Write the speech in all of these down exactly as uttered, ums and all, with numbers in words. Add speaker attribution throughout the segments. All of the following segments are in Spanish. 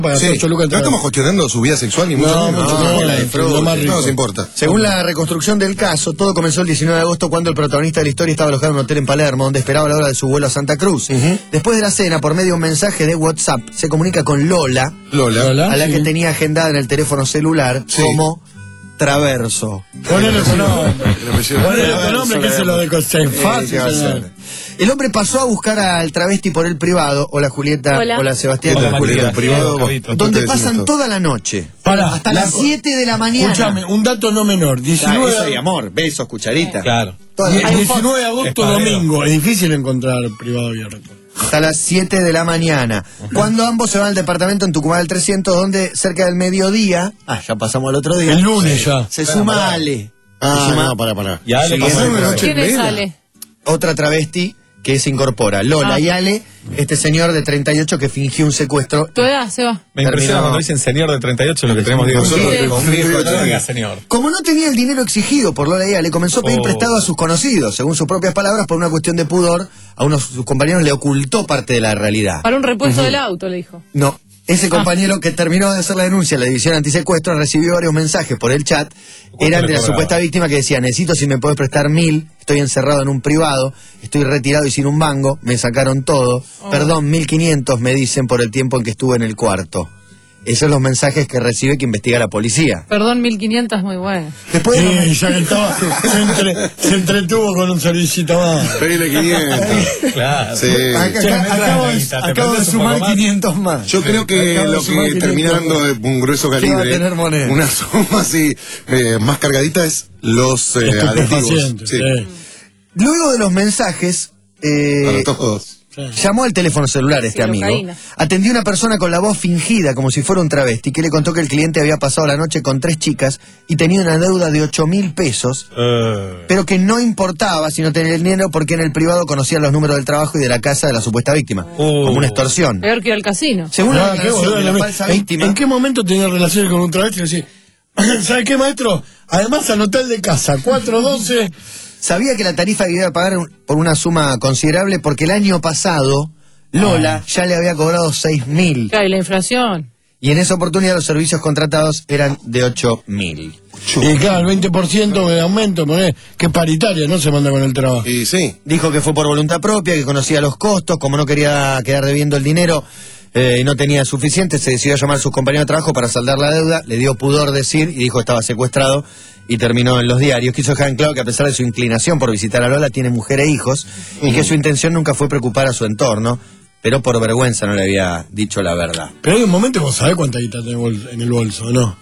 Speaker 1: para
Speaker 2: sí,
Speaker 1: ocho lucas.
Speaker 2: No estamos cuestionando su vida sexual ni mucho
Speaker 1: no,
Speaker 2: menos.
Speaker 1: No,
Speaker 2: no,
Speaker 1: no,
Speaker 2: la
Speaker 1: no, no,
Speaker 2: no nos importa.
Speaker 3: Según la reconstrucción del caso, todo comenzó el diecinueve de agosto cuando el protagonista de la historia estaba alojado en un hotel en Palermo, donde esperaba la hora de su vuelo a Santa Cruz.
Speaker 2: Uh-huh.
Speaker 3: Después de la cena, por medio de un mensaje de WhatsApp, se comunica con Lola,
Speaker 2: Lola,
Speaker 1: Lola
Speaker 3: a la
Speaker 1: sí.
Speaker 3: que tenía agendada en el teléfono celular
Speaker 2: Sí.
Speaker 3: como Traverso.
Speaker 1: Ponele con nombre. Ponele con nombre que se lo de
Speaker 3: Eh,
Speaker 1: fácil.
Speaker 3: ¿qué va a hacer? El hombre pasó a buscar al travesti por el privado. Hola Julieta,
Speaker 4: Hola,
Speaker 3: hola Sebastián.
Speaker 5: Hola,
Speaker 2: Julieta,
Speaker 5: Matías.
Speaker 2: privado,
Speaker 5: Hola,
Speaker 2: vos-
Speaker 3: Donde
Speaker 2: te
Speaker 3: pasan
Speaker 2: decimos todo.
Speaker 3: toda la noche.
Speaker 1: Pará,
Speaker 3: hasta
Speaker 1: la-
Speaker 3: las siete de la mañana.
Speaker 1: Escuchame, un dato no menor.
Speaker 3: Ah,
Speaker 1: diecinueve,
Speaker 3: eso y amor, besos, cucharita.
Speaker 5: Claro.
Speaker 3: Toda la-
Speaker 1: die- diecinueve de agosto,
Speaker 5: Espadero.
Speaker 1: domingo. Es difícil encontrar privado abierto.
Speaker 3: Hasta las siete de la mañana. Cuando ambos se van al departamento en Tucumán del trescientos, donde cerca del mediodía, ah, ya pasamos al otro día.
Speaker 1: El lunes ya.
Speaker 3: Se
Speaker 5: Pará,
Speaker 3: suma
Speaker 5: pará.
Speaker 3: Ale.
Speaker 2: Ah,
Speaker 3: Se suma
Speaker 2: no, para, para.
Speaker 5: Ya le
Speaker 3: Sí,
Speaker 5: pasó
Speaker 3: esa
Speaker 5: una
Speaker 3: es
Speaker 5: noche
Speaker 4: ¿Quién
Speaker 5: en
Speaker 4: es
Speaker 5: vela.
Speaker 4: Ale?
Speaker 3: otra travesti que se incorpora. Lola
Speaker 4: Ah.
Speaker 3: y Ale, este señor de treinta y ocho que fingió un secuestro.
Speaker 4: Tu edad, Seba.
Speaker 5: Me impresiona
Speaker 3: Terminó.
Speaker 5: cuando dicen señor de treinta y ocho, lo que tenemos digo
Speaker 2: Nosotros
Speaker 5: nosotros.
Speaker 4: Sí.
Speaker 5: Con
Speaker 2: Sí.
Speaker 5: viejo, no
Speaker 2: Sí.
Speaker 5: diga señor.
Speaker 3: Como no tenía el dinero exigido por Lola y Ale, comenzó a pedir
Speaker 5: Oh.
Speaker 3: prestado a sus conocidos. Según sus propias palabras, por una cuestión de pudor, a unos de sus compañeros le ocultó parte de la realidad.
Speaker 4: Para un repuesto del auto, le dijo.
Speaker 3: No, ese compañero que terminó de hacer la denuncia en la división antisecuestro recibió varios mensajes por el chat. Eran
Speaker 5: le
Speaker 3: de la
Speaker 5: cobraba?
Speaker 3: supuesta víctima que decía: necesito si me puedes prestar mil, estoy encerrado en un privado, estoy retirado y sin un mango, me sacaron todo.
Speaker 4: Oh.
Speaker 3: Perdón, mil quinientos me dicen por el tiempo en que estuve en el cuarto. Esos son los mensajes que recibe que investiga la policía.
Speaker 4: Perdón, mil quinientos, muy bueno.
Speaker 3: Después de los
Speaker 1: Sí, ya que estaba, se, entre- se entretuvo con un servicito más.
Speaker 2: Pedile quinientos.
Speaker 5: Claro.
Speaker 2: Sí.
Speaker 3: Acá-
Speaker 5: Che,
Speaker 3: acá-
Speaker 5: me
Speaker 3: acabo,
Speaker 5: traes,
Speaker 3: de,
Speaker 5: te
Speaker 3: acabo de
Speaker 5: prendés un
Speaker 3: sumar
Speaker 5: poco más.
Speaker 3: quinientos más.
Speaker 2: Yo creo que
Speaker 3: Acabo de
Speaker 2: lo
Speaker 3: sumar
Speaker 2: que
Speaker 3: quinientos
Speaker 2: termina
Speaker 3: más.
Speaker 2: dando de un grueso
Speaker 3: Sí, va a
Speaker 2: calibre,
Speaker 3: tener moneda.
Speaker 2: una suma así eh, más cargadita es los eh, aditivos.
Speaker 1: Estupefacientes.
Speaker 2: Sí,
Speaker 1: Sí.
Speaker 3: Luego de los mensajes, eh,
Speaker 2: para todos.
Speaker 1: Sí.
Speaker 3: llamó al teléfono celular este
Speaker 4: Sí,
Speaker 3: amigo.
Speaker 4: locaína.
Speaker 3: Atendió una persona con la voz fingida, como si fuera un travesti, que le contó que el cliente había pasado la noche con tres chicas y tenía una deuda de ocho mil pesos,
Speaker 5: Eh,
Speaker 3: pero que no importaba si no tenía el dinero porque en el privado conocían los números del trabajo y de la casa de la supuesta víctima.
Speaker 5: Oh.
Speaker 3: Como una extorsión.
Speaker 4: Peor que ir al casino.
Speaker 3: Según la
Speaker 1: Ah, qué
Speaker 3: declaración
Speaker 1: boludo,
Speaker 3: de la
Speaker 1: la-
Speaker 3: falsa
Speaker 1: ¿En,
Speaker 3: víctima,
Speaker 1: ¿En qué momento tenía relaciones con un travesti y decir, ¿sabe qué, maestro? Además, al hotel de casa, cuatro doce.
Speaker 3: sabía que la tarifa que iba a pagar un- por una suma considerable porque el año pasado Lola ya le había cobrado seis mil.
Speaker 4: Claro, y la inflación.
Speaker 3: Y en esa oportunidad los servicios contratados eran de ocho mil.
Speaker 1: Y claro, el veinte por ciento de aumento, poné, que paritaria, no se manda con el trabajo.
Speaker 2: Y sí,
Speaker 3: Dijo que fue por voluntad propia, que conocía los costos, como no quería quedar debiendo el dinero eh, y no tenía suficiente, se decidió a llamar a sus compañeros de trabajo para saldar la deuda, le dio pudor decir y dijo que estaba secuestrado y terminó en los diarios. Quiso dejar en claro que a pesar de su inclinación por visitar a Lola, tiene mujer e hijos y que su intención nunca fue preocupar a su entorno, pero por vergüenza no le había dicho la verdad.
Speaker 1: Pero hay un momento que vos sabés cuánta guita tenés bol- en el bolso, ¿no?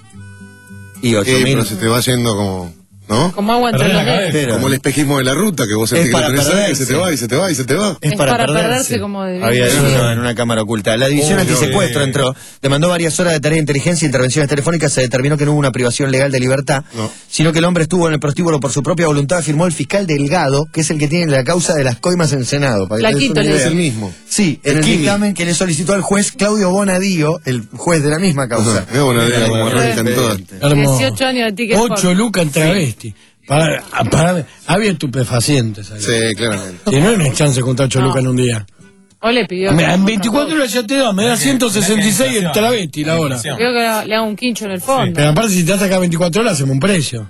Speaker 3: Y ocho
Speaker 2: eh,
Speaker 3: mil.
Speaker 2: pero se te va yendo como, ¿no?
Speaker 4: Como agua entre
Speaker 5: Perdés
Speaker 4: los
Speaker 5: la
Speaker 4: dedos.
Speaker 5: cabeza.
Speaker 3: Pero-
Speaker 2: Como el espejismo de la ruta, que vos
Speaker 3: Es
Speaker 2: sentís que
Speaker 3: para
Speaker 2: lo tenés ahí,
Speaker 3: perderse.
Speaker 2: se te va y se te va y se te va.
Speaker 4: Es para perderse como de-
Speaker 3: Había
Speaker 4: Sí.
Speaker 3: dicho en una cámara oculta. La división
Speaker 5: Uy,
Speaker 3: antisecuestro
Speaker 5: uy.
Speaker 3: entró, demandó varias horas de tarea de inteligencia e intervenciones telefónicas, se determinó que no hubo una privación legal de libertad,
Speaker 2: No.
Speaker 3: sino que el hombre estuvo en el prostíbulo por su propia voluntad, afirmó el fiscal Delgado, que es el que tiene la causa de las coimas en Senado. para que te des
Speaker 4: Flaquito
Speaker 3: una
Speaker 4: le
Speaker 3: idea.
Speaker 2: Es el mismo.
Speaker 3: Sí, en
Speaker 2: El
Speaker 3: el
Speaker 2: Kimi.
Speaker 3: dictamen que le solicitó al juez Claudio Bonadío, el juez de la misma causa.
Speaker 2: Qué buena idea, como
Speaker 5: Bueno,
Speaker 2: arrancan todas.
Speaker 1: Hermoso.
Speaker 4: dieciocho años de ticket
Speaker 1: ocho
Speaker 4: sport.
Speaker 1: lucas en travesti. Para, para, había estupefacientes ahí.
Speaker 2: Sí, claramente.
Speaker 1: Si no, no hay chance de contar ocho
Speaker 4: No.
Speaker 1: lucas en un día.
Speaker 4: O le pidió.
Speaker 1: Mira, en veinticuatro horas ya te da, me da ciento sesenta y seis el travesti la hora.
Speaker 5: inflación.
Speaker 4: Creo que le hago un quincho en el fondo.
Speaker 1: Pero aparte, si te das acá veinticuatro horas, hacemos un precio.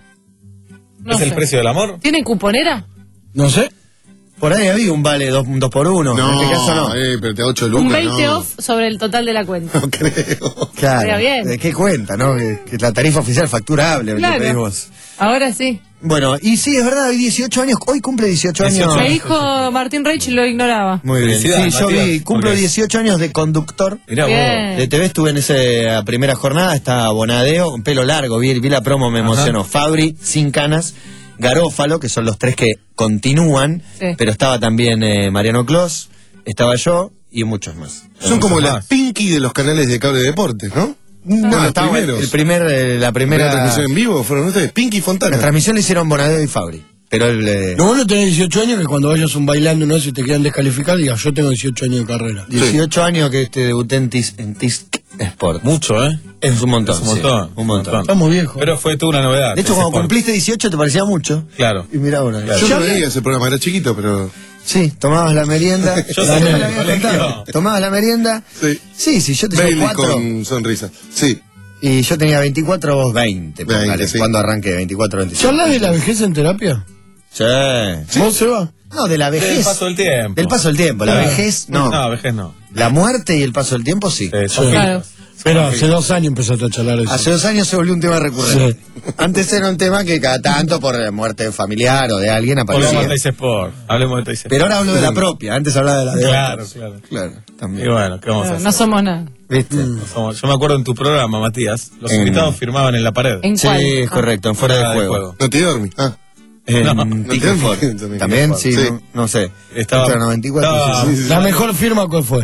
Speaker 4: No
Speaker 5: ¿Es el
Speaker 4: sé.
Speaker 5: precio del amor?
Speaker 4: ¿Tiene cuponera?
Speaker 1: No sé.
Speaker 3: Por ahí había un vale dos, dos por uno,
Speaker 2: No,
Speaker 3: en este caso no.
Speaker 2: eh, pero te da ocho lucas.
Speaker 4: Un veinte
Speaker 2: no.
Speaker 4: off sobre el total de la cuenta.
Speaker 2: No creo.
Speaker 3: Claro,
Speaker 4: Estaría bien.
Speaker 3: ¿de qué cuenta, no? Que, que la tarifa oficial facturable, lo
Speaker 4: Claro.
Speaker 3: pedimos.
Speaker 4: Ahora sí.
Speaker 3: Bueno, y sí, es verdad, hoy dieciocho años, hoy cumple dieciocho años.
Speaker 5: dieciocho.
Speaker 4: Me dijo Martín Reich y lo ignoraba.
Speaker 3: Muy bien. Sí,
Speaker 5: Felicidades,
Speaker 3: yo vi,
Speaker 5: Matías,
Speaker 3: cumplo
Speaker 5: porque-
Speaker 3: dieciocho años de conductor.
Speaker 5: Mirá
Speaker 4: Bien.
Speaker 3: De T V estuve en esa primera jornada, está Bonadeo, un pelo largo, vi, vi la promo, me
Speaker 5: Ajá.
Speaker 3: emocionó. Fabri, Sin Canas, Garófalo, que son los tres que continúan,
Speaker 4: Sí.
Speaker 3: pero estaba también eh, Mariano Clos, estaba yo y muchos más.
Speaker 2: Son como
Speaker 5: Muchos
Speaker 2: la
Speaker 5: más.
Speaker 2: Pinky de los canales de cable deportes, ¿no?
Speaker 3: No,
Speaker 2: los
Speaker 3: estaba el,
Speaker 2: primeros.
Speaker 3: el primer, eh, la
Speaker 2: La
Speaker 3: primera...
Speaker 2: transmisión en vivo fueron ustedes, Pinky Fontana.
Speaker 3: La transmisión la hicieron Bonadeo y Fabri, pero el... eh,
Speaker 1: Lo bueno de tener dieciocho años que cuando vayas a un bailando una vez y te quieran descalificar, digas, yo tengo dieciocho años de carrera.
Speaker 3: dieciocho años que este, debuté en Tis, en Tis Sport.
Speaker 5: Mucho, ¿eh?
Speaker 3: Es un montón.
Speaker 5: Es un montón.
Speaker 3: sí, un montón.
Speaker 1: Estamos viejos.
Speaker 5: Pero fue toda una novedad.
Speaker 3: De hecho,
Speaker 5: ese
Speaker 3: cuando
Speaker 5: sport.
Speaker 3: cumpliste dieciocho te parecía mucho.
Speaker 5: Claro.
Speaker 3: Y mirá ahora.
Speaker 5: Claro.
Speaker 2: Yo
Speaker 1: Ya
Speaker 2: no
Speaker 1: vi-
Speaker 2: veía ese programa, era chiquito, pero...
Speaker 3: Sí, tomabas la merienda.
Speaker 5: Yo
Speaker 3: La-
Speaker 5: sé,
Speaker 3: me
Speaker 5: en
Speaker 3: la
Speaker 5: el
Speaker 3: había contado.
Speaker 5: colegio.
Speaker 3: Tomabas la merienda.
Speaker 2: Sí.
Speaker 3: Sí, sí, yo tenía
Speaker 2: Bailey
Speaker 3: cuatro.
Speaker 2: con sonrisa. Sí.
Speaker 3: Y yo tenía veinticuatro, vos veinte.
Speaker 2: veinte,
Speaker 3: Póngale,
Speaker 2: sí.
Speaker 3: ¿cuándo arranqué? veinticuatro, veinticinco.
Speaker 1: ¿Charlas de la vejez en terapia?
Speaker 3: Sí.
Speaker 1: ¿Vos, Seba?
Speaker 3: No, de la vejez.
Speaker 5: Del paso del tiempo.
Speaker 3: Del paso del tiempo. La
Speaker 1: Ah.
Speaker 3: vejez, no.
Speaker 5: No, vejez no.
Speaker 3: La muerte y el paso del tiempo, sí.
Speaker 5: Eh, son
Speaker 1: Sí.
Speaker 4: Claro.
Speaker 1: Pero hace dos años empezaste a charlar eso.
Speaker 3: Hace dos años se volvió un tema recurrente. Antes era un tema que cada tanto, por muerte familiar o de alguien,
Speaker 5: Volvamos
Speaker 3: aparecía.
Speaker 5: a Teis Sport. Hablemos de Teis Sport.
Speaker 3: Pero ahora hablo de la propia. Antes hablaba de la de
Speaker 5: Claro,
Speaker 3: otros.
Speaker 5: claro.
Speaker 3: Claro,
Speaker 5: Y
Speaker 3: también.
Speaker 5: bueno, ¿qué vamos a
Speaker 4: No,
Speaker 5: hacer?
Speaker 4: no somos nada.
Speaker 3: ¿Viste?
Speaker 5: No somos- Yo me acuerdo en tu programa, Matías, los
Speaker 3: En-
Speaker 5: invitados firmaban en la pared.
Speaker 4: ¿En
Speaker 3: Sí,
Speaker 4: cuál?
Speaker 3: es correcto, en fuera de
Speaker 5: Fuera de
Speaker 3: juego.
Speaker 5: juego.
Speaker 2: No te dormí. Ah.
Speaker 3: En
Speaker 5: No,
Speaker 2: no
Speaker 3: Ticketford.
Speaker 2: te dormí.
Speaker 3: También, sí,
Speaker 2: Sí.
Speaker 3: No, no sé.
Speaker 5: Estaba-
Speaker 3: Esto era noventa y cuatro,
Speaker 5: estaba-
Speaker 3: sí, sí, sí.
Speaker 1: ¿La mejor firma cuál fue?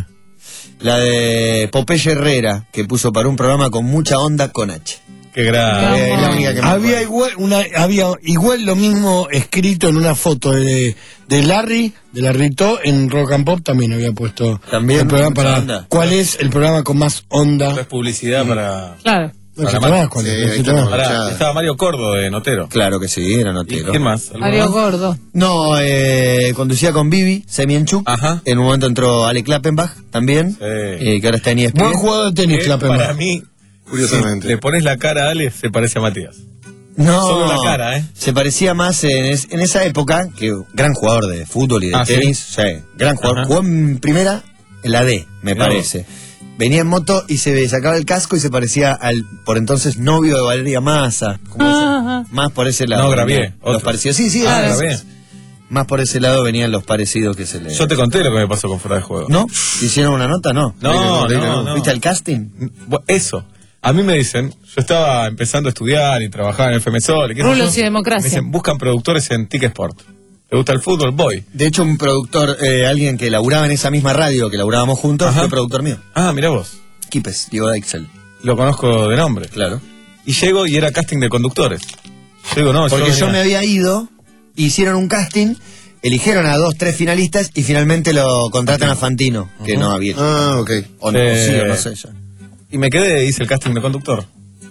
Speaker 3: La de Popeye Herrera, que puso para un programa con mucha onda con H.
Speaker 5: Qué grave.
Speaker 3: Eh, es la única que me
Speaker 1: Había
Speaker 3: acuerdo.
Speaker 1: igual, una, había igual lo mismo escrito en una foto de, de Larry, de Larry To, en Rock and Pop también había puesto
Speaker 3: También,
Speaker 1: el programa
Speaker 3: mucha
Speaker 1: para
Speaker 3: onda.
Speaker 1: cuál es el programa con más
Speaker 5: No
Speaker 1: onda.
Speaker 5: es publicidad para...
Speaker 4: Claro.
Speaker 1: No sé,
Speaker 5: para
Speaker 1: te vas, cuál
Speaker 2: Sí,
Speaker 1: es,
Speaker 2: ahí
Speaker 1: no sé,
Speaker 2: está
Speaker 1: te vas.
Speaker 2: nombrado.
Speaker 5: Pará,
Speaker 2: Ya.
Speaker 5: estaba Mario Cordo de Notero.
Speaker 3: Claro que sí, era
Speaker 5: ¿Y
Speaker 3: notero.
Speaker 5: quién más? ¿Alguno
Speaker 4: Mario
Speaker 5: más?
Speaker 4: Gordo.
Speaker 3: No, eh, conducía con Vivi, Semienchuk.
Speaker 5: Ajá.
Speaker 3: En un momento entró Ale Klappenbach también,
Speaker 5: Sí.
Speaker 3: eh, que ahora está en E S P N.
Speaker 1: Buen jugador de tenis,
Speaker 5: Que
Speaker 1: Klappenbach.
Speaker 5: para mí,
Speaker 2: Curiosamente.
Speaker 5: si le pones la cara a Ale, se parece a Matías.
Speaker 3: No,
Speaker 5: Solo la cara, ¿eh?
Speaker 3: Se parecía más en, es- en esa época, que gran jugador de fútbol y de
Speaker 5: Ah, ¿sí?
Speaker 3: tenis, sí, gran jugador.
Speaker 5: Ajá.
Speaker 3: Jugó en primera, en la D, me
Speaker 5: Mirá
Speaker 3: parece. Venía en moto y se sacaba el casco y se parecía al, por entonces, novio de Valeria Massa. Como ese-
Speaker 4: Ajá.
Speaker 3: más por ese lado.
Speaker 5: No, Gravier,
Speaker 3: venían Los
Speaker 5: otro.
Speaker 3: parecidos. Sí, sí,
Speaker 5: Ah,
Speaker 3: era-
Speaker 5: Gravier.
Speaker 3: más por ese lado venían los parecidos que se le...
Speaker 5: Yo te conté lo que me pasó con Fuera de Juego.
Speaker 3: ¿No? ¿Hicieron una nota? No.
Speaker 5: No,
Speaker 3: ¿Viste-
Speaker 5: no, no.
Speaker 3: ¿Viste el casting?
Speaker 5: Bu- Eso. A mí me dicen, yo estaba empezando a estudiar y trabajar en el F M S O L. y qué sé
Speaker 4: Rulos
Speaker 5: yo.
Speaker 4: y democracia.
Speaker 5: Me dicen, buscan productores en Ticket Sport. ¿Te gusta el fútbol? Voy.
Speaker 3: De hecho, un productor, eh, alguien que laburaba en esa misma radio que laburábamos juntos,
Speaker 5: Ajá.
Speaker 3: fue productor mío.
Speaker 5: Ah, mira vos.
Speaker 3: Kipes, Diego Deixel.
Speaker 5: Lo conozco de nombre.
Speaker 3: Claro.
Speaker 5: Y llego y era casting de conductores. Yo digo, no,
Speaker 3: Porque yo
Speaker 5: venía-
Speaker 3: me había ido, hicieron un casting, eligieron a dos, tres finalistas y finalmente lo contratan a Fantino, que no había hecho.
Speaker 2: Ah, ok.
Speaker 3: O no,
Speaker 5: Eh,
Speaker 3: sí, o no sé ya.
Speaker 5: Y me quedé e hice el casting de conductor.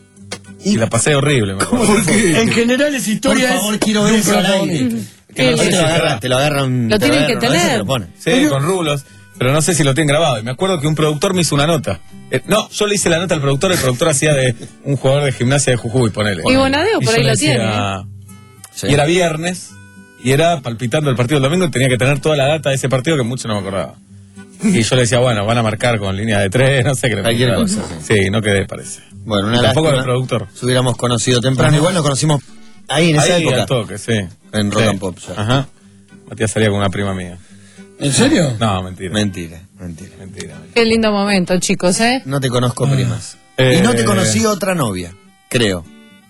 Speaker 5: Y, la pasé horrible. Me acuerdo.
Speaker 2: ¿Por qué?
Speaker 1: En general es historia
Speaker 3: Por favor,
Speaker 1: es
Speaker 3: quiero ver
Speaker 1: de un
Speaker 3: eso al aire.
Speaker 1: protagonista.
Speaker 5: Que no sé
Speaker 3: Te
Speaker 5: si
Speaker 3: lo
Speaker 5: será.
Speaker 3: agarran, te lo agarran.
Speaker 4: Lo
Speaker 3: te
Speaker 4: tienen que
Speaker 3: agarran, a veces
Speaker 4: tener.
Speaker 3: te lo ponen.
Speaker 5: Sí, con rulos. Pero no sé si lo tienen grabado. Y me acuerdo que un productor me hizo una nota. Eh, no, yo le hice la nota al productor. El productor hacía de un jugador de gimnasia de Jujuy, ponele.
Speaker 4: Y Bonadeo por
Speaker 5: yo
Speaker 4: ahí
Speaker 5: le
Speaker 4: lo
Speaker 5: decía-
Speaker 4: tiene.
Speaker 3: Sí.
Speaker 5: Y era viernes. Y era palpitando el partido del domingo. Y tenía que tener toda la data de ese partido que mucho no me acordaba. Y yo le decía, bueno, van a marcar con línea de tres, no sé qué. le
Speaker 3: Cualquier
Speaker 5: preguntaba.
Speaker 3: cosa,
Speaker 5: Sí, no quedé, parece.
Speaker 3: Bueno, una
Speaker 5: Tampoco era
Speaker 3: lástima.
Speaker 5: el productor.
Speaker 3: Si hubiéramos conocido temprano, igual nos conocimos ahí en esa
Speaker 5: Ahí
Speaker 3: época.
Speaker 5: al toque, sí.
Speaker 3: En Rock
Speaker 5: Sí.
Speaker 3: and Pop, ya.
Speaker 5: Ajá. Matías salía con una prima mía.
Speaker 1: ¿En serio?
Speaker 5: No, mentira.
Speaker 3: Mentira, mentira.
Speaker 5: Mentira. mentira.
Speaker 4: Qué lindo momento, chicos, ¿eh?
Speaker 3: No te conozco primas.
Speaker 5: Eh,
Speaker 3: Y no te conocí otra novia, creo.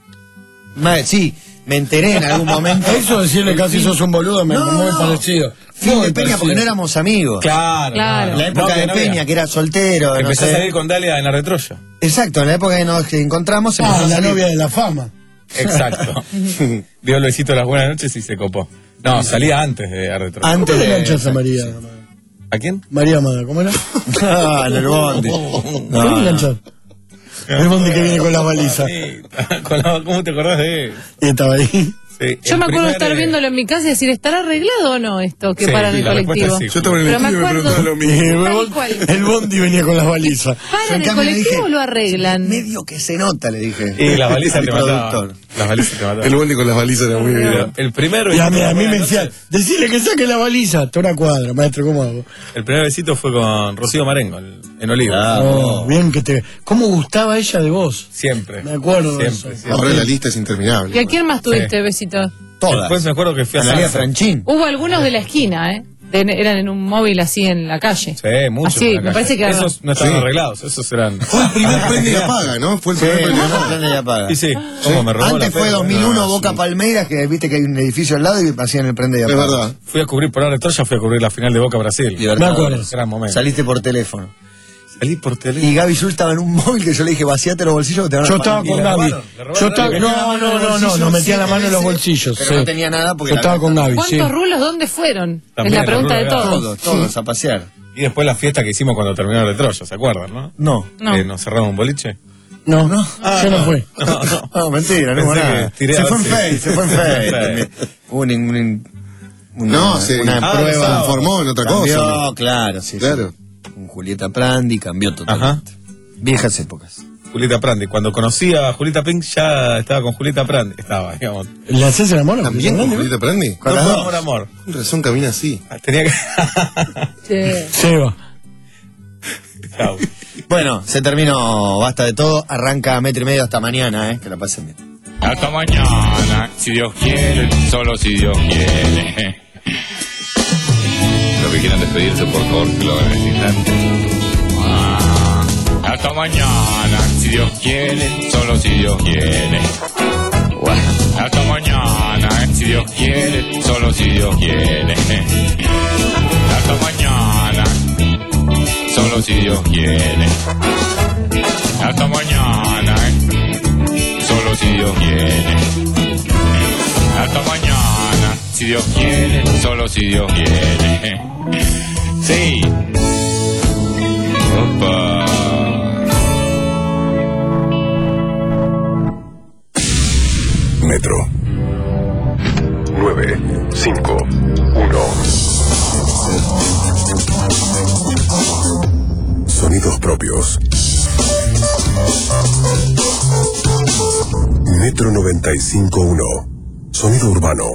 Speaker 3: Ma- sí, me enteré en algún momento.
Speaker 1: Eso decirle casi sos un boludo me
Speaker 3: No,
Speaker 1: muy
Speaker 3: no.
Speaker 1: parecido.
Speaker 3: Fin
Speaker 1: Muy
Speaker 3: de Peña porque
Speaker 1: parecido.
Speaker 3: no éramos amigos.
Speaker 5: Claro.
Speaker 4: Claro.
Speaker 3: En la época
Speaker 5: No, que
Speaker 3: de
Speaker 5: no
Speaker 3: Peña,
Speaker 5: había.
Speaker 3: que era soltero.
Speaker 5: Que
Speaker 3: no
Speaker 5: empecé
Speaker 3: sé.
Speaker 5: a salir con Dalia en la retroya.
Speaker 3: Exacto, en la época que nos encontramos empezó
Speaker 1: Ah,
Speaker 3: a
Speaker 1: la
Speaker 3: salir.
Speaker 1: novia de la fama.
Speaker 5: Exacto. Dio el besito de las buenas noches y se copó. No, salía antes de la retroya.
Speaker 3: Antes
Speaker 1: ¿Cómo le
Speaker 3: de...
Speaker 1: enganchas a María?
Speaker 5: ¿A quién?
Speaker 1: María Amada, ¿cómo era?
Speaker 3: Ah, en el bondi.
Speaker 1: ¿Cómo
Speaker 3: No,
Speaker 1: le
Speaker 3: no.
Speaker 1: enganchas? El bondi que viene con la baliza.
Speaker 5: Sí, con la- ¿Cómo te acordás de él?
Speaker 1: Y estaba ahí.
Speaker 5: Sí,
Speaker 4: Yo
Speaker 5: el
Speaker 4: me acuerdo
Speaker 5: primer,
Speaker 4: estar
Speaker 5: eh,
Speaker 4: viéndolo en mi casa y decir, ¿estará arreglado o no esto que
Speaker 5: Sí,
Speaker 4: para en
Speaker 5: sí,
Speaker 4: el
Speaker 5: la respuesta
Speaker 4: colectivo?
Speaker 5: es sí.
Speaker 2: Yo estaba en el
Speaker 4: Pero me
Speaker 2: estudio y me
Speaker 4: acuerdo-
Speaker 2: preguntaba lo mismo.
Speaker 4: Tal cual.
Speaker 1: El bondi venía con las balizas.
Speaker 4: ¿Para
Speaker 3: Yo
Speaker 4: en el
Speaker 3: cambio le
Speaker 4: colectivo
Speaker 3: dije,
Speaker 4: o lo arreglan?
Speaker 3: Medio que se nota, le dije.
Speaker 5: Y las balizas
Speaker 3: Al
Speaker 5: te mataban.
Speaker 3: productor.
Speaker 5: Las balizas te mataban.
Speaker 2: El bondi con las balizas era muy
Speaker 5: Pero
Speaker 2: bien.
Speaker 5: El primer
Speaker 1: Y a mí,
Speaker 5: besito
Speaker 1: a mí
Speaker 5: de
Speaker 1: me
Speaker 5: las
Speaker 1: decían,
Speaker 5: noches-
Speaker 1: decirle que saque la baliza. Hasta una cuadra, maestro, ¿cómo hago?
Speaker 5: El primer besito fue con Rocío Marengo, el- en Oliva.
Speaker 3: Ah,
Speaker 1: Oh, bien que te... ¿Cómo gustaba ella de vos?
Speaker 5: Siempre.
Speaker 1: Me acuerdo de
Speaker 5: Siempre,
Speaker 1: eso.
Speaker 5: siempre.
Speaker 2: Ahora la lista es interminable.
Speaker 4: ¿Y a quién más tuviste, besito?
Speaker 3: todas.
Speaker 5: Después me acuerdo que fui a
Speaker 3: Analia
Speaker 5: Sansa.
Speaker 3: Franchín.
Speaker 4: Hubo algunos de la esquina, ¿eh? De- eran en un móvil así en la calle.
Speaker 5: Sí, muchos.
Speaker 4: Así,
Speaker 5: en la
Speaker 4: me
Speaker 5: calle.
Speaker 4: parece que...
Speaker 5: Esos no estaban
Speaker 2: Sí.
Speaker 5: arreglados, esos eran...
Speaker 2: Fue el primer prende y apaga, ¿no? Fue el
Speaker 3: Sí,
Speaker 2: primer prende y
Speaker 3: no,
Speaker 2: apaga.
Speaker 3: prende y apaga.
Speaker 5: Y sí, ¿cómo me robó
Speaker 3: Antes
Speaker 5: la
Speaker 3: fue
Speaker 5: pena?
Speaker 3: dos mil uno
Speaker 2: No,
Speaker 3: Boca
Speaker 2: sí.
Speaker 3: Palmeiras, que viste que hay un edificio al lado y hacían el prende y
Speaker 2: Es
Speaker 3: apaga.
Speaker 2: verdad.
Speaker 5: Fui a cubrir por ahora Troya, fui a cubrir la final de Boca Brasil.
Speaker 3: Libertadores.
Speaker 1: Me acuerdo.
Speaker 5: Gran momento.
Speaker 3: Saliste por teléfono.
Speaker 5: Salí por teléfono.
Speaker 3: Y Gaby Zul estaba en un móvil que yo le dije, vaciate los bolsillos que te van a
Speaker 1: Yo estaba
Speaker 3: y
Speaker 1: con
Speaker 3: le
Speaker 1: Gaby.
Speaker 3: robaron,
Speaker 5: le robaron
Speaker 1: Yo
Speaker 5: la
Speaker 1: estaba...
Speaker 5: Gaby.
Speaker 1: No, no, no, no, no, metía la mano en los bolsillos.
Speaker 3: Pero
Speaker 1: sí.
Speaker 3: no tenía nada porque
Speaker 1: Yo
Speaker 3: la
Speaker 1: estaba con Gaby, sí.
Speaker 4: ¿Cuántos rulos dónde fueron?
Speaker 5: También,
Speaker 4: es la pregunta de
Speaker 5: el rulo de
Speaker 4: todos.
Speaker 3: Todos, todos, a pasear.
Speaker 5: Y después la fiesta que hicimos cuando terminó de Troya, ¿se acuerdan, no?
Speaker 3: No.
Speaker 4: No.
Speaker 5: Eh, nos cerramos un boliche.
Speaker 1: No, no, yo no fui.
Speaker 5: No, no.
Speaker 3: No, mentira, no
Speaker 5: Pensé
Speaker 3: hubo
Speaker 5: que
Speaker 3: nada.
Speaker 5: tiré
Speaker 3: Se
Speaker 5: a
Speaker 3: fue en
Speaker 5: ver si-
Speaker 3: Face, se fue en Face.
Speaker 5: Sí.
Speaker 3: también. Hubo ningún... una,
Speaker 2: No, sí.
Speaker 3: una
Speaker 5: Ah,
Speaker 3: prueba.
Speaker 5: no,
Speaker 2: Se transformó en otra
Speaker 3: Cambió,
Speaker 2: cosa.
Speaker 3: claro, sí.
Speaker 2: Claro.
Speaker 3: sí. Con Julieta Prandi cambió totalmente. Viejas épocas.
Speaker 5: Julieta Prandi. Cuando conocí a Julieta Pink ya estaba con Julieta Prandi. Estaba, digamos. No
Speaker 1: ¿Le haces el amor?
Speaker 2: ¿También con Julieta Prandi?
Speaker 3: Con
Speaker 5: fue
Speaker 3: las dos.
Speaker 5: amor, amor.
Speaker 2: Con razón camina así.
Speaker 5: Tenía que...
Speaker 4: Sí.
Speaker 1: Seba.
Speaker 5: Chau.
Speaker 3: Bueno, se terminó, basta de todo. Arranca metro y medio hasta mañana, ¿eh? Que la pasen bien.
Speaker 6: Hasta mañana, si Dios quiere, solo si Dios quiere. Los que quieran despedirse, por favor, que lo hagan en este instante. Ah, hasta mañana, si Dios quiere, solo si Dios quiere. Hasta mañana, si Dios quiere, solo si Dios quiere. Hasta mañana, solo si Dios quiere. Hasta mañana, solo si Dios quiere. Hasta mañana, si Dios quiere, solo si Dios quiere. Sí. Opa.
Speaker 7: Metro nueve cinco uno. Sonidos propios. Metro noventa y cinco uno. Sonido urbano.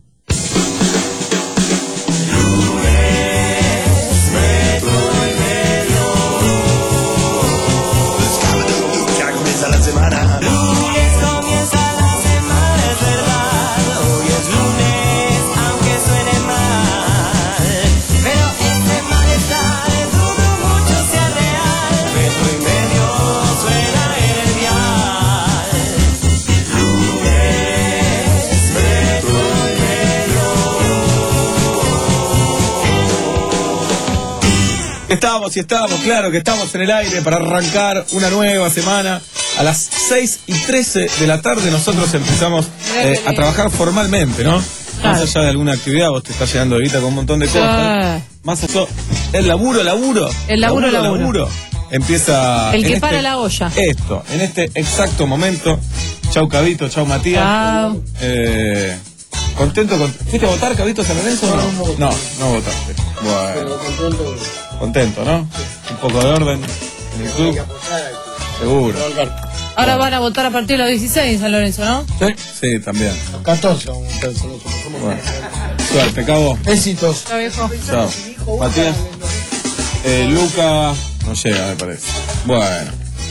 Speaker 8: Ya comienza la semana. Lunes comienza la semana, es verdad. Hoy es lunes, aunque suene mal. Pero este malestar es dudo, mucho sea real. Metro y medio suena en el dial. Lunes, metro y medio.
Speaker 5: Estábamos y estábamos, claro que estamos en el aire para arrancar una nueva semana. A las seis y trece de la tarde nosotros empezamos eh, a trabajar formalmente, ¿no? Más allá de alguna actividad, vos te estás llegando ahorita con un montón de cosas. Más allá, el laburo, laburo.
Speaker 4: El laburo, laburo.
Speaker 5: Empieza...
Speaker 4: El que
Speaker 5: en
Speaker 4: para
Speaker 5: este-
Speaker 4: la olla.
Speaker 5: Esto, en este exacto momento. Chau, Cabito, chau, Matías.
Speaker 4: Chau.
Speaker 5: Eh, ¿Contento? Con... ¿Fuiste a votar, Cabito, San Lorenzo o no? No, no votaste. Bueno. Contento, ¿no? Un poco de orden en el club. Seguro.
Speaker 4: Ahora van a votar a partir de los dieciséis en San Lorenzo, ¿no?
Speaker 5: ¿Sí? Sí, también.
Speaker 1: catorce.
Speaker 5: Bueno. Suerte, Cabo.
Speaker 1: Éxitos.
Speaker 4: Chao, viejo.
Speaker 5: Chao. Matías. Eh, Luca. No llega, me parece. Bueno.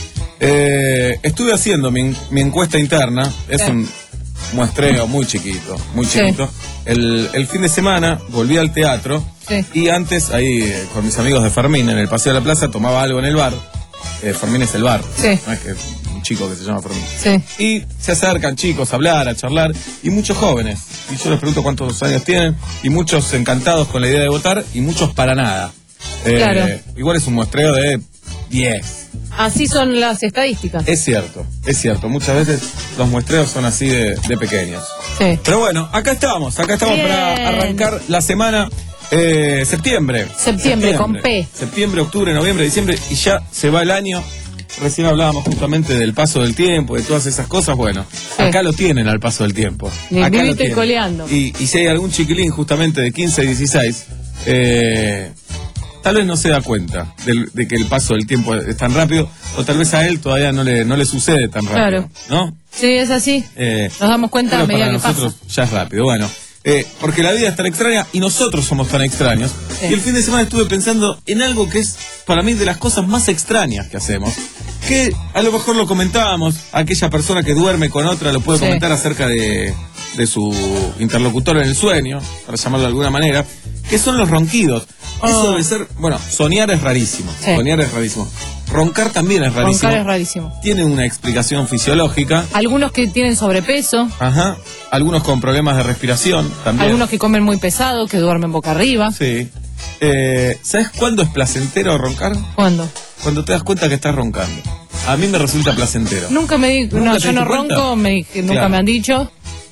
Speaker 5: Eh, estuve haciendo mi, mi encuesta interna. Es
Speaker 4: Sí.
Speaker 5: un muestreo muy chiquito. Muy
Speaker 4: Sí.
Speaker 5: chiquito. El, el fin de semana volví al teatro.
Speaker 4: Sí.
Speaker 5: Y antes, ahí eh, con mis amigos de Fermín, en el Paseo de la Plaza, tomaba algo en el bar. Eh, Fermín es el bar.
Speaker 4: Sí.
Speaker 5: No es que un chico que se llama Fermín.
Speaker 4: Sí.
Speaker 5: Y se acercan chicos a hablar, a charlar, y muchos jóvenes. Y yo les pregunto cuántos años tienen, y muchos encantados con la idea de votar, y muchos para nada. Eh,
Speaker 4: Claro.
Speaker 5: Igual es un muestreo de diez.
Speaker 4: Así son las estadísticas.
Speaker 5: Es cierto, es cierto. Muchas veces los muestreos son así de, de pequeños.
Speaker 4: Sí.
Speaker 5: Pero bueno, acá estamos, acá estamos
Speaker 4: Bien.
Speaker 5: para arrancar la semana. Eh, septiembre.
Speaker 4: Septiembre, con P.
Speaker 5: Septiembre, octubre, noviembre, diciembre, y ya se va el año. Recién hablábamos justamente del paso del tiempo, de todas esas cosas. Bueno,
Speaker 4: Sí.
Speaker 5: acá lo tienen al paso del tiempo.
Speaker 4: Ni
Speaker 5: Acá lo
Speaker 4: viviste
Speaker 5: tienen.
Speaker 4: coleando.
Speaker 5: Y, y si hay algún chiquilín justamente de quince, dieciséis, eh, tal vez no se da cuenta del- de que el paso del tiempo es tan rápido, o tal vez a él todavía no le, no le sucede tan rápido.
Speaker 4: Claro.
Speaker 5: ¿No?
Speaker 4: Sí, es así.
Speaker 5: Eh,
Speaker 4: Nos damos cuenta a
Speaker 5: pero
Speaker 4: medida
Speaker 5: para
Speaker 4: que
Speaker 5: nosotros
Speaker 4: pasa.
Speaker 5: ya es rápido. Bueno, eh, porque la vida es tan extraña y nosotros somos tan extraños.
Speaker 4: Sí.
Speaker 5: Y el fin de semana estuve pensando en algo que es para mí de las cosas más extrañas que hacemos. Que a lo mejor lo comentábamos, aquella persona que duerme con otra lo puede
Speaker 4: Sí.
Speaker 5: comentar acerca de, de su interlocutor en el sueño, para llamarlo de alguna manera, que son los ronquidos. Eso
Speaker 4: Oh.
Speaker 5: debe ser, bueno, soñar es rarísimo.
Speaker 4: Sí.
Speaker 5: Soñar es rarísimo. Roncar también es rarísimo.
Speaker 4: Roncar es rarísimo.
Speaker 5: Tiene una explicación fisiológica.
Speaker 4: Algunos que tienen sobrepeso,
Speaker 5: Ajá. Algunos con problemas de respiración también.
Speaker 4: algunos que comen muy pesado, que duermen boca arriba.
Speaker 5: Sí. Eh, ¿Sabes cuándo es placentero roncar?
Speaker 4: ¿Cuándo?
Speaker 5: Cuando te das cuenta que estás roncando. A mí me resulta placentero.
Speaker 4: Nunca me di,
Speaker 5: ¿Nunca
Speaker 4: no,
Speaker 5: te
Speaker 4: yo
Speaker 5: diste
Speaker 4: no
Speaker 5: cuenta?
Speaker 4: ronco, me, dije- nunca
Speaker 5: Claro.
Speaker 4: me han dicho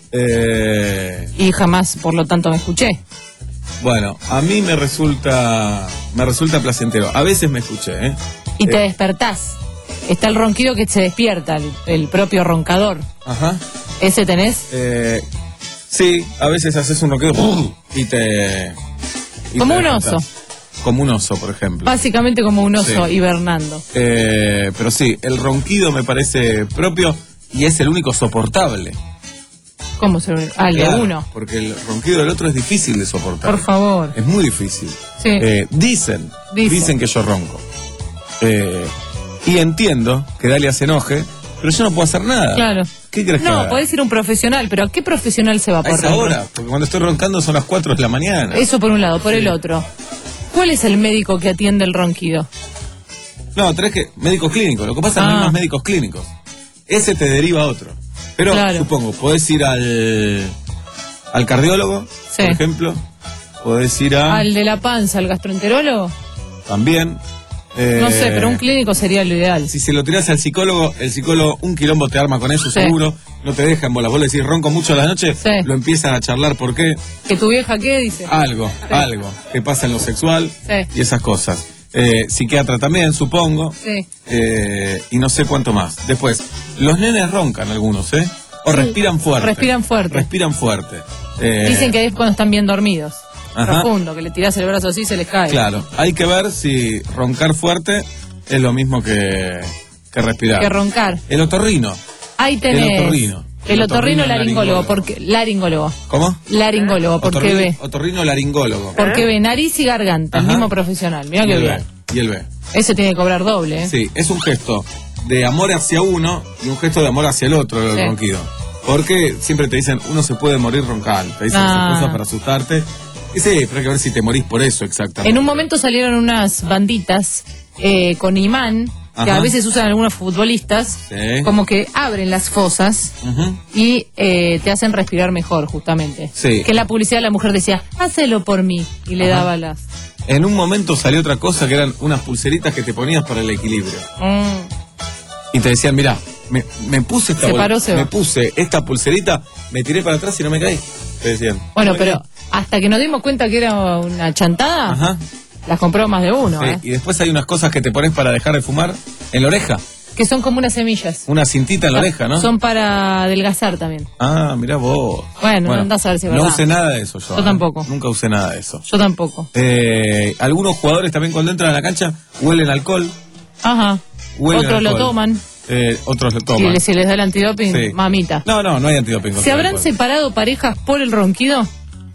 Speaker 5: Eh,
Speaker 4: y jamás, por lo tanto, me escuché.
Speaker 5: bueno, a mí me resulta me resulta placentero. A veces me escuché, ¿eh?
Speaker 4: Y te
Speaker 5: Eh,
Speaker 4: despertás. Está el ronquido que se despierta, el, el propio roncador.
Speaker 5: Ajá.
Speaker 4: ¿Ese tenés?
Speaker 5: Eh, sí, a veces haces un ronquido y te... y
Speaker 4: Como
Speaker 5: te
Speaker 4: un
Speaker 5: despertás.
Speaker 4: oso.
Speaker 5: Como un oso, por ejemplo.
Speaker 4: Básicamente como un oso
Speaker 5: Sí.
Speaker 4: hibernando.
Speaker 5: Eh, pero sí, el ronquido me parece propio y es el único soportable.
Speaker 4: ¿Cómo se ve? Ah, el de
Speaker 5: Claro,
Speaker 4: uno.
Speaker 5: Porque el ronquido del otro es difícil de soportar.
Speaker 4: Por favor.
Speaker 5: Es muy difícil.
Speaker 4: Sí.
Speaker 5: Eh, dicen,
Speaker 4: Dicen.
Speaker 5: dicen que yo ronco. Eh, y entiendo que Dalia se enoje, pero yo no puedo hacer nada.
Speaker 4: Claro.
Speaker 5: ¿Qué crees que
Speaker 4: No,
Speaker 5: haga?
Speaker 4: podés ir a un profesional, pero ¿a qué profesional se va
Speaker 5: A
Speaker 4: por
Speaker 5: esa
Speaker 4: ronco?
Speaker 5: hora, porque cuando estoy roncando son las cuatro de la mañana.
Speaker 4: Eso por un lado. Por el otro, ¿cuál es el médico que atiende el ronquido?
Speaker 5: No, tenés que... Médico clínico, lo que pasa es que no hay
Speaker 4: Ah.
Speaker 5: más médicos clínicos. Ese te deriva a otro. Pero,
Speaker 4: Claro.
Speaker 5: supongo, podés ir al... al cardiólogo,
Speaker 4: Sí.
Speaker 5: por ejemplo. Podés ir a...
Speaker 4: ¿Al de la panza, al gastroenterólogo?
Speaker 5: También. eh,
Speaker 4: No sé, pero un clínico sería lo ideal.
Speaker 5: Si se lo tirás al psicólogo, el psicólogo un quilombo te arma con eso,
Speaker 4: Sí.
Speaker 5: seguro. No te deja en bola. Vos le decís ronco mucho a la noche,
Speaker 4: Sí.
Speaker 5: lo empiezan a charlar por qué.
Speaker 4: ¿Que tu vieja qué dice?
Speaker 5: Algo,
Speaker 4: Sí.
Speaker 5: algo. Que pasa en lo sexual
Speaker 4: Sí.
Speaker 5: y esas cosas. Eh, psiquiatra también, supongo.
Speaker 4: Sí.
Speaker 5: Eh, y no sé cuánto más. Después, los nenes roncan algunos, ¿eh? O respiran fuerte.
Speaker 4: Respiran fuerte.
Speaker 5: Respiran fuerte. Eh,
Speaker 4: Dicen que es cuando están bien dormidos.
Speaker 5: Ajá.
Speaker 4: Profundo, que le tirás el brazo así y se les cae.
Speaker 5: Claro, hay que ver si roncar fuerte es lo mismo que, que respirar.
Speaker 4: Que roncar.
Speaker 5: El otorrino.
Speaker 4: Ahí tenés.
Speaker 5: El otorrino.
Speaker 4: El
Speaker 5: El
Speaker 4: otorrino
Speaker 5: otorrino
Speaker 4: laringólogo.
Speaker 5: laringólogo.
Speaker 4: Porque, laringólogo.
Speaker 5: ¿Cómo?
Speaker 4: Laringólogo, porque
Speaker 5: Otorrino,
Speaker 4: ve.
Speaker 5: otorrino laringólogo.
Speaker 4: Porque ve nariz y garganta, el
Speaker 5: Ajá.
Speaker 4: mismo profesional. Mirá
Speaker 5: y
Speaker 4: que
Speaker 5: el
Speaker 4: bien.
Speaker 5: B. Y el B.
Speaker 4: Ese tiene que cobrar doble, ¿eh?
Speaker 5: Sí, es un gesto de amor hacia uno y un gesto de amor hacia el otro, el
Speaker 4: Sí.
Speaker 5: ronquido. Porque siempre te dicen, uno se puede morir roncando. Te dicen
Speaker 4: Ah.
Speaker 5: esas cosas para asustarte. Y sí, pero hay que ver si te morís por eso exactamente.
Speaker 4: En un momento salieron unas banditas eh, con imán, que
Speaker 5: Ajá.
Speaker 4: a veces usan algunos futbolistas,
Speaker 5: Sí.
Speaker 4: como que abren las fosas
Speaker 5: Ujú.
Speaker 4: y eh, te hacen respirar mejor, justamente.
Speaker 5: Sí.
Speaker 4: Que en la publicidad la mujer decía, hácelo por mí, y le
Speaker 5: Ajá.
Speaker 4: daba las...
Speaker 5: En un momento salió otra cosa que eran unas pulseritas que te ponías para el equilibrio.
Speaker 4: Mm,
Speaker 5: Y te decían, mirá, me, me puse esta
Speaker 4: Se
Speaker 5: bol-
Speaker 4: paró, se
Speaker 5: me
Speaker 4: va.
Speaker 5: puse esta pulserita, me tiré para atrás y no me caí. Te decían.
Speaker 4: Bueno,
Speaker 5: No me
Speaker 4: pero
Speaker 5: caí.
Speaker 4: hasta que nos dimos cuenta que era una chantada,
Speaker 5: Ajá.
Speaker 4: las compró más de uno,
Speaker 5: Sí,
Speaker 4: ¿eh?
Speaker 5: y después hay unas cosas que te pones para dejar de fumar en la oreja.
Speaker 4: Que son como unas semillas.
Speaker 5: Una cintita en la oreja, ¿no?
Speaker 4: Son para adelgazar también.
Speaker 5: Ah, mirá vos.
Speaker 4: Bueno, andás a ver si es
Speaker 5: no
Speaker 4: verdad.
Speaker 5: usé nada de eso yo.
Speaker 4: Yo
Speaker 5: ¿eh?
Speaker 4: tampoco.
Speaker 5: Nunca usé nada de eso.
Speaker 4: Yo tampoco.
Speaker 5: Eh, algunos jugadores también cuando entran a la cancha huelen alcohol.
Speaker 4: Ajá.
Speaker 5: Huelen
Speaker 4: Otros lo
Speaker 5: alcohol.
Speaker 4: toman.
Speaker 5: Eh, otros lo
Speaker 4: Si
Speaker 5: toman.
Speaker 4: les, si les da el antidoping,
Speaker 5: Sí.
Speaker 4: mamita.
Speaker 5: No, no, no hay antidoping.
Speaker 4: ¿Se
Speaker 5: contra el
Speaker 4: habrán
Speaker 5: alcohol.
Speaker 4: separado parejas por el ronquido?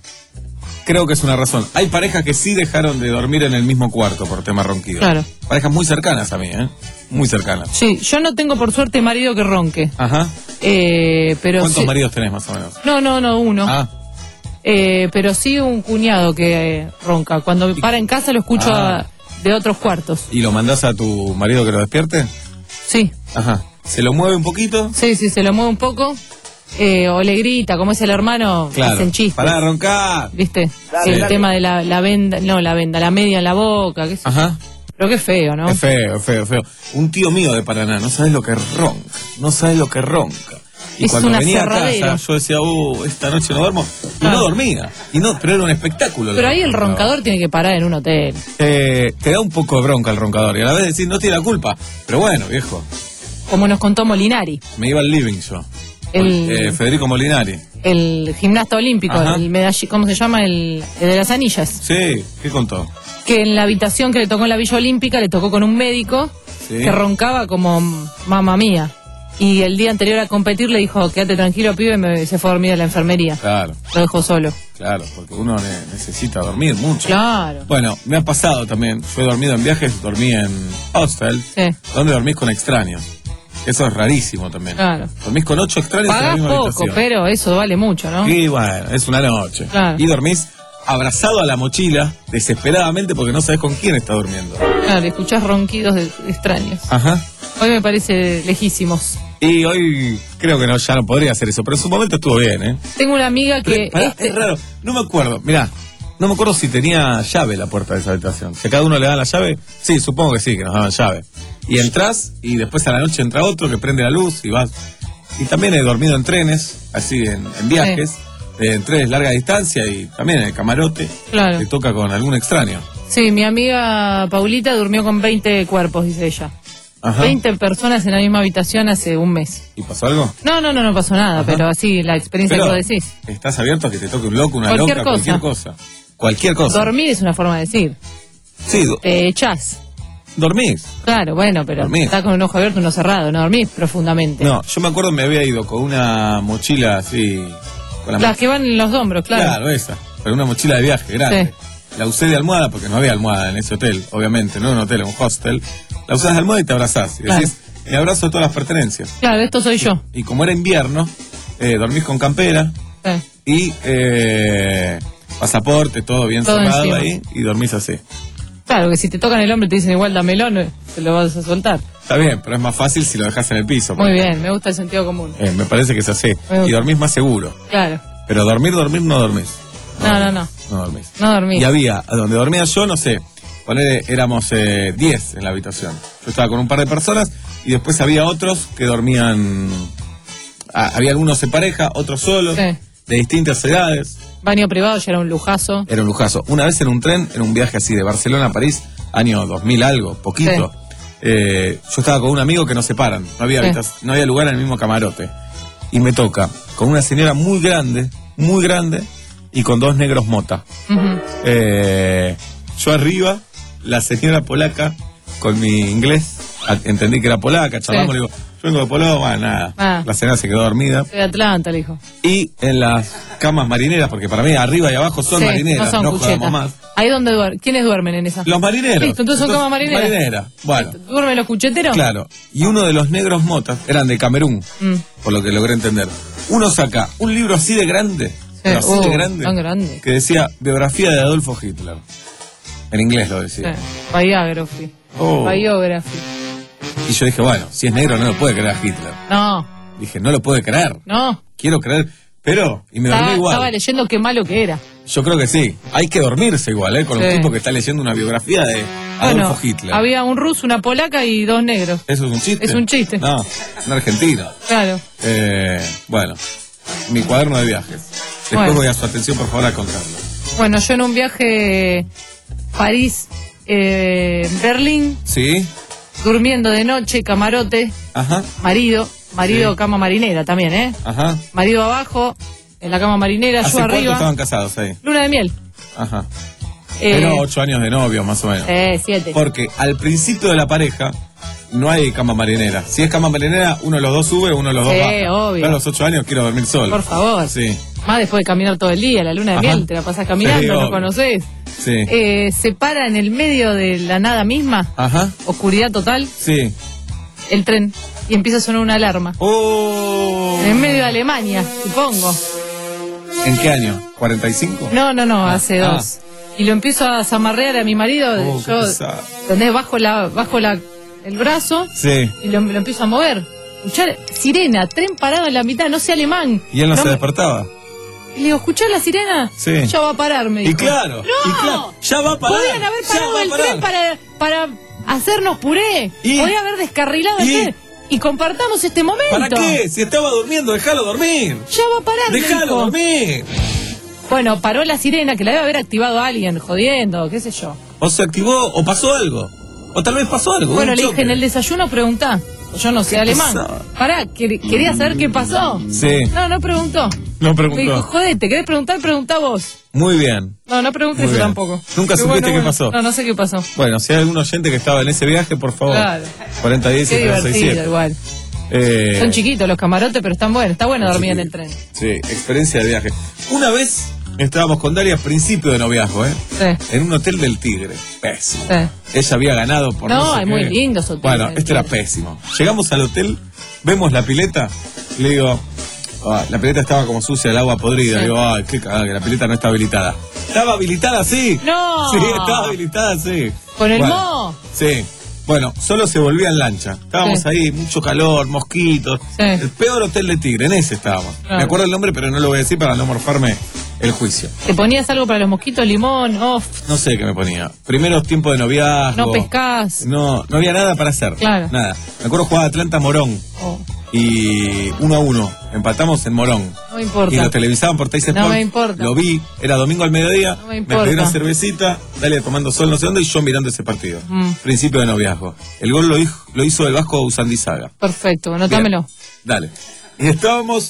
Speaker 5: Creo que es una razón. Hay parejas que sí dejaron de dormir en el mismo cuarto por tema ronquido.
Speaker 4: Claro.
Speaker 5: Parejas muy cercanas a mí, ¿eh? Muy cercanas.
Speaker 4: Sí, yo no tengo por suerte marido que ronque.
Speaker 5: Ajá.
Speaker 4: Eh, pero
Speaker 5: ¿Cuántos
Speaker 4: sí-
Speaker 5: maridos tenés más o menos?
Speaker 4: No, no, no, uno.
Speaker 5: Ah,
Speaker 4: Eh, pero sí un cuñado que eh, ronca. Cuando para en casa lo escucho
Speaker 5: Ah.
Speaker 4: a- de otros cuartos.
Speaker 5: ¿y lo mandás a tu marido que lo despierte?
Speaker 4: Sí,
Speaker 5: Ajá. ¿Se lo mueve un poquito?
Speaker 4: sí, sí, se lo mueve un poco. Eh, o le grita, como es el hermano,
Speaker 5: Claro.
Speaker 4: hacen chistes.
Speaker 5: Pará de roncar.
Speaker 4: ¿Viste?
Speaker 2: Dale,
Speaker 4: el
Speaker 2: dale.
Speaker 4: tema de la, la venda, no, la venda, la media en la boca, qué sé yo.
Speaker 5: Ajá.
Speaker 4: Pero qué feo, ¿no?
Speaker 5: Es feo, es feo, es feo. Un tío mío de Paraná, no sabes lo que ronca. No sabes lo que ronca. Y
Speaker 4: Es
Speaker 5: cuando
Speaker 4: una
Speaker 5: venía a
Speaker 4: cerradera.
Speaker 5: casa, yo decía, uh, esta noche no duermo. Y
Speaker 4: Ah.
Speaker 5: no dormía. Y no, pero era un espectáculo.
Speaker 4: Pero ahí el
Speaker 5: roncador.
Speaker 4: roncador tiene que parar en un hotel.
Speaker 5: Eh, te da un poco de bronca el roncador. Y a la vez decir, no tiene la culpa. Pero bueno, viejo.
Speaker 4: Como nos contó Molinari,
Speaker 5: Me iba al living yo.
Speaker 4: El-
Speaker 5: Eh, Federico Molinari.
Speaker 4: el gimnasta olímpico,
Speaker 5: Ajá.
Speaker 4: el medall- ¿cómo se llama? El, el de las anillas.
Speaker 5: Sí, ¿qué contó?
Speaker 4: Que en la habitación que le tocó en la Villa Olímpica le tocó con un médico
Speaker 5: Sí.
Speaker 4: que roncaba como mamá mía. Y el día anterior a competir le dijo, quédate tranquilo, pibe, y me- se fue a dormir a la enfermería.
Speaker 5: Claro,
Speaker 4: Lo dejó solo.
Speaker 5: claro, porque uno ne- necesita dormir mucho.
Speaker 4: Claro.
Speaker 5: Bueno, me ha pasado también. Yo he dormido en viajes, dormí en hostel,
Speaker 4: Sí.
Speaker 5: donde dormís con extraños. Eso es rarísimo también.
Speaker 4: Claro.
Speaker 5: Dormís con ocho extraños en la
Speaker 4: Pagás
Speaker 5: misma
Speaker 4: poco,
Speaker 5: habitación.
Speaker 4: pero eso vale mucho, ¿no?
Speaker 5: Y bueno, es una noche.
Speaker 4: Claro.
Speaker 5: Y dormís abrazado a la mochila, desesperadamente, porque no sabes con quién está durmiendo.
Speaker 4: Claro, y escuchás ronquidos de- extraños.
Speaker 5: Ajá.
Speaker 4: Hoy me parece lejísimos.
Speaker 5: Y hoy creo que no, ya no podría hacer eso, pero en su momento estuvo bien, ¿eh?
Speaker 4: Tengo una amiga que...
Speaker 5: Pará,
Speaker 4: este-
Speaker 5: es raro, no me acuerdo, mirá, no me acuerdo si tenía llave la puerta de esa habitación. Si a cada uno le da la llave, sí, supongo que sí, que nos daban llave. Y entras y después a la noche entra otro que prende la luz y vas. Y también he dormido en trenes, así en, en viajes, eh, en trenes larga distancia y también en el camarote,
Speaker 4: Claro.
Speaker 5: que toca con algún extraño.
Speaker 4: Sí, mi amiga Paulita durmió con veinte cuerpos, dice ella.
Speaker 5: Ajá.
Speaker 4: veinte personas en la misma habitación hace un mes.
Speaker 5: ¿Y pasó algo?
Speaker 4: No, no, no, no pasó nada,
Speaker 5: Ajá.
Speaker 4: pero así, la experiencia
Speaker 5: Pero,
Speaker 4: que vos decís.
Speaker 5: ¿estás abierto a que te toque un loco, una
Speaker 4: Cualquier
Speaker 5: loca,
Speaker 4: cosa.
Speaker 5: cualquier cosa? Cualquier cosa.
Speaker 4: Dormir es una forma de decir.
Speaker 5: Sí, do-
Speaker 4: Te echás.
Speaker 5: dormís.
Speaker 4: Claro, bueno, pero
Speaker 5: Dormir.
Speaker 4: estás con un ojo abierto, uno cerrado, no dormís profundamente.
Speaker 5: No, yo me acuerdo me había ido con una mochila así. Con la
Speaker 4: Las que van en los hombros, claro.
Speaker 5: Claro, esa. Pero una mochila de viaje grande. La usé de almohada porque no había almohada en ese hotel, obviamente, no en un hotel, en un hostel. La usás de almohada y te abrazás. Y
Speaker 4: Claro.
Speaker 5: decís, me abrazo todas las pertenencias.
Speaker 4: Claro, esto soy yo.
Speaker 5: Y como era invierno, eh, dormís con campera
Speaker 4: Sí.
Speaker 5: y eh, pasaporte, todo bien
Speaker 4: Todo
Speaker 5: cerrado
Speaker 4: encima.
Speaker 5: ahí, y dormís así.
Speaker 4: Claro, que si te tocan el hombro y te dicen igual dámelo, no, te lo vas a soltar.
Speaker 5: Está bien, pero es más fácil si lo dejas en el piso.
Speaker 4: Muy
Speaker 5: porque,
Speaker 4: bien, me gusta el sentido común.
Speaker 5: eh, me parece que es así.
Speaker 4: Me gusta.
Speaker 5: Y dormís más seguro.
Speaker 4: Claro.
Speaker 5: Pero dormir, dormir, no dormís.
Speaker 4: No, no, no.
Speaker 5: No dormís.
Speaker 4: No dormís.
Speaker 5: Y había, donde dormía yo, no sé, ponele, éramos eh, diez en la habitación. Yo estaba con un par de personas y después había otros que dormían, ah, había algunos en pareja, otros solos,
Speaker 4: Sí.
Speaker 5: de distintas edades.
Speaker 4: Baño privado ya era un lujazo.
Speaker 5: Era un lujazo. Una vez en un tren, en un viaje así de Barcelona a París, año dos mil algo, poquito, eh, yo estaba con un amigo que nos separan, no había,
Speaker 4: Sí.
Speaker 5: habitas- no había lugar en el mismo camarote. Y me toca con una señora muy grande, muy grande, y con dos negros mota.
Speaker 4: Ujú.
Speaker 5: Eh, yo arriba, la señora polaca, con mi inglés, a- entendí que era polaca, charlamos,
Speaker 4: Sí.
Speaker 5: le digo, yo vengo de Polonia, bueno, nada.
Speaker 4: Ah.
Speaker 5: La señora se quedó dormida.
Speaker 4: Soy de Atlanta, le dijo.
Speaker 5: Y en las camas marineras, porque para mí arriba y abajo son
Speaker 4: Sí,
Speaker 5: marineras,
Speaker 4: no son
Speaker 5: no
Speaker 4: cuchetas.
Speaker 5: jugamos más.
Speaker 4: Ahí donde duermen. ¿Quiénes duermen en esa?
Speaker 5: Los marineros.
Speaker 4: Listo, entonces son camas marineras.
Speaker 5: Marinera. Bueno,
Speaker 4: ¿Duermen los cucheteros?
Speaker 5: claro. Y uno de los negros motas, eran de Camerún,
Speaker 4: Mm.
Speaker 5: por lo que logré entender. Uno saca un libro así de grande, pero así
Speaker 4: Uh,
Speaker 5: de grande,
Speaker 4: tan grande.
Speaker 5: que decía biografía de Adolfo Hitler. En inglés lo decía.
Speaker 4: Sí. Biography.
Speaker 5: Oh.
Speaker 4: Biography.
Speaker 5: Y yo dije, bueno, si es negro no lo puede creer a Hitler.
Speaker 4: No,
Speaker 5: Dije, no lo puede creer.
Speaker 4: no.
Speaker 5: Quiero creer, pero, y me dormí
Speaker 4: Estaba,
Speaker 5: igual.
Speaker 4: estaba leyendo qué malo que era.
Speaker 5: Yo creo que sí. Hay que dormirse igual, ¿eh? Con un
Speaker 4: Sí.
Speaker 5: tipo que está leyendo una biografía de
Speaker 4: Bueno,
Speaker 5: Adolfo Hitler.
Speaker 4: había un ruso, una polaca y dos negros.
Speaker 5: ¿Eso es un chiste?
Speaker 4: Es un chiste.
Speaker 5: No, un argentino.
Speaker 4: Claro.
Speaker 5: Eh, bueno, mi cuaderno de viajes. Después
Speaker 4: Bueno.
Speaker 5: voy a su atención, por favor, a contarlo.
Speaker 4: Bueno, yo en un viaje París, eh, Berlín,
Speaker 5: ¿Sí?
Speaker 4: durmiendo de noche, camarote,
Speaker 5: Ajá,
Speaker 4: marido, marido,
Speaker 5: Sí.
Speaker 4: cama marinera también, ¿eh?
Speaker 5: ajá.
Speaker 4: Marido abajo, en la cama marinera,
Speaker 5: ¿Hace
Speaker 4: yo
Speaker 5: cuánto
Speaker 4: arriba.
Speaker 5: estaban casados ahí?
Speaker 4: Luna de miel.
Speaker 5: Ajá.
Speaker 4: Eh,
Speaker 5: Pero ocho años de novio, más o menos.
Speaker 4: eh, siete.
Speaker 5: Porque al principio de la pareja no hay cama marinera. Si es cama marinera, uno de los dos sube, uno de los
Speaker 4: Sí,
Speaker 5: dos baja.
Speaker 4: obvio.
Speaker 5: Yo a los ocho años quiero dormir solo.
Speaker 4: Por favor.
Speaker 5: Sí,
Speaker 4: Más después de caminar todo el día, la luna de
Speaker 5: Ajá.
Speaker 4: miel, te la pasás caminando,
Speaker 5: Sí,
Speaker 4: no
Speaker 5: obvio.
Speaker 4: conocés.
Speaker 5: sí.
Speaker 4: Eh, se para en el medio de la nada misma,
Speaker 5: Ajá,
Speaker 4: oscuridad total,
Speaker 5: sí.
Speaker 4: el tren, y empieza a sonar una alarma.
Speaker 5: Oh.
Speaker 4: En medio de Alemania, supongo.
Speaker 5: ¿En qué año? ¿cuarenta y cinco?
Speaker 4: No, no, no, hace
Speaker 5: ah.
Speaker 4: dos. Y lo empiezo a zamarrear a mi marido,
Speaker 5: Oh, qué
Speaker 4: yo,
Speaker 5: pesado.
Speaker 4: ¿entendés? Bajo la, bajo la, el brazo
Speaker 5: Sí.
Speaker 4: y lo, lo empiezo a mover. Escuchar, sirena, tren parado en la mitad, no sé alemán.
Speaker 5: ¿Y él no, se
Speaker 4: me-
Speaker 5: despertaba?
Speaker 4: Y le digo, ¿escuchás la sirena?
Speaker 5: Sí.
Speaker 4: Ya va a parar, me
Speaker 5: Y
Speaker 4: dijo.
Speaker 5: claro,
Speaker 4: ¡No!
Speaker 5: y claro, ya va a parar.
Speaker 4: Podían haber
Speaker 5: ya
Speaker 4: parado
Speaker 5: va a
Speaker 4: el
Speaker 5: parar.
Speaker 4: tren para, para hacernos puré.
Speaker 5: ¿Y?
Speaker 4: Podía haber descarrilado el
Speaker 5: ¿Y?
Speaker 4: tren. Y compartamos este momento.
Speaker 5: ¿Para qué? Si estaba durmiendo, déjalo dormir.
Speaker 4: Ya va a parar, me
Speaker 5: Déjalo
Speaker 4: dijo.
Speaker 5: dormir.
Speaker 4: Bueno, paró la sirena, que la debe haber activado alguien, jodiendo, qué sé yo.
Speaker 5: O se activó, o pasó algo. O tal vez pasó algo.
Speaker 4: Bueno,
Speaker 5: un
Speaker 4: le dije,
Speaker 5: choque.
Speaker 4: en el desayuno preguntá. Yo no sé
Speaker 5: Qué
Speaker 4: alemán.
Speaker 5: pesado.
Speaker 4: Pará, quer- quería saber qué pasó.
Speaker 5: Sí.
Speaker 4: No, no preguntó.
Speaker 5: No
Speaker 4: Me dijo,
Speaker 5: preguntó.
Speaker 4: jodete, ¿querés preguntar? Preguntá vos.
Speaker 5: Muy bien.
Speaker 4: No, no pregunté
Speaker 5: Muy
Speaker 4: yo
Speaker 5: bien.
Speaker 4: tampoco.
Speaker 5: Nunca
Speaker 4: Pero
Speaker 5: supiste qué pasó.
Speaker 4: No, no sé qué pasó.
Speaker 5: Bueno, si hay algún oyente que estaba en ese viaje, por favor.
Speaker 4: Claro.
Speaker 5: cuarenta diez y
Speaker 4: Qué
Speaker 5: tres seis
Speaker 4: divertido,
Speaker 5: siete.
Speaker 4: igual.
Speaker 5: Eh,
Speaker 4: Son chiquitos los camarotes, pero están buenos. Está bueno
Speaker 5: son
Speaker 4: dormir en el
Speaker 5: chiquitos.
Speaker 4: tren.
Speaker 5: Sí, experiencia de viaje. Una vez estábamos con Daria a principio de noviazgo, ¿eh?
Speaker 4: Sí,
Speaker 5: En un hotel del Tigre. Pésimo.
Speaker 4: sí.
Speaker 5: Ella había ganado por no,
Speaker 4: No,
Speaker 5: sé
Speaker 4: hay
Speaker 5: qué.
Speaker 4: muy lindos hoteles
Speaker 5: Bueno,
Speaker 4: del
Speaker 5: este era
Speaker 4: Tigre.
Speaker 5: pésimo. Llegamos al hotel, vemos la pileta, y le digo, ah, la pileta estaba como sucia, el agua podrida.
Speaker 4: Sí.
Speaker 5: Le digo, ay, qué cagada, que la pileta no está habilitada. ¿Estaba habilitada sí?
Speaker 4: ¡No!
Speaker 5: Sí, estaba habilitada sí.
Speaker 4: ¿Con el
Speaker 5: Bueno,
Speaker 4: moho?
Speaker 5: Sí. Bueno, solo se volvía en lancha. Estábamos
Speaker 4: Sí.
Speaker 5: ahí, mucho calor, mosquitos.
Speaker 4: Sí.
Speaker 5: El peor hotel de Tigre, en ese estábamos.
Speaker 4: Claro.
Speaker 5: Me acuerdo el nombre, pero no lo voy a decir para no morfarme el juicio.
Speaker 4: ¿Te ponías algo para los mosquitos? Limón, off,
Speaker 5: No sé qué me ponía. Primeros tiempos de noviazgo.
Speaker 4: no pescás.
Speaker 5: No, no había nada para hacer.
Speaker 4: Claro.
Speaker 5: Nada. Me acuerdo jugar Atlanta Morón.
Speaker 4: Oh.
Speaker 5: Y uno a uno. Empatamos en Morón.
Speaker 4: No me importa.
Speaker 5: Y lo televisaban por Teis
Speaker 4: No
Speaker 5: Sport.
Speaker 4: me importa.
Speaker 5: Lo vi, era domingo al mediodía.
Speaker 4: No me importa.
Speaker 5: pedí una cervecita, dale tomando sol, no sé dónde, y yo mirando ese partido.
Speaker 4: Mm.
Speaker 5: Principio de noviazgo. El gol lo, hizo, lo hizo el Vasco Usandizaga.
Speaker 4: Perfecto, anótamelo.
Speaker 5: Bien, dale. Y estábamos.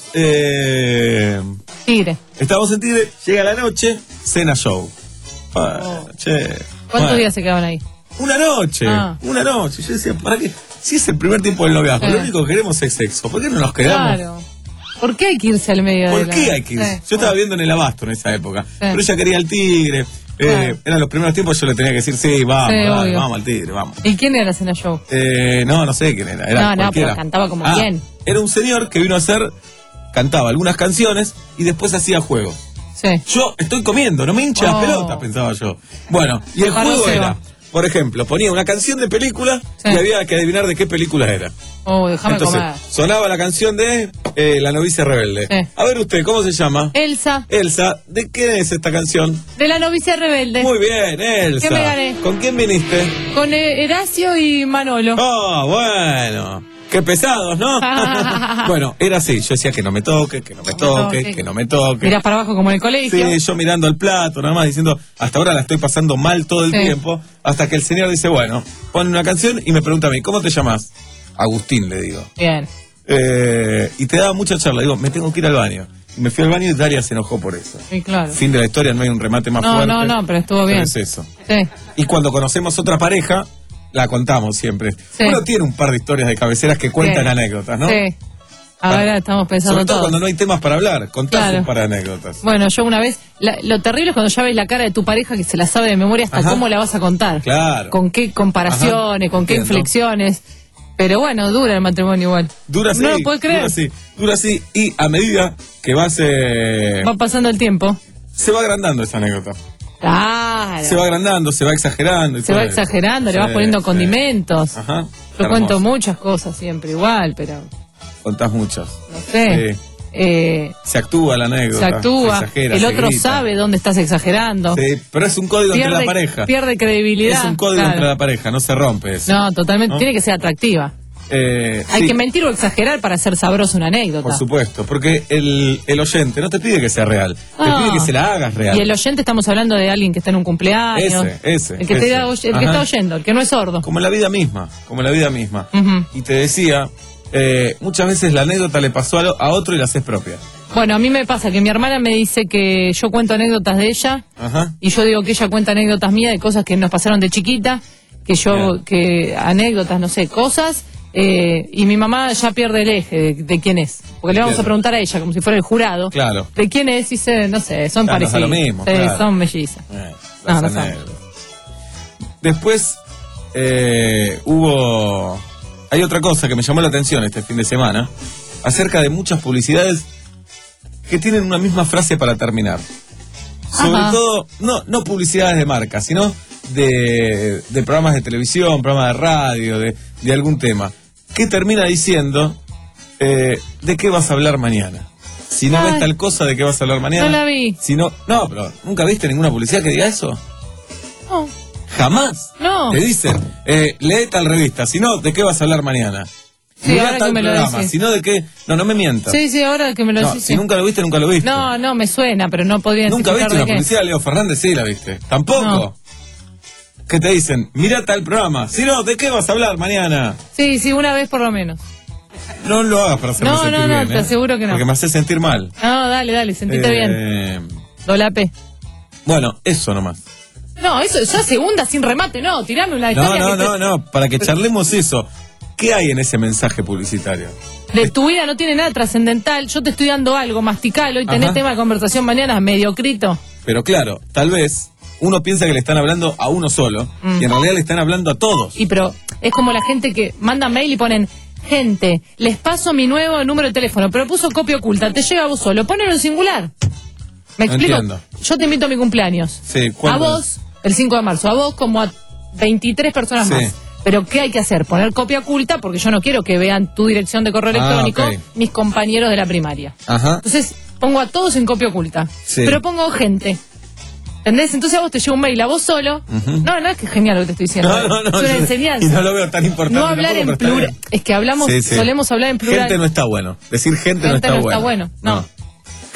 Speaker 5: Eh,
Speaker 4: Tigre.
Speaker 5: estábamos en Tigre, llega la noche, cena show. Bueno,
Speaker 4: Oh.
Speaker 5: che.
Speaker 4: ¿Cuántos
Speaker 5: bueno.
Speaker 4: días se quedaban ahí?
Speaker 5: Una noche,
Speaker 4: Ah.
Speaker 5: una noche. Yo decía, ¿para qué? Si es el primer tiempo del noviazgo,
Speaker 4: Sí.
Speaker 5: lo único que queremos es sexo. ¿Por qué no nos quedamos?
Speaker 4: Claro. ¿Por qué hay que irse al medio de
Speaker 5: ¿Por
Speaker 4: la...
Speaker 5: qué hay que ir?
Speaker 4: Sí.
Speaker 5: Yo estaba viendo en el Abasto en esa época.
Speaker 4: Sí.
Speaker 5: Pero ella quería al Tigre. Eh,
Speaker 4: Claro.
Speaker 5: Eran los primeros tiempos, yo le tenía que decir, sí, vamos,
Speaker 4: Sí,
Speaker 5: dale,
Speaker 4: obvio.
Speaker 5: vamos al Tigre, vamos.
Speaker 4: ¿Y quién era la cena show?
Speaker 5: Eh, no, no sé quién era. era
Speaker 4: No, no,
Speaker 5: cualquiera.
Speaker 4: pero cantaba como
Speaker 5: Ah,
Speaker 4: quién.
Speaker 5: Era un señor que vino a hacer, cantaba algunas canciones y después hacía juegos.
Speaker 4: Sí.
Speaker 5: Yo estoy comiendo, no me hincha la
Speaker 4: Oh.
Speaker 5: pelota, pensaba yo. Bueno, y el
Speaker 4: Paró
Speaker 5: juego
Speaker 4: Seba.
Speaker 5: era, por ejemplo, ponía una canción de película
Speaker 4: Sí.
Speaker 5: y había que adivinar de qué película era.
Speaker 4: Oh, déjame
Speaker 5: Entonces,
Speaker 4: comer.
Speaker 5: sonaba la canción de eh, La novicia rebelde.
Speaker 4: Sí.
Speaker 5: A ver usted, ¿cómo se llama?
Speaker 4: Elsa,
Speaker 5: Elsa, ¿de qué es esta canción?
Speaker 4: de la novicia rebelde.
Speaker 5: Muy bien, Elsa.
Speaker 4: ¿Qué me gané?
Speaker 5: ¿Con quién viniste?
Speaker 4: Con eh, Horacio y Manolo.
Speaker 5: Oh, bueno. Qué pesados, ¿no? Bueno, era así. Yo decía que no me toque, que no me toque,
Speaker 4: toque.
Speaker 5: que no me toque.
Speaker 4: Mirás para abajo como en el colegio.
Speaker 5: Sí, yo mirando al plato, nada más diciendo, hasta ahora la estoy pasando mal todo el
Speaker 4: Sí.
Speaker 5: tiempo, hasta que el señor dice, bueno, pone una canción y me pregunta a mí, ¿cómo te llamas? Agustín, le digo.
Speaker 4: Bien.
Speaker 5: Eh, y te daba mucha charla, digo, me tengo que ir al baño. Y me fui al baño y Daria se enojó por eso.
Speaker 4: Sí, claro.
Speaker 5: Fin de la historia, no hay un remate más
Speaker 4: No,
Speaker 5: fuerte.
Speaker 4: no, no, pero estuvo bien.
Speaker 5: Es eso.
Speaker 4: Sí.
Speaker 5: Y cuando conocemos otra pareja, la contamos siempre.
Speaker 4: Sí.
Speaker 5: Uno tiene un par de historias de cabeceras que cuentan
Speaker 4: Sí.
Speaker 5: anécdotas, ¿no?
Speaker 4: Sí. Ahora estamos pensando
Speaker 5: Sobre todo
Speaker 4: todo.
Speaker 5: cuando no hay temas para hablar, contás
Speaker 4: Claro.
Speaker 5: un par de anécdotas.
Speaker 4: Bueno, yo una vez, la- lo terrible es cuando ya ves la cara de tu pareja que se la sabe de memoria hasta
Speaker 5: Ajá.
Speaker 4: cómo la vas a contar.
Speaker 5: Claro.
Speaker 4: Con qué comparaciones,
Speaker 5: Ajá.
Speaker 4: con qué
Speaker 5: Entiendo.
Speaker 4: inflexiones. Pero bueno, dura el matrimonio igual.
Speaker 5: Dura así,
Speaker 4: No lo puedes creer.
Speaker 5: dura así, dura así. Y a medida que vas, eh,
Speaker 4: Va pasando el tiempo.
Speaker 5: se va agrandando esa anécdota.
Speaker 4: Claro.
Speaker 5: Se va agrandando, se va exagerando. y
Speaker 4: Se
Speaker 5: todo
Speaker 4: va
Speaker 5: eso.
Speaker 4: exagerando, le
Speaker 5: Sí,
Speaker 4: vas poniendo
Speaker 5: sí.
Speaker 4: condimentos.
Speaker 5: Ajá.
Speaker 4: Yo
Speaker 5: Hermoso.
Speaker 4: cuento muchas cosas siempre igual, pero
Speaker 5: Contás muchas.
Speaker 4: no sé.
Speaker 5: Sí.
Speaker 4: Eh,
Speaker 5: Se actúa la anécdota.
Speaker 4: se actúa,
Speaker 5: se exagera,
Speaker 4: el
Speaker 5: se
Speaker 4: otro
Speaker 5: grita.
Speaker 4: sabe dónde estás exagerando.
Speaker 5: Sí, pero es un código entre la pareja.
Speaker 4: pierde credibilidad.
Speaker 5: Es un código
Speaker 4: claro.
Speaker 5: entre la pareja, no se rompe eso.
Speaker 4: No, totalmente,
Speaker 5: ¿No?
Speaker 4: tiene que ser atractiva.
Speaker 5: Eh,
Speaker 4: Hay
Speaker 5: sí,
Speaker 4: que mentir o exagerar para hacer sabrosa una anécdota.
Speaker 5: por supuesto, porque el, el oyente no te pide que sea real, te
Speaker 4: Ah.
Speaker 5: pide que se la hagas real.
Speaker 4: Y el oyente estamos hablando de alguien que está en un cumpleaños.
Speaker 5: Ese, ese,
Speaker 4: El que, te
Speaker 5: ese.
Speaker 4: da- el que
Speaker 5: Ajá.
Speaker 4: está oyendo, el que no es sordo.
Speaker 5: Como en la vida misma, como en la vida misma.
Speaker 4: Ujú.
Speaker 5: Y te decía, eh, muchas veces la anécdota le pasó a, lo- a otro y la haces propia.
Speaker 4: Bueno, a mí me pasa que mi hermana me dice que yo cuento anécdotas de ella
Speaker 5: Ajá.
Speaker 4: y yo digo que ella cuenta anécdotas mías de cosas que nos pasaron de chiquita, que yo,
Speaker 5: Bien.
Speaker 4: que anécdotas, no sé, cosas, eh, y mi mamá ya pierde el eje de, de quién es. Porque le vamos
Speaker 5: Entiendo.
Speaker 4: a preguntar a ella, como si fuera el jurado.
Speaker 5: Claro.
Speaker 4: ¿De quién es? Dice, no sé, son
Speaker 5: Claro, nos da
Speaker 4: parecidos.
Speaker 5: lo mismo,
Speaker 4: Sí,
Speaker 5: claro.
Speaker 4: son mellizas.
Speaker 5: Eh,
Speaker 4: No,
Speaker 5: las
Speaker 4: no sabe.
Speaker 5: anécdotas. Después eh, hubo... Hay otra cosa que me llamó la atención este fin de semana, acerca de muchas publicidades que tienen una misma frase para terminar. Sobre
Speaker 4: Ajá.
Speaker 5: todo, no, no publicidades de marca, sino de, de programas de televisión, programas de radio, de, de algún tema, que termina diciendo, eh, ¿de qué vas a hablar mañana? Si no
Speaker 4: Ay.
Speaker 5: ves tal cosa, ¿de qué vas a hablar mañana?
Speaker 4: No la vi.
Speaker 5: Si no, no, pero ¿nunca viste ninguna publicidad que diga eso?
Speaker 4: No,
Speaker 5: Jamás.
Speaker 4: No.
Speaker 5: Te dicen, eh, lee tal revista, si no, ¿de qué vas a hablar mañana?
Speaker 4: Sí,
Speaker 5: Mirá
Speaker 4: ahora
Speaker 5: tal
Speaker 4: que me lo
Speaker 5: programa,
Speaker 4: decís.
Speaker 5: si no, ¿de qué? No, no me mientas.
Speaker 4: sí, sí, ahora que me lo
Speaker 5: No,
Speaker 4: decís,
Speaker 5: si
Speaker 4: sí.
Speaker 5: nunca lo viste, nunca lo viste.
Speaker 4: No, no, me suena, pero no podría
Speaker 5: ¿Nunca
Speaker 4: identificar
Speaker 5: viste
Speaker 4: de
Speaker 5: una
Speaker 4: qué.
Speaker 5: publicidad de Leo Fernández? Sí, la viste. Tampoco.
Speaker 4: No.
Speaker 5: Que te dicen, mira tal programa. Si no, ¿de qué vas a hablar mañana?
Speaker 4: Sí, sí, una vez por lo menos.
Speaker 5: No lo hagas para hacerme
Speaker 4: No,
Speaker 5: sentir
Speaker 4: no, no,
Speaker 5: bien,
Speaker 4: te
Speaker 5: ¿eh?
Speaker 4: aseguro que no.
Speaker 5: Porque me hace sentir mal.
Speaker 4: No, dale, dale, sentite bien.
Speaker 5: Eh,
Speaker 4: Dola P.
Speaker 5: Bueno, eso nomás.
Speaker 4: No, eso ya segunda sin remate, no, tirame una
Speaker 5: No,
Speaker 4: historia
Speaker 5: no,
Speaker 4: que te-
Speaker 5: no, no. Para que charlemos eso. ¿Qué hay en ese mensaje publicitario?
Speaker 4: de tu vida no tiene nada trascendental. Yo te estoy dando algo, masticalo y tenés
Speaker 5: Ajá.
Speaker 4: tema de conversación mañana, mediocrito.
Speaker 5: Pero claro, tal vez uno piensa que le están hablando a uno solo
Speaker 4: Mm.
Speaker 5: y en realidad le están hablando a todos.
Speaker 4: Y pero es como la gente que manda mail y ponen, gente, les paso mi nuevo número de teléfono, pero puso copia oculta, te llega a vos solo, ponelo en singular. ¿Me
Speaker 5: No
Speaker 4: explico?
Speaker 5: entiendo.
Speaker 4: Yo te invito a mi cumpleaños.
Speaker 5: Sí,
Speaker 4: A
Speaker 5: ¿cuándo
Speaker 4: vos, el cinco de marzo, a vos como a veintitrés personas
Speaker 5: Sí.
Speaker 4: más. Pero ¿qué hay que hacer? Poner copia oculta porque yo no quiero que vean tu dirección de correo
Speaker 5: Ah,
Speaker 4: electrónico
Speaker 5: ok.
Speaker 4: mis compañeros de la primaria.
Speaker 5: Ajá.
Speaker 4: Entonces pongo a todos en copia oculta.
Speaker 5: Sí.
Speaker 4: Pero pongo gente. ¿Entendés? Entonces a vos te llega un mail a vos solo.
Speaker 5: Ujú.
Speaker 4: No, no es que es genial lo que te estoy diciendo.
Speaker 5: No, no, no.
Speaker 4: Es una
Speaker 5: yo-
Speaker 4: enseñanza.
Speaker 5: Y no lo veo tan importante.
Speaker 4: No hablar
Speaker 5: tampoco,
Speaker 4: en
Speaker 5: pero está
Speaker 4: plural.
Speaker 5: bien.
Speaker 4: Es que hablamos,
Speaker 5: Sí, sí.
Speaker 4: solemos hablar en plural.
Speaker 5: Gente no está bueno. Decir gente, no
Speaker 4: Gente
Speaker 5: está
Speaker 4: no
Speaker 5: bueno.
Speaker 4: está bueno, no.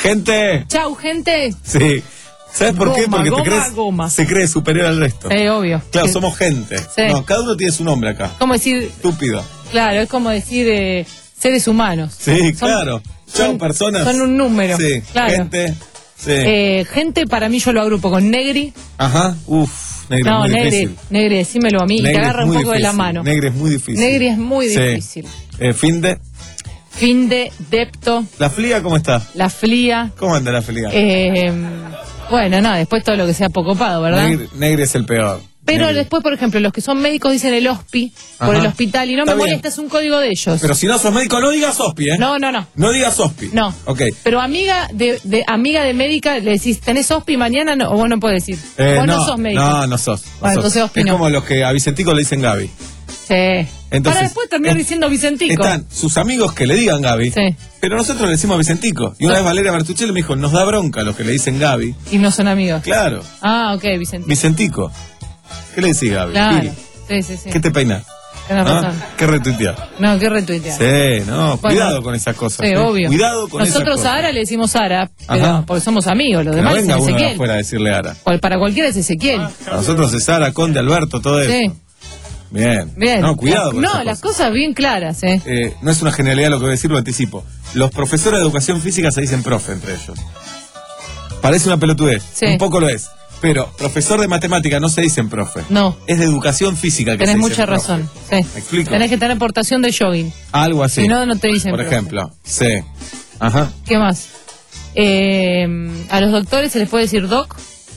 Speaker 5: Gente.
Speaker 4: Chau, gente.
Speaker 5: Sí. ¿Sabes por qué?
Speaker 4: Goma,
Speaker 5: Porque
Speaker 4: goma,
Speaker 5: te crees,
Speaker 4: goma.
Speaker 5: se cree superior al resto.
Speaker 4: Sí, obvio.
Speaker 5: Claro,
Speaker 4: Sí.
Speaker 5: somos gente.
Speaker 4: Sí.
Speaker 5: No, cada uno tiene su nombre acá.
Speaker 4: ¿Cómo decir?
Speaker 5: Estúpido.
Speaker 4: Claro, es como decir eh, seres humanos.
Speaker 5: Sí,
Speaker 4: Son-
Speaker 5: claro. Chau,
Speaker 4: son-
Speaker 5: personas.
Speaker 4: Son un número.
Speaker 5: Sí,
Speaker 4: claro.
Speaker 5: gente. Sí.
Speaker 4: Eh, gente, para mí yo lo agrupo con Negri.
Speaker 5: Ajá. Uf, Negri
Speaker 4: No,
Speaker 5: es muy
Speaker 4: Negri,
Speaker 5: difícil.
Speaker 4: Negri, decímelo a mí,
Speaker 5: Negri
Speaker 4: te
Speaker 5: es
Speaker 4: agarra un
Speaker 5: muy
Speaker 4: poco de la
Speaker 5: difícil.
Speaker 4: mano.
Speaker 5: Negri es muy difícil.
Speaker 4: Negri es muy
Speaker 5: Sí.
Speaker 4: difícil.
Speaker 5: Eh, fin de.
Speaker 4: Fin de, Depto,
Speaker 5: ¿La Flia cómo está?
Speaker 4: La Flia.
Speaker 5: ¿Cómo anda la Flia?
Speaker 4: Eh, bueno, no, después todo lo que sea poco copado, ¿verdad?
Speaker 5: Negri, Negri es el peor.
Speaker 4: Pero
Speaker 5: Negri.
Speaker 4: después, por ejemplo, los que son médicos dicen el hospi por
Speaker 5: Ajá.
Speaker 4: el hospital y no
Speaker 5: Está
Speaker 4: me
Speaker 5: bien.
Speaker 4: molesta, es un código de ellos.
Speaker 5: Pero si no sos médico, no digas hospi, ¿eh?
Speaker 4: No, no, no.
Speaker 5: No digas hospi.
Speaker 4: No.
Speaker 5: Ok.
Speaker 4: Pero amiga de, de amiga de médica, le decís, ¿tenés hospi mañana? No, o vos no podés decir.
Speaker 5: Eh,
Speaker 4: vos no, sos médico.
Speaker 5: No, no sos. no
Speaker 4: Bueno,
Speaker 5: sos.
Speaker 4: entonces hospi
Speaker 5: es
Speaker 4: no.
Speaker 5: como los que a Vicentico le dicen Gaby.
Speaker 4: Sí.
Speaker 5: Entonces,
Speaker 4: Para después terminar
Speaker 5: es-
Speaker 4: diciendo Vicentico.
Speaker 5: Están sus amigos que le digan Gaby,
Speaker 4: Sí.
Speaker 5: pero nosotros le decimos Vicentico. Y una vez Valeria Bertuccelli me dijo, nos da bronca los que le dicen Gaby.
Speaker 4: Y no son amigos.
Speaker 5: Claro,
Speaker 4: Ah, ok, Vicentico.
Speaker 5: Vicentico. ¿Qué le decís Gaby?
Speaker 4: Claro.
Speaker 5: Gil,
Speaker 4: Sí, sí, sí.
Speaker 5: ¿Qué te peinas?
Speaker 4: Tenés
Speaker 5: ¿Ah?
Speaker 4: razón.
Speaker 5: ¿Qué retuitear?
Speaker 4: No, qué retuitear.
Speaker 5: Sí, no,
Speaker 4: Bueno,
Speaker 5: cuidado con esas cosas.
Speaker 4: Sí,
Speaker 5: ¿eh?
Speaker 4: obvio.
Speaker 5: Cuidado con esas
Speaker 4: Nosotros
Speaker 5: cosas.
Speaker 4: a Ara le decimos Ara, pero
Speaker 5: Ajá.
Speaker 4: porque somos amigos, los
Speaker 5: Que no
Speaker 4: demás
Speaker 5: venga
Speaker 4: dicen
Speaker 5: uno de
Speaker 4: Ezequiel.
Speaker 5: afuera a decirle Ara.
Speaker 4: Cual- Para cualquiera es Ezequiel.
Speaker 5: Para nosotros es Ara, Conde, Alberto, todo eso.
Speaker 4: Sí.
Speaker 5: Bien.
Speaker 4: Bien.
Speaker 5: No, cuidado con
Speaker 4: No,
Speaker 5: esas
Speaker 4: las
Speaker 5: cosas.
Speaker 4: cosas bien claras, ¿eh?
Speaker 5: Eh, no es una genialidad lo que voy a decir, lo anticipo. Los profesores de educación física se dicen profe entre ellos. Parece una pelotudez,
Speaker 4: Sí.
Speaker 5: un poco lo es. Pero profesor de matemática no se dicen profe.
Speaker 4: No.
Speaker 5: Es de educación física que
Speaker 4: Tenés
Speaker 5: se
Speaker 4: mucha
Speaker 5: dicen profe.
Speaker 4: razón. Sí.
Speaker 5: ¿Me explico?
Speaker 4: Tenés que tener portación de jogging.
Speaker 5: Algo así.
Speaker 4: Si no, no te dicen
Speaker 5: Por
Speaker 4: profe.
Speaker 5: ejemplo, sí. Ajá.
Speaker 4: ¿Qué más? Eh, a los doctores se les puede decir doc.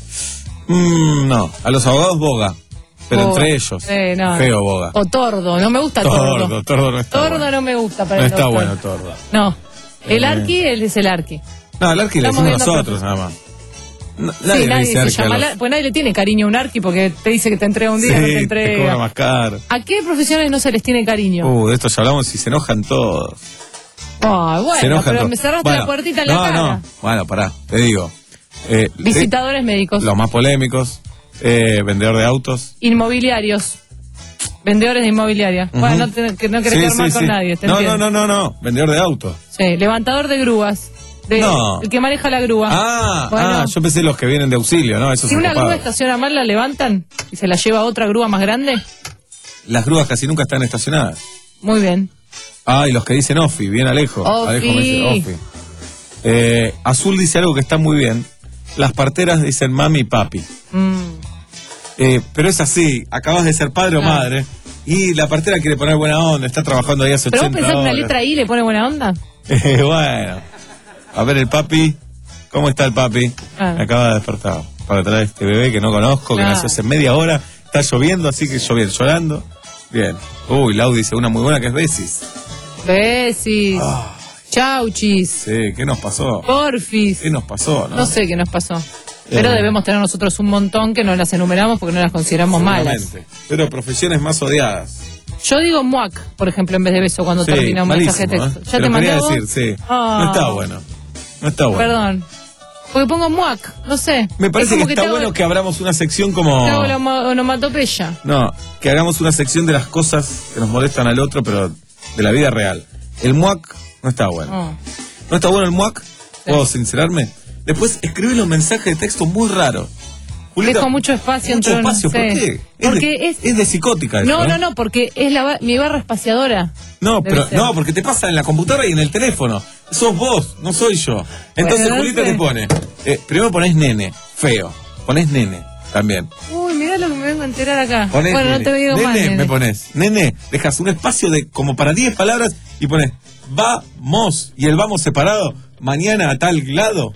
Speaker 5: Mm, no, a los abogados boga. Pero
Speaker 4: Boga.
Speaker 5: entre ellos,
Speaker 4: Eh, no.
Speaker 5: feo boga.
Speaker 4: O tordo. No me gusta tordo.
Speaker 5: Tordo, tordo no está
Speaker 4: Tordo
Speaker 5: bueno.
Speaker 4: no me gusta para
Speaker 5: No
Speaker 4: el
Speaker 5: está
Speaker 4: doctor.
Speaker 5: bueno tordo.
Speaker 4: No. El
Speaker 5: Eh.
Speaker 4: arqui, él es el arqui.
Speaker 5: No, al arqui le
Speaker 4: Estamos
Speaker 5: decimos
Speaker 4: viendo
Speaker 5: nosotros
Speaker 4: profe.
Speaker 5: nada más. No,
Speaker 4: Sí,
Speaker 5: nadie le
Speaker 4: nadie
Speaker 5: dice
Speaker 4: se
Speaker 5: arqui a
Speaker 4: llama.
Speaker 5: los-
Speaker 4: la- Pues nadie le tiene cariño a un arqui porque te dice que te entrega un día,
Speaker 5: Sí,
Speaker 4: no te
Speaker 5: te
Speaker 4: entrega.
Speaker 5: cobra más caro.
Speaker 4: ¿A qué profesiones no se les tiene cariño?
Speaker 5: Uh, de esto ya hablamos y se enojan todos.
Speaker 4: Ay,
Speaker 5: se
Speaker 4: bueno,
Speaker 5: enojan
Speaker 4: pero
Speaker 5: todos.
Speaker 4: me cerraste
Speaker 5: Bueno,
Speaker 4: la puertita en
Speaker 5: no,
Speaker 4: la cara.
Speaker 5: No, bueno, pará, te digo. Eh,
Speaker 4: Visitadores médicos.
Speaker 5: eh, los más polémicos, eh, vendedor de autos.
Speaker 4: Inmobiliarios. Vendedores de inmobiliaria.
Speaker 5: Ujú.
Speaker 4: Bueno, no, te- que no querés
Speaker 5: Sí,
Speaker 4: quedar
Speaker 5: sí,
Speaker 4: mal con
Speaker 5: sí.
Speaker 4: nadie. te
Speaker 5: No, no,
Speaker 4: entiendo.
Speaker 5: no, no, no, vendedor de autos.
Speaker 4: Sí, levantador de grúas. De,
Speaker 5: No.
Speaker 4: El que maneja la grúa.
Speaker 5: Ah,
Speaker 4: Bueno.
Speaker 5: ah, yo pensé los que vienen de auxilio, ¿no? Esos
Speaker 4: Si una
Speaker 5: ocupados.
Speaker 4: grúa estaciona mal, la levantan y se la lleva a otra grúa más grande.
Speaker 5: Las grúas casi nunca están estacionadas.
Speaker 4: Muy bien.
Speaker 5: Ah, y los que dicen Ofi, bien Alejo.
Speaker 4: Ofi.
Speaker 5: Alejo me dice Ofi. Eh, Azul dice algo que está muy bien. Las parteras dicen mami y papi.
Speaker 4: Mm.
Speaker 5: Eh, pero es así, acabas de ser padre o
Speaker 4: Ah.
Speaker 5: madre y la partera quiere poner buena onda, está trabajando ahí hace
Speaker 4: ¿Pero vos
Speaker 5: ochenta
Speaker 4: pensás que una
Speaker 5: horas.
Speaker 4: letra I le pone buena onda?
Speaker 5: Eh, bueno, a ver el papi, ¿cómo está el papi?
Speaker 4: Ah.
Speaker 5: Me acaba de despertar para traer este bebé que no conozco, que
Speaker 4: Ah.
Speaker 5: nació hace media hora, está lloviendo, así que lloviendo, llorando. Bien. Uy, Lau dice una muy buena que es Besis.
Speaker 4: Besis.
Speaker 5: Ah.
Speaker 4: Chauchis.
Speaker 5: Sí, ¿qué nos pasó?
Speaker 4: Porfis.
Speaker 5: ¿Qué nos pasó? No,
Speaker 4: No sé qué nos pasó. Pero
Speaker 5: Eh.
Speaker 4: debemos tener nosotros un montón que no las enumeramos porque no las consideramos malas.
Speaker 5: Seguramente. Pero profesiones más odiadas.
Speaker 4: Yo digo muac, por ejemplo, en vez de beso cuando
Speaker 5: Sí,
Speaker 4: termina un mensaje de
Speaker 5: malísimo,
Speaker 4: texto.
Speaker 5: ¿eh?
Speaker 4: ¿Ya
Speaker 5: Te
Speaker 4: te
Speaker 5: lo
Speaker 4: mandé
Speaker 5: quería
Speaker 4: a vos?
Speaker 5: decir, sí.
Speaker 4: Ah.
Speaker 5: No está bueno. No está bueno.
Speaker 4: Perdón. Porque pongo muac, no sé.
Speaker 5: Me parece
Speaker 4: Es
Speaker 5: que
Speaker 4: como
Speaker 5: está
Speaker 4: te hago-
Speaker 5: bueno que abramos una sección como...
Speaker 4: te hago la ono- onomatopeya.
Speaker 5: No, que hagamos una sección de las cosas que nos molestan al otro, pero de la vida real. El muac no está bueno.
Speaker 4: Oh.
Speaker 5: ¿No está bueno el muac? ¿Puedo sincerarme? Después escribí los mensajes de texto muy raros. Julieta,
Speaker 4: Dejo mucho espacio
Speaker 5: mucho
Speaker 4: entre uno,
Speaker 5: espacio, ¿por
Speaker 4: sí.
Speaker 5: qué? Es
Speaker 4: Porque
Speaker 5: de,
Speaker 4: es-
Speaker 5: es de psicótica eso,
Speaker 4: No,
Speaker 5: ¿eh?
Speaker 4: no, no, porque es la ba- mi barra espaciadora.
Speaker 5: No,
Speaker 4: Debe
Speaker 5: pero
Speaker 4: ser.
Speaker 5: no, porque te pasa en la computadora y en el teléfono. Sos vos, no soy yo. Entonces
Speaker 4: Bueno, no
Speaker 5: Julieta
Speaker 4: sé.
Speaker 5: te pone, eh, primero ponés nene, feo. Ponés nene también.
Speaker 4: Uy, mirá lo que me vengo a enterar acá.
Speaker 5: Ponés
Speaker 4: bueno,
Speaker 5: nene.
Speaker 4: no te digo
Speaker 5: nene,
Speaker 4: más. nene.
Speaker 5: me pones. Nene, dejas un espacio de como para diez palabras y pones vamos y el vamos separado mañana a tal lado.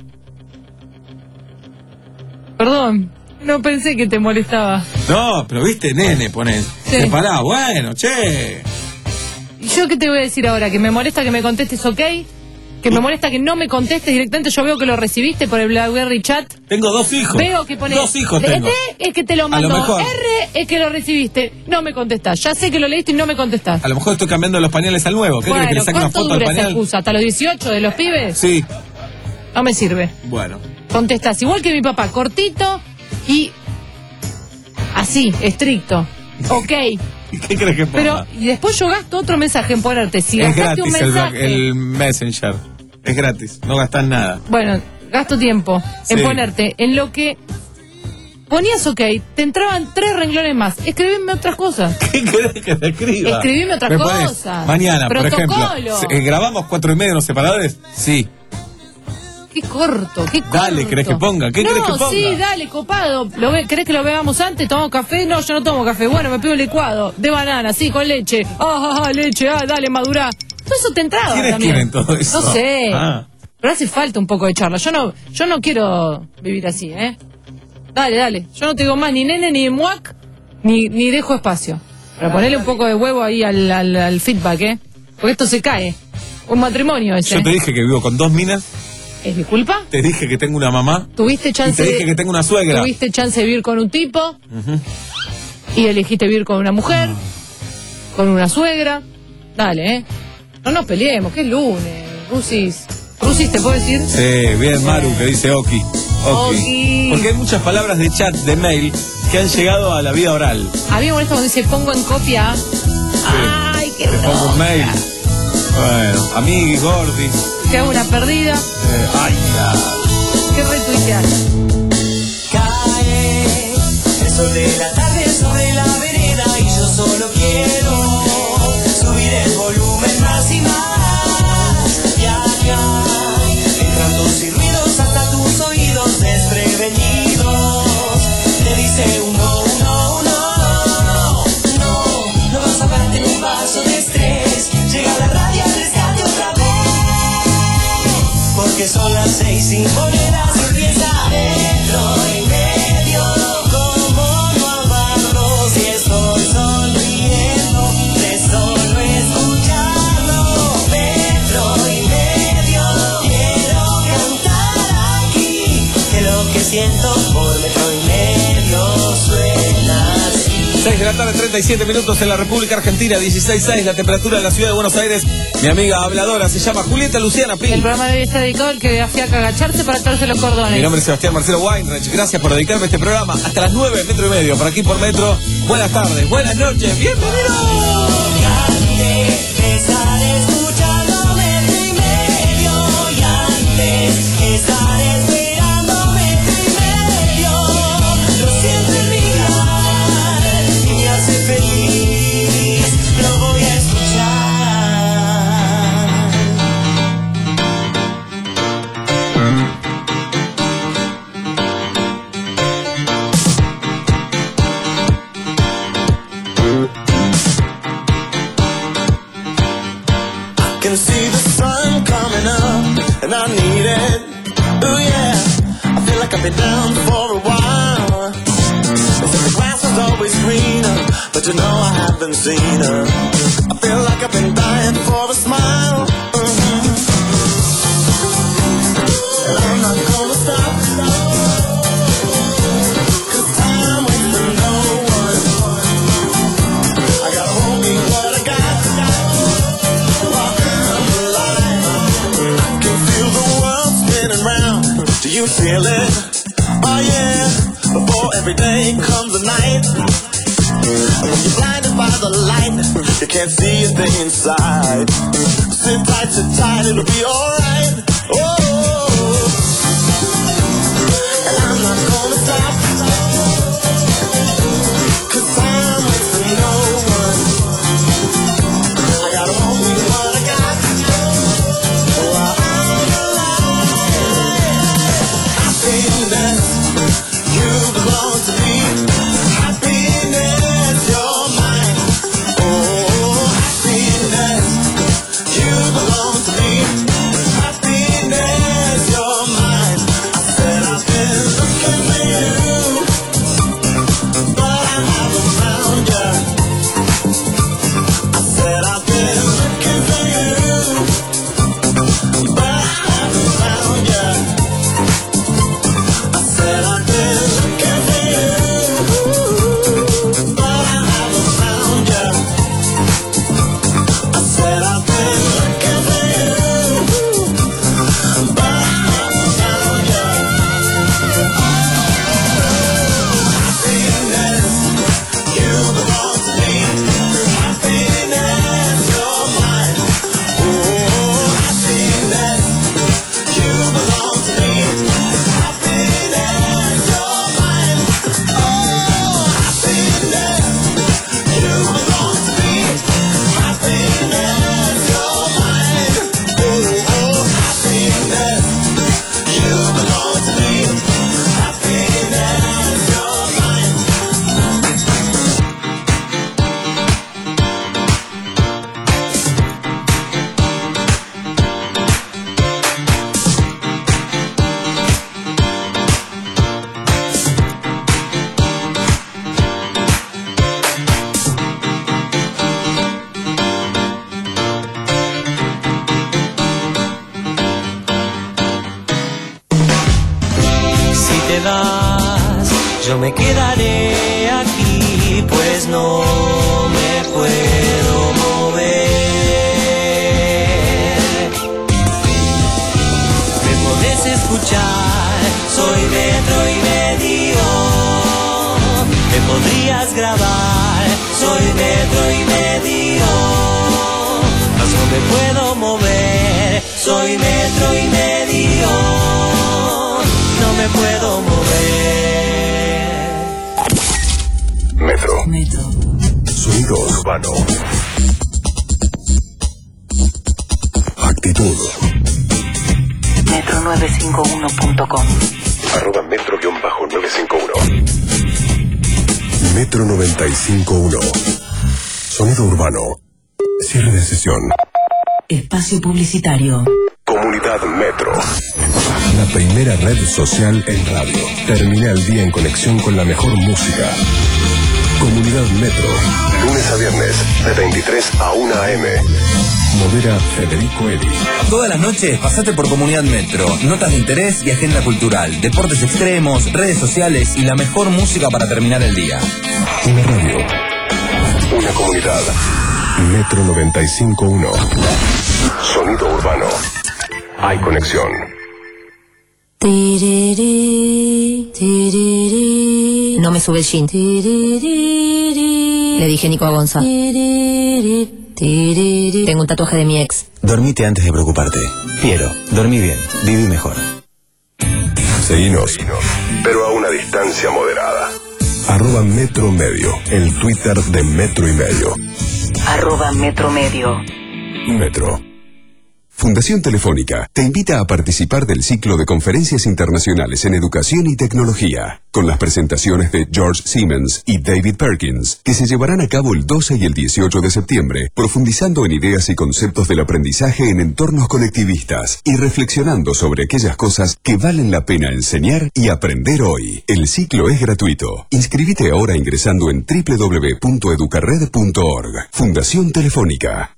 Speaker 4: Perdón, no pensé que te molestaba.
Speaker 5: No, pero viste, nene, pones.
Speaker 4: Sí.
Speaker 5: Separá, bueno, che.
Speaker 4: ¿Y yo qué te voy a decir ahora? ¿Que me molesta que me contestes ok? ¿Que me molesta que no me contestes directamente? Yo veo que lo recibiste por el BlackBerry chat.
Speaker 5: Tengo dos hijos.
Speaker 4: Veo que pones
Speaker 5: Dos hijos
Speaker 4: D
Speaker 5: tengo.
Speaker 4: es que te lo
Speaker 5: A lo
Speaker 4: mandó.
Speaker 5: mejor.
Speaker 4: R es que lo recibiste. No me contestás. Ya sé que lo leíste y no me contestás.
Speaker 5: A lo mejor estoy cambiando los pañales al nuevo. ¿Qué
Speaker 4: Bueno,
Speaker 5: querés que le saque una
Speaker 4: ¿cuánto
Speaker 5: foto al
Speaker 4: dura esa
Speaker 5: pañal?
Speaker 4: excusa? ¿Hasta los dieciocho de los pibes?
Speaker 5: Sí,
Speaker 4: No me sirve.
Speaker 5: bueno.
Speaker 4: Contestás igual que mi papá, cortito y así, estricto. Ok.
Speaker 5: ¿Qué crees que ponga?
Speaker 4: Pero y después yo gasto otro mensaje en ponerte. Si
Speaker 5: es
Speaker 4: gastaste
Speaker 5: gratis
Speaker 4: un
Speaker 5: el,
Speaker 4: mensaje.
Speaker 5: Black- el Messenger. es gratis, no gastás nada.
Speaker 4: Bueno, gasto tiempo en
Speaker 5: Sí.
Speaker 4: ponerte en lo que ponías ok, te entraban tres renglones más. Escribime otras cosas.
Speaker 5: ¿Qué querés que te escriba?
Speaker 4: Escribime otras
Speaker 5: Me pones,
Speaker 4: cosas.
Speaker 5: mañana, por ejemplo,
Speaker 4: Protocolo.
Speaker 5: se- eh, ¿grabamos cuatro y medio en los separadores? Sí.
Speaker 4: Qué corto, qué corto.
Speaker 5: Dale, ¿querés que ponga? ¿Qué
Speaker 4: no,
Speaker 5: querés que ponga?
Speaker 4: sí, dale, copado. ¿Lo ve- ¿Querés que lo veamos antes? ¿Tomamos café? No, yo no tomo café. Bueno, me pido un licuado de banana, sí, con leche. Ah, ah, ah, leche, ah, dale, madurá. Todo eso te entraba
Speaker 5: ¿Quiénes
Speaker 4: también.
Speaker 5: quieren todo eso?
Speaker 4: No sé.
Speaker 5: Ah.
Speaker 4: Pero hace falta un poco de charla. Yo no, yo no quiero vivir así, ¿eh? Dale, dale. Yo no te digo más ni nene, ni muac, ni, ni dejo espacio. Para ponerle un poco de huevo ahí al, al, al feedback, ¿eh? Porque esto se cae. Un matrimonio ese.
Speaker 5: Yo te dije que vivo con dos minas,
Speaker 4: ¿Es mi culpa?
Speaker 5: te dije que tengo una mamá
Speaker 4: ¿Tuviste
Speaker 5: y
Speaker 4: chance
Speaker 5: te dije
Speaker 4: de,
Speaker 5: que tengo una suegra.
Speaker 4: tuviste chance de vivir con un tipo y elegiste vivir con una mujer, con una suegra? Dale, ¿eh? No nos peleemos, que es lunes. Rusis. Rusis, ¿te puedo decir?
Speaker 5: Sí, bien Maru que dice Oki. Oki.
Speaker 4: Oki.
Speaker 5: Porque hay muchas palabras de chat, de mail, que han llegado a la vida oral.
Speaker 4: A mí me molesta cuando dice pongo en copia. Ay, qué
Speaker 5: Te pongo un mail. Bueno, amigui, gordi.
Speaker 4: Te hago una perdida.
Speaker 5: Eh, ay, ya.
Speaker 4: ¿Qué retuitear?
Speaker 8: Cae el sol de la tarde sobre la vereda y yo solo quiero subir el volumen más y más. Viajar, entrando sin ruidos hasta tus oídos desprevenidos. Te dice un no, un no, un no, no, no vas a darte un vaso de estrés. Llega la radio al rescate otra vez, porque son las seis y monedas y empieza dentro y medio. Como no amarlo si estoy sonriendo de solo escucharlo. Dentro y medio quiero cantar aquí, que lo que siento por metro y medio suena así.
Speaker 5: seis de la tarde, treinta y siete minutos en la República Argentina, dieciséis punto seis, la temperatura en la ciudad de Buenos Aires. Mi amiga habladora se llama Julieta Luciana
Speaker 4: El
Speaker 5: Pil.
Speaker 4: programa de hoy está dedicado al que hacía que agacharse para atarse los cordones.
Speaker 5: Mi nombre es Sebastián Marcelo Weinreich. Gracias por dedicarme a este programa. Hasta las nueve, metro y medio, por aquí por Metro. Buenas tardes, buenas noches, bienvenidos.
Speaker 8: Estar escuchando metro y medio y antes estar esperando metro y medio. Lo siento en mi mirar y me hace feliz. Lo voy a escuchar. Can see the sun coming up, and I need it. Ooh yeah, I feel like I've been down for a while. They said the grass is always greener, but you know I haven't seen her. I feel like I've been dying for a smile. Mm-hmm. And I'm not gonna stop, 'cause time waits for no one. I gotta hold me what I got. Do you feel it? Oh yeah. Before every day comes a night, and when you're blinded by the light, you can't see a thing inside. Sit tight, sit tight, it'll be alright. Oh, and I'm not gonna stop, 'cause time waits for no one. I gotta hold me what I got. Oh, I'm happiness, you belong to me. Happiness, you're mine. Oh, happiness, you belong to me. Happiness, yo me quedaré aquí, pues no me puedo mover. Me podés escuchar, soy metro y medio. Me podrías grabar, soy metro y medio. Mas no me puedo mover, soy metro y medio. No me puedo mover.
Speaker 7: Metro.
Speaker 4: Metro.
Speaker 7: Sonido urbano. Actitud.
Speaker 9: metro nueve cinco uno punto com.
Speaker 7: Arroba metro guión bajo nueve cinco uno. Metro noventa y cinco uno. Sonido urbano. Cierre de sesión.
Speaker 9: Espacio publicitario.
Speaker 7: Comunidad Metro. La primera red social en radio. Termina el día en conexión con la mejor música. Comunidad Metro. Lunes a viernes, de veintitrés a una a eme. Modera Federico Edi.
Speaker 10: Todas las noches pasate por Comunidad Metro. Notas de interés y agenda cultural. Deportes extremos, redes sociales y la mejor música para terminar el día.
Speaker 7: Una radio. Una comunidad. Metro noventa y cinco punto uno. Sonido urbano. Hay conexión.
Speaker 9: No me sube el jean. Le dije Nico a Gonza. Tengo un tatuaje de mi ex.
Speaker 10: Dormite antes de preocuparte. Piero, dormí bien, viví mejor.
Speaker 7: Seguinos, pero a una distancia moderada. Arroba Metro Medio, el Twitter de Metro y Medio.
Speaker 9: Arroba Metro Medio.
Speaker 7: Metro. Fundación Telefónica te invita a participar del ciclo de conferencias internacionales en educación y tecnología, con las presentaciones de George Siemens y David Perkins, que se llevarán a cabo el doce y el dieciocho de septiembre, profundizando en ideas y conceptos del aprendizaje en entornos conectivistas y reflexionando sobre aquellas cosas que valen la pena enseñar y aprender hoy. El ciclo es gratuito. Inscríbete ahora ingresando en doble u doble u doble u punto educarred punto org. Fundación Telefónica.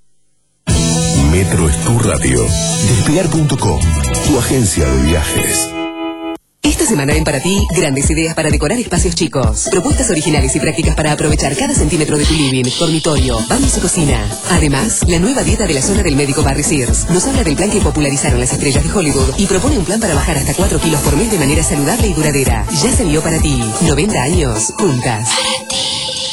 Speaker 7: Metro es tu radio. Despegar punto com, tu agencia de viajes.
Speaker 11: Esta semana ven para ti grandes ideas para decorar espacios chicos. Propuestas originales y prácticas para aprovechar cada centímetro de tu living, dormitorio, baños y cocina. Además, la nueva dieta de la zona del médico Barry Sears nos habla del plan que popularizaron las estrellas de Hollywood y propone un plan para bajar hasta cuatro kilos por mes de manera saludable y duradera. Ya salió para ti. noventa años juntas. Para ti.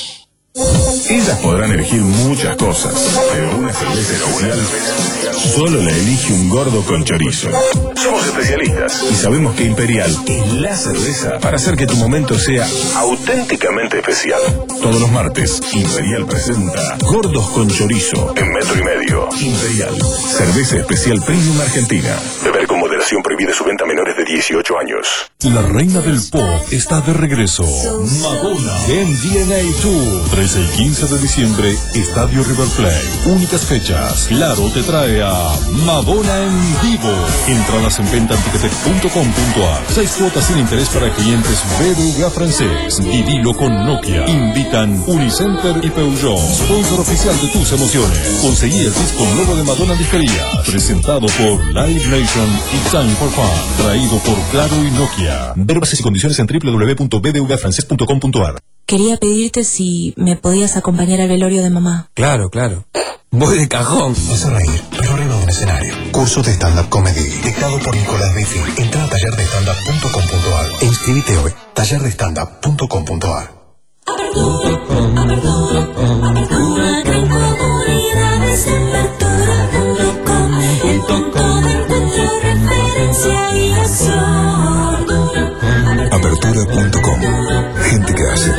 Speaker 12: Ellas podrán elegir muchas cosas, pero una cerveza especial solo la elige un gordo con chorizo. Somos especialistas y sabemos que Imperial es la cerveza para hacer que tu momento sea auténticamente especial. Todos los martes, Imperial presenta Gordos con Chorizo en Metro y Medio. Imperial, cerveza especial premium argentina. Beber con moderación, prohibida su venta a menores de dieciocho años.
Speaker 7: La reina del pop está de regreso. Madonna en D N A Tour. trece y quince de diciembre, Estadio River Plate. Únicas fechas. Claro te trae a Madonna en vivo. Entradas en venta en ticketek punto com punto ar. Seis cuotas sin interés para clientes B B V A francés. Vivilo con Nokia. Invitan Unicenter y Peugeot. Sponsor oficial de tus emociones. Conseguí el disco nuevo de Madonna en disquerías. Presentado por Live Nation y Time for Fun. Traído por Claro y Nokia. Ver bases y condiciones en doble u doble u doble u punto b b v a francés punto com punto ar.
Speaker 13: Quería pedirte si me podías acompañar al velorio de mamá.
Speaker 10: Claro, claro. Voy de cajón.
Speaker 7: Vas a reír, pero arriba de un escenario. Curso de stand-up comedy, dictado por Nicolás Bifi. Entra a taller de stand up punto com punto ar e inscríbete hoy. taller de stand up punto com punto ar.
Speaker 8: Apertura, apertura, apertura, con comunidades en apertura punto com. El punto de encuentro, referencia y acción.
Speaker 7: apertura punto com. Gente que hace.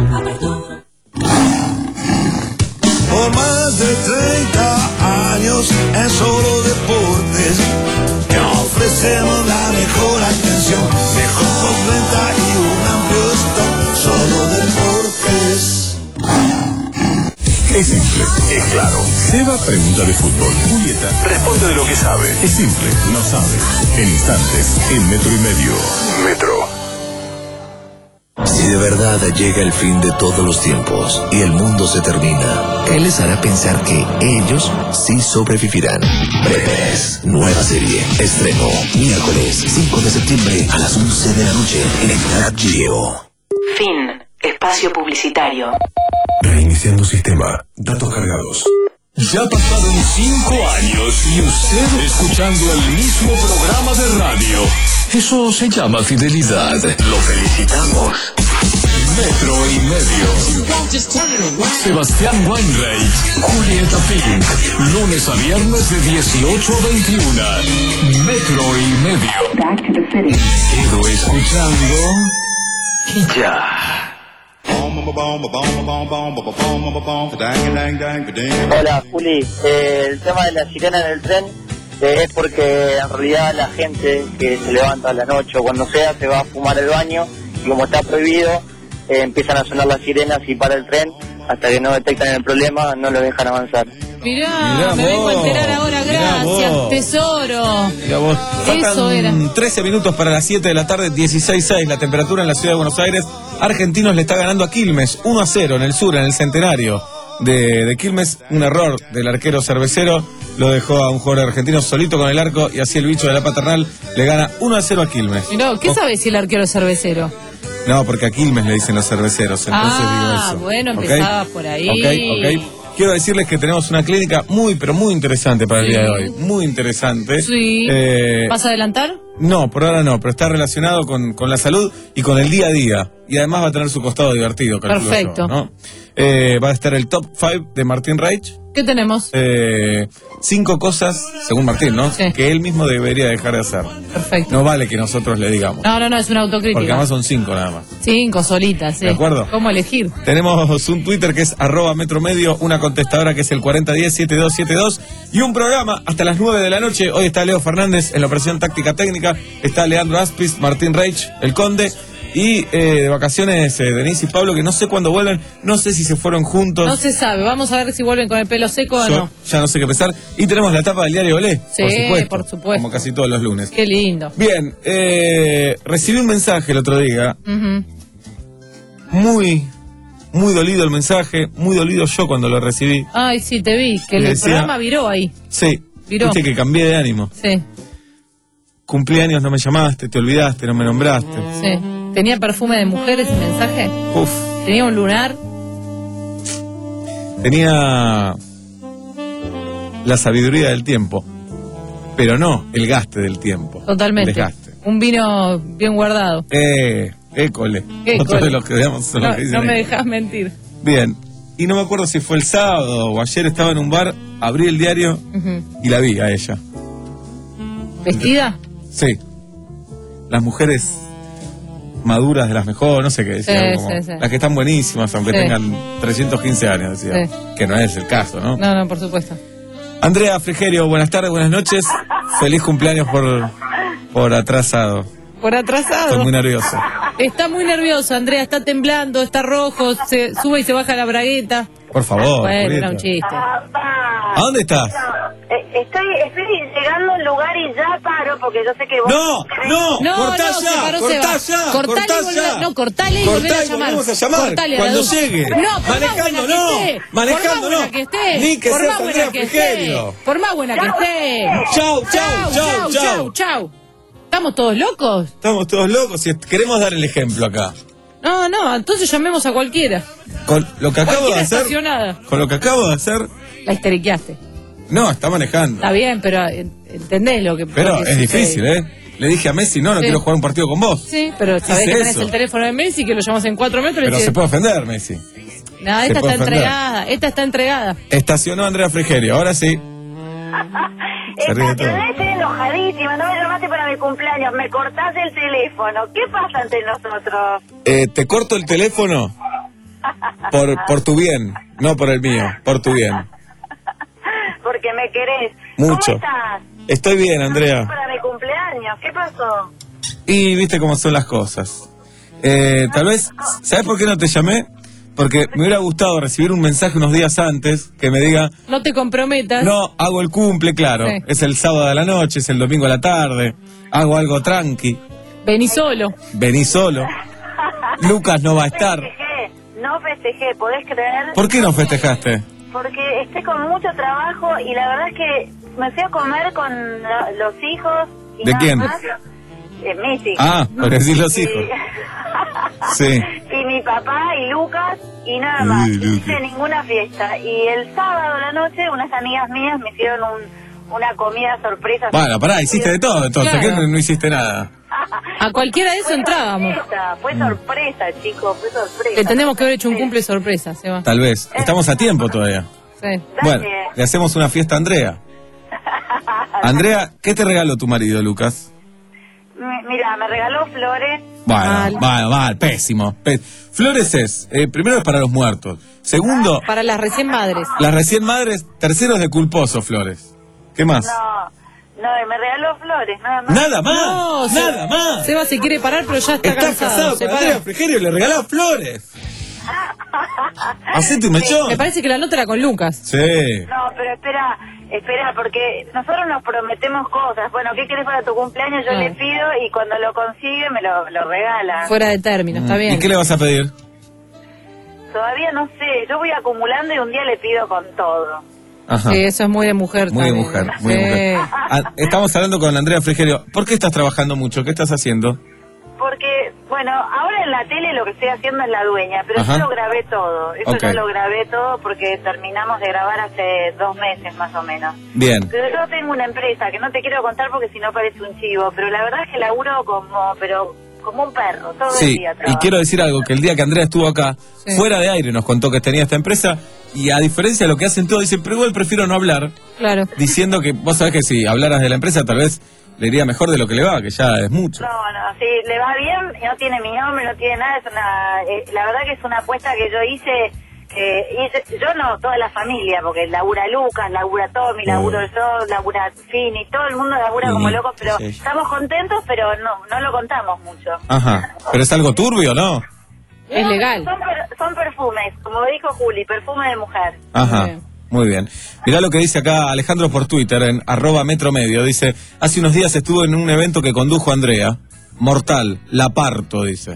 Speaker 8: Por más de treinta años en Solo Deportes te ofrecemos la mejor atención, mejor venta y un amplio stock. Solo Deportes.
Speaker 12: Es simple, es claro. Seba pregunta de fútbol. Julieta responde de lo que sabe. Es simple, no sabe. En instantes, en Metro y Medio. Metro.
Speaker 14: Si de verdad llega el fin de todos los tiempos y el mundo se termina, ¿qué les hará pensar que ellos sí sobrevivirán? Breves, nueva serie, estreno, miércoles cinco de septiembre a las once de la noche en el Nat Geo.
Speaker 9: Fin. Espacio publicitario.
Speaker 12: Reiniciando sistema. Datos cargados.
Speaker 15: Ya pasaron cinco años y usted escuchando el mismo programa de radio. Eso se llama fidelidad. Lo felicitamos. Metro y medio. Sebastián Weinreich, Julieta Pink. Lunes a viernes de dieciocho a veintiuna. Metro y medio. Quedo escuchando y ya.
Speaker 16: Hola Juli, eh, el tema de la sirena en el tren eh, es porque en realidad la gente que se levanta a la noche o cuando sea se va a fumar el baño y como está prohibido eh, empiezan a sonar las sirenas y para el tren hasta que no detectan el problema no lo dejan avanzar.
Speaker 4: Mirá,
Speaker 5: Mirá
Speaker 4: me
Speaker 5: vos,
Speaker 4: vengo a enterar ahora,
Speaker 5: mirá
Speaker 4: gracias,
Speaker 5: vos.
Speaker 4: tesoro.
Speaker 5: Mirá vos.
Speaker 4: Eso era.
Speaker 5: Faltan trece minutos para las siete de la tarde, dieciséis seis la temperatura en la ciudad de Buenos Aires. Argentinos le está ganando a Quilmes, uno a cero en el sur, en el centenario de, de Quilmes. Un error del arquero cervecero, lo dejó a un jugador argentino solito con el arco y así el bicho de la paternal le gana uno a cero a Quilmes.
Speaker 4: Mirá, ¿qué
Speaker 5: Oh.
Speaker 4: sabe si el arquero es cervecero?
Speaker 5: No, porque a Quilmes le dicen los cerveceros, entonces
Speaker 4: Ah,
Speaker 5: digo eso.
Speaker 4: bueno,
Speaker 5: ¿Ok?
Speaker 4: empezaba por ahí.
Speaker 5: Ok, ok. Quiero decirles que tenemos una clínica muy, pero muy interesante para el
Speaker 4: Sí.
Speaker 5: día de hoy. Muy interesante.
Speaker 4: Sí.
Speaker 5: Eh,
Speaker 4: ¿Vas a adelantar?
Speaker 5: no, por ahora no, pero está relacionado con, con la salud y con el día a día. Y además va a tener su costado divertido, calculo
Speaker 4: Perfecto.
Speaker 5: yo, ¿no? Eh, va a estar el top cinco de Martín Reich.
Speaker 4: ¿Qué tenemos?
Speaker 5: Eh, cinco cosas, según Martín, ¿no?
Speaker 4: Sí.
Speaker 5: Que él mismo debería dejar de hacer.
Speaker 4: Perfecto.
Speaker 5: No vale que nosotros le digamos.
Speaker 4: No, no, no, es una autocrítica.
Speaker 5: Porque además son cinco nada más.
Speaker 4: Cinco solitas, sí.
Speaker 5: ¿De acuerdo?
Speaker 4: ¿Cómo elegir?
Speaker 5: Tenemos un Twitter que es arroba metromedio, una contestadora que es el cuarenta diez setenta y dos setenta y dos y un programa hasta las nueve de la noche. Hoy está Leo Fernández en la operación táctica técnica, está Leandro Aspis, Martín Reich, el Conde, y eh, de vacaciones eh, Denise y Pablo, que no sé cuándo vuelven, no sé si se fueron juntos.
Speaker 4: No se sabe, vamos a ver si vuelven con el pelo seco o
Speaker 5: Yo
Speaker 4: no.
Speaker 5: ya no sé qué pensar. Y tenemos la tapa del diario Olé,
Speaker 4: Sí,
Speaker 5: por supuesto,
Speaker 4: por supuesto.
Speaker 5: como casi todos los lunes.
Speaker 4: Qué lindo.
Speaker 5: Bien, eh, recibí un mensaje el otro día,
Speaker 4: Ujú.
Speaker 5: muy, muy dolido el mensaje, muy dolido yo cuando lo recibí.
Speaker 4: Ay, sí, te vi, que el
Speaker 5: Le decía-
Speaker 4: programa viró ahí.
Speaker 5: Sí,
Speaker 4: Viró.
Speaker 5: viste que cambié de ánimo.
Speaker 4: Sí,
Speaker 5: Cumpleaños no me llamaste, te olvidaste, no me nombraste.
Speaker 4: sí. ¿Tenía perfume de mujer ese mensaje?
Speaker 5: Uf,
Speaker 4: ¿Tenía un lunar?
Speaker 5: tenía la sabiduría del tiempo, pero no el gaste del tiempo.
Speaker 4: Totalmente.
Speaker 5: El desgaste.
Speaker 4: Un vino bien guardado.
Speaker 5: Eh, école.
Speaker 4: École.
Speaker 5: Otro de los que digamos son los
Speaker 4: No,
Speaker 5: que dicen
Speaker 4: no me
Speaker 5: école.
Speaker 4: dejas mentir.
Speaker 5: Bien, y no me acuerdo si fue el sábado o ayer, estaba en un bar, abrí el diario
Speaker 4: Ujú.
Speaker 5: y la vi a ella.
Speaker 4: ¿Vestida?
Speaker 5: Sí. Las mujeres maduras de las mejores, no sé qué decía.
Speaker 4: Sí,
Speaker 5: algo como,
Speaker 4: sí, sí.
Speaker 5: Las que están buenísimas, aunque
Speaker 4: Sí.
Speaker 5: tengan trescientos quince años, decía.
Speaker 4: Sí.
Speaker 5: Que no es el caso, ¿no?
Speaker 4: No, no, por supuesto.
Speaker 5: Andrea Frigerio, buenas tardes, buenas noches. Feliz cumpleaños por, por atrasado.
Speaker 4: Por atrasado.
Speaker 5: Estoy muy nervioso.
Speaker 4: Está muy nervioso, Andrea, está temblando, está rojo, se sube y se baja la bragueta.
Speaker 5: Por favor.
Speaker 4: Bueno,
Speaker 5: Julieta.
Speaker 4: era un chiste.
Speaker 5: ¿A dónde estás?
Speaker 17: Eh, Estoy, estoy llegando al lugar y ya paro porque yo sé que vos...
Speaker 5: No, no,
Speaker 4: No,
Speaker 5: cortá
Speaker 4: no,
Speaker 5: ya,
Speaker 4: se paró
Speaker 5: cortá
Speaker 4: Seba.
Speaker 5: ya,
Speaker 4: Cortale
Speaker 5: cortá
Speaker 4: y volver-
Speaker 5: ya.
Speaker 4: no, cortale y
Speaker 5: Cortá
Speaker 4: volver a
Speaker 5: y
Speaker 4: llamar.
Speaker 5: volvemos a llamar
Speaker 4: Cortale a la
Speaker 5: cuando
Speaker 4: luz.
Speaker 5: llegue.
Speaker 4: No, por más
Speaker 5: Manejando
Speaker 4: buena
Speaker 5: no,
Speaker 4: que esté.
Speaker 5: manejando
Speaker 4: por más buena
Speaker 5: no.
Speaker 4: que esté.
Speaker 5: Ni que
Speaker 4: por
Speaker 5: seas
Speaker 4: más buena
Speaker 5: Andrea
Speaker 4: que
Speaker 5: Frigerio.
Speaker 4: esté. Por más buena que esté.
Speaker 5: Chau, chau, chau, chau.
Speaker 4: chau, chau. ¿Estamos todos locos?
Speaker 5: Estamos todos locos y queremos dar el ejemplo acá.
Speaker 4: No, no, entonces llamemos a cualquiera.
Speaker 5: Con lo que acabo de
Speaker 4: Cualquiera
Speaker 5: hacer,
Speaker 4: estacionada.
Speaker 5: con lo que acabo de hacer,
Speaker 4: La histeriqueaste.
Speaker 5: no, está manejando.
Speaker 4: Está bien, pero eh, entendés lo que...
Speaker 5: Pero
Speaker 4: lo que
Speaker 5: es
Speaker 4: sucede.
Speaker 5: difícil, ¿eh? Le dije a Messi, no, no
Speaker 4: Sí.
Speaker 5: quiero jugar un partido con vos.
Speaker 4: Sí, pero sabés
Speaker 5: Hice
Speaker 4: que tenés
Speaker 5: eso.
Speaker 4: el teléfono de Messi, que lo llamas en cuatro metros y
Speaker 5: Pero
Speaker 4: decís,
Speaker 5: se puede ofender, Messi.
Speaker 4: no,
Speaker 5: se
Speaker 4: esta
Speaker 5: puede
Speaker 4: está
Speaker 5: ofender.
Speaker 4: entregada, esta está entregada.
Speaker 5: Estacionó Andrea Frigerio, ahora sí. Se ríe de todo.
Speaker 17: Estacioné, estoy enojadísima, no me llamaste para mi cumpleaños, me cortás el teléfono. ¿Qué pasa entre nosotros?
Speaker 5: Eh, te corto el teléfono por, por tu bien, no por el mío, por tu bien.
Speaker 17: Porque me querés.
Speaker 5: Mucho.
Speaker 17: ¿Cómo estás?
Speaker 5: Estoy bien, Andrea.
Speaker 17: Para mi cumpleaños, ¿qué pasó?
Speaker 5: Y viste cómo son las cosas. Eh, tal vez, ¿sabes por qué no te llamé? Porque me hubiera gustado recibir un mensaje unos días antes que me diga,
Speaker 4: No te comprometas.
Speaker 5: no, hago el cumple, claro.
Speaker 4: Sí.
Speaker 5: Es el sábado a la noche, es el domingo a la tarde. Hago algo tranqui.
Speaker 4: Vení solo.
Speaker 5: Vení solo. Lucas no va a estar.
Speaker 17: Festejé, no festejé, ¿podés creer?
Speaker 5: ¿Por qué no festejaste?
Speaker 17: Porque estoy con mucho trabajo y la verdad es que me fui a comer con la- los hijos. Y
Speaker 5: ¿De
Speaker 17: nada
Speaker 5: quién?
Speaker 17: más. Eh, mis hijos.
Speaker 5: Ah, por decir los
Speaker 17: Y-
Speaker 5: hijos. Sí.
Speaker 17: Y mi papá y Lucas y nada más. No hice ninguna fiesta. Y el sábado a la noche unas amigas mías me hicieron un, una comida sorpresa.
Speaker 5: Bueno, pará, hiciste de todo, entonces,
Speaker 4: Claro.
Speaker 5: ¿qué no, no hiciste nada?
Speaker 4: A cualquiera de eso
Speaker 17: Fue
Speaker 4: entrábamos.
Speaker 17: sorpresa, Fue sorpresa, chicos, fue sorpresa.
Speaker 4: Le tenemos que haber hecho un cumple sorpresa, Seba.
Speaker 5: Tal vez. Estamos a tiempo todavía.
Speaker 4: Sí.
Speaker 5: Bueno, le hacemos una fiesta a Andrea. Andrea, ¿qué te regaló tu marido, Lucas?
Speaker 17: Mi- Mira, me regaló flores.
Speaker 5: Bueno, mal, mal, pésimo. Pé- Flores es, eh, primero es para los muertos. Segundo,
Speaker 4: Para las recién madres.
Speaker 5: las recién madres. Tercero es de culposo, Flores. ¿Qué más?
Speaker 17: No, no, me regaló flores, nada más.
Speaker 5: Nada más,
Speaker 4: No, se-
Speaker 5: nada más.
Speaker 4: Seba se quiere parar, pero ya está,
Speaker 5: Está
Speaker 4: cansado.
Speaker 5: casado
Speaker 4: Se
Speaker 5: con
Speaker 4: para.
Speaker 5: Andrea Frigerio y le regalás flores. Hacete un mechón.
Speaker 4: Me parece que la nota era con Lucas.
Speaker 5: Sí.
Speaker 17: No, pero espera, espera, porque nosotros nos prometemos cosas. Bueno, ¿qué querés para tu cumpleaños? Yo
Speaker 4: Ah.
Speaker 17: le pido y cuando lo consigue me lo, lo regala.
Speaker 4: Fuera de término, está bien.
Speaker 5: ¿Y qué le vas a pedir?
Speaker 17: Todavía no sé, yo voy acumulando y un día le pido con todo.
Speaker 5: Ajá.
Speaker 4: Sí, eso es muy de mujer
Speaker 5: Muy de
Speaker 4: también.
Speaker 5: mujer, muy de
Speaker 4: Sí.
Speaker 5: mujer. Ah, estamos hablando con Andrea Frigerio. ¿Por qué estás trabajando mucho? ¿Qué estás haciendo?
Speaker 17: Porque, bueno, ahora en la tele lo que estoy haciendo es la dueña, pero
Speaker 5: Ajá.
Speaker 17: yo lo grabé todo. Eso
Speaker 5: Ok.
Speaker 17: yo lo grabé todo porque terminamos de grabar hace dos meses más o menos.
Speaker 5: Bien.
Speaker 17: Pero yo tengo una empresa que no te quiero contar porque si no parece un chivo, pero la verdad es que laburo como, pero como un perro, todo el
Speaker 5: Sí,
Speaker 17: día
Speaker 5: y
Speaker 17: trabajo.
Speaker 5: quiero decir algo, que el día que Andrea estuvo acá, fuera de aire nos contó que tenía esta empresa, y a diferencia de lo que hacen todos, dicen, pero igual prefiero no hablar,
Speaker 4: Claro.
Speaker 5: diciendo que vos sabés que si hablaras de la empresa tal vez le iría mejor de lo que le va, que ya es mucho.
Speaker 17: No, no, sí, le va bien, no tiene mi nombre, no tiene nada, es una, eh, la verdad que es una apuesta que yo hice, eh, hice- yo no, toda la familia, porque labura Lucas, labura Tommy, laburo yo, labura Fini, todo el mundo labura como
Speaker 5: Sí,
Speaker 17: locos, pero
Speaker 5: sí.
Speaker 17: estamos contentos, pero no, no lo contamos mucho.
Speaker 5: Ajá, pero es algo turbio, ¿no?
Speaker 4: Es legal.
Speaker 17: Son, per- son perfumes, como dijo Juli, perfume de mujer.
Speaker 5: Ajá, muy bien. Mirá lo que dice acá Alejandro por Twitter, en arroba metro medio, dice, hace unos días estuve en un evento que condujo Andrea, mortal, la parto, dice.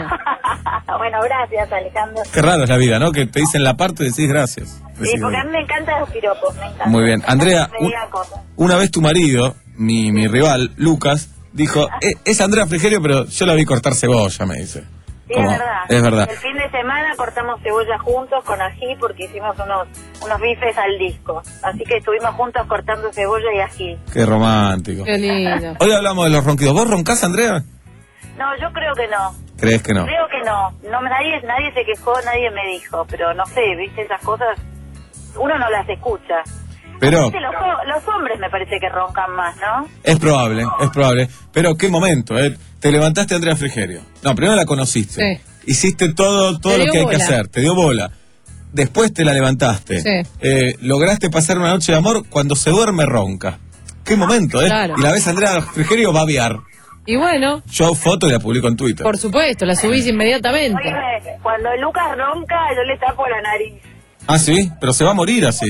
Speaker 17: Bueno, gracias Alejandro.
Speaker 5: Qué raro es la vida, ¿no? Que te dicen la parto y decís gracias.
Speaker 17: Sí,
Speaker 5: Decís,
Speaker 17: porque a mí me encantan los piropos, me encantan.
Speaker 5: Muy bien. Andrea,
Speaker 17: Me
Speaker 5: un-
Speaker 17: digan cosas.
Speaker 5: una vez tu marido, mi, mi rival, Lucas, dijo, "Eh, es Andrea Frigerio, pero yo la vi cortar cebolla, me dice.
Speaker 17: Sí,
Speaker 5: Como,
Speaker 17: es verdad.
Speaker 5: es verdad.
Speaker 17: El fin de semana cortamos cebolla juntos con ají porque hicimos unos unos bifes al disco. Así que estuvimos juntos cortando cebolla y ají.
Speaker 5: Qué romántico.
Speaker 4: Qué lindo.
Speaker 5: Hoy hablamos de los ronquidos. ¿Vos roncás, Andrea?
Speaker 17: No, yo creo que no.
Speaker 5: ¿Crees que no?
Speaker 17: Creo que no. no nadie, nadie se quejó, nadie me dijo. Pero no sé, viste, esas cosas uno no las escucha.
Speaker 5: Pero
Speaker 17: Viste, Los, ho- los hombres me parece que roncan más, ¿no?
Speaker 5: es probable, es probable. Pero qué momento, ¿eh? Te levantaste, Andrea Frigerio. No, primero la conociste.
Speaker 4: Sí.
Speaker 5: Hiciste todo, todo
Speaker 4: Te
Speaker 5: lo
Speaker 4: dio
Speaker 5: que hay que
Speaker 4: bola.
Speaker 5: hacer. Te dio bola. Después te la levantaste.
Speaker 4: Sí.
Speaker 5: Eh, lograste pasar una noche de amor cuando se duerme ronca. Qué momento, ¿eh?
Speaker 4: Claro.
Speaker 5: Y la ves a Andrea Frigerio babear.
Speaker 4: Y bueno,
Speaker 5: Yo foto y la publico en Twitter.
Speaker 4: por supuesto, la subís inmediatamente.
Speaker 17: Oye, cuando Lucas ronca, yo le tapo la nariz.
Speaker 5: Ah, sí, pero se va a morir así.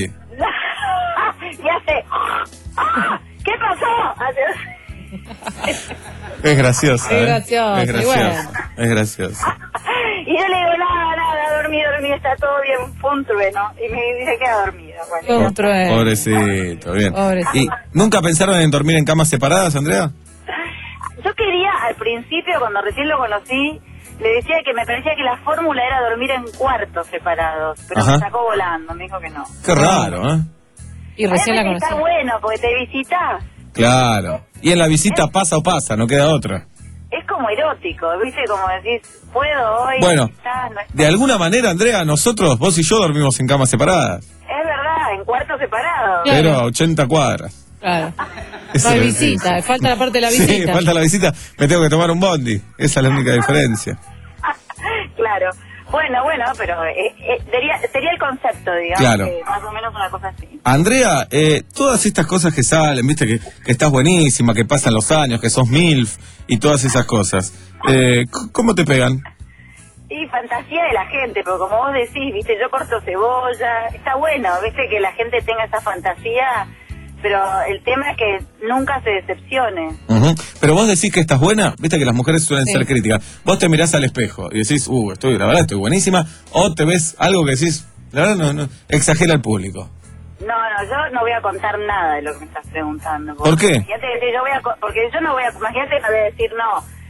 Speaker 17: Y hace... ¿Qué pasó? Hace-
Speaker 5: Es gracioso.
Speaker 4: Es
Speaker 5: ¿eh?
Speaker 4: gracioso,
Speaker 5: Es
Speaker 4: y
Speaker 5: gracioso.
Speaker 4: bueno.
Speaker 5: Es gracioso.
Speaker 17: Y yo le digo, nada, nada, dormí, dormí, está todo bien, fue un trueno. Y me dice, queda dormido. Bueno,
Speaker 4: Fue un trueno.
Speaker 5: Pobrecito, bien.
Speaker 4: Pobrecito.
Speaker 5: ¿Y nunca pensaron en dormir en camas separadas, Andrea?
Speaker 17: yo quería, al principio, cuando recién lo conocí, le decía que me parecía que la fórmula era dormir en cuartos separados. Pero
Speaker 5: Ajá.
Speaker 17: me sacó volando, me dijo que no.
Speaker 5: Qué raro, ¿eh?
Speaker 4: Y recién la
Speaker 17: Obviamente
Speaker 4: conocí.
Speaker 17: está bueno, porque te visitas.
Speaker 5: Claro. Y en la visita pasa o pasa, no queda otra.
Speaker 17: Es como erótico, ¿viste? Como decís, puedo hoy.
Speaker 5: Bueno,
Speaker 17: quizás no es-
Speaker 5: de alguna manera, Andrea, nosotros, vos y yo dormimos en camas separadas.
Speaker 17: Es verdad, en cuartos separados.
Speaker 5: Pero a ochenta cuadras.
Speaker 4: Claro.
Speaker 5: Eso
Speaker 4: No hay
Speaker 5: es-
Speaker 4: visita, falta la parte de la
Speaker 5: Sí,
Speaker 4: visita.
Speaker 5: falta la visita. Me tengo que tomar un bondi. Esa es la única diferencia.
Speaker 17: Claro. Bueno, bueno, pero eh, eh, sería, sería el concepto, digamos.
Speaker 5: Claro.
Speaker 17: Que más o menos una cosa así.
Speaker 5: Andrea, eh, todas estas cosas que salen, viste que, que estás buenísima, que pasan los años, que sos MILF y todas esas cosas, eh, c- ¿cómo te pegan?
Speaker 17: Y fantasía de la gente, porque como vos decís, viste, yo corto cebolla, está bueno, viste, que la gente tenga esa fantasía, pero el tema es que nunca se decepcione.
Speaker 5: Ujú. Pero vos decís que estás buena, viste que las mujeres suelen
Speaker 17: Sí.
Speaker 5: ser críticas. Vos te mirás al espejo y decís, uh, estoy, la verdad estoy buenísima, o te ves algo que decís, la verdad no, no, exagera al público.
Speaker 17: No, no, yo no voy a contar nada de lo que me estás preguntando.
Speaker 5: ¿Por qué?
Speaker 17: Imagínate que yo voy a, co- porque yo no voy a, imagínate que no voy a decir no.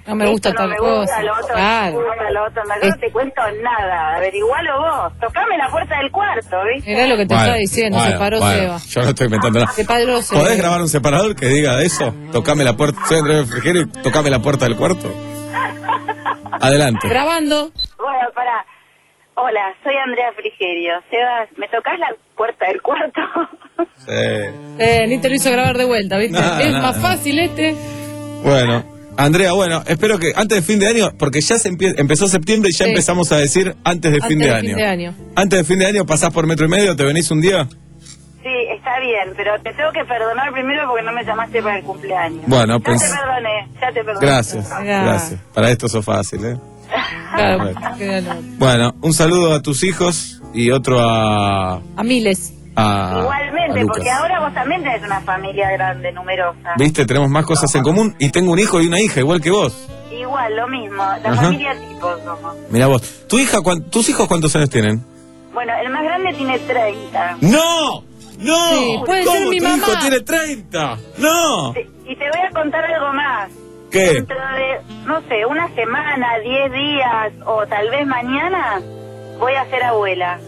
Speaker 4: No me gusta
Speaker 17: esto no
Speaker 4: tal
Speaker 17: me
Speaker 4: cosa.
Speaker 17: gusta, lo otro
Speaker 4: Claro.
Speaker 17: no me gusta, lo otro no. Yo no te cuento nada, averigualo vos. Tocame la puerta del cuarto, ¿viste?
Speaker 4: Mirá lo que te
Speaker 5: Bueno,
Speaker 4: estaba diciendo,
Speaker 5: bueno,
Speaker 4: se paró
Speaker 5: bueno,
Speaker 4: Seba.
Speaker 5: Yo no estoy inventando nada.
Speaker 4: Se paró Seba.
Speaker 5: ¿Podés grabar un separador que diga eso? Tocame la puerta, soy Andrea Frigerio y tocame la puerta del cuarto. Adelante.
Speaker 4: Grabando.
Speaker 17: Bueno, pará. Hola, soy Andrea Frigerio. Sebas, ¿me tocás la puerta del cuarto?
Speaker 5: Sí.
Speaker 4: Eh, ni te lo hizo grabar de vuelta, ¿viste?
Speaker 5: Nah,
Speaker 4: es
Speaker 5: nah,
Speaker 4: más
Speaker 5: nah.
Speaker 4: fácil este.
Speaker 5: Bueno, Andrea, bueno, espero que antes de fin de año, porque ya se empie- empezó septiembre y ya
Speaker 4: Sí.
Speaker 5: empezamos a decir antes de,
Speaker 4: Antes
Speaker 5: fin, de
Speaker 4: de
Speaker 5: año.
Speaker 4: fin de año.
Speaker 5: Antes de fin de año pasás por metro y medio, ¿te venís un día?
Speaker 17: Sí, está bien, pero te tengo que perdonar primero porque no me llamaste para el cumpleaños.
Speaker 5: Bueno,
Speaker 17: ya
Speaker 5: pues-
Speaker 17: te perdoné, ya te perdoné.
Speaker 5: Gracias,
Speaker 4: Ya.
Speaker 5: gracias. Para esto sos fácil, ¿eh?
Speaker 4: Claro,
Speaker 5: Bueno.
Speaker 4: quédalo.
Speaker 5: Bueno, un saludo a tus hijos y otro a...
Speaker 4: A miles.
Speaker 5: a
Speaker 17: Igualmente,
Speaker 5: a Lucas.
Speaker 17: porque ahora vos también tenés una familia grande, numerosa.
Speaker 5: Viste, tenemos más cosas en común y tengo un hijo y una hija, igual que vos.
Speaker 17: Igual, lo mismo, la
Speaker 5: Ajá.
Speaker 17: familia tipo somos.
Speaker 5: Mirá vos. ¿Tu hija, cuán- ¿Tus hijos cuántos años tienen?
Speaker 17: Bueno, el más grande tiene treinta.
Speaker 5: ¡No! ¡No!
Speaker 4: Sí, puede
Speaker 5: ¿Cómo
Speaker 4: ser mi
Speaker 5: tu
Speaker 4: mamá.
Speaker 5: hijo tiene treinta? ¡No!
Speaker 17: Sí, y te voy a contar algo más.
Speaker 5: ¿Qué?
Speaker 17: Dentro de, no sé, una semana, diez días o tal vez mañana, voy a ser abuela.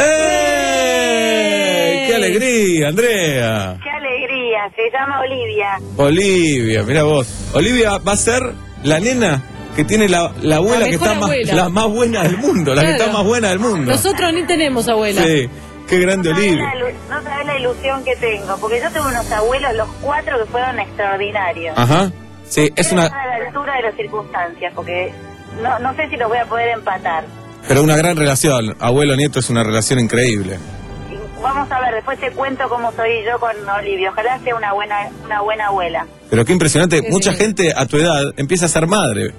Speaker 5: ¡Eh! ¡Qué alegría, Andrea!
Speaker 17: ¡Qué alegría! Se llama Olivia.
Speaker 5: Olivia, mira vos. Olivia va a ser la nena que tiene la, la abuela
Speaker 4: La
Speaker 5: que
Speaker 4: mejor
Speaker 5: está más,
Speaker 4: abuela.
Speaker 5: la más buena del mundo, la que
Speaker 4: Claro.
Speaker 5: está más buena del mundo.
Speaker 4: Nosotros ni tenemos abuela.
Speaker 5: Sí, qué grande
Speaker 17: No sabés
Speaker 5: Olivia.
Speaker 17: la ilu- No sabés la ilusión que tengo, porque yo tuve unos abuelos, los cuatro, que fueron extraordinarios.
Speaker 5: Ajá. Sí, es
Speaker 17: Quiero
Speaker 5: una,
Speaker 17: estar a la altura de las circunstancias, porque no, no sé si los voy a poder empatar.
Speaker 5: pero una gran relación. Abuelo-nieto es una relación increíble.
Speaker 17: Y vamos a ver, después te cuento cómo soy yo con Olivia. Ojalá sea una buena, una buena abuela.
Speaker 5: Pero qué impresionante,
Speaker 4: Qué
Speaker 5: mucha
Speaker 4: lindo.
Speaker 5: gente a tu edad empieza a ser madre.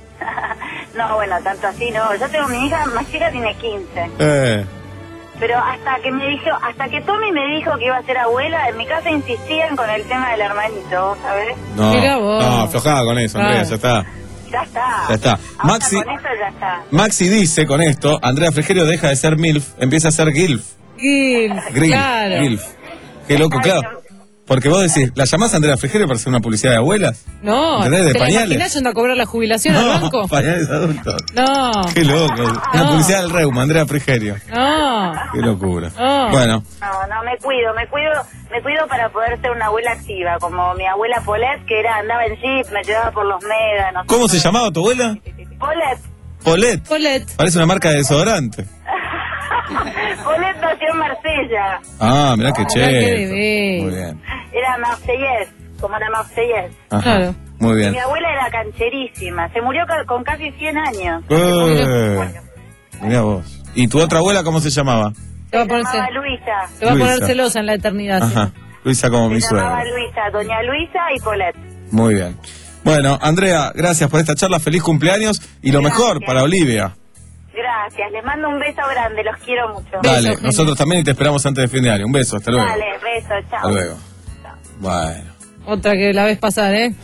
Speaker 17: No, bueno, tanto así no. Yo tengo mi hija más chica, tiene quince.
Speaker 5: Eh.
Speaker 17: Pero hasta que me dijo, hasta que Tommy me dijo que iba a ser abuela, en mi casa insistían con el tema del hermanito, ¿vos sabés?
Speaker 5: No,
Speaker 4: Mirá vos.
Speaker 5: no, aflojada con eso, Andrea,
Speaker 4: Claro.
Speaker 5: ya está.
Speaker 17: Ya está.
Speaker 5: Ya está.
Speaker 17: Ahora
Speaker 5: Maxi,
Speaker 17: con eso ya está.
Speaker 5: Maxi dice con esto, Andrea Frigerio deja de ser MILF, empieza a ser GILF.
Speaker 4: Gil,
Speaker 5: Gril,
Speaker 4: claro.
Speaker 5: GILF. Qué loco, claro. Porque vos decís, ¿la llamás Andrea Frigerio para hacer una publicidad de abuelas?
Speaker 4: No,
Speaker 5: ¿Entendés? De
Speaker 4: ¿te la
Speaker 5: pañales.
Speaker 4: imaginás yendo a cobrar la jubilación al banco?
Speaker 5: pañales adultos.
Speaker 4: No,
Speaker 5: Qué loco. Una
Speaker 4: No.
Speaker 5: publicidad del Reuma, Andrea Frigerio.
Speaker 4: no.
Speaker 5: Qué locura.
Speaker 4: No.
Speaker 5: Bueno,
Speaker 17: No, no, me cuido, me cuido, me cuido para poder ser una abuela activa, como mi abuela Paulette, que era, andaba en jeep, me llevaba por los médanos.
Speaker 5: ¿cómo se llamaba tu abuela?
Speaker 17: Paulette.
Speaker 5: Paulette.
Speaker 4: Paulette.
Speaker 5: Parece una marca de desodorante.
Speaker 17: Paulette nació en Marsella.
Speaker 5: Ah, mirá qué
Speaker 4: Mirá qué
Speaker 5: chévere.
Speaker 4: bebé.
Speaker 5: Muy bien.
Speaker 17: Era marsellés, como la marsellés.
Speaker 5: Ajá.
Speaker 4: Claro.
Speaker 5: Muy
Speaker 17: Y
Speaker 5: bien.
Speaker 17: mi abuela era cancherísima, se murió ca- con casi cien años.
Speaker 5: Eh, mirá vos. ¿Y tu otra abuela cómo se llamaba?
Speaker 4: Se va a
Speaker 17: Se
Speaker 4: poner,
Speaker 17: llamaba
Speaker 4: ce-
Speaker 17: Luisa.
Speaker 4: se va a poner
Speaker 5: Luisa.
Speaker 4: celosa en la eternidad. sí.
Speaker 5: Ajá. Luisa como mi
Speaker 17: Se llamaba
Speaker 5: suegra.
Speaker 17: Luisa, doña Luisa y Paulette.
Speaker 5: Muy bien. Bueno, Andrea, gracias por esta charla. Feliz cumpleaños y lo
Speaker 17: Gracias.
Speaker 5: mejor para Olivia.
Speaker 17: Gracias, les mando un beso grande, los quiero mucho.
Speaker 5: Dale,
Speaker 4: genio.
Speaker 5: nosotros también y te esperamos antes de fin de año. Un beso, hasta luego.
Speaker 17: Dale, beso, chao.
Speaker 5: Hasta luego. Bueno.
Speaker 4: Otra que la ves pasar, ¿eh?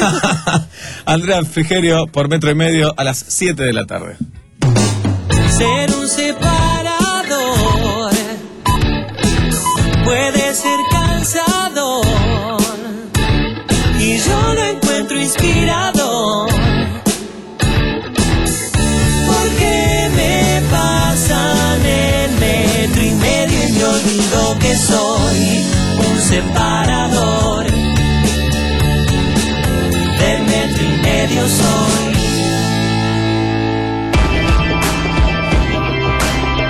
Speaker 5: Andrea Frigerio por metro y medio a las siete de la tarde.
Speaker 8: Ser un separador puede ser cansador y yo lo encuentro inspirador porque me pasan el metro y medio y me olvido que soy un separador del metro y medio soy.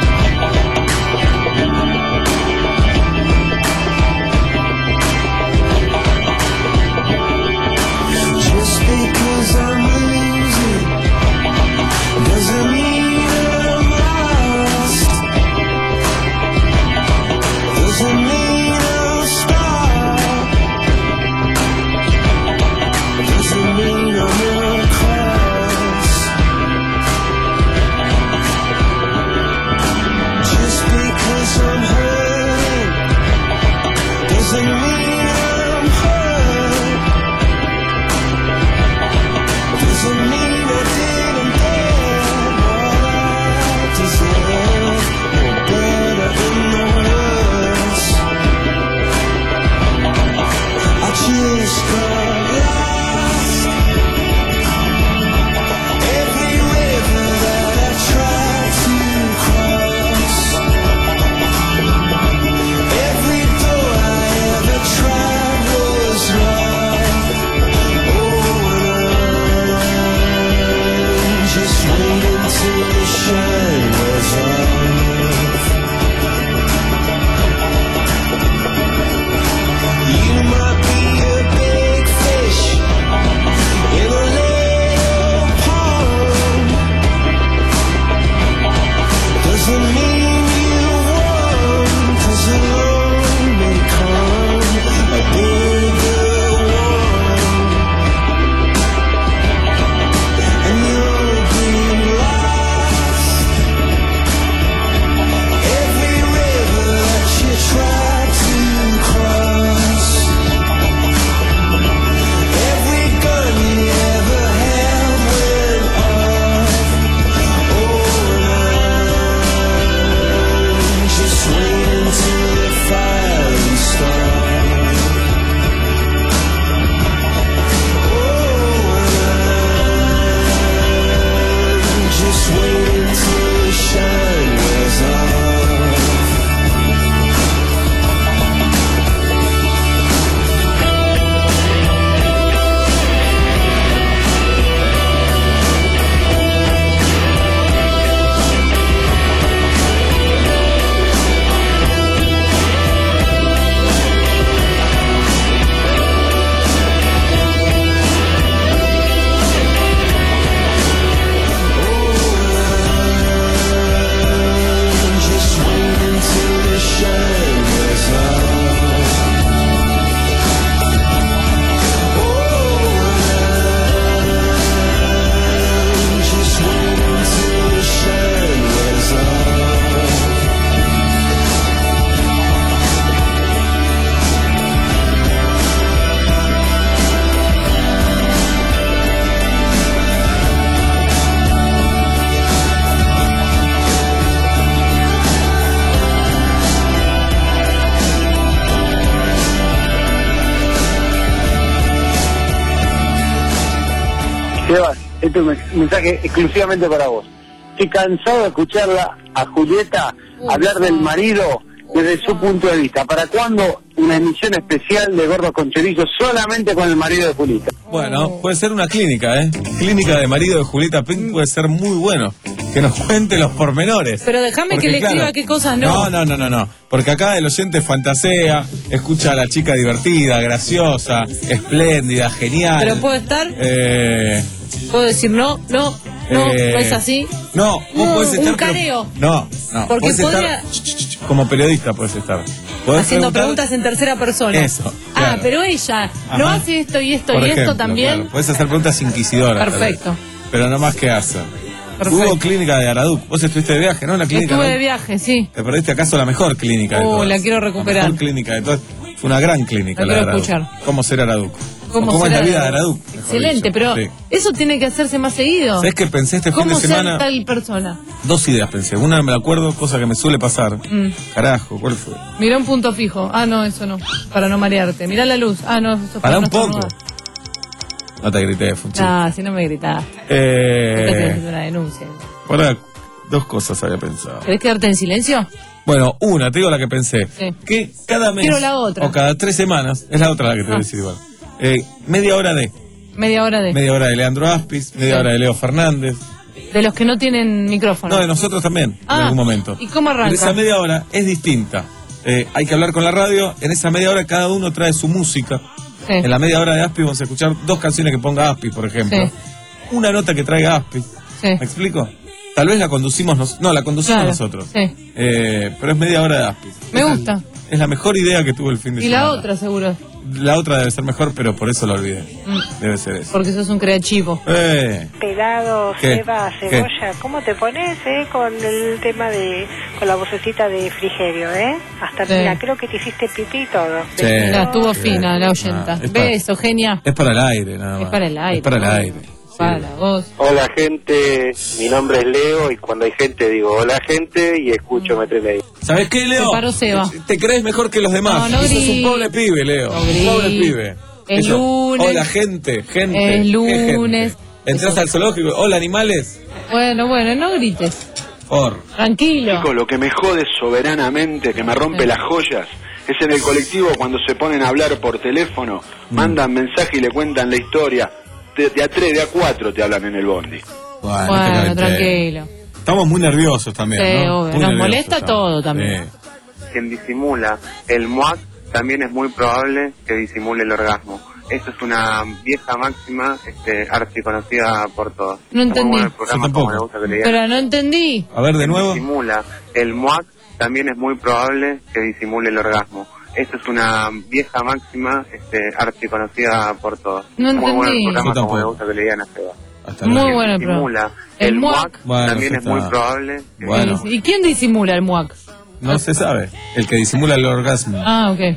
Speaker 18: Sebas, este es un mensaje exclusivamente para vos. Estoy cansado de escucharla a Julieta hablar del marido desde su punto de vista. ¿Para cuándo una emisión especial de Gordos con Chorizo solamente con el marido de Julieta?
Speaker 5: Bueno, puede ser una clínica, ¿eh? Clínica de marido de Julieta Pink puede ser muy bueno. Que nos cuente los pormenores.
Speaker 4: Pero déjame que le
Speaker 5: claro,
Speaker 4: escriba qué cosas no.
Speaker 5: No, no, no, no, no. Porque acá el oyente fantasea, escucha a la chica divertida, graciosa, espléndida, genial.
Speaker 4: Pero puedo estar.
Speaker 5: Eh...
Speaker 4: Puedo decir no, no, no,
Speaker 5: Eh,
Speaker 4: no es así.
Speaker 5: No, vos
Speaker 4: No,
Speaker 5: podés estar.
Speaker 4: un careo.
Speaker 5: pero- No, no.
Speaker 4: Porque
Speaker 5: podés
Speaker 4: podría-
Speaker 5: estar. Como periodista podés estar. Podés
Speaker 4: Haciendo
Speaker 5: preguntar-
Speaker 4: preguntas en tercera persona.
Speaker 5: Eso.
Speaker 4: Ah,
Speaker 5: claro.
Speaker 4: pero ella no
Speaker 5: Ajá.
Speaker 4: hace esto y esto
Speaker 5: Por
Speaker 4: y
Speaker 5: ejemplo,
Speaker 4: esto también.
Speaker 5: claro. Podés hacer preguntas inquisidoras. tal vez.
Speaker 4: Perfecto.
Speaker 5: Pero no más que hacer.
Speaker 4: Perfecto.
Speaker 5: Hubo clínica de Araduc. Vos estuviste de viaje, ¿no? La clínica.
Speaker 4: Estuve
Speaker 5: ¿no?
Speaker 4: de viaje, sí.
Speaker 5: ¿Te perdiste acaso la mejor clínica de
Speaker 4: Oh,
Speaker 5: todas?
Speaker 4: la quiero recuperar.
Speaker 5: La mejor clínica de todas. Fue una gran clínica
Speaker 4: La
Speaker 5: la de
Speaker 4: quiero
Speaker 5: Araduc.
Speaker 4: escuchar.
Speaker 5: ¿Cómo ser Araduc?
Speaker 4: ¿Cómo
Speaker 5: ¿Cómo es
Speaker 4: será
Speaker 5: la vida de
Speaker 4: Araduc?
Speaker 5: Araduc? mejor
Speaker 4: Excelente,
Speaker 5: dicho.
Speaker 4: pero
Speaker 5: Sí.
Speaker 4: eso tiene que hacerse más seguido.
Speaker 5: ¿Sabés qué pensé este fin
Speaker 4: ¿Cómo
Speaker 5: de
Speaker 4: ser
Speaker 5: semana?
Speaker 4: tal persona?
Speaker 5: Dos ideas pensé. Una me la acuerdo, cosa que me suele pasar.
Speaker 4: Mm.
Speaker 5: Carajo, ¿cuál fue?
Speaker 4: Mirá un punto fijo. Ah, no, eso no. Para no marearte. Mirá la luz. Ah, no, eso es
Speaker 5: Pará
Speaker 4: para
Speaker 5: un
Speaker 4: no
Speaker 5: poco.
Speaker 4: estornudar.
Speaker 5: No te grité, Funchi.
Speaker 4: Ah, si no me gritaste. Después te
Speaker 5: Eh,
Speaker 4: haces una denuncia.
Speaker 5: para dos cosas había pensado.
Speaker 4: ¿Querés quedarte en silencio?
Speaker 5: Bueno, una, te digo la que pensé.
Speaker 4: Sí.
Speaker 5: Que cada mes
Speaker 4: Quiero la otra.
Speaker 5: o cada tres semanas, es la otra la que te voy a
Speaker 4: Ah.
Speaker 5: decir igual. Eh, media hora de,
Speaker 4: Media hora de.
Speaker 5: media hora de Leandro Aspis, media
Speaker 4: Sí.
Speaker 5: hora de Leo Fernández.
Speaker 4: De los que no tienen micrófono.
Speaker 5: No, de nosotros también,
Speaker 4: Ah,
Speaker 5: en algún momento.
Speaker 4: ¿y cómo arranca?
Speaker 5: Pero esa media hora es distinta. Eh, hay que hablar con la radio. En esa media hora cada uno trae su música.
Speaker 4: Sí.
Speaker 5: En la media hora de Aspis vamos a escuchar dos canciones que ponga Aspis, por ejemplo.
Speaker 4: Sí.
Speaker 5: Una nota que traiga Aspis.
Speaker 4: Sí.
Speaker 5: ¿Me explico? Tal vez la conducimos nosotros. No, la conducimos
Speaker 4: Claro,
Speaker 5: nosotros.
Speaker 4: sí.
Speaker 5: Eh, pero es media hora de Aspis.
Speaker 4: Me
Speaker 5: Esa
Speaker 4: gusta.
Speaker 5: Es, es la mejor idea que tuvo el fin de
Speaker 4: Y
Speaker 5: semana.
Speaker 4: la otra, seguro.
Speaker 5: La otra debe ser mejor, pero por eso la olvidé.
Speaker 4: Mm.
Speaker 5: Debe ser eso.
Speaker 4: Porque sos un creativo.
Speaker 5: Eh.
Speaker 19: Pelado,
Speaker 5: ¿Qué?
Speaker 19: Seba,
Speaker 5: ¿Qué?
Speaker 19: Cebolla, ¿cómo te pones eh, con el tema de, con la vocecita de Frigerio, eh? Hasta,
Speaker 4: Sí.
Speaker 19: mira, creo que te hiciste pipí y todo.
Speaker 5: Sí.
Speaker 4: La estuvo
Speaker 5: Sí.
Speaker 4: fina, la oyenta.
Speaker 5: Ah, es para-
Speaker 4: Beso, genia.
Speaker 5: Es para el aire, nada más.
Speaker 4: Es para el aire.
Speaker 5: Es para el aire.
Speaker 4: Para vos.
Speaker 20: Hola gente, mi nombre es Leo y cuando hay gente digo hola gente y escucho metro y medio.
Speaker 5: ¿Sabes qué, Leo?
Speaker 4: Se paró Seba.
Speaker 5: Te crees mejor que los demás.
Speaker 4: No, no
Speaker 5: Sos un
Speaker 4: grites.
Speaker 5: pobre pibe, Leo.
Speaker 4: No
Speaker 5: Un pobre
Speaker 4: grites.
Speaker 5: pibe.
Speaker 4: Es
Speaker 5: Eso.
Speaker 4: lunes.
Speaker 5: Hola, gente. Gente.
Speaker 4: Es
Speaker 5: ¿Qué
Speaker 4: lunes.
Speaker 5: gente? Entras al zoológico. Hola, animales.
Speaker 4: Bueno, bueno, no grites.
Speaker 5: Por.
Speaker 4: Tranquilo.
Speaker 21: Chicos, lo que me jode soberanamente, que me rompe las joyas, es en el colectivo cuando se ponen a hablar por teléfono,
Speaker 5: Mm.
Speaker 21: mandan mensaje y le cuentan la historia. De, de a tres, de a cuatro te hablan en el bondi.
Speaker 5: Bueno,
Speaker 4: Bueno,
Speaker 5: te calenté.
Speaker 4: tranquilo.
Speaker 5: Estamos muy nerviosos también,
Speaker 4: Sí,
Speaker 5: ¿no?
Speaker 4: obvio.
Speaker 5: Muy
Speaker 4: Nos
Speaker 5: nerviosos
Speaker 4: molesta
Speaker 5: estamos.
Speaker 4: todo también.
Speaker 5: Sí.
Speaker 22: Quien disimula el M U A C también es muy probable que disimule el orgasmo. Esto es una vieja máxima este, archiconocida por todos.
Speaker 4: No
Speaker 22: Está muy
Speaker 4: entendí.
Speaker 22: bueno el programa,
Speaker 5: Yo
Speaker 22: como
Speaker 5: tampoco.
Speaker 22: le gusta que le digan.
Speaker 4: Pero no entendí.
Speaker 5: A ver, de nuevo.
Speaker 22: Disimula el M U A C también es muy probable que disimule el orgasmo. Esto es una vieja máxima este, archiconocida por todos.
Speaker 4: No
Speaker 22: Muy bueno el
Speaker 4: entendí.
Speaker 22: programa,
Speaker 5: Yo
Speaker 22: como le
Speaker 5: tampoco.
Speaker 22: gusta que le digan a Seba.
Speaker 5: Hasta
Speaker 4: Muy
Speaker 5: luego.
Speaker 4: bueno el
Speaker 22: Disimula
Speaker 4: programa.
Speaker 22: el
Speaker 4: El
Speaker 22: M U A C
Speaker 4: M U A C.
Speaker 5: Bueno,
Speaker 22: también
Speaker 5: ya
Speaker 22: es muy
Speaker 5: está.
Speaker 22: probable que
Speaker 5: Bueno,
Speaker 4: ¿Y quién disimula el M U A C?
Speaker 5: no se sabe. El que disimula el orgasmo.
Speaker 4: Ah, ok.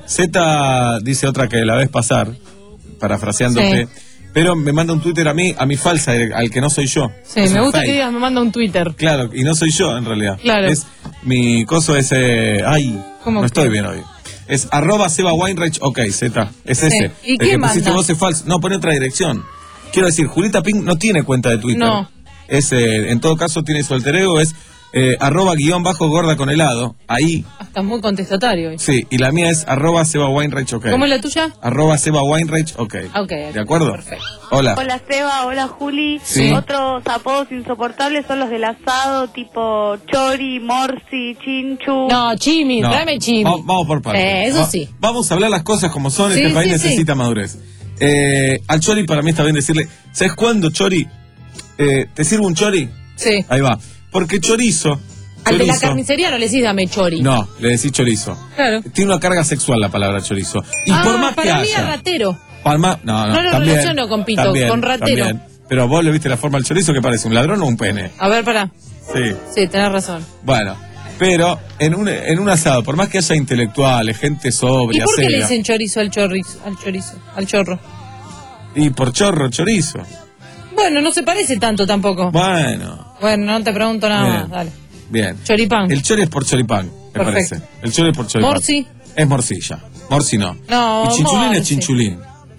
Speaker 5: Z dice otra que la ves pasar, parafraseándote, pero me manda un Twitter a mí, a mi falsa, al que no soy yo.
Speaker 4: Sí,
Speaker 5: Es
Speaker 4: me
Speaker 5: un
Speaker 4: gusta
Speaker 5: fake.
Speaker 4: que digas, me manda un Twitter.
Speaker 5: Claro, y no soy yo en realidad.
Speaker 4: Claro.
Speaker 5: Es mi coso es eh, ay,
Speaker 4: ¿Cómo
Speaker 5: no
Speaker 4: que?
Speaker 5: estoy bien hoy. Es arroba Seba Weinreich, ok, Z, es
Speaker 4: Sí.
Speaker 5: ese.
Speaker 4: ¿Y
Speaker 5: el
Speaker 4: quién
Speaker 5: que pusiste
Speaker 4: manda?
Speaker 5: vos es falso. No, pone otra dirección. Quiero decir, Julieta Pink no tiene cuenta de Twitter.
Speaker 4: No.
Speaker 5: Es, eh, en todo caso tiene su alter ego, es eh, arroba guión bajo gorda con helado. Ahí,
Speaker 4: Estás muy contestatario hoy.
Speaker 5: sí, y la mía es arroba Seba Weinreich, ok.
Speaker 4: ¿Cómo es la tuya?
Speaker 5: Arroba Seba Weinreich, ok.
Speaker 4: Ok.
Speaker 5: ¿De acuerdo?
Speaker 4: Perfecto.
Speaker 5: Hola.
Speaker 23: Hola Seba, hola Juli.
Speaker 5: Sí.
Speaker 23: Otros apodos insoportables son los del asado, tipo Chori, Morsi, Chinchu.
Speaker 4: No, Chimi,
Speaker 5: No.
Speaker 4: tráeme Chimi.
Speaker 5: Va- vamos por partes.
Speaker 4: Eh, eso
Speaker 5: Va-
Speaker 4: sí.
Speaker 5: Vamos a hablar las cosas como son.
Speaker 4: Sí,
Speaker 5: este país
Speaker 4: sí, sí.
Speaker 5: necesita madurez. Eh, al Chori para mí está bien decirle, ¿sabes cuándo, Chori? Eh, ¿Te sirvo un Chori?
Speaker 4: Sí.
Speaker 5: Ahí va. Porque chorizo.
Speaker 4: Al de la
Speaker 5: chorizo-
Speaker 4: carnicería no le decís dame chori.
Speaker 5: No, le decís chorizo.
Speaker 4: Claro.
Speaker 5: Tiene una carga sexual la palabra chorizo. Y
Speaker 4: ah,
Speaker 5: por más que
Speaker 4: para mí es
Speaker 5: haya.
Speaker 4: ratero.
Speaker 5: Palma, no, no,
Speaker 4: No lo
Speaker 5: también,
Speaker 4: relaciono con pito,
Speaker 5: también,
Speaker 4: con ratero.
Speaker 5: también. Pero vos le viste la forma al chorizo que parece un ladrón o un pene.
Speaker 4: A ver, pará.
Speaker 5: Sí.
Speaker 4: Sí, tenés razón.
Speaker 5: Bueno, pero en un, en un asado, por más que haya intelectuales, gente
Speaker 4: ¿Y
Speaker 5: sobria,
Speaker 4: por qué le
Speaker 5: seria,
Speaker 4: dicen chorizo al chorizo? Al chorizo, al chorro.
Speaker 5: y por chorro, chorizo.
Speaker 4: Bueno, no se parece tanto tampoco.
Speaker 5: Bueno,
Speaker 4: Bueno, no te pregunto nada
Speaker 5: Bien.
Speaker 4: más, dale.
Speaker 5: bien.
Speaker 4: Choripán.
Speaker 5: El chori es por choripán, me
Speaker 4: Perfecto.
Speaker 5: parece. El chori es por choripán.
Speaker 4: Morsi.
Speaker 5: Es morcilla. Morsi no.
Speaker 4: No,
Speaker 5: Y chinchulín
Speaker 4: morsi.
Speaker 5: es chinchulín.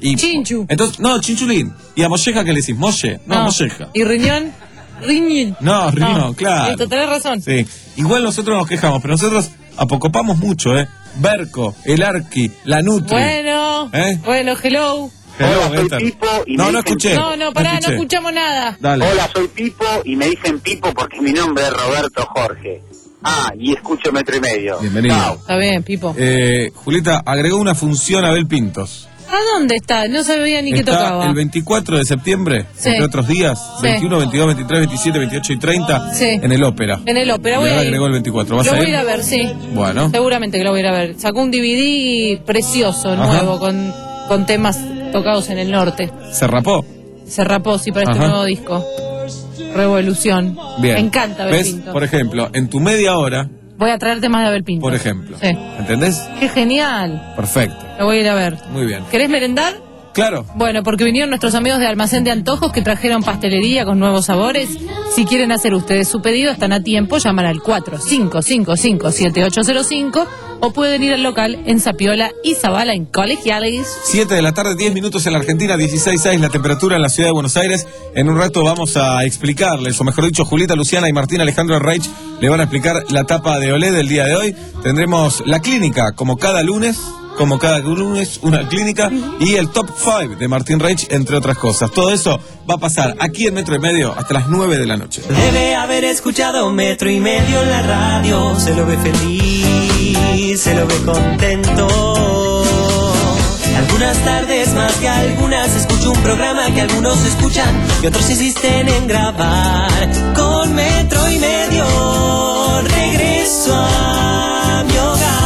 Speaker 5: Y,
Speaker 4: Chinchu.
Speaker 5: Entonces, no, chinchulín. ¿Y a molleja qué le decís? ¿Molle? No,
Speaker 4: No.
Speaker 5: molleja.
Speaker 4: ¿Y riñón? Riñón.
Speaker 5: No, riñón, claro.
Speaker 4: Listo, tenés razón.
Speaker 5: Sí. Igual nosotros nos quejamos, pero nosotros apocopamos mucho, ¿eh? Berco, el Arqui, la Nutri.
Speaker 4: Bueno,
Speaker 5: ¿Eh?
Speaker 4: bueno, hello.
Speaker 5: Hello,
Speaker 18: Hola, soy
Speaker 5: Éter.
Speaker 18: Pipo y
Speaker 5: No,
Speaker 18: me
Speaker 5: no
Speaker 18: dicen-
Speaker 5: escuché.
Speaker 4: No, no, pará, no
Speaker 5: escuché.
Speaker 4: escuchamos nada.
Speaker 5: Dale.
Speaker 18: Hola, soy Pipo y me dicen Pipo porque mi nombre es Roberto Jorge. Ah, y escucho Metro y Medio.
Speaker 5: Bienvenido.
Speaker 18: Chao.
Speaker 4: Está bien, Pipo.
Speaker 5: Eh, Julieta, agregó una función a Abel Pintos.
Speaker 4: ¿A dónde está? No sabía ni qué
Speaker 5: Está
Speaker 4: tocaba.
Speaker 5: el veinticuatro de septiembre,
Speaker 4: Sí.
Speaker 5: entre otros días,
Speaker 4: Sí.
Speaker 5: veintiuno, veintidós, veintitrés, veintisiete, veintiocho y treinta,
Speaker 4: Sí.
Speaker 5: en el Ópera.
Speaker 4: En el ópera, voy
Speaker 5: Y ahora
Speaker 4: a ir.
Speaker 5: agregó el veinticuatro. ¿Vas
Speaker 4: Lo
Speaker 5: a
Speaker 4: voy a
Speaker 5: ir?
Speaker 4: ir a ver, sí.
Speaker 5: Bueno.
Speaker 4: Seguramente que lo voy a ir a ver. Sacó un D V D precioso,
Speaker 5: Ajá.
Speaker 4: nuevo, con, con temas tocados en el norte.
Speaker 5: ¿Se rapó?
Speaker 4: Se rapó, sí, para este
Speaker 5: Ajá.
Speaker 4: nuevo disco. Revolución.
Speaker 5: Bien.
Speaker 4: Me encanta ver
Speaker 5: ¿Ves?
Speaker 4: Pinto.
Speaker 5: Por ejemplo, en tu media hora,
Speaker 4: Voy a traer temas de Abel Pinto.
Speaker 5: por ejemplo.
Speaker 4: Sí.
Speaker 5: ¿Entendés?
Speaker 4: Qué genial.
Speaker 5: Perfecto.
Speaker 4: Lo voy a ir a ver.
Speaker 5: Muy bien.
Speaker 4: ¿Querés merendar?
Speaker 5: Claro.
Speaker 4: Bueno, porque vinieron nuestros amigos de Almacén de Antojos que trajeron pastelería con nuevos sabores. Si quieren hacer ustedes su pedido, están a tiempo. Llaman al cuatro cinco cinco cinco, siete ocho cero cinco o pueden ir al local en Zapiola y Zabala en Colegiales.
Speaker 5: siete de la tarde, diez minutos en la Argentina, dieciséis seis la temperatura en la ciudad de Buenos Aires. En un rato vamos a explicarles, o mejor dicho, Julieta, Luciana y Martín Alejandro Reich le van a explicar la tapa de Olé del día de hoy. Tendremos la clínica, como cada lunes, como cada lunes, una clínica, y el top cinco de Martín Reich, entre otras cosas. Todo eso va a pasar aquí en Metro y Medio hasta las nueve de la noche.
Speaker 8: Debe haber escuchado Metro y Medio en la radio. Se lo ve feliz, se lo ve contento. Algunas tardes más que algunas escucho un programa que algunos escuchan y otros insisten en grabar. Con Metro y Medio regreso a mi hogar.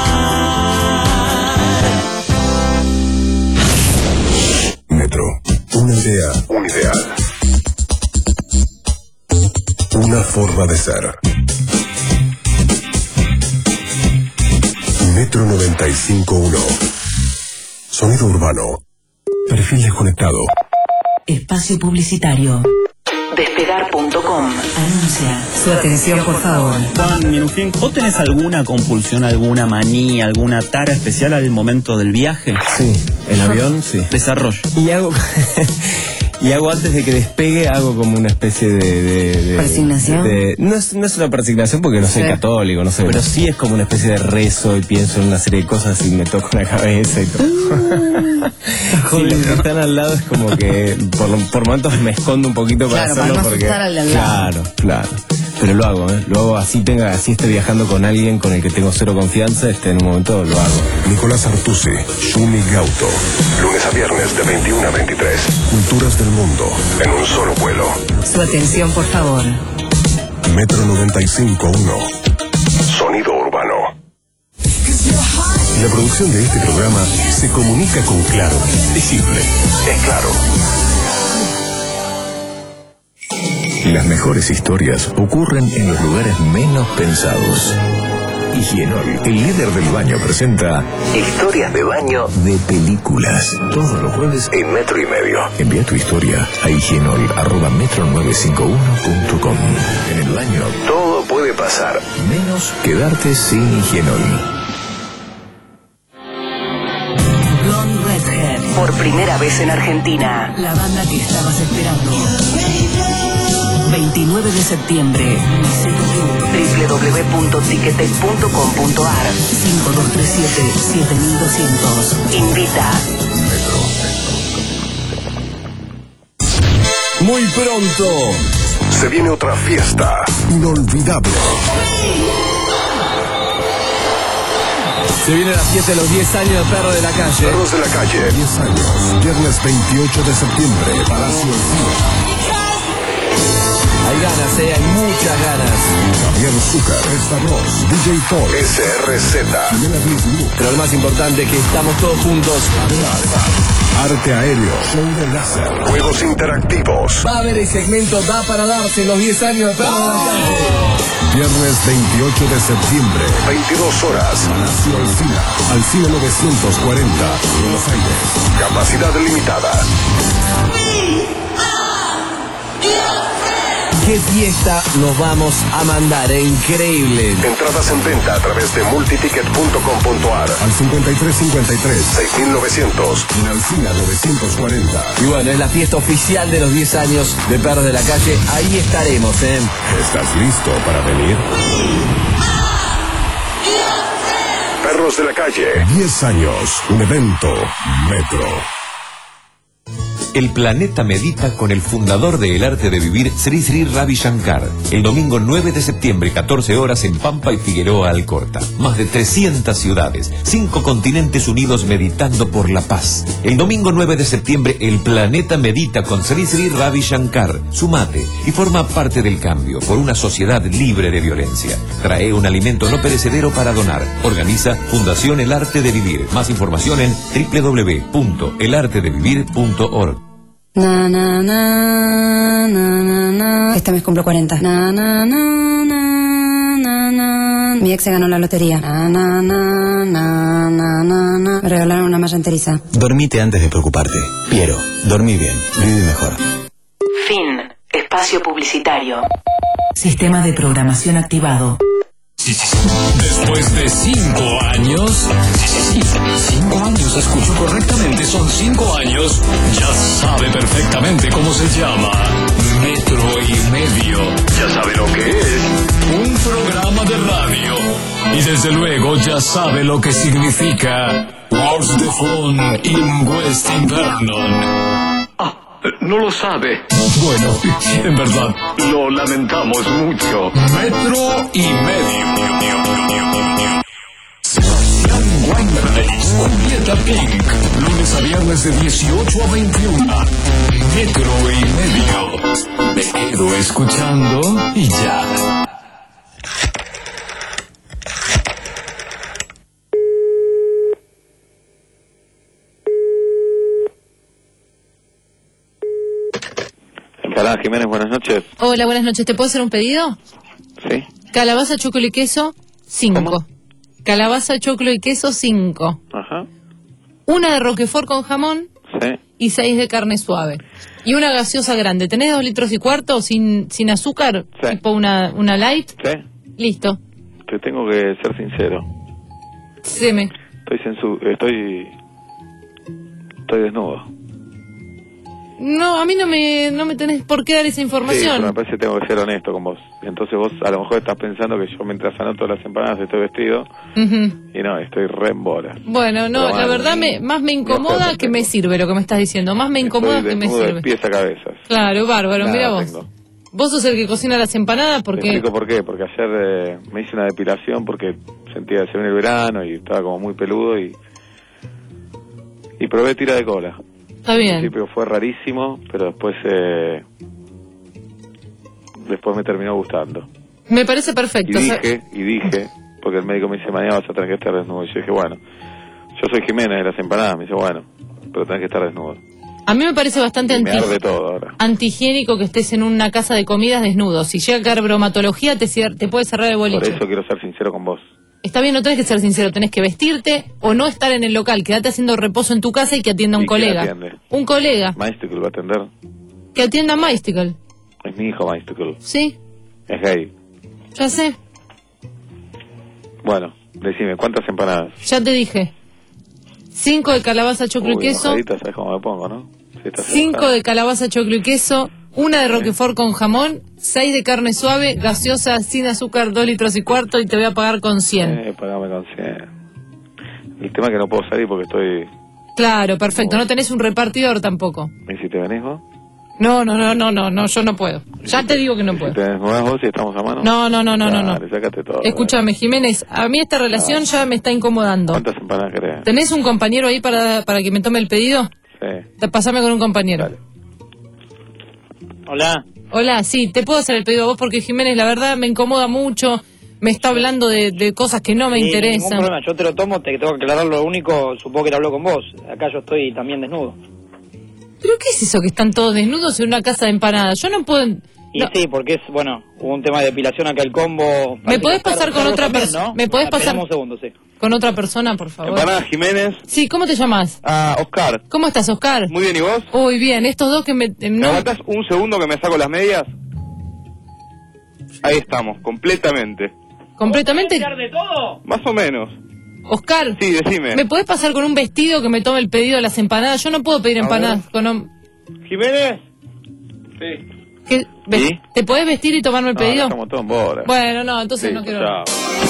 Speaker 12: Metro. Una idea. Un ideal. Una forma de ser. Metro noventa y cinco punto uno. Sonido urbano. Perfil desconectado.
Speaker 11: Espacio publicitario.
Speaker 9: Despegar punto com.
Speaker 11: Anuncia. Su atención, por favor.
Speaker 1: Juan Minujín, ¿vos tenés alguna compulsión, alguna manía, alguna tara especial al momento del viaje?
Speaker 3: Sí, el avión, sí.
Speaker 1: Desarrollo.
Speaker 3: Y hago... Y hago antes de que despegue, hago como una especie de... de, de
Speaker 11: ¿Persignación?
Speaker 3: de- no, es, no es una persignación porque no soy
Speaker 11: Sí.
Speaker 3: católico, no sé, pero sí es como una especie de rezo y pienso en una serie de cosas y me toco la cabeza y todo. Sí, los que están al lado es como que por, por momentos me escondo un poquito para
Speaker 11: Claro, para
Speaker 3: hacerlo
Speaker 11: no
Speaker 3: porque...
Speaker 11: asustar al de al lado.
Speaker 3: Claro, claro. Pero lo hago, ¿eh? Lo hago así, tenga, así esté viajando con alguien con el que tengo cero confianza, este, en un momento lo hago.
Speaker 12: Nicolás Artusi, Shumi Gauto. Lunes a viernes de veintiuno a veintitrés. Culturas del mundo en un solo vuelo.
Speaker 11: Su atención, por favor.
Speaker 12: Metro noventa y cinco punto uno. Sonido urbano. La producción de este programa se comunica con Claro. Es simple. Es claro. Las mejores historias ocurren en los lugares menos pensados. Higienol, el líder del baño, presenta Historias de baño de películas. Todos los jueves en Metro y Medio. Envía tu historia a higienol arroba metro novecientos cincuenta y uno punto com. En el baño todo puede pasar, menos quedarte sin Higienol.
Speaker 11: Blonde Redhead.
Speaker 9: Por primera vez en Argentina.
Speaker 11: La banda que estabas esperando. veintinueve de septiembre.
Speaker 9: doble u doble u doble u punto ticketek punto com punto a r.
Speaker 11: cinco dos tres siete, siete mil doscientos.
Speaker 9: Invita.
Speaker 12: Muy pronto se viene otra fiesta inolvidable.
Speaker 3: Se viene la fiesta de los diez años de Perro de la Calle.
Speaker 12: Perros de la Calle. diez años. Viernes veintiocho de septiembre. Palacio El Cine.
Speaker 3: Hay ganas, eh, hay muchas ganas.
Speaker 12: Javier Zúcar, Esta Ross, D J Thor, S R Z, Jimena Blue,
Speaker 3: Pero lo más importante es que estamos todos juntos.
Speaker 12: Arte Aéreo, Show de Láser, Juegos Interactivos.
Speaker 3: Va a haber el segmento Da para darse los diez años de Perro de la Calle.
Speaker 12: Viernes veintiocho de septiembre, veintidós horas. Palacio El Cine, Alcina novecientos cuarenta, Buenos Aires. Capacidad limitada.
Speaker 14: qué fiesta nos vamos a mandar, eh, increíble.
Speaker 12: Entradas en venta a través de multiticket punto com punto ar al cincuenta y tres cincuenta y tres seis mil novecientos en Alcina novecientos cuarenta.
Speaker 14: Y bueno, es la fiesta oficial de los diez años de Perros de la Calle. Ahí estaremos, ¿eh?
Speaker 12: ¿Estás listo para venir? Perros de la Calle, diez años, un evento Metro.
Speaker 2: El planeta medita con el fundador de El Arte de Vivir, Sri Sri Ravi Shankar. El domingo nueve de septiembre, catorce horas en Pampa y Figueroa Alcorta. Más de trescientas ciudades, cinco continentes unidos meditando por la paz. El domingo nueve de septiembre, el planeta medita con Sri Sri Ravi Shankar. Sumate y forma parte del cambio por una sociedad libre de violencia. Trae un alimento no perecedero para donar. Organiza Fundación El Arte de Vivir. Más información en doble u doble u doble u punto el arte de vivir punto org.
Speaker 6: Na, na, na, na, na, na. Este mes cumplo cuarenta. Na, na, na, na, na, na. Mi ex se ganó la lotería. Na, na, na, na, na, na, na. Me regalaron una malla enteriza.
Speaker 14: Dormite antes de preocuparte. Piero, dormí bien, vive mejor.
Speaker 11: Fin. Espacio publicitario.
Speaker 9: Sistema de programación activado.
Speaker 15: Sí, sí, sí. Después de cinco años, sí, sí, sí, cinco años, escucho correctamente, son cinco años, ya sabe perfectamente cómo se llama. Metro y Medio. Ya sabe lo que es. Un programa de radio. Y desde luego ya sabe lo que significa Wars de Fon in West Invernon. No lo sabe. Bueno, en verdad, lo lamentamos mucho. Metro y Medio. Sebastián Weinreich, Julieta Pink. Lunes a viernes de dieciocho a veintiuno. Metro y Medio. Me quedo escuchando y ya.
Speaker 21: Hola, Jiménez, buenas noches.
Speaker 4: Hola, buenas noches. ¿Te puedo hacer un pedido?
Speaker 21: Sí.
Speaker 4: Calabaza, choclo y queso, cinco. Calabaza, choclo y queso, cinco.
Speaker 21: Ajá.
Speaker 4: Una de roquefort con jamón
Speaker 21: Sí.
Speaker 4: y seis de carne suave. Y una gaseosa grande. ¿Tenés dos litros y cuarto sin, sin azúcar?
Speaker 21: Sí.
Speaker 4: Tipo una, una light.
Speaker 21: Sí.
Speaker 4: Listo.
Speaker 21: Te tengo que ser sincero.
Speaker 4: Seme.
Speaker 21: Estoy censu estoy estoy desnudo.
Speaker 4: No, a mí no me, no me tenés por qué dar esa
Speaker 21: Sí,
Speaker 4: información.
Speaker 21: pero me parece que tengo que ser honesto con vos. Entonces vos a lo mejor estás pensando que yo mientras anoto las empanadas estoy vestido
Speaker 4: Ujú.
Speaker 21: y no, estoy re en bolas.
Speaker 4: Bueno, no,
Speaker 21: Pero
Speaker 4: la
Speaker 21: bueno,
Speaker 4: verdad me, más me incomoda que me sirve lo que me estás diciendo. Más me incomoda
Speaker 21: Estoy
Speaker 4: que me
Speaker 21: desnudo de
Speaker 4: sirve.
Speaker 21: pies a cabezas.
Speaker 4: Claro, bárbaro,
Speaker 21: Nada
Speaker 4: mira vos.
Speaker 21: tengo.
Speaker 4: Vos sos el que cocina las empanadas
Speaker 21: Te
Speaker 4: porque...
Speaker 21: explico por qué, porque ayer eh, me hice una depilación porque sentía que se viene el verano y estaba como muy peludo y y probé tira de cola.
Speaker 4: Está
Speaker 21: Al
Speaker 4: bien.
Speaker 21: principio fue rarísimo, pero después eh, después me terminó gustando.
Speaker 4: Me parece
Speaker 21: Y
Speaker 4: perfecto. o sea-
Speaker 21: dije, y dije, porque el médico me dice, mañana vas a tener que estar desnudo. Y yo dije, bueno, yo soy Jiménez de las empanadas. Me dice, bueno, pero tenés que estar desnudo.
Speaker 4: a mí me parece bastante
Speaker 21: Y me
Speaker 4: anti...
Speaker 21: arde todo ahora.
Speaker 4: antihigiénico que estés en una casa de comidas desnudo. Si llega a caer bromatología, te, cier- te puede cerrar el
Speaker 21: Por
Speaker 4: boliche.
Speaker 21: eso quiero ser sincero con vos.
Speaker 4: Está bien, no tenés que ser sincero, tenés que vestirte o no estar en el local. Quédate haciendo reposo en tu casa y que atienda un
Speaker 21: ¿Y quién
Speaker 4: colega.
Speaker 21: atiende?
Speaker 4: Un colega.
Speaker 21: Mystical va a atender.
Speaker 4: Que atienda Mystical.
Speaker 21: Es mi hijo Mystical.
Speaker 4: Sí,
Speaker 21: Es gay.
Speaker 4: ya sé,
Speaker 21: Bueno, decime, ¿cuántas empanadas?
Speaker 4: ya te dije. Cinco de calabaza, choclo y
Speaker 21: Uy,
Speaker 4: queso.
Speaker 21: mojadita, ¿sabes cómo me pongo, no? Si estás
Speaker 4: Cinco
Speaker 21: enojada.
Speaker 4: de calabaza, choclo y queso. Una de roquefort con jamón. Seis de carne suave. Gaseosa sin azúcar, dos litros y cuarto. Y te voy a pagar con cien.
Speaker 21: Eh, pagame con cien. El tema es que no puedo salir porque estoy...
Speaker 4: Claro, perfecto. No tenés un repartidor tampoco.
Speaker 21: ¿Y si te venís vos?
Speaker 4: No, no, no, no, no, no, yo no puedo. Ya te digo que no puedo.
Speaker 21: ¿Te desnudás vos y estamos a mano?
Speaker 4: No, no, no, no, no, no.
Speaker 21: Dale, sácate todo.
Speaker 4: Escúchame, Jiménez, a mí esta relación ya me está incomodando.
Speaker 21: ¿Cuántas empanadas querés?
Speaker 4: ¿Tenés un compañero ahí para, para que me tome el pedido?
Speaker 21: Sí.
Speaker 4: Te- Pasame con un compañero.
Speaker 13: Hola.
Speaker 4: Hola, sí, te puedo hacer el pedido a vos porque Jiménez, la verdad, me incomoda mucho. Me está hablando de, de cosas que no me
Speaker 13: Sí,
Speaker 4: interesan.
Speaker 13: Ningún problema, yo te lo tomo, te tengo que aclarar lo único, supongo que lo hablo con vos. Acá yo estoy también desnudo.
Speaker 4: ¿Pero qué es eso que están todos desnudos en una casa de empanadas? Yo no puedo...
Speaker 13: Y
Speaker 4: no.
Speaker 13: sí, porque es, bueno, hubo un tema de depilación acá el combo.
Speaker 4: ¿Me podés pasar con otra persona?
Speaker 13: ¿no?
Speaker 4: ¿Me podés pasar
Speaker 13: Esperame un segundo, sí.
Speaker 4: con otra persona, por favor?
Speaker 21: Empanadas Jiménez.
Speaker 4: Sí, ¿cómo te llamas?
Speaker 21: Ah, Oscar.
Speaker 4: ¿Cómo estás, Oscar?
Speaker 21: Muy bien, ¿y vos?
Speaker 4: Uy, bien, estos dos que me... eh,
Speaker 21: ¿Me
Speaker 4: no-
Speaker 21: aguantás un segundo que me saco las medias? Ahí estamos, completamente.
Speaker 4: ¿Completamente?
Speaker 13: de todo?
Speaker 21: Más o menos.
Speaker 4: Oscar,
Speaker 21: Sí, decime.
Speaker 4: ¿me podés pasar con un vestido que me tome el pedido de las empanadas? Yo no puedo pedir
Speaker 21: A
Speaker 4: empanadas con... hom-
Speaker 21: ¿Jiménez? Sí.
Speaker 4: ¿Qué? Ve-
Speaker 21: ¿Sí?
Speaker 4: ¿Te podés vestir y tomarme el
Speaker 21: No,
Speaker 4: pedido?
Speaker 21: estamos todos en bola.
Speaker 4: Bueno, no, entonces
Speaker 21: Sí,
Speaker 4: no quiero...
Speaker 21: chao.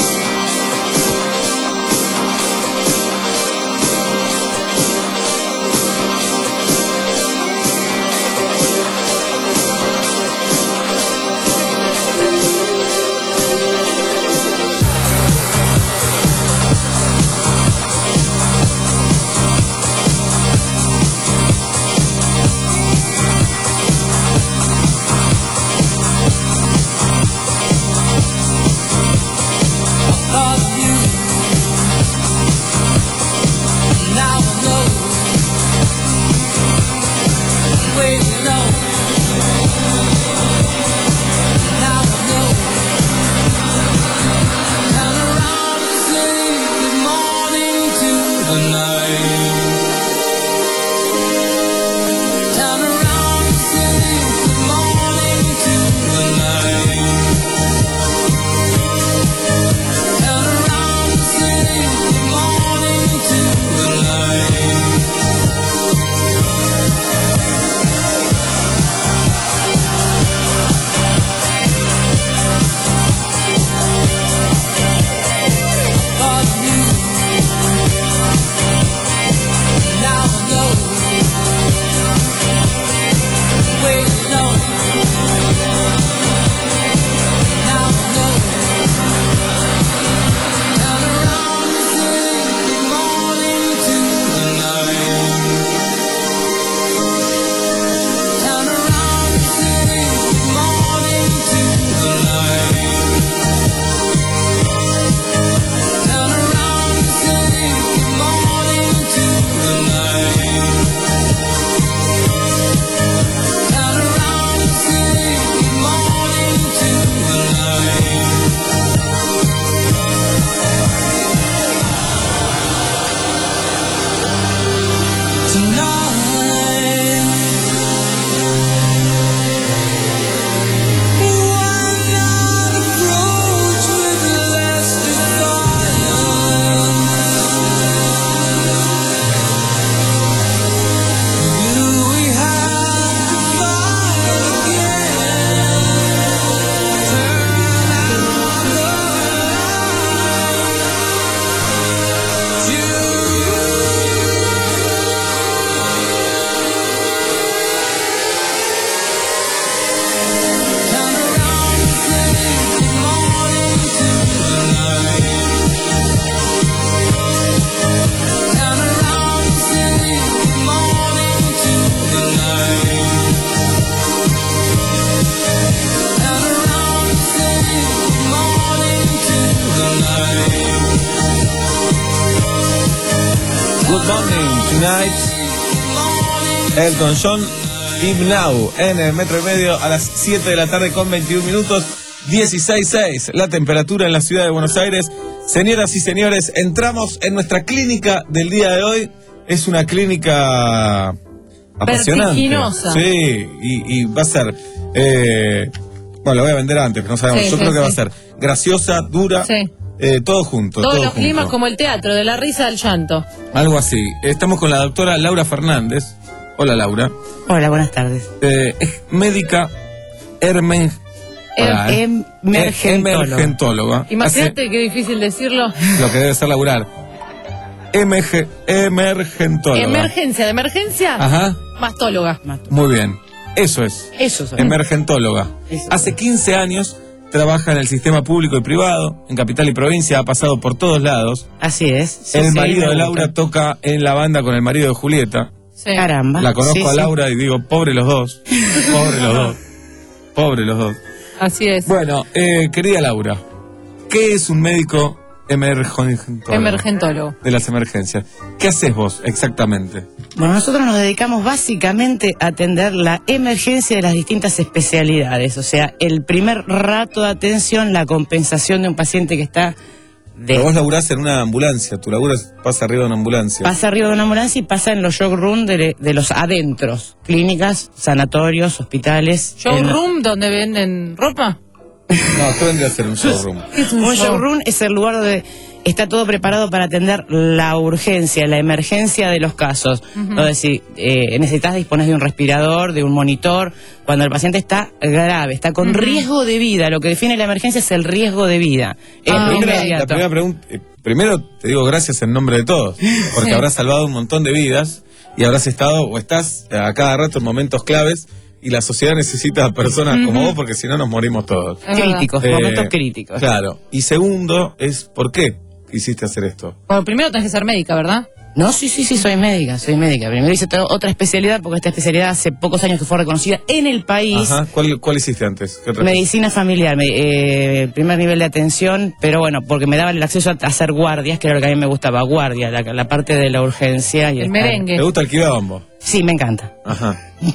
Speaker 5: Good Morning Tonight, Elton John, If Now, en el metro y medio a las siete de la tarde con veintiún minutos, dieciséis seis, la temperatura en la ciudad de Buenos Aires. Señoras y señores, entramos en nuestra clínica del día de hoy. Es una clínica apasionante.
Speaker 4: Vertiginosa.
Speaker 5: Sí, y, y va a ser, eh, bueno, lo voy a vender antes, pero no sabemos.
Speaker 4: Sí,
Speaker 5: Yo
Speaker 4: sí,
Speaker 5: creo que
Speaker 4: sí.
Speaker 5: va a ser graciosa, dura,
Speaker 4: Sí.
Speaker 5: eh, todo junto.
Speaker 4: Todos
Speaker 5: todo
Speaker 4: los
Speaker 5: junto.
Speaker 4: climas como el teatro, de la risa al llanto.
Speaker 5: Algo así. Estamos con la doctora Laura Fernández. Hola, Laura.
Speaker 7: Hola, buenas tardes.
Speaker 5: Eh, es médica hermen... pará, eh.
Speaker 7: Emergentóloga.
Speaker 5: Emergentóloga.
Speaker 4: Imagínate qué difícil decirlo.
Speaker 5: Hace lo que debe ser laburar. Emerge- emergentóloga.
Speaker 4: Emergencia, de emergencia.
Speaker 5: Ajá.
Speaker 4: Mastóloga.
Speaker 5: Muy bien. Eso es.
Speaker 7: Eso soy.
Speaker 5: Emergentóloga. Hace quince años trabaja en el sistema público y privado, en capital y provincia, ha pasado por todos lados.
Speaker 7: Así es. Sí,
Speaker 5: el
Speaker 7: sí,
Speaker 5: marido
Speaker 7: me
Speaker 5: de
Speaker 7: gusta.
Speaker 5: Laura toca en la banda con el marido de Julieta.
Speaker 4: Sí.
Speaker 7: Caramba.
Speaker 5: La conozco
Speaker 7: Sí,
Speaker 5: a
Speaker 7: sí.
Speaker 5: Laura y digo, pobre los dos. Pobre los dos. Pobre los dos.
Speaker 4: Así es.
Speaker 5: Bueno, eh, querida Laura, ¿qué es un médico emergentólogo?
Speaker 4: Emergentólogo.
Speaker 5: De las emergencias. ¿Qué haces vos exactamente?
Speaker 7: Bueno, nosotros nos dedicamos básicamente a atender la emergencia de las distintas especialidades. O sea, el primer rato de atención, la compensación de un paciente que está de...
Speaker 5: Pero vos laburás en una ambulancia, tu laburo es- pasa arriba de una ambulancia.
Speaker 7: Pasa arriba de una ambulancia y pasa en los shock room de, de los adentros. Clínicas, sanatorios, hospitales. en-
Speaker 4: Showroom donde venden ropa.
Speaker 5: No, ¿qué vendría a ser un showroom?
Speaker 7: Un showroom es el lugar donde está todo preparado para atender la urgencia, la emergencia de los casos.
Speaker 4: Ujú.
Speaker 7: Es decir, eh, necesitas disponer de un respirador, de un monitor, cuando el paciente está grave, está con
Speaker 4: Ujú.
Speaker 7: riesgo de vida. Lo que define la emergencia es el riesgo de vida. Es
Speaker 5: La primera, la
Speaker 7: inmediato.
Speaker 5: primera pregunta, eh, primero te digo gracias en nombre de todos, porque
Speaker 7: Sí.
Speaker 5: habrás salvado un montón de vidas y habrás estado o estás eh, a cada rato en momentos claves y la sociedad necesita a personas
Speaker 7: Ujú.
Speaker 5: como vos porque si no nos morimos todos.
Speaker 7: Es Críticos,
Speaker 5: Eh,
Speaker 7: momentos críticos.
Speaker 5: Claro. Y segundo es ¿por qué quisiste hacer esto?
Speaker 4: Bueno, primero tenés que ser médica, ¿verdad?
Speaker 7: No, sí, sí, sí, soy médica, soy médica. Primero hice otra- otra especialidad, porque esta especialidad hace pocos años que fue reconocida en el país.
Speaker 5: Ajá. ¿Cuál, cuál hiciste antes? ¿Qué otra
Speaker 7: Medicina familiar, me- eh, primer nivel de atención, pero bueno, porque me daban el acceso a hacer guardias, que era lo que a mí me gustaba, guardia, la, la parte de la urgencia. Y
Speaker 4: El
Speaker 7: estar-
Speaker 4: merengue.
Speaker 5: ¿Te gusta el quilombo?
Speaker 7: Sí, me encanta.
Speaker 5: Ajá.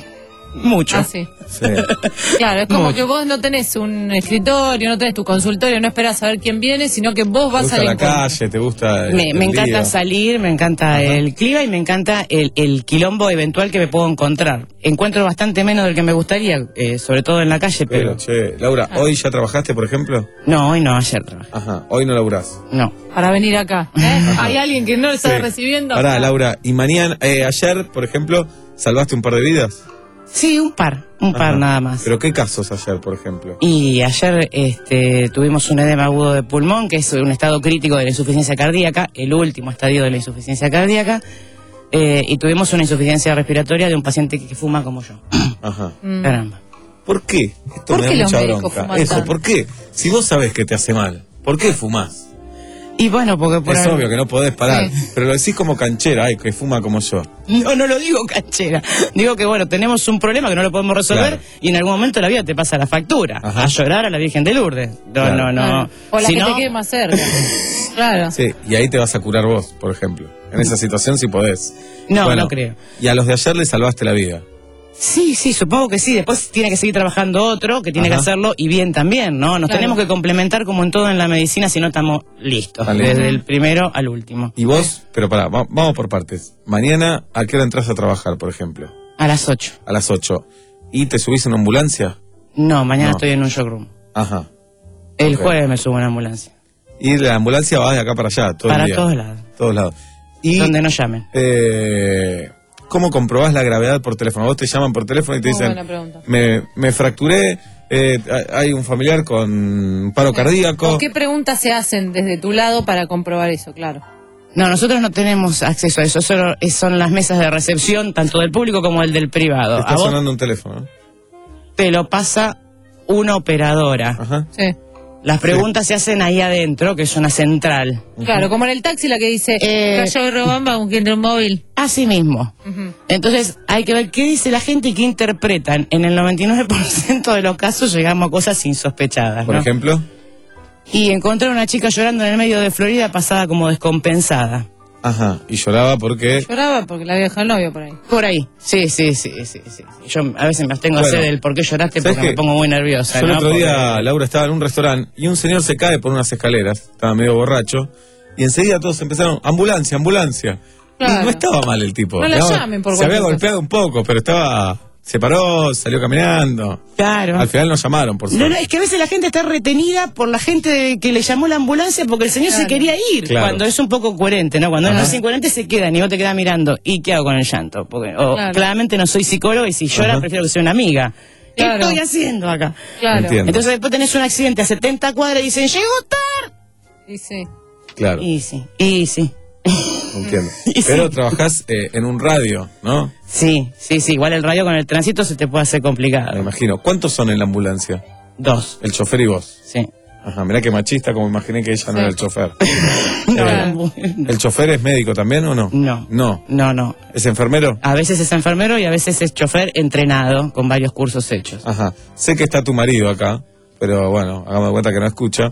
Speaker 7: Mucho.
Speaker 4: Ah, sí.
Speaker 5: Sí.
Speaker 4: Claro, es como
Speaker 7: Mucho.
Speaker 4: que vos no tenés un escritorio, no tenés tu consultorio, no esperás a ver quién viene, sino que vos
Speaker 5: ¿Te
Speaker 4: vas
Speaker 5: gusta
Speaker 4: al
Speaker 5: la
Speaker 4: encuentro.
Speaker 5: calle? ¿Te gusta el,
Speaker 7: Me, me
Speaker 5: el
Speaker 7: encanta
Speaker 5: lío?
Speaker 7: salir, me encanta el clima y me encanta el, el quilombo eventual que me puedo encontrar. Encuentro bastante menos del que me gustaría, eh, sobre todo en la calle,
Speaker 5: Pero,
Speaker 7: pero...
Speaker 5: che, Laura, ¿hoy ya trabajaste, por ejemplo?
Speaker 7: No, hoy no, ayer trabajé.
Speaker 5: Ajá. Hoy no laburás.
Speaker 7: No.
Speaker 4: Para venir acá. ¿eh? Hay alguien que no lo está
Speaker 5: Sí.
Speaker 4: recibiendo.
Speaker 5: Pará, Laura. Y mañana, eh, ayer, por ejemplo, ¿salvaste un par de vidas?
Speaker 7: Sí, un par, un par
Speaker 5: Ajá.
Speaker 7: nada más.
Speaker 5: ¿Pero qué casos ayer, por ejemplo?
Speaker 7: Y ayer este, tuvimos un edema agudo de pulmón, que es un estado crítico de la insuficiencia cardíaca, el último estadio de la insuficiencia cardíaca, eh, y tuvimos una insuficiencia respiratoria de un paciente que, que fuma como yo.
Speaker 5: Ajá.
Speaker 4: Mm.
Speaker 7: Caramba.
Speaker 5: ¿Por qué? Esto
Speaker 4: ¿Por
Speaker 5: me da
Speaker 4: qué los
Speaker 5: mucha
Speaker 4: médicos
Speaker 5: bronca.
Speaker 4: fuman
Speaker 5: Eso,
Speaker 4: tanto?
Speaker 5: ¿por qué? Si vos sabés que te hace mal, ¿por qué fumás?
Speaker 7: Y bueno, porque por
Speaker 5: Es
Speaker 7: ahí-
Speaker 5: obvio que no podés parar,
Speaker 7: Sí.
Speaker 5: pero lo decís como canchera, ay, que fuma como yo.
Speaker 7: No, no lo digo canchera. Digo que bueno, tenemos un problema que no lo podemos resolver
Speaker 5: Claro.
Speaker 7: y en algún momento la vida te pasa la factura.
Speaker 5: Ajá.
Speaker 7: A llorar a la Virgen de Lourdes. No,
Speaker 5: Claro.
Speaker 7: no, no.
Speaker 4: Claro. O la
Speaker 7: Si
Speaker 4: que
Speaker 7: no-
Speaker 4: te quede más cerca. Claro.
Speaker 5: Sí, y ahí te vas a curar vos, por ejemplo. En esa situación si podés.
Speaker 7: No,
Speaker 5: Bueno,
Speaker 7: no creo.
Speaker 5: Y a los de ayer les salvaste la vida.
Speaker 7: Sí, sí, supongo que sí. Después tiene que seguir trabajando otro que tiene
Speaker 5: Ajá.
Speaker 7: que hacerlo y bien también, ¿no? Nos
Speaker 4: Claro.
Speaker 7: tenemos que complementar como en todo en la medicina si no estamos listos.
Speaker 5: Están listos.
Speaker 7: Desde el primero al último.
Speaker 5: Y vos, pero pará, va- vamos por partes. Mañana, ¿a qué hora entras a trabajar, por ejemplo?
Speaker 7: A las ocho.
Speaker 5: A las ocho. ¿Y te subís en una ambulancia?
Speaker 7: No, mañana
Speaker 5: No.
Speaker 7: estoy en un showroom.
Speaker 5: Ajá.
Speaker 7: El
Speaker 5: Ok.
Speaker 7: jueves me subo a una ambulancia.
Speaker 5: Y la ambulancia va de acá para allá, todo
Speaker 7: Para
Speaker 5: el día.
Speaker 7: todos lados.
Speaker 5: Todos lados. Y,
Speaker 7: Donde nos llamen.
Speaker 5: eh, ¿cómo comprobás la gravedad por teléfono? Vos te llaman por teléfono y te
Speaker 4: Muy
Speaker 5: dicen,
Speaker 4: buena pregunta.
Speaker 5: me, me fracturé, eh, hay un familiar con paro cardíaco.
Speaker 4: ¿O qué preguntas se hacen desde tu lado para comprobar eso? Claro.
Speaker 7: No, nosotros no tenemos acceso a eso. Solo es- son las mesas de recepción, tanto del público como el del privado.
Speaker 5: Está
Speaker 7: A vos
Speaker 5: sonando un teléfono. ¿no?
Speaker 7: te lo pasa una operadora.
Speaker 5: Ajá.
Speaker 4: Sí.
Speaker 7: Las preguntas se hacen ahí adentro, que es una central.
Speaker 4: Claro, como en el taxi la que dice,
Speaker 7: Eh,
Speaker 4: cayó Robamba con quien un móvil.
Speaker 7: Así mismo.
Speaker 4: Ujú.
Speaker 7: Entonces hay que ver qué dice la gente y qué interpretan. En el noventa y nueve por ciento de los casos llegamos a cosas insospechadas.
Speaker 5: Por
Speaker 7: ¿no?
Speaker 5: ejemplo.
Speaker 7: Y encontrar a una chica llorando en el medio de Florida pasada como descompensada.
Speaker 5: Ajá. Y lloraba porque...
Speaker 4: Lloraba porque la había dejado el novio por ahí.
Speaker 7: Por ahí. Sí, sí, sí, sí, sí. Yo a veces me abstengo a
Speaker 5: Bueno,
Speaker 7: hacer el por qué lloraste
Speaker 5: ¿sabes
Speaker 7: porque
Speaker 5: qué?
Speaker 7: me pongo muy nerviosa.
Speaker 5: Yo el
Speaker 7: ¿no?
Speaker 5: otro día,
Speaker 7: Porque-
Speaker 5: Laura, estaba en un restaurante y un señor se cae por unas escaleras, estaba medio borracho, y enseguida todos empezaron, ambulancia, ambulancia.
Speaker 4: Claro.
Speaker 5: Y no estaba mal el tipo.
Speaker 4: No la
Speaker 5: Digamos,
Speaker 4: llamen por
Speaker 5: Se había
Speaker 4: cualquier
Speaker 5: golpeado un poco, pero estaba... Se paró, salió caminando.
Speaker 7: Claro.
Speaker 5: Al final nos llamaron, por
Speaker 7: No,
Speaker 5: suerte.
Speaker 7: no, es que a veces la gente está retenida por la gente que le llamó la ambulancia porque el señor se
Speaker 4: Claro.
Speaker 7: quería ir.
Speaker 5: Claro.
Speaker 7: Cuando es un poco coherente, ¿no? Cuando
Speaker 5: Ajá.
Speaker 7: no es incoherente se quedan y vos te quedas mirando. ¿Y qué hago con el llanto? Porque o,
Speaker 4: Claro.
Speaker 7: claramente no soy psicólogo y si llora
Speaker 5: Ajá.
Speaker 7: prefiero que sea una amiga. ¿Qué
Speaker 4: Claro.
Speaker 7: estoy haciendo acá?
Speaker 4: Claro.
Speaker 5: Entiendo.
Speaker 7: Entonces después tenés un accidente a setenta cuadras y dicen, llegó tarde.
Speaker 4: Y sí.
Speaker 5: Claro,
Speaker 7: Y sí, y sí.
Speaker 5: entiendo.
Speaker 7: Y sí.
Speaker 5: Pero trabajás eh, en un radio, ¿no?
Speaker 7: Sí, sí, sí. Igual el radio con el tránsito se te puede hacer
Speaker 5: Me
Speaker 7: complicado.
Speaker 5: imagino. ¿Cuántos son en la ambulancia?
Speaker 7: Dos.
Speaker 5: El chofer y vos.
Speaker 7: Sí.
Speaker 5: Ajá, mirá qué machista, como imaginé que ella no
Speaker 4: Sí.
Speaker 5: era el chofer.
Speaker 7: No,
Speaker 5: ¿El chofer es médico también o no?
Speaker 7: no,
Speaker 5: No.
Speaker 7: no, no.
Speaker 5: ¿Es enfermero?
Speaker 7: A veces es enfermero y a veces es chofer entrenado con varios cursos hechos.
Speaker 5: Ajá. Sé que está tu marido acá, pero bueno, hagamos de cuenta que no escucha.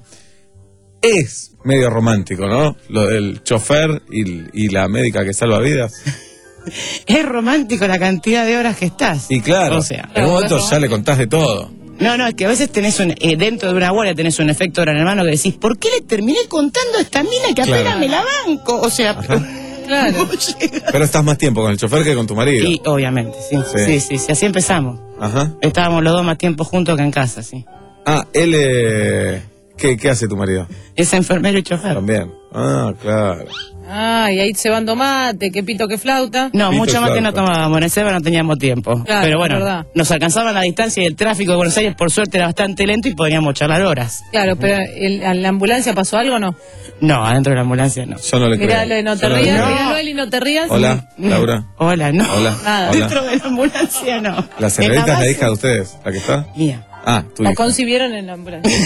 Speaker 5: Es medio romántico, ¿no? Lo del chofer y, y la médica que salva vidas.
Speaker 7: Es romántico la cantidad de horas que estás.
Speaker 5: Y claro,
Speaker 7: O sea,
Speaker 5: en un momento ya le contás de todo.
Speaker 7: no, no, es que a veces tenés un, eh, dentro de una guardia tenés un efecto gran hermano que decís, ¿por qué le terminé contando a esta mina que apenas
Speaker 5: Claro.
Speaker 7: me la banco? O sea,
Speaker 4: Claro.
Speaker 5: Pero estás más tiempo con el chofer que con tu marido.
Speaker 7: y obviamente, sí,
Speaker 5: Sí.
Speaker 7: sí, sí, sí, así empezamos.
Speaker 5: Ajá.
Speaker 7: Estábamos los dos más tiempo juntos que en casa, sí.
Speaker 5: Ah, él... Eh, ¿qué, ¿Qué hace tu marido?
Speaker 7: Es enfermero y chofer.
Speaker 5: También. Ah, claro.
Speaker 4: Ah, y ahí cebando mate, que pito, que flauta.
Speaker 7: No,
Speaker 5: Pito
Speaker 7: mucho
Speaker 5: y
Speaker 7: más que
Speaker 5: flauta.
Speaker 7: no tomábamos. En el Seba no teníamos tiempo.
Speaker 4: Claro,
Speaker 7: Pero
Speaker 4: es
Speaker 7: bueno,
Speaker 4: verdad.
Speaker 7: nos alcanzaba la distancia y el tráfico de Buenos Aires, por suerte, era bastante lento y podíamos charlar horas.
Speaker 4: Claro, pero el- ¿en la ambulancia pasó algo o no?
Speaker 7: No, adentro de la ambulancia no.
Speaker 5: Yo no le creo.
Speaker 4: Miralo, no te
Speaker 5: Yo no le
Speaker 4: rías,
Speaker 5: creo.
Speaker 4: miralo él y no te rías.
Speaker 5: Hola, Laura.
Speaker 7: Hola, no.
Speaker 5: Hola.
Speaker 4: Nada.
Speaker 5: Hola.
Speaker 7: Dentro de la ambulancia no.
Speaker 5: La señorita
Speaker 7: En la
Speaker 5: es la
Speaker 7: base-
Speaker 5: hija de ustedes, ¿la que está?
Speaker 7: Mía.
Speaker 5: Ah, tu
Speaker 4: La
Speaker 5: hija.
Speaker 4: concibieron en la ambulancia.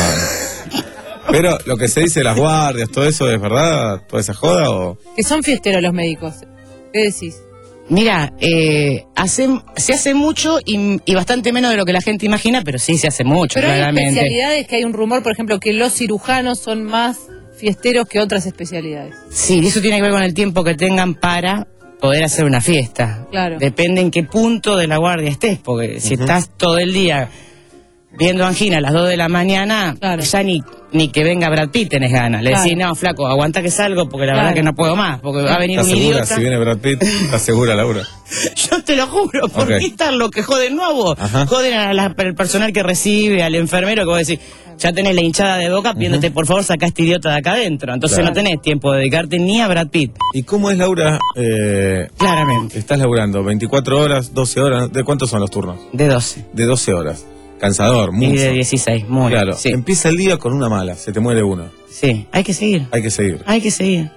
Speaker 5: No. Pero lo que se dice de las guardias, todo eso, ¿es verdad? ¿Toda esa joda o...?
Speaker 4: Que son fiesteros los médicos. ¿Qué decís?
Speaker 7: Mira, eh, hace, se hace mucho y, y bastante menos de lo que la gente imagina, pero sí se hace mucho,
Speaker 4: Pero hay
Speaker 7: claramente.
Speaker 4: especialidades que hay un rumor, por ejemplo, que los cirujanos son más fiesteros que otras especialidades.
Speaker 7: Sí, y eso tiene que ver con el tiempo que tengan para poder hacer una fiesta.
Speaker 4: Claro.
Speaker 7: Depende en qué punto de la guardia estés, porque si
Speaker 5: Ujú.
Speaker 7: estás todo el día viendo angina a las dos de la mañana, ya ni, ni que venga Brad Pitt tenés ganas. Le
Speaker 4: Claro.
Speaker 7: decís, no, flaco, aguanta que salgo, porque la
Speaker 4: Claro.
Speaker 7: verdad que no puedo más, porque va a venir
Speaker 5: ¿Estás
Speaker 7: un
Speaker 5: segura?
Speaker 7: idiota.
Speaker 5: Si viene Brad Pitt, ¿estás segura, Laura?
Speaker 7: Yo te lo juro, ¿por
Speaker 5: Ok.
Speaker 7: qué están los que joden no a vos?
Speaker 5: Ajá.
Speaker 7: Joden a la- al personal que recibe, al enfermero, que vos decís, ya tenés la hinchada de boca pidiéndote, por favor, saca a este idiota de acá adentro. Entonces
Speaker 5: Claro.
Speaker 7: no tenés tiempo de dedicarte ni a Brad Pitt.
Speaker 5: ¿Y cómo es, Laura? Eh,
Speaker 7: Claramente.
Speaker 5: Estás laburando veinticuatro horas, doce horas. ¿De cuántos son los turnos?
Speaker 7: De doce.
Speaker 5: De doce horas. Cansador, mucho.
Speaker 7: Y de dieciséis, muy.
Speaker 5: Claro.
Speaker 7: Sí.
Speaker 5: Empieza el día con una mala, se te muere uno.
Speaker 7: Sí, hay que seguir.
Speaker 5: Hay que seguir.
Speaker 7: Hay que seguir.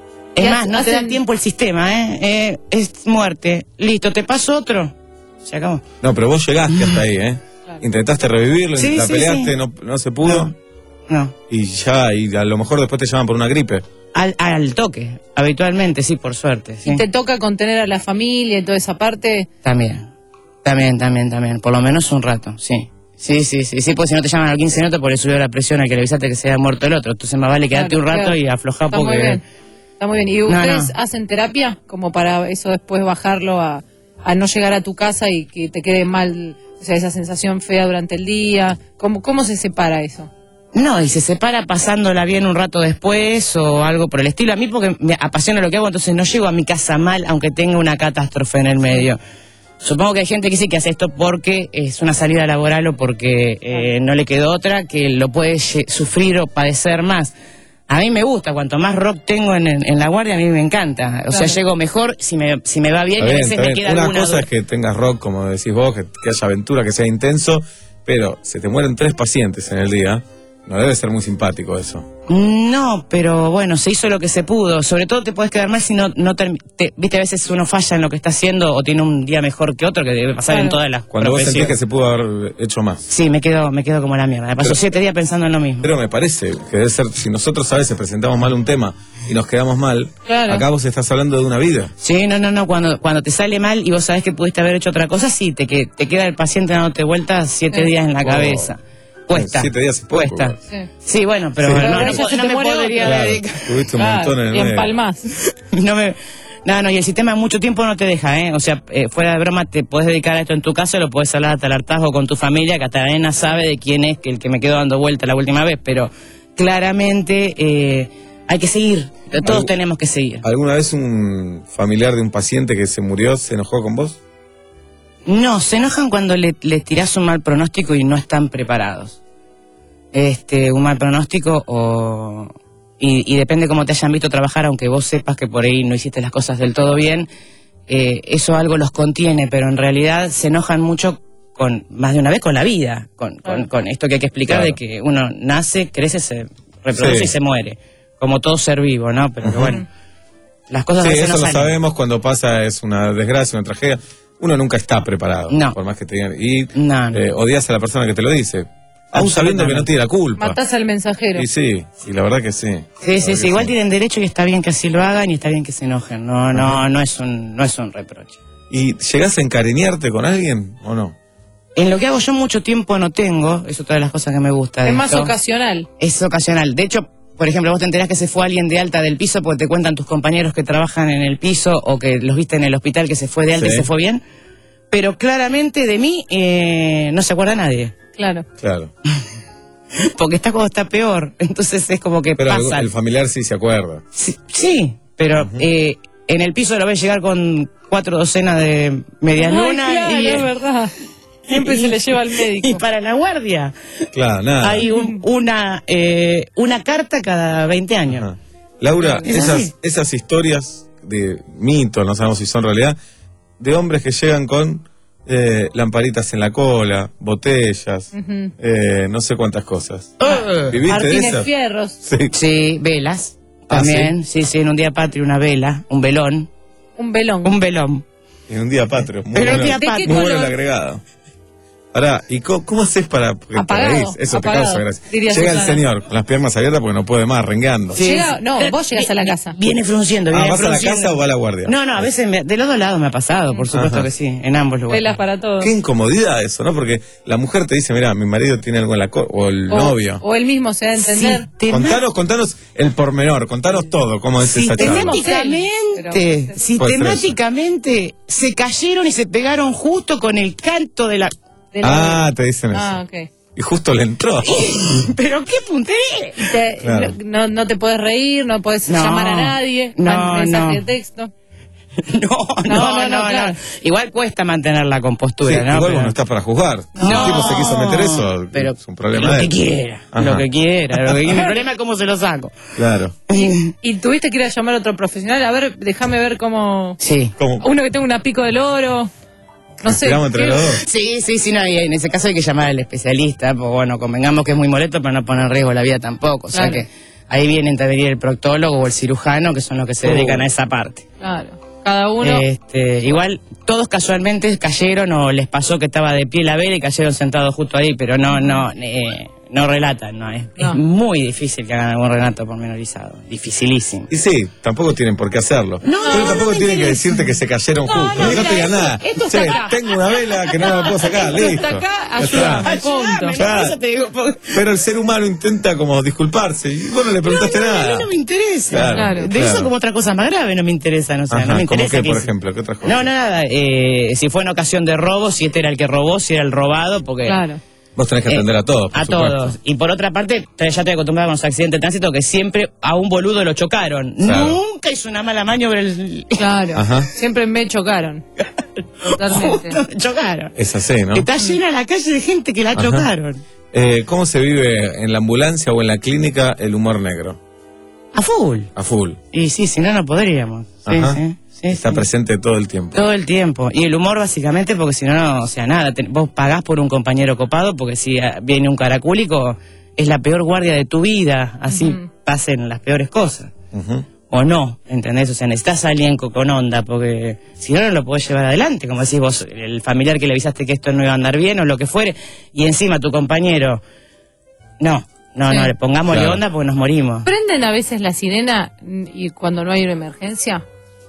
Speaker 4: Y
Speaker 7: Es más,
Speaker 4: hace-
Speaker 7: no te da
Speaker 4: hacen-
Speaker 7: tiempo el sistema, ¿eh? Eh, Es muerte. Listo, ¿te paso otro? Se acabó.
Speaker 5: No, pero vos llegaste hasta ahí, ¿eh? Intentaste revivirlo,
Speaker 7: Sí,
Speaker 5: la
Speaker 7: sí,
Speaker 5: peleaste,
Speaker 7: sí.
Speaker 5: No, no se pudo.
Speaker 7: No.
Speaker 5: Y ya, y a lo mejor después te llaman por una gripe.
Speaker 7: Al, al toque, habitualmente, sí, por suerte. Sí.
Speaker 4: Y te toca contener a la familia y toda esa parte.
Speaker 7: También, también, también, también. Por lo menos un rato, sí. Sí, sí, sí, sí, pues si no te llaman a los quince minutos porque subió la presión al que le avisaste que se había muerto el otro. Entonces más vale quedarte
Speaker 4: Claro,
Speaker 7: un rato
Speaker 4: claro.
Speaker 7: y aflojar
Speaker 4: Está muy
Speaker 7: porque...
Speaker 4: bien. Está muy bien. ¿Y
Speaker 7: No,
Speaker 4: ustedes
Speaker 7: no.
Speaker 4: hacen terapia como para eso después bajarlo a, a no llegar a tu casa y que te quede mal, o sea, esa sensación fea durante el día? ¿Cómo, cómo se separa eso?
Speaker 7: No, y se separa pasándola bien un rato después o algo por el estilo. A mí porque me apasiona lo que hago, entonces no llego a mi casa mal aunque tenga una catástrofe en el medio. Supongo que hay gente que sí que hace esto porque es una salida laboral o porque eh, no le quedó otra, que lo puede lle- sufrir o padecer más. A mí me gusta, cuanto más rock tengo en, en, en la guardia, a mí me encanta. O sea,
Speaker 5: Claro.
Speaker 7: llego mejor si me, si me va bien
Speaker 5: Está
Speaker 7: y a
Speaker 5: bien,
Speaker 7: veces
Speaker 5: está
Speaker 7: me
Speaker 5: bien.
Speaker 7: queda
Speaker 5: Una
Speaker 7: alguna
Speaker 5: cosa
Speaker 7: duda.
Speaker 5: es que tengas rock, como decís vos, que, que haya aventura, que sea intenso, pero se te mueren tres pacientes en el día. No debe ser muy simpático eso.
Speaker 7: No, pero bueno, se hizo lo que se pudo. Sobre todo te puedes quedar mal si no, no termi- te- viste, a veces uno falla en lo que está haciendo o tiene un día mejor que otro, que debe pasar en todas las
Speaker 5: Cuando vos
Speaker 7: profesiones.
Speaker 5: sentís que se pudo haber hecho más.
Speaker 7: Sí, me quedo, me quedo como la mierda. Me paso
Speaker 5: Pero-
Speaker 7: siete días pensando en lo mismo.
Speaker 5: Pero me parece que debe ser, si nosotros a veces presentamos mal un tema y nos quedamos mal,
Speaker 7: Claro.
Speaker 5: acá vos estás hablando de una vida.
Speaker 7: Sí, no, no, no, cuando, cuando te sale mal y vos sabés que pudiste haber hecho otra cosa, sí, te, que, te queda el paciente dándote vueltas siete
Speaker 4: Sí.
Speaker 7: días en la
Speaker 5: Oh.
Speaker 7: cabeza. Cuesta.
Speaker 5: Siete días es poco,
Speaker 7: Cuesta.
Speaker 5: igual.
Speaker 4: Sí.
Speaker 7: Sí, bueno, pero
Speaker 5: Sí.
Speaker 7: no,
Speaker 5: Pero
Speaker 7: no,
Speaker 5: bueno,
Speaker 7: no,
Speaker 4: se
Speaker 7: no
Speaker 4: te
Speaker 7: me
Speaker 4: muere
Speaker 7: podría
Speaker 4: otro.
Speaker 5: Claro,
Speaker 7: dedicar.
Speaker 5: tuviste un montón en el
Speaker 4: y
Speaker 5: medio.
Speaker 4: empalmás.
Speaker 7: No me... No, no, y el sistema mucho tiempo no te deja, ¿eh? O sea, eh, fuera de broma, te puedes dedicar a esto en tu casa, lo puedes hablar hasta el hartazgo con tu familia, que hasta la nena sabe de quién es que el que me quedó dando vuelta la última vez, pero claramente eh, hay que seguir, todos
Speaker 5: Algo-
Speaker 7: tenemos que seguir.
Speaker 5: ¿Alguna vez un familiar de un paciente que se murió se enojó con vos?
Speaker 7: No, se enojan cuando le, le tirás un mal pronóstico y no están preparados. Este, un mal pronóstico o... Y, y depende cómo te hayan visto trabajar, aunque vos sepas que por ahí no hiciste las cosas del todo bien, eh, eso algo los contiene, pero en realidad se enojan mucho con, más de una vez con la vida, con, con, con esto que hay que explicar
Speaker 5: Claro.
Speaker 7: de que uno nace, crece, se reproduce
Speaker 5: Sí.
Speaker 7: y se muere, como todo ser vivo, ¿no? Pero que
Speaker 5: Ujú.
Speaker 7: bueno, las cosas
Speaker 5: Sí,
Speaker 7: a veces
Speaker 5: eso
Speaker 7: no
Speaker 5: lo
Speaker 7: salen.
Speaker 5: sabemos cuando pasa, es una desgracia, una tragedia. Uno nunca está preparado,
Speaker 7: No.
Speaker 5: por más que te digan. Y
Speaker 7: No, no.
Speaker 5: eh, odias a la persona que te lo dice, aún sabiendo que no tiene la culpa.
Speaker 4: Matás al mensajero.
Speaker 5: Y sí, y la verdad que sí.
Speaker 7: Sí, sí,
Speaker 5: La
Speaker 7: sí,
Speaker 5: verdad
Speaker 7: igual
Speaker 5: que
Speaker 7: tienen derecho y está bien que así lo hagan y está bien que se enojen. No, no, no es un, no es un reproche.
Speaker 5: ¿Y llegás a encariñarte con alguien o no?
Speaker 7: En lo que hago yo mucho tiempo no tengo, es otra de las cosas que me gusta. de
Speaker 4: Es más
Speaker 7: esto.
Speaker 4: ocasional.
Speaker 7: Es ocasional. De hecho, por ejemplo, vos te enterás que se fue alguien de alta del piso porque te cuentan tus compañeros que trabajan en el piso o que los viste en el hospital que se fue de alta
Speaker 5: Sí.
Speaker 7: y se fue bien. Pero claramente de mí eh, no se acuerda nadie.
Speaker 4: Claro.
Speaker 5: Claro.
Speaker 7: Porque está cuando está peor. Entonces es como que
Speaker 5: Pero el,
Speaker 7: pasa.
Speaker 5: el familiar sí se acuerda.
Speaker 7: Sí, sí, pero eh, en el piso lo ves llegar con cuatro docenas de medias
Speaker 4: Ay,
Speaker 7: lunas
Speaker 4: claro,
Speaker 7: y,
Speaker 4: es verdad. Siempre se le lleva al médico.
Speaker 7: Y para la guardia
Speaker 5: Claro, nada.
Speaker 7: hay un- una, eh, una carta cada veinte años.
Speaker 5: Ajá. Laura,
Speaker 7: Es así.
Speaker 5: esas, esas historias de mitos, no sabemos si son realidad, de hombres que llegan con eh, lamparitas en la cola, botellas,
Speaker 4: Ujú.
Speaker 5: eh, no sé cuántas cosas.
Speaker 7: Eh,
Speaker 5: ¿Viviste de
Speaker 4: Martínez
Speaker 5: eso?
Speaker 4: Fierros.
Speaker 5: Sí.
Speaker 7: Sí, velas.
Speaker 5: Ah,
Speaker 7: También, sí, sí, en un día patrio una vela, un velón.
Speaker 4: Un velón.
Speaker 7: Un velón.
Speaker 5: En un día patrio. Muy
Speaker 7: En un
Speaker 5: bueno,
Speaker 7: día
Speaker 4: ¿De qué
Speaker 5: muy bueno el
Speaker 4: color?
Speaker 5: agregado. Ahora, ¿y cómo, cómo haces para...? porque te
Speaker 4: Apagado,
Speaker 5: reís, eso
Speaker 4: apagado,
Speaker 5: te causa gracia.
Speaker 4: diría
Speaker 5: Llega el
Speaker 4: Susana.
Speaker 5: señor con las piernas abiertas porque no puede más, rengueando.
Speaker 7: Sí.
Speaker 4: Llega- no, vos llegás a la casa.
Speaker 7: Viene frunciendo,
Speaker 5: Ah,
Speaker 7: viene
Speaker 5: ¿vas a la
Speaker 7: frunciendo.
Speaker 5: casa o va a la guardia?
Speaker 7: No, no, a veces me- de los dos lados me ha pasado, por supuesto
Speaker 5: Ajá.
Speaker 7: que sí, en ambos lugares.
Speaker 4: Velas para todos.
Speaker 5: Qué incomodidad eso, ¿no? Porque la mujer te dice, mira, mi marido tiene algo en la cola, o el
Speaker 4: O,
Speaker 5: novio.
Speaker 4: o él mismo se da a entender.
Speaker 5: Contanos, contanos el pormenor, contanos todo, cómo es esa charla.
Speaker 7: Sistemáticamente, sistemáticamente se cayeron y se pegaron justo con el canto de la... de la-
Speaker 5: Ah, te dicen eso.
Speaker 4: Ah, ok.
Speaker 5: Y justo le entró.
Speaker 7: Pero qué puntería.
Speaker 4: Y te-
Speaker 5: Claro.
Speaker 4: no, no te puedes reír, no puedes
Speaker 7: No,
Speaker 4: llamar a nadie,
Speaker 7: no,
Speaker 4: man- mensaje
Speaker 7: no.
Speaker 4: de texto.
Speaker 7: No, no, no,
Speaker 4: claro.
Speaker 7: no. Igual cuesta mantener la
Speaker 5: Sí,
Speaker 7: compostura, ¿no?
Speaker 5: igual
Speaker 7: Pero-
Speaker 5: vos no estás para juzgar. Si
Speaker 7: No,
Speaker 5: el tipo se quiso meter eso,
Speaker 7: pero
Speaker 5: es un problema
Speaker 7: lo
Speaker 5: de
Speaker 7: que
Speaker 5: él.
Speaker 7: quiera,
Speaker 5: Ajá.
Speaker 7: lo que quiera, lo que quiera. El problema es cómo se lo saco.
Speaker 5: Claro.
Speaker 4: Y tuviste que ir a llamar a otro profesional. A ver, déjame ver cómo.
Speaker 7: Sí.
Speaker 5: ¿Cómo?
Speaker 4: Uno que tenga una pico del oro. No sé.
Speaker 5: Tiramos entre
Speaker 4: ¿qué?
Speaker 5: los dos.
Speaker 7: Sí, sí, sí, no, y en ese caso hay que llamar al especialista, pues bueno, convengamos que es muy molesto, pero no pone en riesgo la vida tampoco. O sea
Speaker 4: Claro.
Speaker 7: que ahí viene a intervenir el proctólogo o el cirujano, que son los que se
Speaker 5: Oh.
Speaker 7: dedican a esa parte.
Speaker 4: Claro. Cada uno.
Speaker 7: Este, igual, todos casualmente cayeron o les pasó que estaba de pie la vela y cayeron sentados justo ahí, pero no, no, eh, no relatan, no, es,
Speaker 4: No.
Speaker 7: es muy difícil que hagan algún relato pormenorizado, dificilísimo.
Speaker 5: Y sí, tampoco tienen por qué hacerlo.
Speaker 7: No,
Speaker 5: Pero
Speaker 7: no,
Speaker 5: tampoco
Speaker 7: no me
Speaker 5: tienen que
Speaker 7: interesa.
Speaker 5: decirte que se cayeron
Speaker 4: No,
Speaker 5: justo.
Speaker 4: no,
Speaker 5: No,
Speaker 4: mira,
Speaker 5: te digan
Speaker 4: esto-
Speaker 5: nada.
Speaker 4: esto está
Speaker 5: Che,
Speaker 4: acá.
Speaker 5: tengo una vela que no me la puedo sacar.
Speaker 4: Esto
Speaker 5: Listo.
Speaker 4: está acá,
Speaker 5: Ya
Speaker 4: ayúdame,
Speaker 5: está.
Speaker 4: punto.
Speaker 5: Claro.
Speaker 7: Eso te digo, porque-
Speaker 5: Pero el ser humano intenta como disculparse y vos no le preguntaste
Speaker 7: no, no,
Speaker 5: nada.
Speaker 7: a mí no me interesa.
Speaker 5: Claro,
Speaker 7: de
Speaker 5: claro.
Speaker 7: eso como otra cosa más grave no me interesa, no, o sea,
Speaker 5: Ajá,
Speaker 7: no me
Speaker 5: ¿cómo
Speaker 7: interesa
Speaker 5: qué, por
Speaker 7: que-
Speaker 5: ejemplo? ¿Qué otras cosas?
Speaker 7: No, no, nada. Eh, si fue en ocasión de robo, si este era el que robó, si era el robado, porque...
Speaker 4: Claro.
Speaker 5: Vos tenés que
Speaker 7: Eh,
Speaker 5: atender a todos, por
Speaker 7: a
Speaker 5: supuesto.
Speaker 7: todos. Y por otra parte, te- ya estoy acostumbrado con los accidentes de tránsito que siempre a un boludo lo chocaron.
Speaker 5: Claro.
Speaker 7: Nunca hizo una mala maniobra. El...
Speaker 4: Claro.
Speaker 5: Ajá.
Speaker 4: Siempre me chocaron. Totalmente.
Speaker 7: Justo me chocaron.
Speaker 5: Es así, ¿no?
Speaker 7: Está llena la calle de gente que la
Speaker 5: Ajá.
Speaker 7: chocaron.
Speaker 5: Eh, ¿Cómo se vive en la ambulancia o en la clínica el humor negro?
Speaker 7: A full.
Speaker 5: A full.
Speaker 7: Y sí, si no, no podríamos. Sí,
Speaker 5: Ajá.
Speaker 7: sí. sí,
Speaker 5: Está
Speaker 7: sí.
Speaker 5: presente todo el tiempo.
Speaker 7: Todo el tiempo. Y el humor básicamente porque si no, no, o sea, nada, te- vos pagás por un compañero copado porque si ah, viene un caracúlico es la peor guardia de tu vida, así
Speaker 4: Ujú.
Speaker 7: pasen las peores cosas.
Speaker 5: Ujú.
Speaker 7: O no, ¿entendés? O sea, necesitas a alguien co- con onda porque si no, no lo podés llevar adelante. Como decís vos, el familiar que le avisaste que esto no iba a andar bien o lo que fuere, y encima tu compañero, no, no,
Speaker 4: Sí.
Speaker 7: no, le pongámosle
Speaker 5: Claro.
Speaker 7: onda porque nos morimos.
Speaker 4: ¿Prenden a veces la sirena mm, y cuando no hay una emergencia?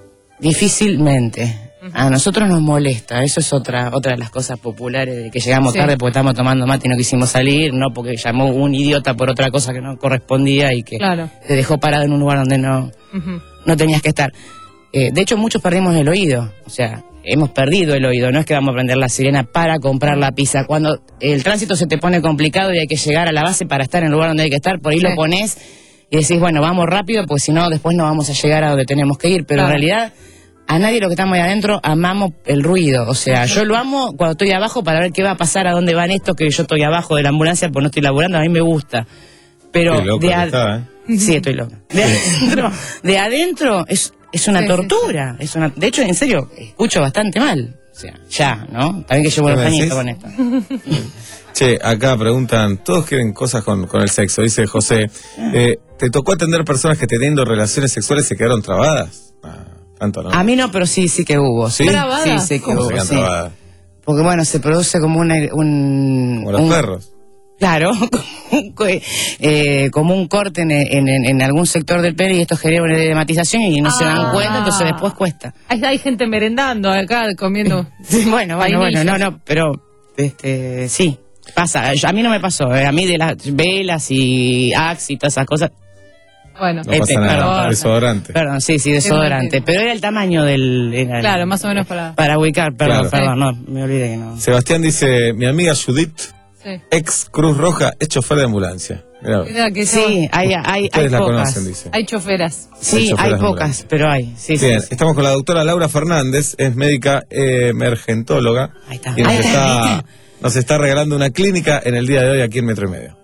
Speaker 7: Difícilmente. A nosotros nos molesta, eso es otra otra de las cosas populares de que llegamos
Speaker 4: Sí.
Speaker 7: tarde porque estamos tomando mate y no quisimos salir, no porque llamó un idiota por otra cosa que no correspondía y que
Speaker 4: Claro.
Speaker 7: te dejó parado en un lugar donde no,
Speaker 4: Ujú.
Speaker 7: no tenías que estar. Eh, de hecho, muchos perdimos el oído, o sea, hemos perdido el oído, no es que vamos a prender la sirena para comprar la pizza. Cuando el tránsito se te pone complicado y hay que llegar a la base para estar en el lugar donde hay que estar, por ahí
Speaker 4: Sí.
Speaker 7: lo pones y decís, bueno, vamos rápido, porque si no, después no vamos a llegar a donde tenemos que ir. Pero
Speaker 4: Claro.
Speaker 7: en realidad, a nadie lo que estamos ahí adentro amamos el ruido. O sea, yo lo amo cuando estoy abajo para ver qué va a pasar, a dónde van estos, que yo estoy abajo de la ambulancia porque no estoy laburando, a mí me gusta. Pero
Speaker 5: Qué loca
Speaker 7: de
Speaker 5: que
Speaker 7: ad-
Speaker 5: está, ¿eh?
Speaker 7: Sí, estoy loca. De adentro, de adentro es, es una
Speaker 4: Sí, sí,
Speaker 7: tortura. Es una, de hecho, en serio, escucho bastante mal. O sea, ya, ¿no? También que llevo
Speaker 5: ¿Qué
Speaker 7: los
Speaker 5: me
Speaker 7: pañitos
Speaker 5: decís?
Speaker 7: con esto.
Speaker 5: Che, acá preguntan, todos quieren cosas con, con el sexo, dice José. Eh, ¿Te tocó atender personas que teniendo relaciones sexuales se quedaron trabadas? Ah, tanto no.
Speaker 7: A mí no, pero sí, sí que hubo.
Speaker 5: ¿Sí?
Speaker 4: ¿Trabadas?
Speaker 7: Sí, sí que
Speaker 5: ¿Cómo se
Speaker 7: hubo.
Speaker 5: quedan
Speaker 7: Sí.
Speaker 5: trabadas?
Speaker 7: Porque bueno, se produce como una, un...
Speaker 5: Como los
Speaker 7: un-
Speaker 5: perros.
Speaker 7: Claro, como un co- eh, como un corte en, en, en- en algún sector del pene y esto genera una edematización y no se dan
Speaker 4: Ah.
Speaker 7: cuenta, entonces después cuesta.
Speaker 4: Hay, hay gente merendando acá, comiendo.
Speaker 7: Sí, bueno, bueno,
Speaker 4: vainillas.
Speaker 7: bueno, no, no, pero este, sí, pasa. Yo- a mí no me pasó, eh, a mí de las velas y Axe y todas esas cosas.
Speaker 4: Bueno,
Speaker 5: No pasa nada,
Speaker 7: perdón.
Speaker 5: desodorante.
Speaker 7: Perdón, sí, sí, desodorante, pero era el tamaño del... era el-
Speaker 4: claro, más o menos para.
Speaker 7: Para ubicar, perdón,
Speaker 5: Claro.
Speaker 7: perdón, no, me olvidé que no.
Speaker 5: Sebastián dice, mi amiga Judith
Speaker 4: Sí.
Speaker 5: ex Cruz Roja, es chofer de ambulancia. Mirá.
Speaker 4: Mira que
Speaker 7: Sí, hay, hay, hay
Speaker 5: Ustedes la
Speaker 7: pocas.
Speaker 5: conocen, dice.
Speaker 4: hay choferas.
Speaker 7: Sí,
Speaker 5: Hay
Speaker 7: hay
Speaker 5: choferas de
Speaker 7: pocas,
Speaker 5: ambulancia.
Speaker 7: pero hay. Sí, sí,
Speaker 5: Bien,
Speaker 7: sí.
Speaker 5: estamos con la doctora Laura Fernández, es médica eh, emergentóloga.
Speaker 7: Ahí está.
Speaker 5: Y nos
Speaker 7: Ahí está, ahí
Speaker 5: está,
Speaker 7: está.
Speaker 5: nos está regalando una clínica en el día de hoy aquí en Metro y Medio.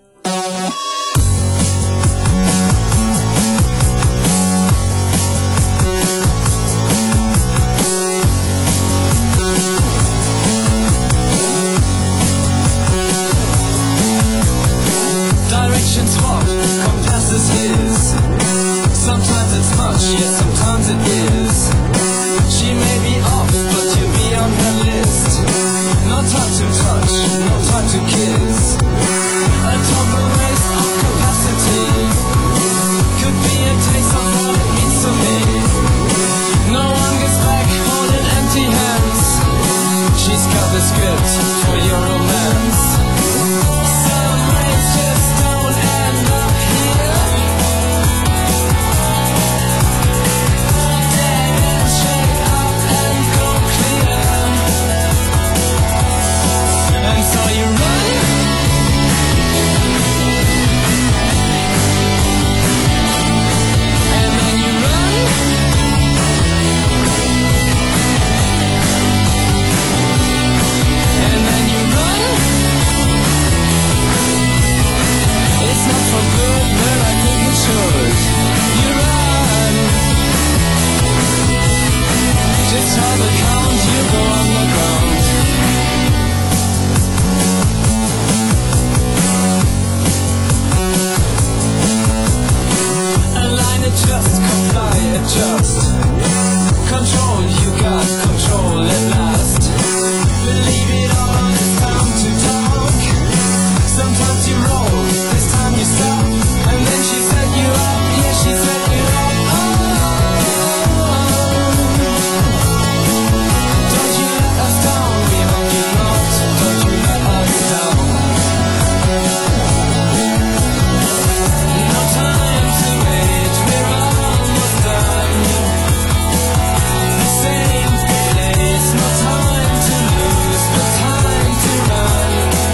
Speaker 8: Direction swap, compass is his. Sometimes it's much, yes, sometimes it is. She may be off, but you'll be on her list. No time to touch, no time to kiss. A total waste of capacity. Could be a taste of what it means to me. No one gets back holding empty hands. She's got the script for your romance. Some ways just don't end up here. Dead and shake up and go clear. And so you run. And then you run. And then you run. It's not for good, but I think it should. You run. Just how the count, you go on the ground. Align, adjust, comply, adjust. Control, you got control at last. Believe it or not, it's time to talk. Sometimes you roll, this time you stop. And then she set you up, yeah, she set you up. Oh, don't you let us down, we hope you not. Don't you let us down. No time to wait, we're almost done. The same place, no time to lose, but time to run.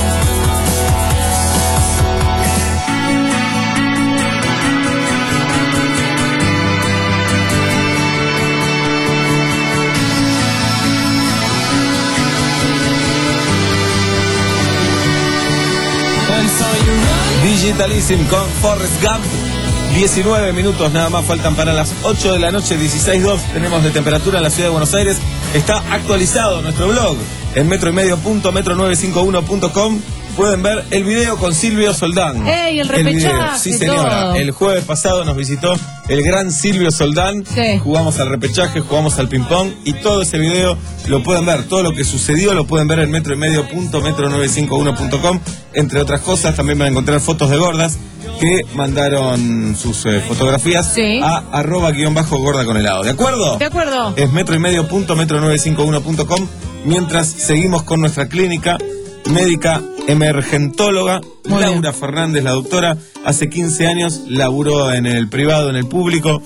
Speaker 8: And so you run.
Speaker 5: Digitalism con Forrest Gump. diecinueve minutos nada más faltan para las ocho de la noche, dieciséis dos tenemos de temperatura en la ciudad de Buenos Aires. Está actualizado nuestro blog en metro y medio punto metro novecientos cincuenta y uno punto com. Pueden ver el video con Silvio Soldán.
Speaker 4: ¡Ey, el
Speaker 5: video,
Speaker 4: repechaje,
Speaker 5: sí señora.
Speaker 4: todo!
Speaker 5: El jueves pasado nos visitó el gran Silvio Soldán.
Speaker 4: Sí.
Speaker 5: Jugamos al repechaje, jugamos al ping-pong y todo ese video lo pueden ver. Todo lo que sucedió lo pueden ver en metro y medio punto metro novecientos cincuenta y uno punto com. Entre otras cosas, también van a encontrar fotos de gordas que mandaron sus eh, fotografías
Speaker 4: Sí.
Speaker 5: a arroba guión bajo gorda con helado. ¿De acuerdo?
Speaker 4: ¿De acuerdo?
Speaker 5: Es metro y medio punto metro novecientos cincuenta y uno punto com. Mientras seguimos con nuestra clínica médica emergentóloga,
Speaker 4: Muy
Speaker 5: Laura
Speaker 4: bien.
Speaker 5: Fernández, la doctora, hace quince años laburó en el privado, en el público.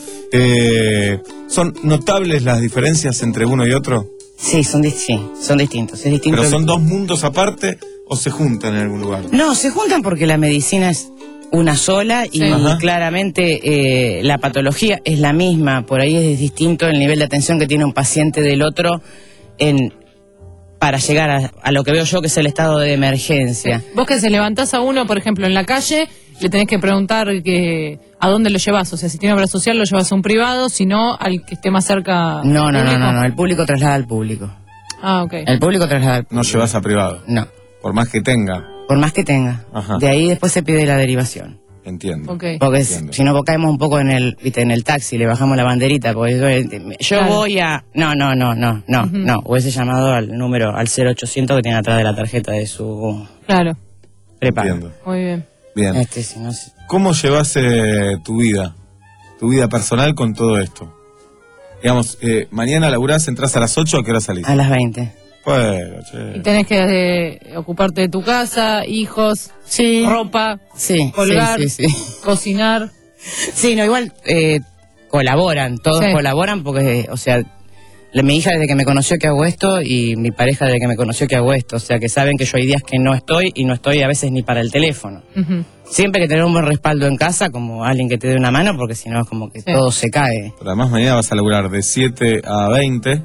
Speaker 5: Eh, ¿Son notables las diferencias entre uno y otro?
Speaker 7: Sí, son, di- sí, son distintos. Es distinto.
Speaker 5: ¿Pero son dos mundos aparte o se juntan en algún lugar?
Speaker 7: No, se juntan porque la medicina es una sola y
Speaker 4: Sí.
Speaker 5: Ajá.
Speaker 7: claramente eh, la patología es la misma. Por ahí es distinto el nivel de atención que tiene un paciente del otro en para llegar a, a lo que veo yo que es el estado de emergencia.
Speaker 4: Vos que se levantás a uno, por ejemplo, en la calle, le tenés que preguntar que a dónde lo llevas. O sea, si tiene obra social, lo llevas a un privado, si no, al que esté más cerca.
Speaker 7: No, no, no,
Speaker 4: público.
Speaker 7: no, no, el público traslada al público.
Speaker 4: Ah, ok.
Speaker 7: El público traslada al
Speaker 5: No llevas a privado,
Speaker 7: No,
Speaker 5: por más que tenga.
Speaker 7: por más que tenga.
Speaker 5: Ajá.
Speaker 7: De ahí después se pide la derivación.
Speaker 5: Entiendo.
Speaker 4: Ok.
Speaker 7: Porque es-
Speaker 5: Entiendo.
Speaker 7: si no caemos un poco en el, viste, en el taxi, le bajamos la banderita, porque yo, yo
Speaker 4: Claro.
Speaker 7: voy a... No, no, no, no, no,
Speaker 4: Ujú.
Speaker 7: no. Hubiese llamado al número, al cero ochocientos que tiene atrás de la tarjeta de su
Speaker 4: Claro.
Speaker 7: prepago.
Speaker 5: Entiendo.
Speaker 4: Muy bien.
Speaker 5: Bien.
Speaker 7: Este, si no, se-
Speaker 5: ¿Cómo llevas eh, tu vida, tu vida personal con todo esto? Digamos, eh, mañana laburás, entras a las ocho, ¿a qué hora salís?
Speaker 7: a las veinte.
Speaker 5: Bueno, che.
Speaker 4: Y tenés que eh, ocuparte de tu casa, hijos,
Speaker 7: Sí.
Speaker 4: ropa,
Speaker 7: Sí,
Speaker 4: colgar,
Speaker 7: sí, sí, sí.
Speaker 4: cocinar.
Speaker 7: Sí, no, igual eh, colaboran, todos
Speaker 4: Sí.
Speaker 7: colaboran porque, o sea, La- Mi hija desde que me conoció que hago esto y mi pareja desde que me conoció que hago esto. O sea que saben que yo hay días que no estoy y no estoy a veces ni para el teléfono.
Speaker 4: Ujú.
Speaker 7: Siempre que tener un buen respaldo en casa, como alguien que te dé una mano, porque si no es como que
Speaker 4: Sí.
Speaker 7: todo se cae.
Speaker 5: Pero además mañana vas a laburar de siete a veinte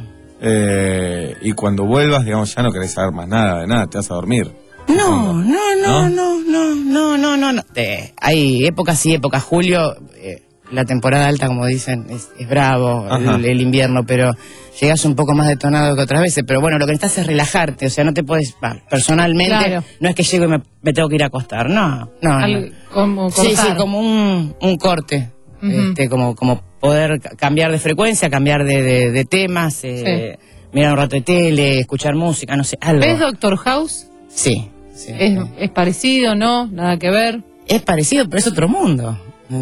Speaker 5: eh, y cuando vuelvas, digamos, ya no querés saber más nada de nada, te vas a dormir.
Speaker 7: No, no,
Speaker 5: ¿No?
Speaker 7: no, no, no, no, no, no. no. Eh, hay épocas y épocas. Julio, eh, la temporada alta, como dicen, es, es bravo,
Speaker 5: Ajá.
Speaker 7: el, el invierno, pero llegas un poco más detonado que otras veces. Pero bueno, lo que necesitas es relajarte. O sea, no te puedes, va, personalmente,
Speaker 4: Claro.
Speaker 7: no es que llego y me, me tengo que ir a acostar. No, no,
Speaker 4: Al-
Speaker 7: no.
Speaker 4: como
Speaker 7: Sí, sí,
Speaker 4: cortar.
Speaker 7: como un, un corte.
Speaker 4: Ujú.
Speaker 7: este, como, como poder ca- cambiar de frecuencia, cambiar de, de, de temas, eh, mirar un rato de tele, escuchar música, no sé, algo.
Speaker 4: ¿Ves Doctor House?
Speaker 7: Sí, sí.
Speaker 4: ¿Es, es parecido, no? Nada que ver.
Speaker 7: Es parecido, pero es otro mundo.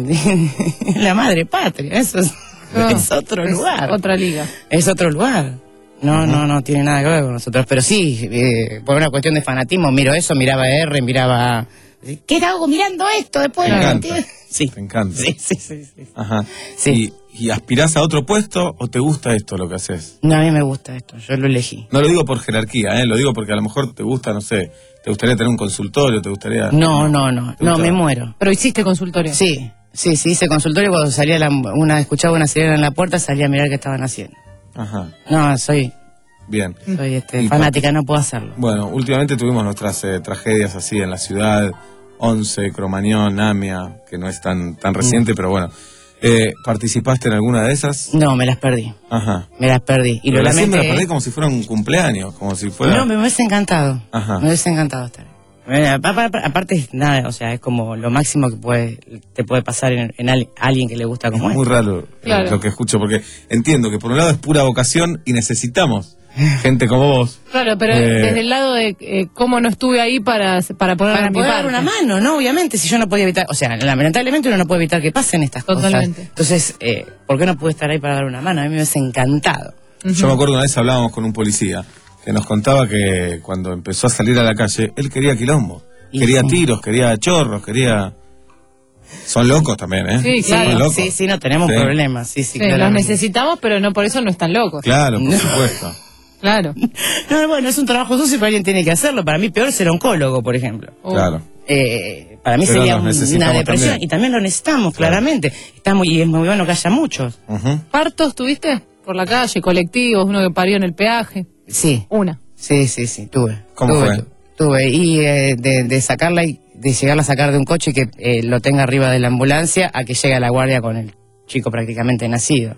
Speaker 7: La madre patria, eso es,
Speaker 4: No,
Speaker 7: es otro
Speaker 4: es
Speaker 7: lugar.
Speaker 4: Otra liga.
Speaker 7: Es otro lugar. No, no, no tiene nada que ver con nosotros. Pero sí, eh, por una cuestión de fanatismo, miro eso, miraba R, miraba... ¿Qué hago mirando esto después?
Speaker 5: Me
Speaker 7: de la
Speaker 5: encanta.
Speaker 7: mentira? Sí.
Speaker 5: Te encanta.
Speaker 7: Sí, sí, sí, sí.
Speaker 5: Ajá.
Speaker 7: Sí.
Speaker 5: ¿Y, ¿Y aspirás a otro puesto o te gusta esto lo que haces?
Speaker 7: No, a mí me gusta esto, yo lo elegí.
Speaker 5: No lo digo por jerarquía, ¿eh? Lo digo porque a lo mejor te gusta, no sé, te gustaría tener un consultorio, te gustaría...
Speaker 7: No, no, no,
Speaker 5: ¿Te
Speaker 7: no,
Speaker 5: gusta?
Speaker 7: me muero.
Speaker 4: Pero hiciste consultorio.
Speaker 7: Sí, sí, sí, hice consultorio cuando salía la, una, escuchaba una sirena en la puerta, salía a mirar qué estaban haciendo.
Speaker 5: Ajá,
Speaker 7: No, soy,
Speaker 5: bien.
Speaker 7: soy este,
Speaker 5: Y
Speaker 7: fanática, no puedo hacerlo.
Speaker 5: Bueno, últimamente tuvimos nuestras eh, tragedias así en la ciudad, Once, Cromañón, Namia, que no es tan, tan reciente, pero bueno. Eh, ¿Participaste en alguna de esas?
Speaker 7: No, me las perdí,
Speaker 5: Ajá.
Speaker 7: me las perdí. Y
Speaker 5: Pero
Speaker 7: lo
Speaker 5: recién me
Speaker 7: lamento.
Speaker 5: la perdí como si fuera un cumpleaños, como si fuera...
Speaker 7: No, me hubiese encantado.
Speaker 5: Ajá.
Speaker 7: Me hubiese encantado estar ahí. Eh, apa- apa- Aparte, es nada, o sea, es como lo máximo que puede, te puede pasar en, en al- alguien que le gusta como
Speaker 5: Es muy
Speaker 7: esto.
Speaker 5: raro eh,
Speaker 4: Claro.
Speaker 5: lo que escucho, porque entiendo que por un lado es pura vocación y necesitamos gente como vos.
Speaker 4: Claro, pero
Speaker 5: Eh,
Speaker 4: desde el lado de eh, cómo no estuve ahí para, para poner
Speaker 7: Para
Speaker 4: mi
Speaker 7: poder
Speaker 4: parte.
Speaker 7: dar una mano, ¿no? Obviamente, si yo no podía evitar, o sea, lamentablemente uno no puede evitar que pasen estas
Speaker 4: Totalmente.
Speaker 7: cosas. Entonces, eh, ¿por qué no pude estar ahí para dar una mano? A mí me hubiese encantado.
Speaker 5: Yo me acuerdo una vez hablábamos con un policía que nos contaba que cuando empezó a salir a la calle, él quería quilombo.
Speaker 7: Y
Speaker 5: Quería
Speaker 7: sí.
Speaker 5: tiros, quería chorros, quería... Son locos también, ¿eh?
Speaker 4: Sí,
Speaker 5: Son
Speaker 4: claro.
Speaker 5: locos.
Speaker 7: Sí, sí, no tenemos
Speaker 5: Sí.
Speaker 7: problemas. Sí, sí,
Speaker 4: Sí, los
Speaker 7: claramente.
Speaker 4: necesitamos, pero no por eso no están locos.
Speaker 5: Claro, por
Speaker 7: No.
Speaker 5: supuesto.
Speaker 4: Claro.
Speaker 7: No, bueno, es un trabajo sucio, pero alguien tiene que hacerlo. Para mí, peor ser oncólogo, por ejemplo.
Speaker 4: Oh.
Speaker 5: Claro.
Speaker 7: Eh, para mí
Speaker 5: Pero
Speaker 7: sería
Speaker 5: nos
Speaker 7: un-
Speaker 5: necesitamos
Speaker 7: una depresión.
Speaker 5: también.
Speaker 7: Y también lo necesitamos,
Speaker 5: Claro.
Speaker 7: claramente. Está muy, y es muy bueno que haya muchos.
Speaker 5: Ujú.
Speaker 4: ¿Partos tuviste? Por la calle, colectivos, uno que parió en el peaje.
Speaker 7: Sí,
Speaker 4: Una.
Speaker 7: sí, sí, sí, tuve.
Speaker 5: ¿Cómo
Speaker 7: tuve,
Speaker 5: fue?
Speaker 7: tu- Tuve. Y eh, de, de sacarla y de llegarla a sacar de un coche y que eh, lo tenga arriba de la ambulancia a que llegue a la guardia con el chico prácticamente nacido.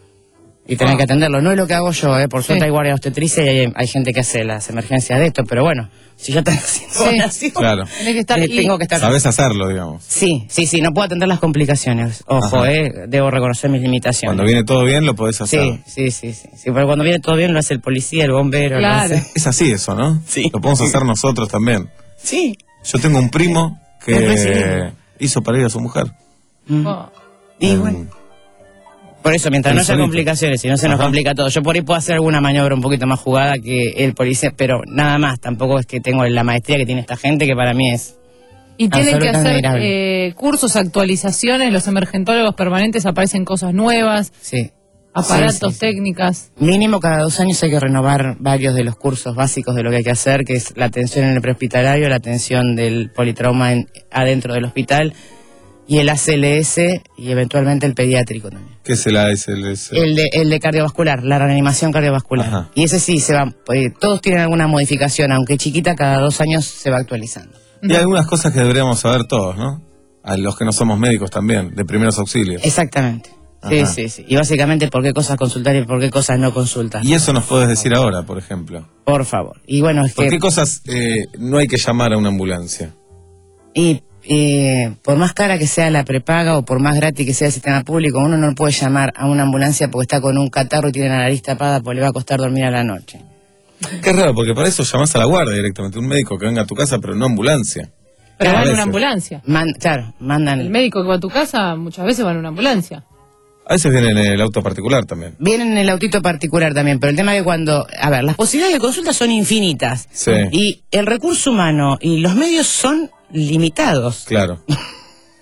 Speaker 7: Y tener
Speaker 4: Ah.
Speaker 7: que atenderlo. No es lo que hago yo, ¿eh? Por
Speaker 4: Sí.
Speaker 7: suerte hay guardia obstetricia y hay, hay gente que hace las emergencias de esto, pero bueno, si yo tengo
Speaker 4: Sí.
Speaker 7: nacido,
Speaker 5: Claro.
Speaker 4: Tenés que estar
Speaker 7: eh,
Speaker 4: y-
Speaker 7: tengo que estar.
Speaker 5: Sabés hacerlo, digamos.
Speaker 7: Sí, sí, sí, no puedo atender las complicaciones. Ojo,
Speaker 5: Ajá.
Speaker 7: eh, debo reconocer mis limitaciones.
Speaker 5: Cuando viene todo bien, lo podés hacer.
Speaker 7: Sí, sí, sí, sí, sí, pero cuando viene todo bien lo hace el policía, el bombero, lo
Speaker 4: Claro.
Speaker 7: hace-
Speaker 5: Es así eso, ¿no?
Speaker 7: Sí.
Speaker 5: Lo podemos hacer nosotros también.
Speaker 7: Sí.
Speaker 5: Yo tengo un primo
Speaker 7: Me parece
Speaker 5: que
Speaker 7: bien.
Speaker 5: hizo para ir a su mujer.
Speaker 7: Mm.
Speaker 4: Oh.
Speaker 7: Y
Speaker 5: Mm.
Speaker 7: bueno, por eso, mientras
Speaker 5: El
Speaker 7: no haya
Speaker 5: solito.
Speaker 7: complicaciones, si no se nos
Speaker 5: Ajá.
Speaker 7: complica todo. Yo por ahí puedo hacer alguna maniobra un poquito más jugada que el policía, pero nada más, tampoco es que tengo la maestría que tiene esta gente, que para mí es...
Speaker 4: Y tienen que
Speaker 7: Absolutamente
Speaker 4: hacer
Speaker 7: admirable.
Speaker 4: eh, cursos, actualizaciones, los emergentólogos permanentes aparecen cosas nuevas,
Speaker 7: Sí.
Speaker 4: aparatos,
Speaker 7: Sí, sí, sí.
Speaker 4: técnicas.
Speaker 7: Mínimo cada dos años hay que renovar varios de los cursos básicos de lo que hay que hacer, que es la atención en el prehospitalario, la atención del politrauma en- adentro del hospital y el A C L S y eventualmente el pediátrico también.
Speaker 5: ¿Qué es el A S L S?
Speaker 7: El de, el de cardiovascular, la reanimación cardiovascular.
Speaker 5: Ajá.
Speaker 7: Y ese sí, se va, eh, todos tienen alguna modificación, aunque chiquita, cada dos años se va actualizando.
Speaker 5: Y hay algunas cosas que deberíamos saber todos, ¿no? A los que no somos médicos también, de primeros auxilios.
Speaker 7: Exactamente. Sí,
Speaker 5: Ajá.
Speaker 7: sí, sí. Y básicamente por qué cosas consultar y por qué cosas no consultas.
Speaker 5: Y eso nos puedes decir ahora, por ejemplo.
Speaker 7: Por favor. Y bueno, es
Speaker 5: ¿Por
Speaker 7: que...
Speaker 5: qué cosas eh, no hay que llamar a una ambulancia?
Speaker 7: Y eh, por más cara que sea la prepaga o por más gratis que sea el sistema público, uno no puede llamar a una ambulancia porque está con un catarro y tiene la nariz tapada porque le va a costar dormir a la noche.
Speaker 5: Qué raro, porque para eso llamás a la guardia directamente, un médico que venga a tu casa, pero no ambulancia.
Speaker 4: Pero
Speaker 5: A
Speaker 4: van en
Speaker 5: veces.
Speaker 4: una ambulancia.
Speaker 7: Man- claro, mandan...
Speaker 4: El médico que va a tu casa muchas veces va en una ambulancia.
Speaker 5: A veces viene en el auto particular también.
Speaker 7: Vienen en el autito particular también, pero el tema es que cuando... A ver, las posibilidades de consulta son infinitas.
Speaker 5: Sí.
Speaker 7: Y el recurso humano y los medios son limitados.
Speaker 5: Claro.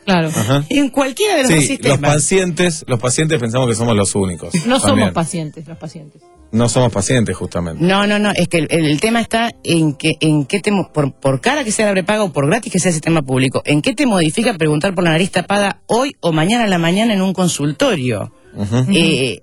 Speaker 4: Claro.
Speaker 5: Ajá.
Speaker 7: En cualquiera de los
Speaker 5: Sí,
Speaker 7: dos sistemas.
Speaker 5: los pacientes, los pacientes pensamos que somos los únicos.
Speaker 4: No somos
Speaker 5: también.
Speaker 4: pacientes, los pacientes.
Speaker 5: No somos pacientes, justamente.
Speaker 7: No, no, no, es que el, el tema está en que, en qué te, mo- por, por cara que sea la prepaga o por gratis que sea el sistema público, ¿en qué te modifica preguntar por la nariz tapada hoy o mañana a la mañana en un consultorio?
Speaker 5: Ujú.
Speaker 7: Eh,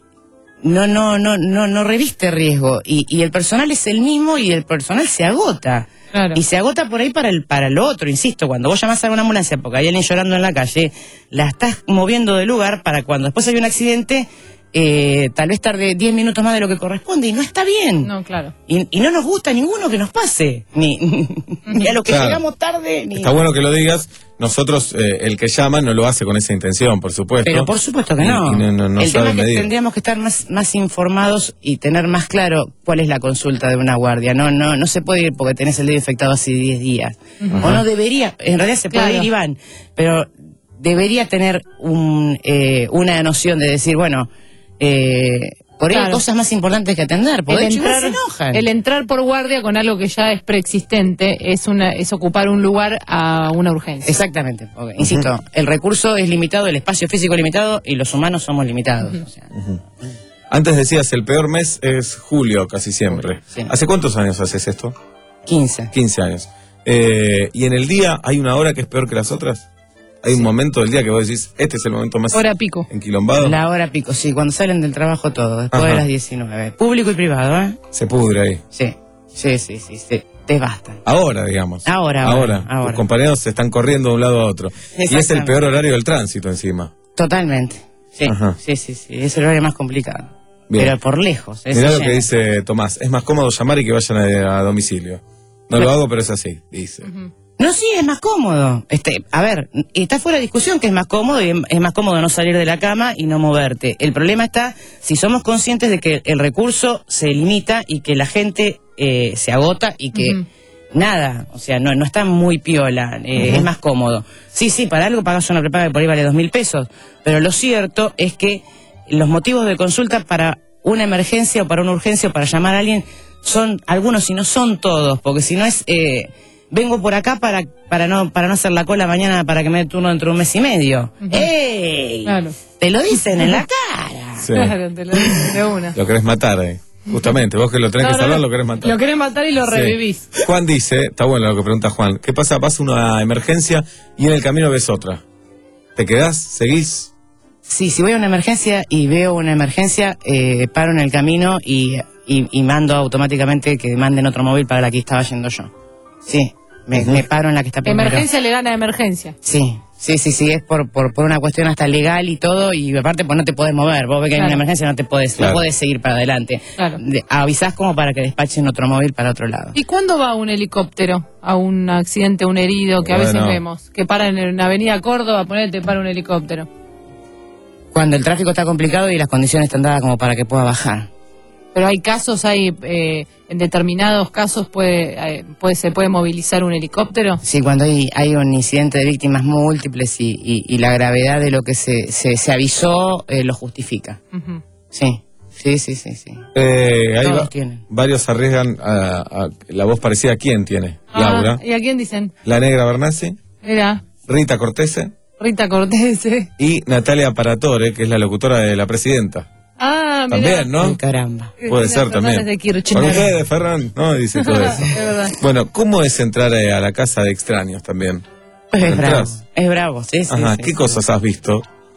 Speaker 7: no, no, no, no, no reviste riesgo. Y, y el personal es el mismo y el personal se agota.
Speaker 4: Claro.
Speaker 7: Y se agota por ahí para el para lo otro, insisto, cuando vos llamás a una ambulancia porque hay alguien llorando en la calle, la estás moviendo de lugar para cuando después hay un accidente, eh, tal vez tarde diez minutos más de lo que corresponde y no está bien.
Speaker 4: No, claro.
Speaker 7: Y, y no nos gusta a ninguno que nos pase, ni, ni a los que
Speaker 5: Claro.
Speaker 7: llegamos tarde, ni...
Speaker 5: Está bueno que lo digas. Nosotros, eh, el que llama no lo hace con esa intención, por supuesto.
Speaker 7: Pero por supuesto que
Speaker 5: Y-
Speaker 7: no.
Speaker 5: y no, no, no
Speaker 7: el tema
Speaker 5: sabe
Speaker 7: es que
Speaker 5: medir.
Speaker 7: tendríamos que estar más, más informados y tener más claro cuál es la consulta de una guardia. No, no, no se puede ir porque tenés el dedo infectado hace diez días.
Speaker 4: Ujú.
Speaker 7: O no debería, en realidad se puede
Speaker 4: Claro.
Speaker 7: ir Iván, pero debería tener un, eh, una noción de decir, bueno, eh, por ahí hay
Speaker 4: Claro.
Speaker 7: cosas más importantes que atender, porque
Speaker 4: El
Speaker 7: de hecho igual
Speaker 4: entrar,
Speaker 7: se enojan.
Speaker 4: el entrar por guardia con algo que ya es preexistente es una es ocupar un lugar a una urgencia.
Speaker 7: Exactamente, porque, insisto, el recurso es limitado, el espacio físico es limitado y los humanos somos limitados. O sea,
Speaker 5: Antes decías, el peor mes es julio, casi siempre.
Speaker 7: Sí.
Speaker 5: ¿Hace cuántos años haces esto?
Speaker 7: quince.
Speaker 5: quince años. Eh, ¿Y en el día hay una hora que es peor que las otras? ¿Hay un momento del día que vos decís, este es el momento más
Speaker 4: Hora pico.
Speaker 5: enquilombado?
Speaker 7: La hora pico, sí, cuando salen del trabajo todo, después
Speaker 5: Ajá.
Speaker 7: de las diecinueve. Público y privado, ¿eh?
Speaker 5: Se pudre ahí.
Speaker 7: Sí, sí, sí, sí, sí. Devastan.
Speaker 5: Ahora, digamos.
Speaker 7: Ahora, ahora, ahora.
Speaker 5: Tus compañeros se están corriendo de un lado a otro. Y es el
Speaker 7: Exactamente.
Speaker 5: peor horario del tránsito encima.
Speaker 7: Totalmente. Sí,
Speaker 5: Ajá.
Speaker 7: sí, sí, sí. Es el horario más complicado.
Speaker 5: Bien.
Speaker 7: Pero por lejos. ese
Speaker 5: Mirá lo
Speaker 7: llena.
Speaker 5: que dice Tomás. Es más cómodo llamar y que vayan a, a domicilio. No lo hago, pero es así, dice.
Speaker 7: No, sí, es más cómodo. Este, a ver, está fuera de discusión que es más cómodo y es más cómodo no salir de la cama y no moverte. El problema está si somos conscientes de que el recurso se limita y que la gente eh, se agota y que
Speaker 4: Ujú.
Speaker 7: nada, o sea, no, no está muy piola, eh,
Speaker 5: Ujú.
Speaker 7: es más cómodo. Sí, sí, para algo pagas una prepaga que por ahí vale dos mil pesos, pero lo cierto es que los motivos de consulta para una emergencia o para una urgencia o para llamar a alguien son algunos y no son todos, porque si no es... Eh, vengo por acá para para no para no hacer la cola mañana para que me dé turno dentro de un mes y medio.
Speaker 4: Ujú.
Speaker 7: ¡Ey!
Speaker 4: Claro.
Speaker 7: Te lo dicen en la cara.
Speaker 5: Sí.
Speaker 4: Claro, te lo dicen de una.
Speaker 5: Lo querés matar ahí. Justamente, vos que lo tenés
Speaker 4: No,
Speaker 5: que
Speaker 4: no,
Speaker 5: salvar,
Speaker 4: no.
Speaker 5: lo querés matar.
Speaker 4: Lo querés matar y lo
Speaker 5: Sí.
Speaker 4: revivís.
Speaker 5: Juan dice, está bueno lo que pregunta Juan, ¿qué pasa? Pasa una emergencia y en el camino ves otra. ¿Te quedás? ¿Seguís?
Speaker 7: Sí, si voy a una emergencia y veo una emergencia, eh, paro en el camino y, y, y mando automáticamente que manden otro móvil para la que estaba yendo yo. Sí, me, me paro en la que está primero.
Speaker 4: Emergencia le gana a emergencia.
Speaker 7: Sí, sí, sí, sí, es por, por, por una cuestión hasta legal y todo, y aparte pues no te podés mover, vos ves que hay
Speaker 4: Claro.
Speaker 7: una emergencia, no te podés,
Speaker 5: Claro.
Speaker 7: no podés seguir para adelante.
Speaker 4: Claro.
Speaker 7: De- avisás como para que despachen otro móvil para otro lado.
Speaker 4: ¿Y cuándo va un helicóptero a un accidente, un herido que a
Speaker 5: Bueno.
Speaker 4: veces vemos? Que para en una avenida Córdoba, ponete, para un helicóptero.
Speaker 7: Cuando el tráfico está complicado y las condiciones están dadas como para que pueda bajar.
Speaker 4: Pero hay casos, hay eh, en determinados casos puede, eh, puede se puede movilizar un helicóptero.
Speaker 7: Sí, cuando hay, hay un incidente de víctimas múltiples y, y, y la gravedad de lo que se, se, se avisó eh, lo justifica.
Speaker 4: Ujú.
Speaker 7: Sí, sí, sí, sí, sí.
Speaker 5: Eh, hay
Speaker 7: Todos
Speaker 5: va-
Speaker 7: tienen.
Speaker 5: varios arriesgan a, a- la voz parecida a quién tiene.
Speaker 4: Ah,
Speaker 5: Laura,
Speaker 4: ¿y a quién dicen?
Speaker 5: la Negra Bernasi,
Speaker 4: Era
Speaker 5: Rita Cortese
Speaker 4: Rita Cortés. ¿eh?
Speaker 5: y Natalia Paratore, que es la locutora de la presidenta.
Speaker 4: Ah, mira.
Speaker 5: También, ¿no?
Speaker 7: Ay, caramba.
Speaker 5: Puede
Speaker 4: Las
Speaker 5: ser
Speaker 4: personas
Speaker 5: también.
Speaker 4: de Kirchner.
Speaker 5: ¿Por ustedes, Ferran? No, dice todo eso.
Speaker 4: Es verdad.
Speaker 5: Bueno, ¿cómo es entrar eh, a la casa de extraños también?
Speaker 7: Pues es bravo,
Speaker 5: ¿Entrás?
Speaker 7: es bravo, sí, sí.
Speaker 5: Ajá,
Speaker 7: sí,
Speaker 5: ¿qué
Speaker 7: sí.
Speaker 5: cosas has visto?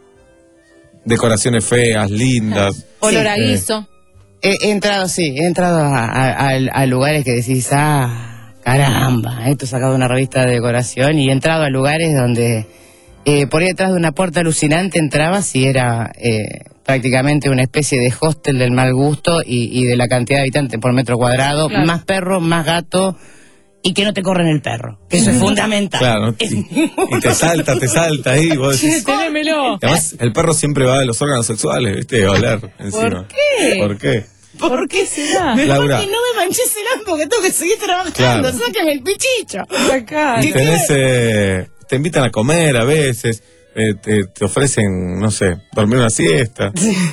Speaker 5: Decoraciones feas, lindas.
Speaker 4: Olor a
Speaker 5: Eh,
Speaker 4: guiso.
Speaker 7: He, he entrado, sí, he entrado a, a- a- a lugares que decís, ah, caramba, esto sacado de una revista de decoración, y he entrado a lugares donde eh, por ahí detrás de una puerta alucinante entrabas y era eh, prácticamente una especie de hostel del mal gusto y, y de la cantidad de habitantes por metro cuadrado,
Speaker 4: Claro.
Speaker 7: más perro, más gato, y que no te corren el perro, que eso es fundamental.
Speaker 5: Claro, y, y te salta, te salta ahí. Vos
Speaker 4: Che,
Speaker 5: decís,
Speaker 4: tenémelo.
Speaker 5: además, el perro siempre va de los órganos sexuales, ¿viste? A oler encima.
Speaker 4: qué?
Speaker 5: ¿Por qué?
Speaker 4: ¿Por qué será?
Speaker 7: Mejor
Speaker 5: Laura.
Speaker 7: que no me manches el ampo, que tengo que seguir trabajando,
Speaker 5: Claro.
Speaker 7: sáqueme el pichicho.
Speaker 4: Acá.
Speaker 5: Y tenés, eh, te invitan a comer a veces, eh, te, te ofrecen, no sé, dormir una siesta.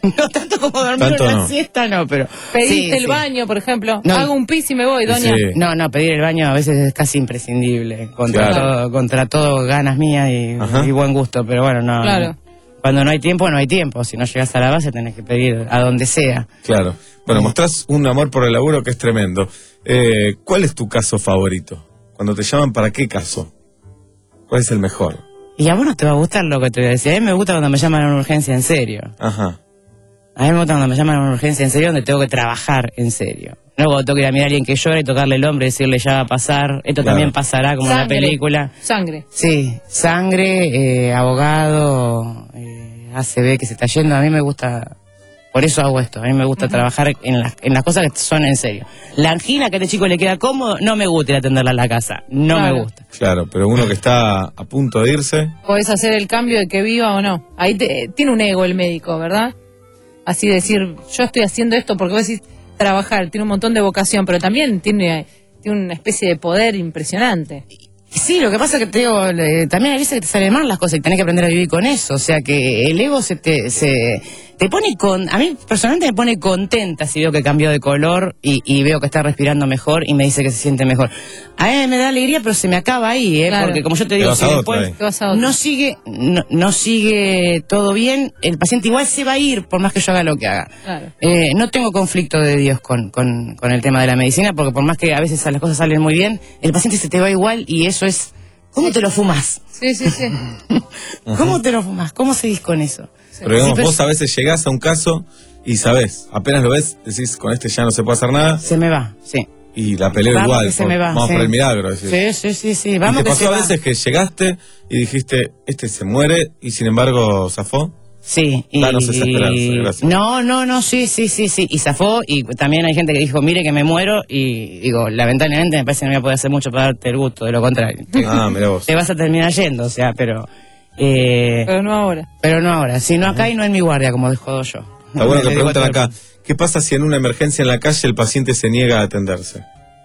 Speaker 7: No tanto como dormir
Speaker 5: Tanto
Speaker 7: una
Speaker 5: no.
Speaker 7: siesta, no, pero...
Speaker 4: Pedirte
Speaker 7: sí,
Speaker 4: el
Speaker 7: sí.
Speaker 4: baño, por ejemplo.
Speaker 7: No.
Speaker 4: Hago un pis y me voy, doña.
Speaker 5: Sí.
Speaker 7: No, no, pedir el baño a veces es casi imprescindible. Contra,
Speaker 5: Claro.
Speaker 7: todo, contra todo, ganas mías y,
Speaker 5: Ajá.
Speaker 7: y buen gusto, pero bueno, no.
Speaker 4: Claro.
Speaker 7: no. Cuando no hay tiempo, no hay tiempo. Si no llegas a la base, tenés que pedir a donde sea.
Speaker 5: Claro. Bueno, mostrás un amor por el laburo que es tremendo. Eh, ¿Cuál es tu caso favorito? Cuando te llaman, ¿para qué caso? ¿Cuál es el mejor?
Speaker 7: Y a vos no te va a gustar lo que te voy a decir. A mí me gusta cuando me llaman a una urgencia en serio.
Speaker 5: Ajá.
Speaker 7: A mí me gusta cuando me llaman a una urgencia en serio donde tengo que trabajar en serio. No cuando tengo que ir a mirar a alguien que llora y tocarle el hombro y decirle ya va a pasar. Esto
Speaker 5: Claro.
Speaker 7: también pasará como en la
Speaker 4: Sangre.
Speaker 7: película.
Speaker 4: Sangre.
Speaker 7: Sí, sangre, eh, abogado, eh, A C B que se está yendo. A mí me gusta, por eso hago esto. A mí me gusta trabajar en las, en las cosas que son en serio. La angina que a este chico le queda cómodo, no me gusta ir a atenderla en la casa. No
Speaker 4: Claro.
Speaker 7: me gusta.
Speaker 5: Claro, pero uno que está a punto de irse.
Speaker 4: Podés hacer el cambio de que viva o no. Ahí te- tiene un ego el médico, ¿verdad? Así decir, yo estoy haciendo esto porque vos decís trabajar, tiene un montón de vocación, pero también tiene, tiene una especie de poder impresionante.
Speaker 7: Sí, lo que pasa es que te digo, eh, también hay veces que te salen mal las cosas y tenés que aprender a vivir con eso. O sea que el ego se te, se, te pone con... A mí personalmente me pone contenta si veo que cambió de color y, y veo que está respirando mejor y me dice que se siente mejor. A mí me da alegría, pero se me acaba ahí, ¿eh?
Speaker 4: Claro.
Speaker 7: Porque como yo te
Speaker 5: Te
Speaker 7: digo,
Speaker 5: vas
Speaker 7: si
Speaker 5: a otra
Speaker 7: después
Speaker 5: ahí.
Speaker 4: Te vas a otra.
Speaker 7: no sigue, no, no sigue todo bien, el paciente igual se va a ir por más que yo haga lo que haga.
Speaker 4: Claro.
Speaker 7: Eh, no tengo conflicto de Dios con, con, con el tema de la medicina, porque por más que a veces las cosas salen muy bien, el paciente se te va igual y eso es... ¿Cómo te lo fumas?
Speaker 4: Sí, sí, sí.
Speaker 7: ¿Cómo te lo fumas? ¿Cómo seguís con eso?
Speaker 5: Pero digamos,
Speaker 7: Sí, pero-
Speaker 5: vos a veces llegás a un caso y sabés, apenas lo ves, decís, con este ya no se puede hacer nada.
Speaker 7: Se me va, sí.
Speaker 5: Y la peleo
Speaker 7: Vamos
Speaker 5: igual.
Speaker 7: que se
Speaker 5: por-
Speaker 7: me va,
Speaker 5: vamos
Speaker 7: sí.
Speaker 5: por el milagro. Decís.
Speaker 7: Sí, sí, sí, sí.
Speaker 5: ¿Y
Speaker 7: Vamos
Speaker 5: te
Speaker 7: que
Speaker 5: pasó
Speaker 7: se
Speaker 5: a
Speaker 7: va.
Speaker 5: veces que llegaste y dijiste, este se muere y sin embargo zafó?
Speaker 7: Sí. Y...
Speaker 5: Danos esa esperanza, gracias.
Speaker 7: No, no, no, sí, sí, sí, sí. Y zafó y también hay gente que dijo, mire que me muero y digo, lamentablemente me parece que no voy a poder hacer mucho para darte el gusto, de lo contrario.
Speaker 5: Ah, mirá vos.
Speaker 7: Te vas a terminar yendo, o sea, pero... Eh,
Speaker 4: Pero no ahora.
Speaker 7: pero no ahora, si no acá y no en mi guardia, como dijo yo.
Speaker 5: Está bueno que
Speaker 7: Le digo a
Speaker 5: preguntan
Speaker 7: todo el
Speaker 5: acá, ¿qué pasa si en una emergencia en la calle el paciente se niega a atenderse?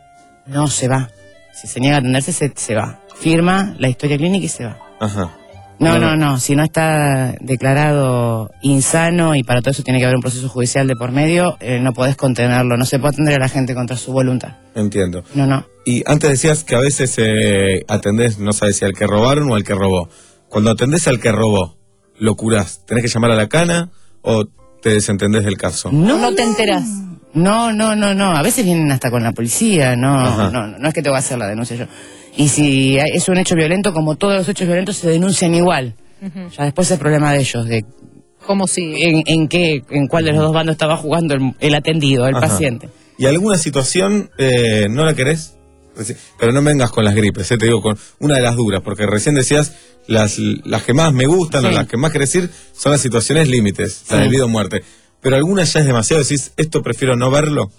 Speaker 7: No, se va. Si se niega a atenderse, se, se va. Firma la historia clínica y se va.
Speaker 5: Ajá.
Speaker 7: No, no, no. Si no está declarado insano y para todo eso tiene que haber un proceso judicial de por medio, eh, no podés contenerlo. No se puede atender a la gente contra su voluntad.
Speaker 5: Entiendo.
Speaker 7: No, no.
Speaker 5: Y antes decías que a veces eh, atendés, no sabes si al que robaron o al que robó. Cuando atendés al que robó, ¿lo curás? ¿Tenés que llamar a la cana o te desentendés del caso?
Speaker 7: No,
Speaker 4: No te enterás.
Speaker 7: No, no, no, no. A veces vienen hasta con la policía. No,
Speaker 5: Ajá.
Speaker 7: no, no, no es que te voy a hacer la denuncia yo. Y si hay- es un hecho violento, como todos los hechos violentos, se denuncian igual.
Speaker 4: Ujú.
Speaker 7: Ya después es problema de ellos, de
Speaker 4: ¿Cómo sigue?
Speaker 7: en, en qué, en cuál de los dos bandos estaba jugando el, el atendido, el
Speaker 5: Ajá.
Speaker 7: paciente.
Speaker 5: ¿Y alguna situación eh, no la querés? Reci- Pero no vengas con las gripes, eh, te digo, con una de las duras, porque recién decías las, las que más me gustan o
Speaker 7: Sí.
Speaker 5: las que más querés ir son las situaciones límites, la
Speaker 7: Sí.
Speaker 5: de vida o muerte. Pero alguna ya es demasiado, decís, esto prefiero no verlo.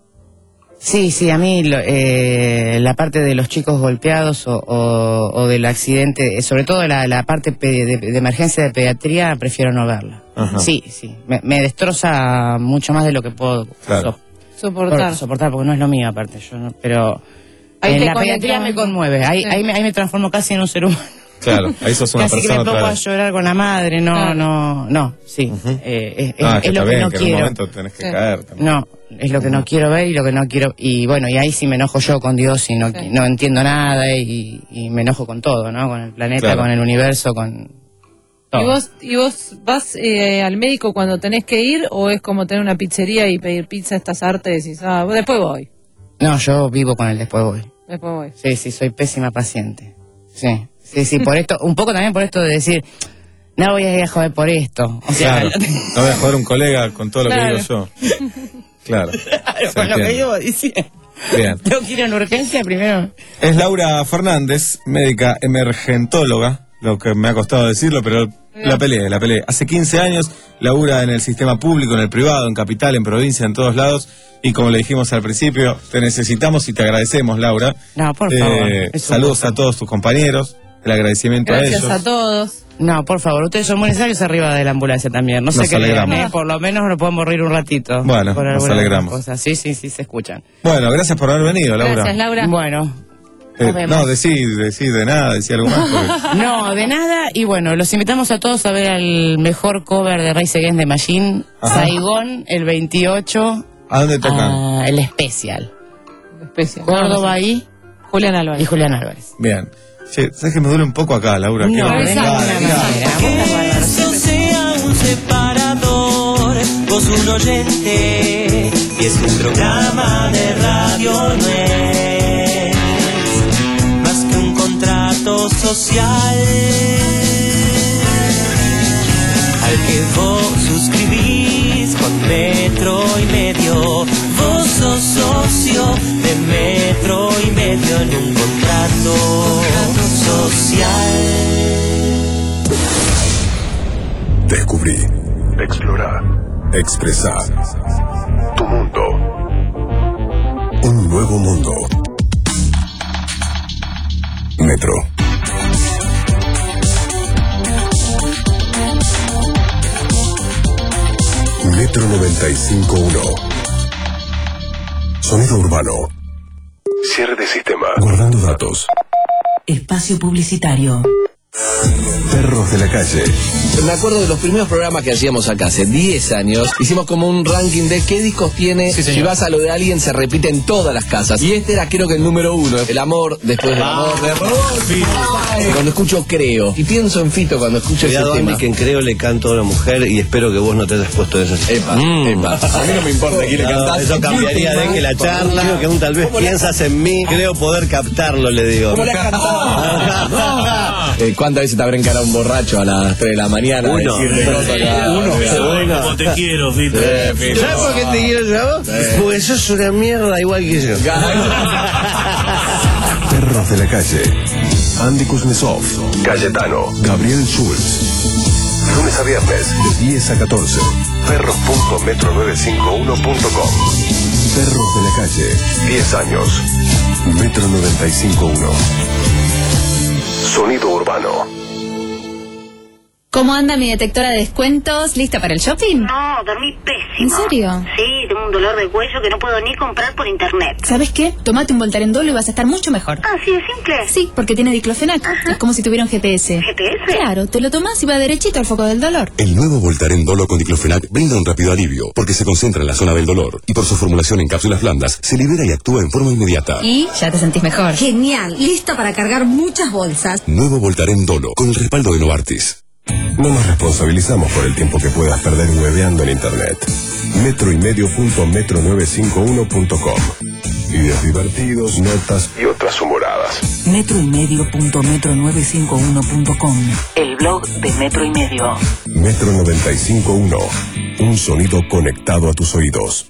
Speaker 7: Sí, sí, a mí lo- eh, la parte de los chicos golpeados o, o- o del accidente, eh, sobre todo la, la parte pe- de, de emergencia de pediatría, prefiero no verla.
Speaker 5: Ajá.
Speaker 7: Sí, sí, me, me destroza mucho más de lo que puedo
Speaker 5: Claro.
Speaker 7: so-
Speaker 4: Soportar.
Speaker 7: soportar, porque no es lo mío aparte, yo no- pero
Speaker 4: Ahí
Speaker 7: en
Speaker 4: te
Speaker 7: la
Speaker 4: conectas.
Speaker 7: pediatría me conmueve, ahí,
Speaker 4: Sí.
Speaker 7: ahí, me, ahí me transformo casi en un ser humano.
Speaker 5: Claro, ahí sos una
Speaker 7: Casi que
Speaker 5: persona
Speaker 7: me pongo
Speaker 5: otra
Speaker 7: a
Speaker 5: vez.
Speaker 7: llorar con la madre, no,
Speaker 4: Claro.
Speaker 7: no, no, sí, eh, es, es-
Speaker 5: Ah,
Speaker 7: es
Speaker 5: que
Speaker 7: lo
Speaker 5: está
Speaker 7: que
Speaker 5: bien,
Speaker 7: no
Speaker 5: que en un
Speaker 7: quiero.
Speaker 5: momento tenés que
Speaker 4: Sí.
Speaker 5: caer también.
Speaker 7: No, es lo que no quiero ver y lo que no quiero. Y bueno, y ahí sí me enojo yo con Dios y no,
Speaker 4: Sí.
Speaker 7: no entiendo nada y, y me enojo con todo, ¿no? Con el planeta,
Speaker 5: Claro.
Speaker 7: con el universo, con todo.
Speaker 4: ¿Y vos, ¿Y vos vas eh, al médico cuando tenés que ir o es como tener una pizzería y pedir pizza a estas artes y decís, ah, después voy,
Speaker 7: No, yo vivo con el después voy.
Speaker 4: después voy?
Speaker 7: Sí, sí, soy pésima paciente. Sí, sí, sí, por esto, un poco también por esto de decir, no voy a ir a joder por esto. O sea,
Speaker 5: Claro, no voy a joder un colega con todo lo
Speaker 7: Claro.
Speaker 5: que digo yo. Claro.
Speaker 7: claro,
Speaker 5: se
Speaker 7: con lo que
Speaker 5: entiende.
Speaker 7: vivo diciendo.
Speaker 5: Bien.
Speaker 7: Tengo que ir a una urgencia primero.
Speaker 5: Es Laura Fernández, médica emergentóloga, lo que me ha costado decirlo, pero la peleé, la peleé. Hace quince años labura en el sistema público, en el privado, en capital, en provincia, en todos lados. Y como le dijimos al principio, te necesitamos y te agradecemos, Laura.
Speaker 7: No, por
Speaker 5: Eh,
Speaker 7: favor. es un
Speaker 5: saludos
Speaker 7: gusto.
Speaker 5: a todos tus compañeros, el agradecimiento
Speaker 4: Gracias
Speaker 5: a ellos.
Speaker 4: a todos.
Speaker 7: No, por favor, ustedes son muy necesarios arriba de la ambulancia también. No sé
Speaker 5: Nos
Speaker 7: qué le
Speaker 5: alegramos.
Speaker 7: dan, ¿eh? Por lo menos nos podemos reír un ratito.
Speaker 5: Bueno,
Speaker 7: por
Speaker 5: nos
Speaker 7: algunas
Speaker 5: alegramos.
Speaker 7: cosas. Sí, sí, sí, se escuchan.
Speaker 5: Bueno, gracias por haber venido, Laura.
Speaker 4: Gracias, Laura.
Speaker 7: Bueno,
Speaker 5: Eh,
Speaker 7: vemos.
Speaker 5: no, decí, decí de nada, decí algo más. porque-
Speaker 7: No, de nada. Y bueno, los invitamos a todos a ver al mejor cover de Rise Against the Machine,
Speaker 5: Ajá.
Speaker 7: Saigón, el veintiocho.
Speaker 5: ¿A dónde tocan?
Speaker 7: Ah, el especial.
Speaker 4: Especial.
Speaker 7: Córdoba ahí.
Speaker 4: Julián Álvarez.
Speaker 7: Y Julián Álvarez.
Speaker 5: Bien. Che, ¿sabes que me duele un poco acá, Laura?
Speaker 7: No,
Speaker 5: Quiero-
Speaker 7: de ninguna
Speaker 5: Dale,
Speaker 7: manera.
Speaker 8: Que eso sea un separador, vos un oyente, y es un programa de radio, no es más que un contrato social al que vos suscribís con metro y medio. Vos sos socio de metro y medio en un contrato social.
Speaker 12: Descubrí, explorar, expresar. Tu mundo. Un nuevo mundo. Metro. Metro noventa y cinco punto uno. Sonido urbano. Cierre de sistema. Guardando datos.
Speaker 9: Espacio publicitario.
Speaker 12: Perros de la calle.
Speaker 10: Me acuerdo de los primeros programas que hacíamos acá, hace diez años. Hicimos como un ranking de qué discos tiene.
Speaker 5: Sí,
Speaker 10: si
Speaker 5: señor.
Speaker 10: vas a lo de alguien, se repite en todas las casas. Y este era, creo que el número uno. El amor después del amor. De Ay, cuando escucho Creo. Y pienso en Fito cuando escucho
Speaker 16: Cuidado,
Speaker 10: ese
Speaker 16: Andy,
Speaker 10: tema.
Speaker 16: que en Creo le canto a una mujer y espero que vos no te hayas puesto eso.
Speaker 10: Epa, epa. A mí no me importa quién le
Speaker 16: No,
Speaker 10: cantás.
Speaker 16: eso cambiaría de que la charla. Creo que aún tal vez piensas en mí. Creo poder captarlo, le digo.
Speaker 10: ¿Cómo le has cantado? Eh, ¿Cuántas veces te habrá encarado un borracho a las tres de la mañana?
Speaker 16: Uno.
Speaker 10: A decirle cosas acá?
Speaker 16: Uno.
Speaker 10: Bueno.
Speaker 16: Como te quiero, Fito.
Speaker 10: Eh, Fito.
Speaker 16: ¿Sabes por qué te quiero yo? Porque sos una mierda igual que yo.
Speaker 12: Perros de la calle. Andy Kuznetsov. Cayetano. Gabriel Schulz. Lunes a viernes, de diez a catorce. Perros punto metro novecientos cincuenta y uno punto com. Perros de la calle. diez años. Metro noventa y cinco punto uno. Sonido urbano.
Speaker 17: ¿Cómo anda mi detectora de descuentos? ¿Lista para el shopping?
Speaker 24: No, dormí pésimo.
Speaker 17: ¿En serio?
Speaker 24: Sí, tengo un dolor de cuello que no puedo ni comprar por internet.
Speaker 17: ¿Sabes qué? Tomate un Voltaren Dolo y vas a estar mucho mejor.
Speaker 24: Ah, sí, es simple.
Speaker 17: Sí, porque tiene diclofenac. Es como si tuviera un G P S.
Speaker 24: ¿G P S?
Speaker 17: Claro, te lo tomás y va derechito al foco del dolor.
Speaker 12: El nuevo Voltaren Dolo con diclofenac brinda un rápido alivio porque se concentra en la zona del dolor y por su formulación en cápsulas blandas se libera y actúa en forma inmediata.
Speaker 17: Y ya te sentís mejor.
Speaker 6: Genial, lista para cargar muchas bolsas.
Speaker 12: Nuevo Voltaren Dolo con el respaldo de Novartis. No nos responsabilizamos por el tiempo que puedas perder hueveando en internet. Metro y medio punto metro novecientos cincuenta y uno punto com. Videos divertidos, notas y otras humoradas.
Speaker 9: Metro y medio punto metro novecientos cincuenta y uno punto com. El blog de Metro y Medio.
Speaker 12: Metro noventa y cinco punto uno. Un sonido conectado a tus oídos.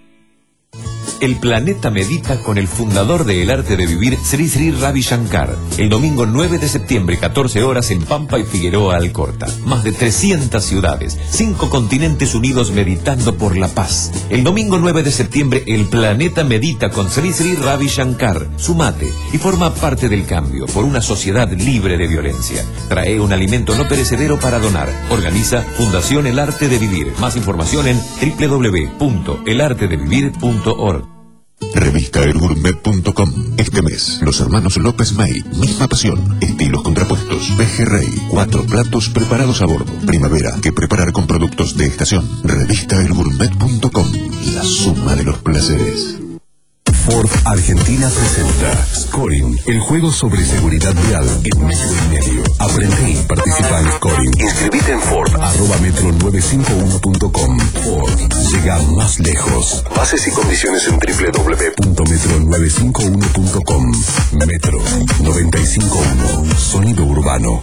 Speaker 2: El planeta medita con el fundador de El Arte de Vivir, Sri Sri Ravi Shankar. El domingo nueve de septiembre, catorce horas, en Pampa y Figueroa Alcorta. Más de trescientas ciudades, cinco continentes unidos meditando por la paz. El domingo nueve de septiembre, el planeta medita con Sri Sri Ravi Shankar. Sumate y forma parte del cambio por una sociedad libre de violencia. Trae un alimento no perecedero para donar. Organiza Fundación El Arte de Vivir. Más información en doble u doble u doble u punto el arte de vivir punto org.
Speaker 12: Revista el gourmet punto com. Este mes, los hermanos López May, misma pasión, estilos contrapuestos. Pejerrey, cuatro platos preparados a bordo. Primavera, que preparar con productos de estación. Revista el gourmet punto com. La suma de los placeres. Ford Argentina presenta Scoring, el juego sobre seguridad vial en metro y medio. Aprende y participa en Scoring. Inscribite en Ford. Arroba metro novecientos cincuenta y uno punto com. Ford llega más lejos. Bases y condiciones en doble u doble u doble u punto metro novecientos cincuenta y uno punto com. Metro noventa y cinco punto uno. Sonido urbano.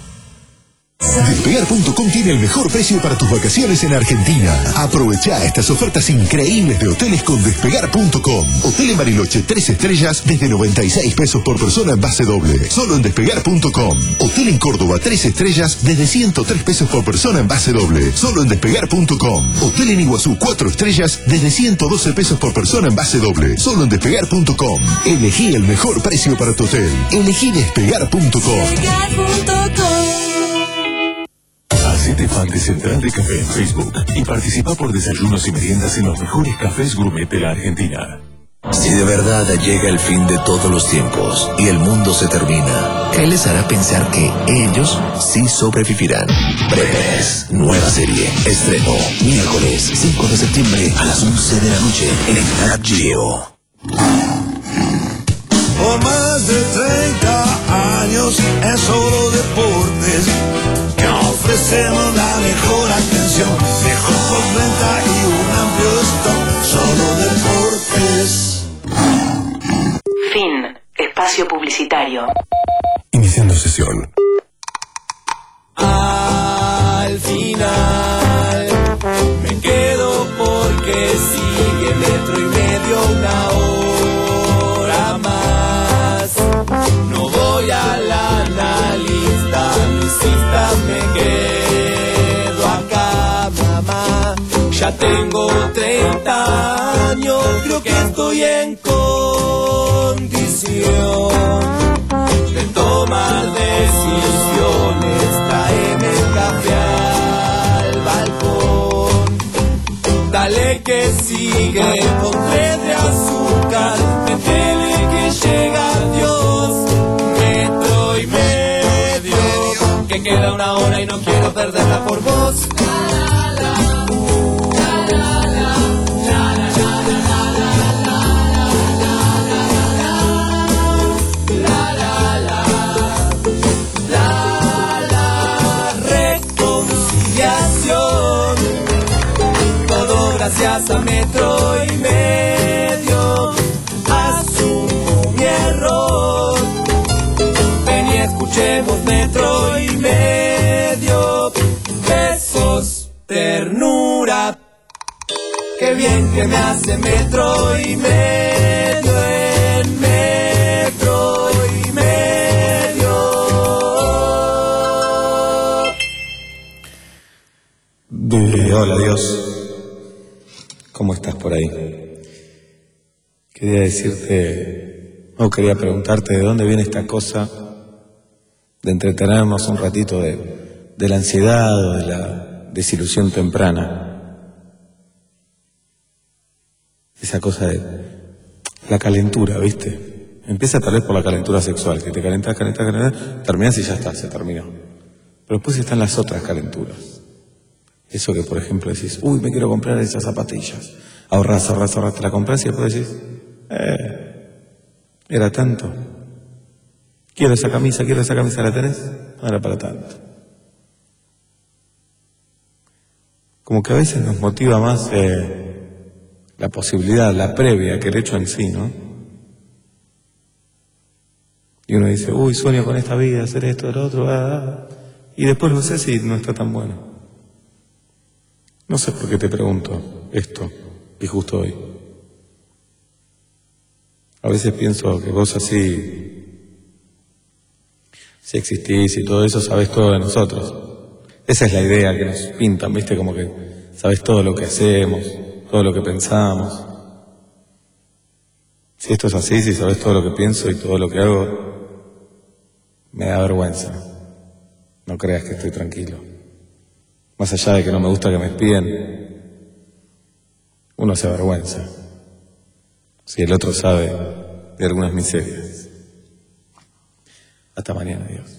Speaker 12: Despegar punto com tiene el mejor precio para tus vacaciones en Argentina. Aprovecha estas ofertas increíbles de hoteles con Despegar punto com. Hotel en Bariloche tres estrellas desde noventa y seis pesos por persona en base doble. Solo en Despegar punto com. Hotel en Córdoba tres estrellas desde ciento tres pesos por persona en base doble. Solo en Despegar punto com. Hotel en Iguazú cuatro estrellas desde ciento doce pesos por persona en base doble. Solo en Despegar punto com. Elegí el mejor precio para tu hotel. Elegí Despegar punto com. Hacete fan de Central de Café en Facebook y participa por desayunos y meriendas en los mejores cafés gourmet de la Argentina.
Speaker 14: Si de verdad llega el fin de todos los tiempos y el mundo se termina, ¿qué les hará pensar que ellos sí sobrevivirán? Breves, nueva serie, estreno, miércoles cinco de septiembre a las once de la noche en Nat Geo.
Speaker 8: Por más de treinta años en Solo Deportes, que ofrecemos la mejor atención, mejor postventa y un amplio stock. Solo Deportes.
Speaker 9: Fin. Espacio publicitario.
Speaker 12: Iniciando sesión.
Speaker 8: Al final me quedo porque sigue metro y medio una hora más. No voy a la analista, no insistas, me quedo acá, mamá. Ya tengo treinta años, creo que estoy en condición de tomar decisiones. Traeme el café al balcón, dale que sigue, pondré de azúcar, métele que llega Dios. Metro y medio, que queda una hora y no quiero perderla por vos. Gracias a metro y medio, asumo mi error. Ven y escuchemos metro y medio. Besos, ternura, qué bien que me hace metro y medio. En metro y medio.
Speaker 5: Eh, hola, Dios. ¿Cómo estás por ahí? Quería decirte, o quería preguntarte de dónde viene esta cosa de entretenernos un ratito de, de la ansiedad o de la desilusión temprana. Esa cosa de la calentura, ¿viste? Empieza tal vez por la calentura sexual, que te calentas, calentas, calentas, terminas y ya está, se terminó. Pero después están las otras calenturas. Eso que, por ejemplo, decís, uy, me quiero comprar esas zapatillas. Ahorrás, ahorrás, ahorrás, te la compras y después decís, eh, era tanto. Quiero esa camisa, quiero esa camisa, ¿la tenés? No era para tanto. Como que a veces nos motiva más eh, la posibilidad, la previa, que el hecho en sí, ¿no? Y uno dice, uy, sueño con esta vida, hacer esto, lo otro, ah, ah. Y después lo haces y no está tan bueno. No sé por qué te pregunto esto, y justo hoy. A veces pienso que vos así, si existís y todo eso, sabés todo de nosotros. Esa es la idea que nos pintan, ¿viste? Como que sabés todo lo que hacemos, todo lo que pensamos. Si esto es así, si sabés todo lo que pienso y todo lo que hago, me da vergüenza. No creas que estoy tranquilo. Más allá de que no me gusta que me espíen, uno se avergüenza si el otro sabe de algunas miserias. Hasta mañana, Dios.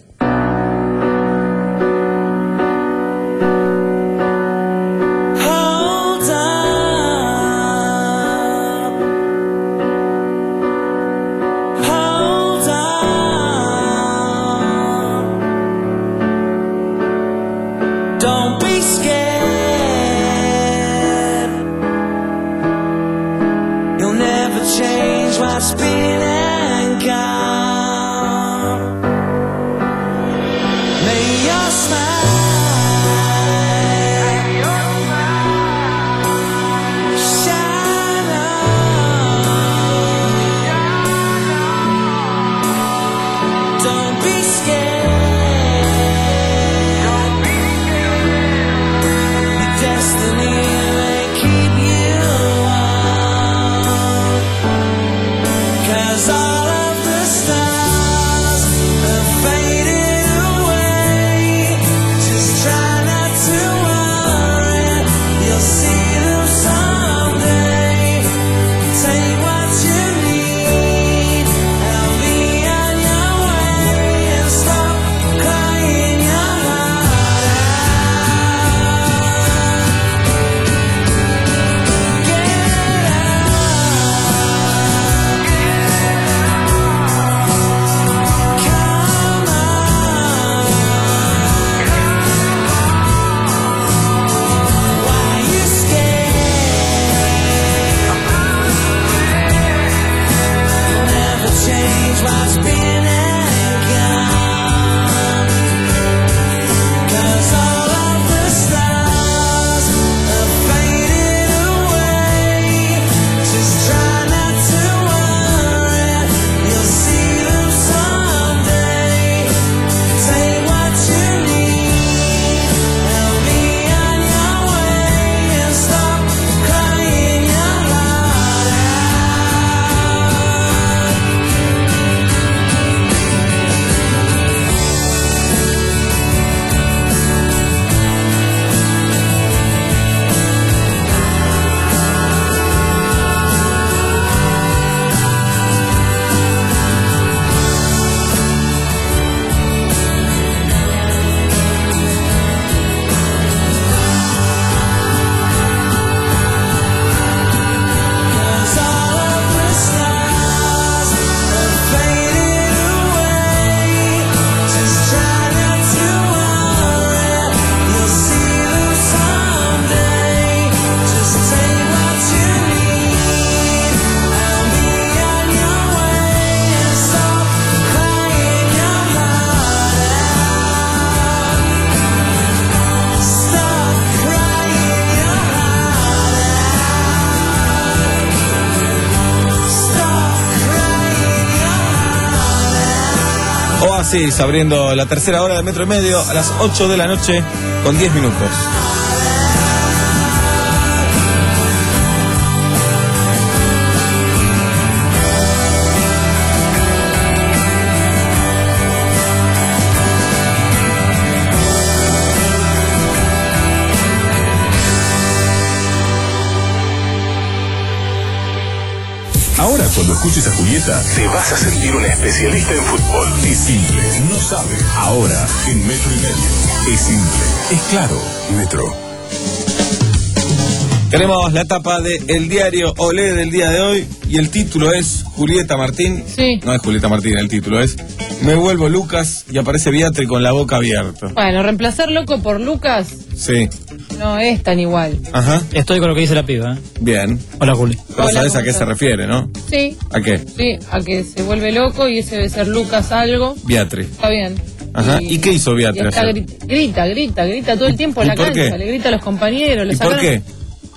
Speaker 5: Oasis abriendo la tercera hora de Metro y Medio a las ocho de la noche con diez minutos.
Speaker 12: Ahora, cuando escuches a Julieta, te vas a sentir un especialista en fútbol. Es simple, no sabe. Ahora, en Metro y Medio. Es simple, es claro. Metro.
Speaker 5: Tenemos la tapa de El Diario Olé del día de hoy y el título es Julieta Martín.
Speaker 4: Sí.
Speaker 5: No es Julieta Martín, el título es Me vuelvo Lucas y aparece Beatriz con la boca abierta.
Speaker 4: Bueno, reemplazar Loco por Lucas
Speaker 5: Sí.
Speaker 4: no es tan igual.
Speaker 5: Ajá.
Speaker 19: Estoy con lo que dice la piba, ¿eh?
Speaker 5: Bien.
Speaker 19: Hola, Juli.
Speaker 5: Pero
Speaker 4: Hola,
Speaker 5: sabes a
Speaker 4: ¿cómo
Speaker 5: qué
Speaker 4: estás?
Speaker 5: se refiere, ¿no?
Speaker 4: Sí,
Speaker 5: ¿A qué?
Speaker 4: sí, a que se vuelve loco y ese debe ser Lucas algo.
Speaker 5: Beatriz.
Speaker 4: Está bien.
Speaker 5: Ajá. ¿Y, qué hizo
Speaker 4: Y
Speaker 5: Beatriz?
Speaker 4: está
Speaker 5: ayer?
Speaker 4: gri- grita, grita, grita todo el tiempo en
Speaker 5: ¿Y
Speaker 4: la
Speaker 5: por
Speaker 4: cancha,
Speaker 5: qué?
Speaker 4: le grita a los compañeros. lo
Speaker 5: ¿Y por
Speaker 4: sacaron-
Speaker 5: qué?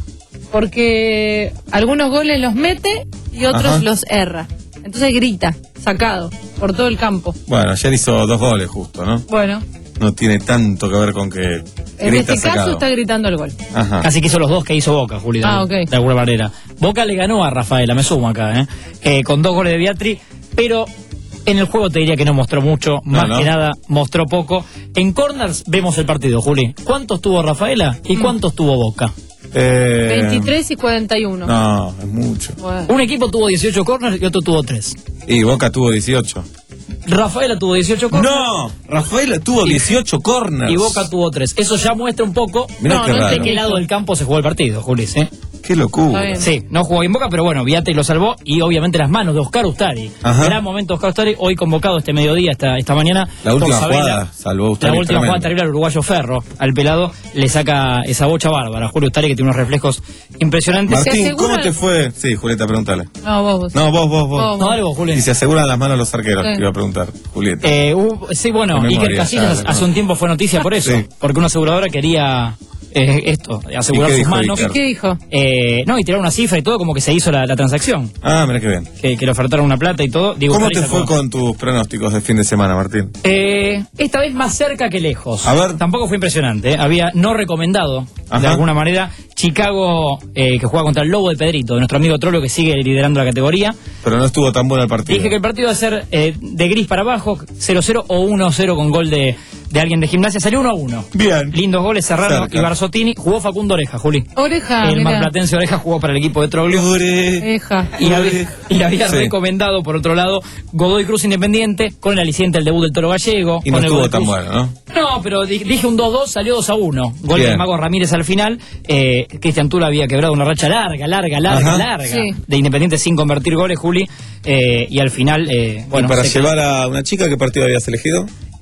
Speaker 4: Porque algunos goles los mete y otros
Speaker 5: Ajá.
Speaker 4: los erra. Entonces grita, sacado, por todo el campo.
Speaker 5: Bueno, ayer hizo dos goles justo, ¿no?
Speaker 4: Bueno,
Speaker 5: No tiene tanto que ver con que
Speaker 4: en
Speaker 5: grita
Speaker 4: este caso
Speaker 5: sacado.
Speaker 4: está gritando el gol.
Speaker 5: Ajá.
Speaker 19: Casi que hizo los dos que hizo Boca, Juli, de,
Speaker 4: Ah, ok.
Speaker 19: de alguna manera. Boca le ganó a Rafaela, me sumo acá, ¿eh? Eh, con dos goles de Beatriz, pero en el juego te diría que no mostró mucho, más
Speaker 5: no.
Speaker 19: que nada mostró poco. En corners vemos el partido, Juli. ¿Cuántos tuvo Rafaela y cuántos tuvo Boca?
Speaker 5: Eh,
Speaker 4: veintitrés y cuarenta y uno.
Speaker 5: No, es mucho.
Speaker 4: Bueno.
Speaker 19: Un equipo tuvo dieciocho corners y otro tuvo tres.
Speaker 5: Y Boca tuvo dieciocho.
Speaker 19: Rafaela tuvo dieciocho corners.
Speaker 5: ¡No! Rafaela tuvo dieciocho corners.
Speaker 19: Y Boca tuvo tres. Eso ya muestra un poco
Speaker 5: Mirá qué
Speaker 19: de
Speaker 5: raro.
Speaker 19: qué lado del campo se jugó el partido, Juli, ¿sí?
Speaker 5: Qué locura.
Speaker 19: Sí, no jugó bien Boca, pero bueno, Beatriz lo salvó y obviamente las manos de Oscar Ustari.
Speaker 5: Ajá.
Speaker 19: Gran momento Oscar Ustari, hoy convocado este mediodía, esta, esta mañana.
Speaker 5: La última
Speaker 19: con Sabela.
Speaker 5: jugada salvó usted.
Speaker 19: La última jugada terrible al uruguayo Ferro, al pelado, le saca esa bocha bárbara. Julio Ustari que tiene unos reflejos impresionantes.
Speaker 5: Martín, ¿cómo te fue? Sí, Julieta, pregúntale.
Speaker 4: No, vos, vos.
Speaker 5: No, vos, vos, vos.
Speaker 4: Vos,
Speaker 19: No, dale vos, Juli.
Speaker 5: Y se aseguran las manos los arqueros,
Speaker 4: Sí.
Speaker 5: te iba a preguntar, Julieta.
Speaker 19: Eh, hubo- sí, bueno,
Speaker 5: De
Speaker 19: Iker
Speaker 5: memoria,
Speaker 19: Casillas
Speaker 5: ya,
Speaker 19: hace
Speaker 5: ¿no?
Speaker 19: un tiempo fue noticia por eso,
Speaker 5: Sí.
Speaker 19: porque una aseguradora quería eh, esto, asegurar
Speaker 5: ¿Y qué
Speaker 19: sus
Speaker 5: dijo
Speaker 19: manos.
Speaker 5: Iker?
Speaker 4: ¿Qué dijo?
Speaker 19: Eh, no, y tirar una cifra y todo, como que se hizo la, la transacción.
Speaker 5: Ah, mira qué bien.
Speaker 19: Que, que le ofertaron una plata y todo. Digo,
Speaker 5: ¿Cómo
Speaker 19: Ustari
Speaker 5: te fue
Speaker 19: sacó-
Speaker 5: con tus pronósticos de fin de semana, Martín?
Speaker 19: Eh, esta vez más cerca que lejos.
Speaker 5: A ver.
Speaker 19: Tampoco fue impresionante. ¿eh? Había no recomendado,
Speaker 5: Ajá.
Speaker 19: de alguna manera, Chicago, eh, que juega contra el Lobo de Pedrito, de nuestro amigo Trollo, que sigue liderando la categoría.
Speaker 5: Pero no estuvo tan bueno el partido.
Speaker 19: Dije que el partido va a ser eh, de gris para abajo, cero cero o uno cero con gol de, de alguien de Gimnasia. Salió uno a uno.
Speaker 5: Bien.
Speaker 19: Lindos goles, Serrano
Speaker 5: Cerca.
Speaker 19: y Barzottini. Jugó Facundo Oreja, Juli.
Speaker 4: Oreja,
Speaker 19: el
Speaker 4: mirá.
Speaker 19: marplatense Oreja jugó para el equipo de Troglio.
Speaker 4: Oreja.
Speaker 19: Y había, y había
Speaker 5: Sí.
Speaker 19: recomendado, por otro lado, Godoy Cruz Independiente, con el aliciente el debut del Toro Gallego.
Speaker 5: Y no
Speaker 19: con el
Speaker 5: estuvo
Speaker 19: Godoy
Speaker 5: tan
Speaker 19: Cruz.
Speaker 5: bueno, ¿no?
Speaker 19: No, pero di- dije un dos dos, salió dos a uno. Gol
Speaker 5: Bien.
Speaker 19: de Mago Ramírez al final. Eh, Cristian Tula había quebrado una racha larga, larga, larga,
Speaker 5: Ajá.
Speaker 19: larga.
Speaker 4: Sí.
Speaker 19: De Independiente sin convertir goles, Juli. Eh, y al final, eh, bueno.
Speaker 5: ¿Y para
Speaker 19: se-
Speaker 5: llevar a una chica, qué partido habías elegido?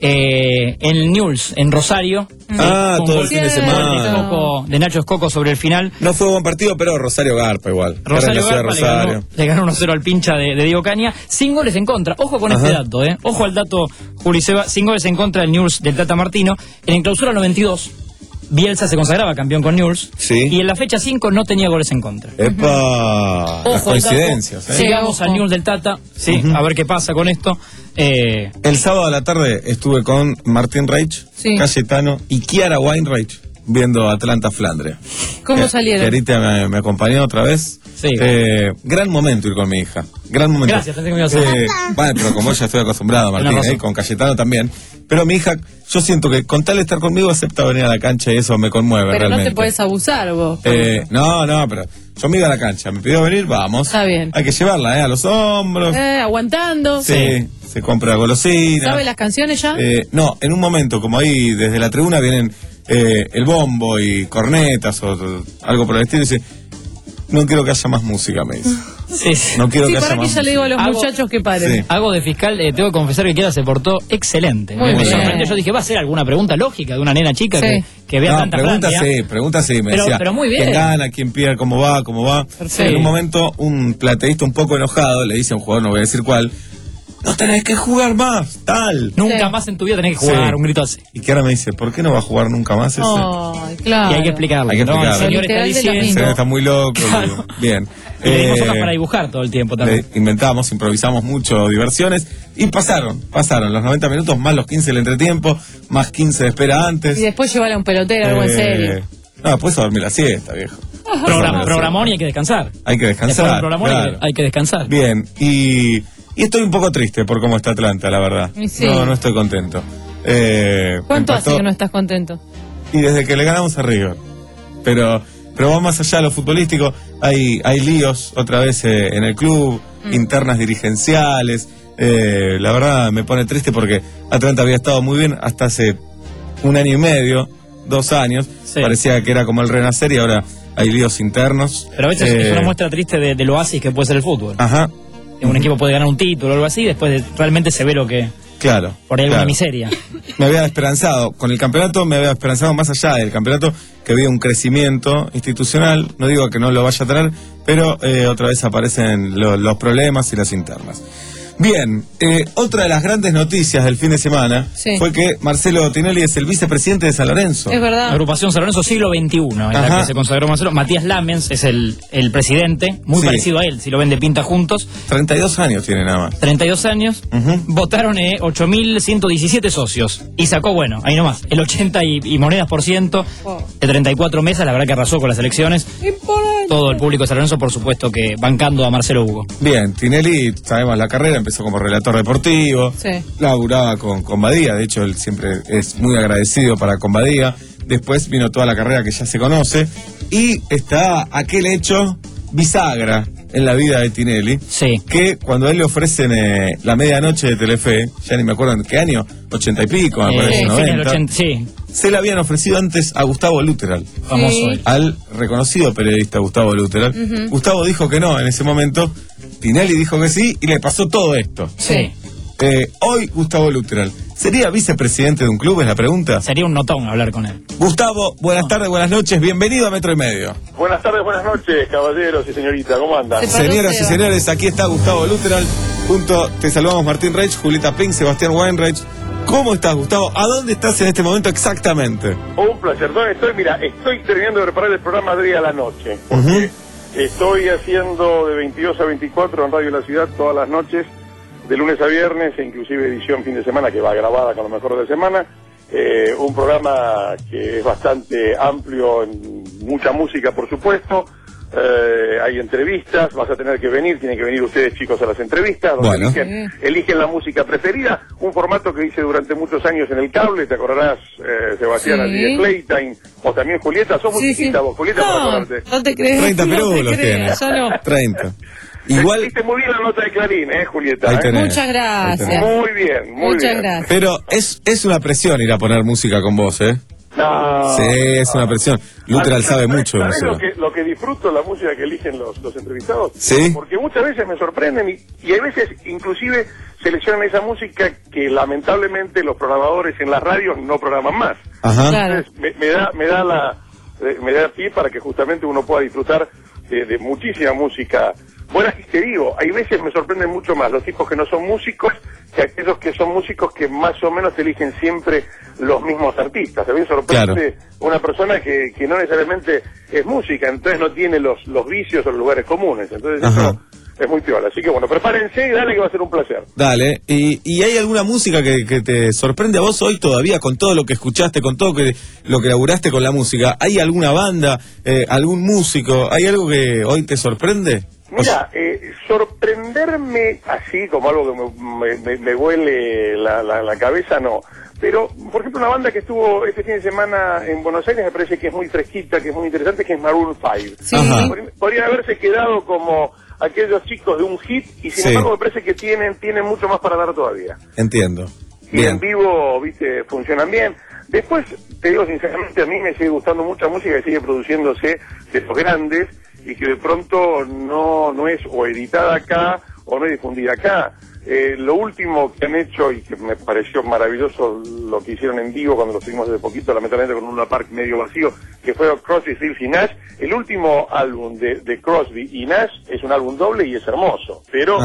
Speaker 19: eh, en Newell's, en Rosario.
Speaker 5: Ah,
Speaker 19: con
Speaker 5: todo el
Speaker 19: gol
Speaker 5: fin de
Speaker 19: de
Speaker 5: semana.
Speaker 19: Coco- de Nacho Escoco sobre el final.
Speaker 5: No fue buen partido, pero Rosario Garpa igual. Era en
Speaker 19: Rosario
Speaker 5: la ciudad de
Speaker 19: Garpa le
Speaker 5: Rosario.
Speaker 19: ganó, le ganó uno cero al pincha de, de Diego Caña, sin goles en contra. Ojo con
Speaker 5: Ajá.
Speaker 19: este dato, ¿eh? Ojo al dato, Juli Seba, sin goles en contra del Newell's del Tata Martino. En el clausura noventa y dos, Bielsa se consagraba campeón con Newell's.
Speaker 5: Sí.
Speaker 19: Y en la fecha cinco no tenía goles en contra.
Speaker 5: Epa, las
Speaker 19: Ojo al dato.
Speaker 5: coincidencias. ¿eh?
Speaker 19: Llegamos al Newell's del Tata, sí,
Speaker 5: Ujú.
Speaker 19: a ver qué pasa con esto. Eh,
Speaker 5: El sábado a la tarde estuve con Martín Reich,
Speaker 4: Sí.
Speaker 5: Cayetano y Kiara Weinreich viendo Atlanta Flandria.
Speaker 4: ¿Cómo
Speaker 5: Que-
Speaker 4: salieron?
Speaker 5: Kiarita me, me acompañó otra vez.
Speaker 19: Sí.
Speaker 5: Eh, gran momento ir con mi hija. Gran momento.
Speaker 19: Gracias, pensé que me ibas a decir.
Speaker 5: Eh, bueno, pero como ya estoy acostumbrado,
Speaker 19: Tenés
Speaker 5: Martín,
Speaker 19: razón.
Speaker 5: eh, con Cayetano también. Pero mi hija, yo siento que con tal de estar conmigo acepta venir a la cancha y eso me conmueve
Speaker 4: Pero
Speaker 5: realmente.
Speaker 4: no te puedes abusar vos.
Speaker 5: Eh, no, no, pero yo me iba a la cancha, me pidió venir, vamos.
Speaker 4: Está bien.
Speaker 5: Hay que llevarla, ¿eh? A los hombros.
Speaker 4: Eh, aguantando.
Speaker 5: Sí, se compra golosina.
Speaker 4: ¿Sabe las canciones ya?
Speaker 5: Eh, no, en un momento, como ahí desde la tribuna vienen eh, el bombo y cornetas o, o algo por el estilo, y dice, no quiero que haya más música, me dice.
Speaker 19: sí, sí.
Speaker 5: No quiero
Speaker 4: Sí,
Speaker 5: que haya
Speaker 4: para que
Speaker 5: más
Speaker 4: ya le digo a los
Speaker 19: Hago-
Speaker 4: muchachos que paren.
Speaker 5: Sí.
Speaker 19: Hago de fiscal, eh, tengo que confesar que Kiara se portó excelente.
Speaker 4: Muy
Speaker 19: me
Speaker 4: bien.
Speaker 19: sorprendió. Yo dije, va a ser alguna pregunta lógica de una nena chica
Speaker 4: Sí.
Speaker 19: que, que vea
Speaker 5: No,
Speaker 19: tanta
Speaker 5: pregunta
Speaker 19: Francia.
Speaker 5: sí, pregunta sí, me
Speaker 19: Pero-
Speaker 5: decía.
Speaker 19: pero muy bien.
Speaker 5: ¿Quién gana? ¿Quién pierde? ¿Cómo va? ¿Cómo va?
Speaker 19: Perfecto.
Speaker 5: En un momento, un plateísta un poco enojado le dice a un jugador, no voy a decir cuál, no tenés que jugar más, tal.
Speaker 19: Nunca sí. más en tu vida tenés que jugar, sí. un grito así.
Speaker 5: Y que ahora me dice, ¿por qué no va a jugar nunca más ese?
Speaker 4: Oh, claro.
Speaker 19: Y hay que explicarlo.
Speaker 5: Hay que explicarlo.
Speaker 19: No, el señor está diciendo.
Speaker 5: El señor está muy loco. Claro. Bien.
Speaker 19: Y le dimos hojas para dibujar todo el tiempo también.
Speaker 5: Inventamos, improvisamos mucho, diversiones. Y pasaron, pasaron los noventa minutos, más los quince del entretiempo, más quince de espera antes.
Speaker 4: Y después llevarle a un pelotero, eh, algo en serio.
Speaker 5: No, después a dormir la siesta, viejo.
Speaker 19: Program, programón y hay que descansar.
Speaker 5: Hay que descansar.
Speaker 19: Programón claro. hay, que, hay que descansar.
Speaker 5: Bien, y, y estoy un poco triste por cómo está Atlanta, la verdad.
Speaker 4: Sí.
Speaker 5: No, no estoy contento. Eh,
Speaker 4: ¿Cuánto
Speaker 5: empató,
Speaker 4: hace que no estás contento?
Speaker 5: Y desde que le ganamos a River. Pero, pero va más allá de lo futbolístico. Hay, hay líos otra vez eh, en el club, mm. internas dirigenciales. Eh, la verdad me pone triste porque Atlanta había estado muy bien hasta hace un año y medio, dos años. Sí. Parecía que era como el renacer y ahora hay líos internos.
Speaker 19: Pero a veces eh, es una muestra triste de, de lo oasis que puede ser el fútbol.
Speaker 5: Ajá.
Speaker 19: Un uh-huh. equipo puede ganar un título o algo así, después de, realmente se ve lo que...
Speaker 5: Claro.
Speaker 19: Por ahí
Speaker 5: claro.
Speaker 19: una miseria.
Speaker 5: Me había esperanzado, con el campeonato me había esperanzado más allá del campeonato que había un crecimiento institucional, no digo que no lo vaya a tener, pero eh, otra vez aparecen lo, los problemas y las internas. Bien, eh, otra de las grandes noticias del fin de semana sí. fue que Marcelo Tinelli es el vicepresidente de San Lorenzo.
Speaker 4: Es verdad.
Speaker 19: Agrupación San Lorenzo siglo veintiuno, en Ajá. la que se consagró Marcelo. Matías Lamens es el, el presidente, muy sí. parecido a él, si lo ven de pinta juntos.
Speaker 5: treinta y dos años tiene nada más.
Speaker 19: treinta y dos años. Uh-huh. Votaron eh, ocho mil ciento diecisiete socios. Y sacó, bueno, ahí nomás, el ochenta y, y monedas por ciento oh. de treinta y cuatro mesas, la verdad que arrasó con las elecciones. Imponente. Todo el público de San Lorenzo, por supuesto, que bancando a Marcelo Hugo.
Speaker 5: Bien, Tinelli, sabemos la carrera, empezó como relator deportivo, sí. laburaba con, con Badía, de hecho él siempre es muy agradecido para con Badía, después vino toda la carrera que ya se conoce, y está aquel hecho bisagra en la vida de Tinelli,
Speaker 19: sí.
Speaker 5: que cuando a él le ofrecen eh, la medianoche de Telefe, ya ni me acuerdo en qué año, ochenta y pico, me
Speaker 19: eh,
Speaker 5: parece,
Speaker 19: sí,
Speaker 5: noventa,
Speaker 19: ochenta, sí.
Speaker 5: se le habían ofrecido antes a Gustavo Luteral,
Speaker 19: famoso sí.
Speaker 5: al reconocido periodista Gustavo Luteral. Uh-huh. Gustavo dijo que no en ese momento, Tinelli dijo que sí, y le pasó todo esto.
Speaker 19: Sí.
Speaker 5: Eh, hoy Gustavo Luteral, ¿sería vicepresidente de un club? Es la pregunta.
Speaker 19: Sería un notón hablar con él.
Speaker 5: Gustavo, buenas no. tardes, buenas noches, bienvenido a Metro y Medio.
Speaker 18: Buenas tardes, buenas noches, caballeros y señorita, ¿cómo andan?
Speaker 5: Señoras y señores, aquí está Gustavo Luteral, junto, te saludamos Martín Reich, Julieta Pink, Sebastián Weinreich. ¿Cómo estás, Gustavo? ¿A dónde estás en este momento exactamente?
Speaker 18: Un placer, ¿dónde estoy? Mira, estoy terminando de preparar el programa de hoy a la noche, porque uh-huh. estoy haciendo de veintidós a veinticuatro en Radio La Ciudad todas las noches, de lunes a viernes, e inclusive edición fin de semana, que va grabada con lo mejor de semana. Eh, un programa que es bastante amplio, en mucha música, por supuesto. Eh, hay entrevistas, vas a tener que venir, tienen que venir ustedes, chicos, a las entrevistas, donde
Speaker 5: bueno.
Speaker 18: eligen, eligen la música preferida. Un formato que hice durante muchos años en el cable, te acordarás, eh, Sebastián, sí. allí de Playtime, o también Julieta, sos muy
Speaker 4: sí,
Speaker 18: chiquita
Speaker 4: sí.
Speaker 18: vos, Julieta,
Speaker 4: no,
Speaker 18: para acordarte.
Speaker 4: No te crees.
Speaker 5: treinta
Speaker 4: no
Speaker 5: perulos tienes.
Speaker 4: No.
Speaker 5: treinta. Igual.
Speaker 18: Hiciste muy bien la nota de Clarín, ¿eh, Julieta?
Speaker 5: ¿eh?
Speaker 4: Muchas gracias.
Speaker 18: Muy bien, muy
Speaker 4: Muchas
Speaker 18: bien.
Speaker 4: gracias.
Speaker 5: Pero es, es una presión ir a poner música con vos, ¿eh?
Speaker 18: No.
Speaker 5: Sí, es una presión. Luteral sabe mucho de música.
Speaker 18: Lo que, lo que disfruto la música que eligen los, los entrevistados.
Speaker 5: Sí.
Speaker 18: Porque muchas veces me sorprenden y, y hay veces inclusive seleccionan esa música que lamentablemente los programadores en las radios no programan más.
Speaker 5: Ajá.
Speaker 18: Entonces me, me da me da la me da pie para que justamente uno pueda disfrutar de, de muchísima música. Bueno, y te digo, hay veces me sorprenden mucho más los tipos que no son músicos que aquellos que son músicos que más o menos eligen siempre los mismos artistas. A mí me sorprende claro. una persona que, que no necesariamente es música, entonces no tiene los, los vicios o los lugares comunes. Entonces Ajá. eso es muy piola. Así que bueno, prepárense y dale que va a ser un placer.
Speaker 5: Dale. ¿Y, y hay alguna música que, que te sorprende a vos hoy todavía con todo lo que escuchaste, con todo que, lo que laburaste con la música? ¿Hay alguna banda, eh, algún músico? ¿Hay algo que hoy te sorprende?
Speaker 18: Mira, eh, sorprenderme así como algo que me, me, me huele la, la, la cabeza, no. Pero, por ejemplo, una banda que estuvo este fin de semana en Buenos Aires me parece que es muy fresquita, que es muy interesante, que es Maroon cinco.
Speaker 4: Sí.
Speaker 18: Podrían, podrían haberse quedado como aquellos chicos de un hit y sin sí. embargo me parece que tienen, tienen mucho más para dar todavía.
Speaker 5: Entiendo.
Speaker 18: Y bien. En vivo, viste, funcionan bien. Después, te digo sinceramente, a mí me sigue gustando mucha música que sigue produciéndose de los grandes y que de pronto no no es o editada acá o no es difundida acá. Eh, lo último que han hecho y que me pareció maravilloso lo que hicieron en vivo cuando lo tuvimos desde poquito, lamentablemente con un Luna Park medio vacío, que fue Crosby, Stills y Nash. El último álbum de, de Crosby y Nash es un álbum doble y es hermoso, pero Ajá.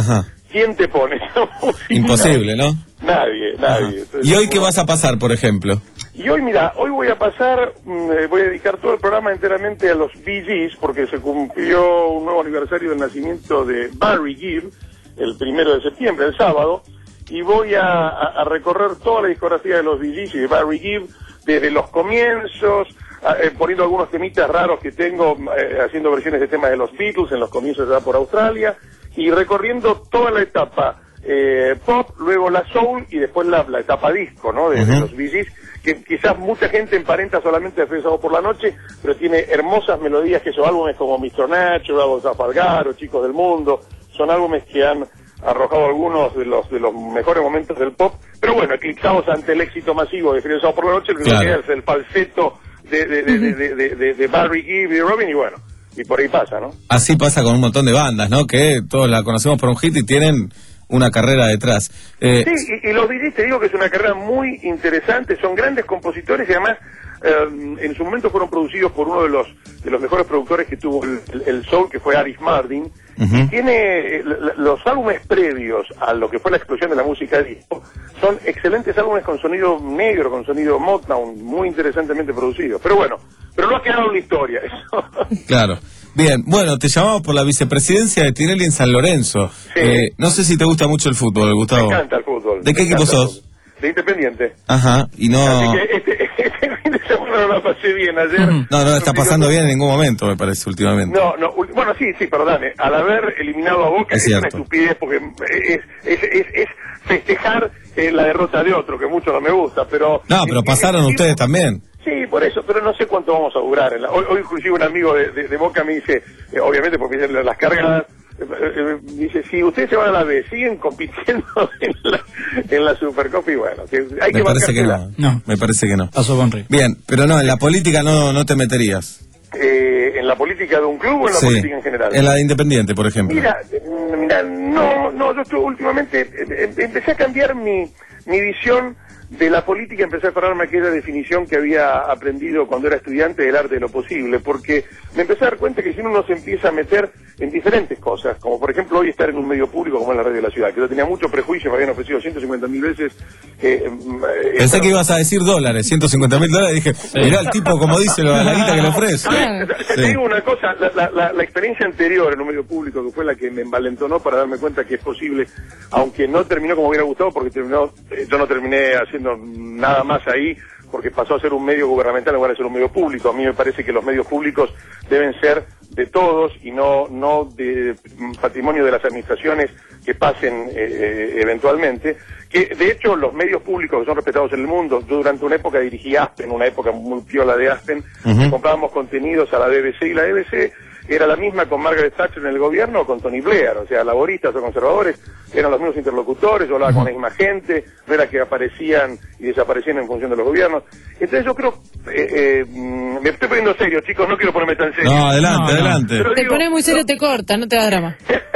Speaker 18: ¿quién te pone esa música?
Speaker 5: Imposible, ¿no?
Speaker 18: Nadie, nadie. Entonces,
Speaker 5: ¿Y hoy qué vas a pasar, por ejemplo?
Speaker 18: Y hoy, mira, hoy voy a pasar, mm, eh, voy a dedicar todo el programa enteramente a los Bee Gees, porque se cumplió un nuevo aniversario del nacimiento de Barry Gibb, el primero de septiembre, el sábado, y voy a, a, a recorrer toda la discografía de los Bee Gees y de Barry Gibb, desde los comienzos, a, eh, poniendo algunos temitas raros que tengo, eh, haciendo versiones de temas de los Beatles en los comienzos allá por Australia, y recorriendo toda la etapa eh, pop, luego la soul y después la, la etapa disco, ¿no? De, uh-huh. de los Bee Gees, que quizás mucha gente emparenta solamente a Sábado por la Noche, pero tiene hermosas melodías que son álbumes como mister Natural, Trafalgar o Chicos del Mundo, son álbumes que han arrojado algunos de los de los mejores momentos del pop, pero bueno, eclipsados ante el éxito masivo de Sábado por la Noche, lo claro. que es el falseto de, de, de, de, de, de, de, de Barry Gibb y Robin, y bueno, y por ahí pasa, ¿no?
Speaker 5: Así pasa con un montón de bandas, ¿no? Que todos la conocemos por un hit y tienen una carrera detrás. Eh,
Speaker 18: sí, y, y los Bee Gees, te digo que es una carrera muy interesante, son grandes compositores y además eh, en su momento fueron producidos por uno de los de los mejores productores que tuvo el, el, el soul, que fue Aris Mardin, uh-huh. y tiene eh, los álbumes previos a lo que fue la explosión de la música disco, son excelentes álbumes con sonido negro, con sonido Motown, muy interesantemente producidos, pero bueno, pero no ha quedado en la historia eso.
Speaker 5: Claro. Bien, bueno, te llamamos por la vicepresidencia de Tinelli en San Lorenzo. Sí. Eh, no sé si te gusta mucho el fútbol, Gustavo.
Speaker 18: Me encanta el fútbol.
Speaker 5: ¿De qué equipo sos?
Speaker 18: De Independiente.
Speaker 5: Ajá, y no...
Speaker 18: Así que este, este fin de semana no la pasé bien ayer.
Speaker 5: No, no está pasando bien en ningún momento, me parece, últimamente.
Speaker 18: No, no, bueno, sí, sí, perdone. Al haber eliminado a Boca
Speaker 5: es,
Speaker 18: es una estupidez, porque es, es, es, es festejar eh, la derrota de otro, que mucho no me gusta, pero...
Speaker 5: No, pero pasaron
Speaker 18: el,
Speaker 5: ustedes también.
Speaker 18: Sí, por eso, pero no sé cuánto vamos a durar. En la, hoy, hoy inclusive un amigo de, de, de Boca me dice, eh, obviamente porque me dicen las cargadas, eh, eh, dice, si ustedes se van a la B, siguen compitiendo en la, en la Supercopa y bueno, que hay
Speaker 5: me
Speaker 18: que
Speaker 5: parece que no. no, me parece que no.
Speaker 19: Pasó con Río.
Speaker 5: Bien, pero no, en la política no, no te meterías.
Speaker 18: Eh, ¿En la política de un club o en la
Speaker 5: sí,
Speaker 18: política en general?
Speaker 5: En la de Independiente, por ejemplo.
Speaker 18: Mira, mira, no, no, yo estoy, últimamente eh, empecé a cambiar mi, mi visión de la política, empecé a aferrarme a aquella definición que había aprendido cuando era estudiante del arte de lo posible, porque me empecé a dar cuenta que si uno se empieza a meter en diferentes cosas, como por ejemplo hoy estar en un medio público como es la radio de la ciudad, que yo tenía mucho prejuicio, me habían ofrecido ciento cincuenta mil veces. Eh, eh,
Speaker 5: Pensé eh, que ibas a decir dólares, ciento cincuenta mil dólares, dije, mirá el tipo como dice la guita que le ofrece.
Speaker 18: Te sí. digo una cosa, la, la, la, la experiencia anterior en un medio público, que fue la que me envalentonó para darme cuenta que es posible, aunque no terminó como hubiera gustado, porque terminó, eh, yo no terminé haciendo nada más ahí, porque pasó a ser un medio gubernamental en lugar de ser un medio público. A mí me parece que los medios públicos deben ser de todos y no no de patrimonio de las administraciones que pasen eh, eventualmente. Que de hecho los medios públicos que son respetados en el mundo, yo durante una época dirigí Aspen, una época muy piola de Aspen, uh-huh. comprábamos contenidos a la B B C y la B B C era la misma con Margaret Thatcher en el gobierno o con Tony Blair, o sea, laboristas o conservadores eran los mismos interlocutores, yo hablaba uh-huh. con la misma gente, no era que aparecían y desaparecían en función de los gobiernos. Entonces yo creo, eh, eh, me estoy poniendo serio, chicos, no quiero ponerme tan serio.
Speaker 5: No, adelante, no, adelante.
Speaker 4: No. Te digo, pones muy serio, no, te corta, no te da drama.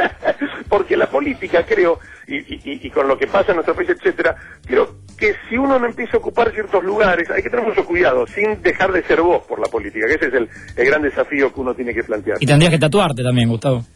Speaker 18: Porque la política, creo, y, y, y con lo que pasa en nuestro país, etcétera, creo que si uno no empieza a ocupar ciertos lugares, hay que tener mucho cuidado, sin dejar de ser vos por la política, que ese es el, el gran desafío que uno tiene que plantear.
Speaker 19: Y tendrías que tatuarte también, Gustavo.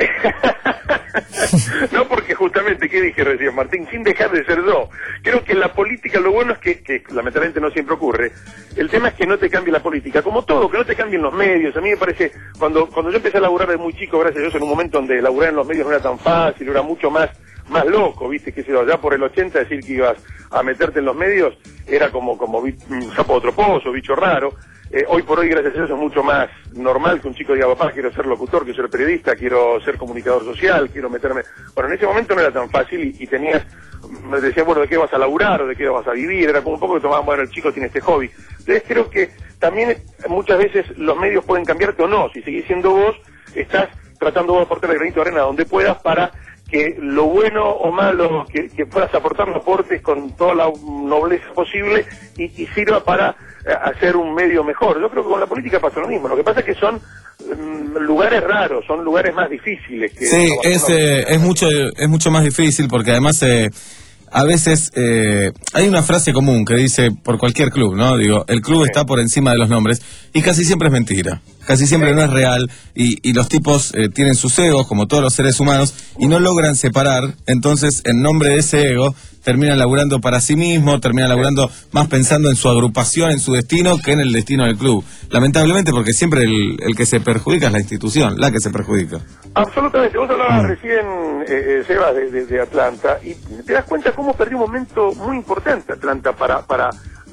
Speaker 18: No, porque justamente, ¿qué dije recién, Martín? Sin dejar de ser yo. Creo que la política, lo bueno es que, que lamentablemente no siempre ocurre, el tema es que no te cambie la política, como todo, que no te cambien los medios. A mí me parece, cuando cuando yo empecé a laburar de muy chico, gracias a Dios, en un momento donde laburar en los medios no era tan fácil, era mucho más más loco, viste, que se ya por el ochenta decir que ibas a meterte en los medios era como como un sapo de otro pozo, bicho raro. Eh, hoy por hoy, gracias a Dios, es mucho más normal que un chico diga, papá, quiero ser locutor, quiero ser periodista, quiero ser comunicador social, quiero meterme... Bueno, en ese momento no era tan fácil y, y tenías... Me decían, bueno, ¿de qué vas a laburar o de qué vas a vivir? Era como un poco que tomaban, bueno, el chico tiene este hobby. Entonces creo que también muchas veces los medios pueden cambiarte o no. Si seguís siendo vos, estás tratando vos de aportar el granito de arena donde puedas para que lo bueno o malo que, que puedas aportar lo aportes con toda la nobleza posible y, y sirva para eh, hacer un medio mejor. Yo creo que con la política pasa lo mismo. Lo que pasa es que son mm, lugares raros, son lugares más difíciles. Que
Speaker 5: sí, es, eh, es mucho es mucho más difícil porque además eh, a veces eh, hay una frase común que dice por cualquier club, ¿no? Digo, el club está por encima de los nombres y casi siempre es mentira. Casi siempre no es real y, y los tipos eh, tienen sus egos como todos los seres humanos y no logran separar, entonces en nombre de ese ego terminan laburando para sí mismo, terminan laburando más pensando en su agrupación, en su destino, que en el destino del club. Lamentablemente, porque siempre el, el que se perjudica es la institución, la que se perjudica.
Speaker 18: Absolutamente. Vos hablabas mm. recién, eh, Seba, de, de, de Atlanta, y te das cuenta cómo perdió un momento muy importante Atlanta para, para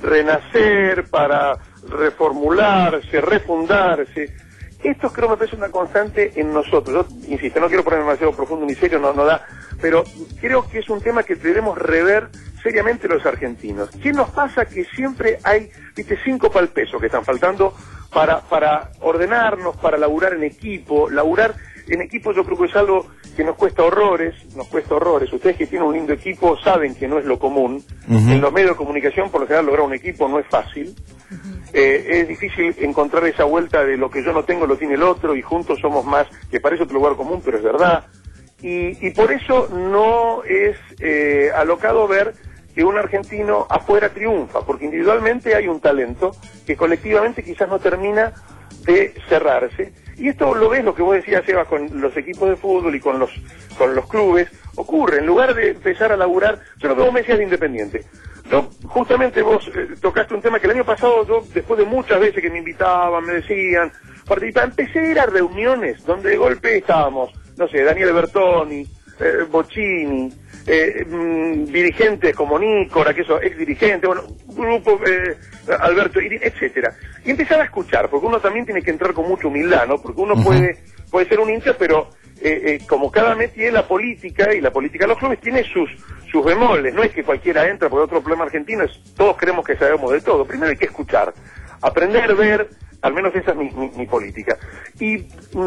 Speaker 18: renacer, para reformularse, refundarse. Esto creo me parece una constante en nosotros. Yo, insisto, no quiero ponerme demasiado profundo ni serio, no, no da, pero creo que es un tema que debemos rever seriamente los argentinos. ¿Qué nos pasa? Que siempre hay, viste, cinco pal peso que están faltando para, para ordenarnos, para laburar en equipo. Laburar en equipo yo creo que es algo que nos cuesta horrores, nos cuesta horrores. Ustedes que tienen un lindo equipo saben que no es lo común. Uh-huh. En los medios de comunicación, por lo general, lograr un equipo no es fácil. Uh-huh. Eh, es difícil encontrar esa vuelta de lo que yo no tengo lo tiene el otro y juntos somos más, que parece otro lugar común, pero es verdad. Y, y por eso no es eh, alocado ver que un argentino afuera triunfa, porque individualmente hay un talento que colectivamente quizás no termina de cerrarse. Y esto lo ves, lo que vos decías, Eva, con los equipos de fútbol y con los con los clubes, ocurre. En lugar de empezar a laburar, yo lo que vos me decías de Independiente. Yo, justamente vos eh, tocaste un tema que el año pasado, yo, después de muchas veces que me invitaban, me decían, participar, empecé a ir a reuniones donde de golpe estábamos, no sé, Daniel Bertoni, eh, Bocchini, eh, mm, dirigentes como Nícora, que eso, ex dirigente, bueno, grupo, eh, Alberto, etcétera. Y empezar a escuchar, porque uno también tiene que entrar con mucha humildad, ¿no? Porque uno uh-huh. puede puede ser un hincha, pero eh, eh, como cada mes tiene la política, y la política de los clubes tiene sus sus bemoles, no es que cualquiera entra, porque otro problema argentino es, todos creemos que sabemos de todo. Primero hay que escuchar, aprender, ver, al menos esa es mi, mi, mi política. Y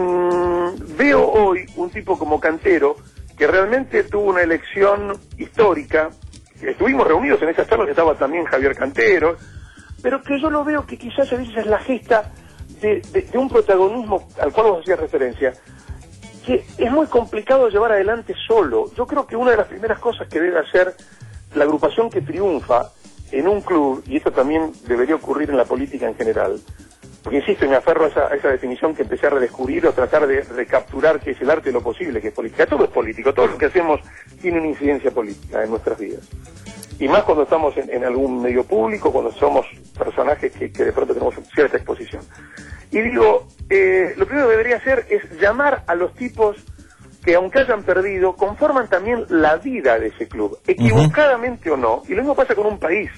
Speaker 18: mmm, veo hoy un tipo como Cantero, que realmente tuvo una elección histórica. Estuvimos reunidos en esas charlas, estaba también Javier Cantero, pero que yo lo veo que quizás a veces es la gesta de, de, de un protagonismo al cual vos hacías referencia, que es muy complicado llevar adelante solo. Yo creo que una de las primeras cosas que debe hacer la agrupación que triunfa en un club, y esto también debería ocurrir en la política en general, porque insisto, y me aferro a esa, a esa definición que empecé a redescubrir o tratar de recapturar, que es el arte de lo posible, que es política. Todo es político, todo lo que hacemos tiene una incidencia política en nuestras vidas. Y más cuando estamos en, en algún medio público, cuando somos personajes que, que de pronto tenemos cierta exposición. Y digo, eh, lo primero que debería hacer es llamar a los tipos que, aunque hayan perdido, conforman también la vida de ese club, equivocadamente uh-huh. o no. Y lo mismo pasa con un país.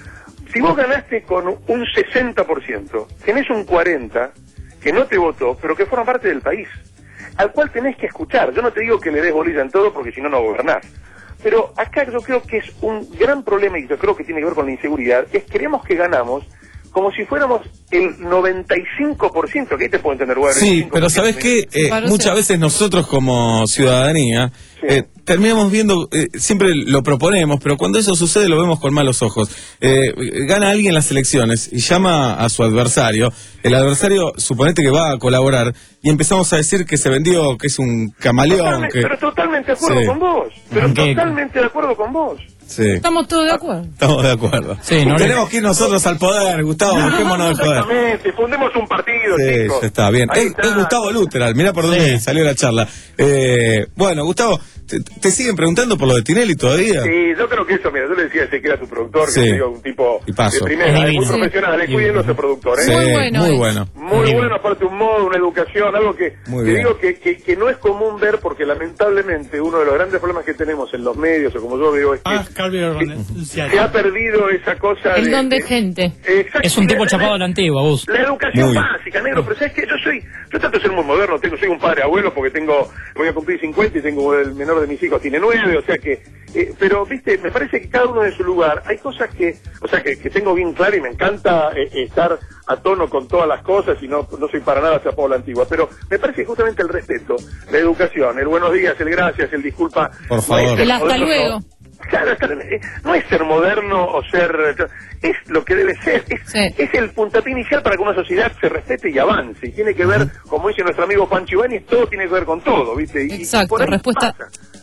Speaker 18: Si vos ganaste con un sesenta por ciento, tenés un cuarenta por ciento que no te votó, pero que forma parte del país, al cual tenés que escuchar. Yo no te digo que le des bolilla en todo, porque si no, no gobernás. Pero acá yo creo que es un gran problema, y yo creo que tiene que ver con la inseguridad, es que creemos que ganamos como si fuéramos el noventa y cinco por ciento, que ahí te puedo entender, bueno,
Speaker 5: sí, pero ¿sabés qué? Eh, muchas veces nosotros como ciudadanía sí. eh, terminamos viendo, eh, siempre lo proponemos, pero cuando eso sucede lo vemos con malos ojos. Eh, gana alguien las elecciones y llama a su adversario, el adversario suponete que va a colaborar, y empezamos a decir que se vendió, que es un camaleón.
Speaker 18: Totalmente,
Speaker 5: que...
Speaker 18: Pero totalmente de acuerdo
Speaker 5: sí.
Speaker 18: con vos, pero ¿Qué? totalmente de acuerdo con vos.
Speaker 5: Sí.
Speaker 4: Estamos todos de acuerdo.
Speaker 5: Estamos de acuerdo.
Speaker 19: Sí, no
Speaker 5: tenemos que ir nosotros al poder, Gustavo, dejémonos del poder.
Speaker 18: Exactamente, fundemos un partido,
Speaker 5: sí,
Speaker 18: chicos.
Speaker 5: Está bien. Es,
Speaker 18: está.
Speaker 5: es Gustavo Luteral, mirá por dónde sí. salió la charla. Eh, bueno, Gustavo, te, ¿te siguen preguntando por lo de Tinelli todavía?
Speaker 18: Sí, yo creo que eso, mira, yo le decía a ese que era tu productor,
Speaker 5: sí.
Speaker 18: que digo, un tipo
Speaker 5: y paso.
Speaker 18: de primera,
Speaker 19: es
Speaker 18: muy
Speaker 19: sí.
Speaker 18: profesional, le cuiden ese productor, ¿eh?
Speaker 5: Sí,
Speaker 4: muy bueno.
Speaker 5: Muy
Speaker 4: es.
Speaker 5: bueno.
Speaker 18: Muy sí. bueno, aparte un modo, una educación, algo que, que digo que, que, que no es común ver, porque lamentablemente uno de los grandes problemas que tenemos en los medios, o como yo veo, es que,
Speaker 19: ah,
Speaker 18: que se ha perdido esa cosa
Speaker 4: el
Speaker 18: de...
Speaker 4: don de gente.
Speaker 19: Es un tipo chapado a la antigua, vos.
Speaker 18: La educación
Speaker 5: muy.
Speaker 18: básica, negro, pero sabes que yo soy, yo trato de ser muy moderno, tengo, soy un padre abuelo porque tengo, voy a cumplir cincuenta y tengo el menor de mis hijos tiene nueve, o sea que, eh, pero viste, me parece que cada uno de su lugar, hay cosas que, o sea que, que tengo bien claro y me encanta eh, estar a tono con todas las cosas y no, no soy para nada chapado a la antigua, pero me parece justamente el respeto, la educación, el buenos días, el gracias, el disculpa.
Speaker 5: Por favor.
Speaker 4: El hasta luego.
Speaker 18: No. Claro, no es ser moderno o ser... es lo que debe ser, es, sí. es el puntapié inicial para que una sociedad se respete y avance, y tiene que ver, uh-huh. como dice nuestro amigo Pancho Ibáñez, todo tiene que ver con todo, ¿viste? Y,
Speaker 4: exacto,
Speaker 18: y por ahí
Speaker 4: respuesta...
Speaker 18: pasa.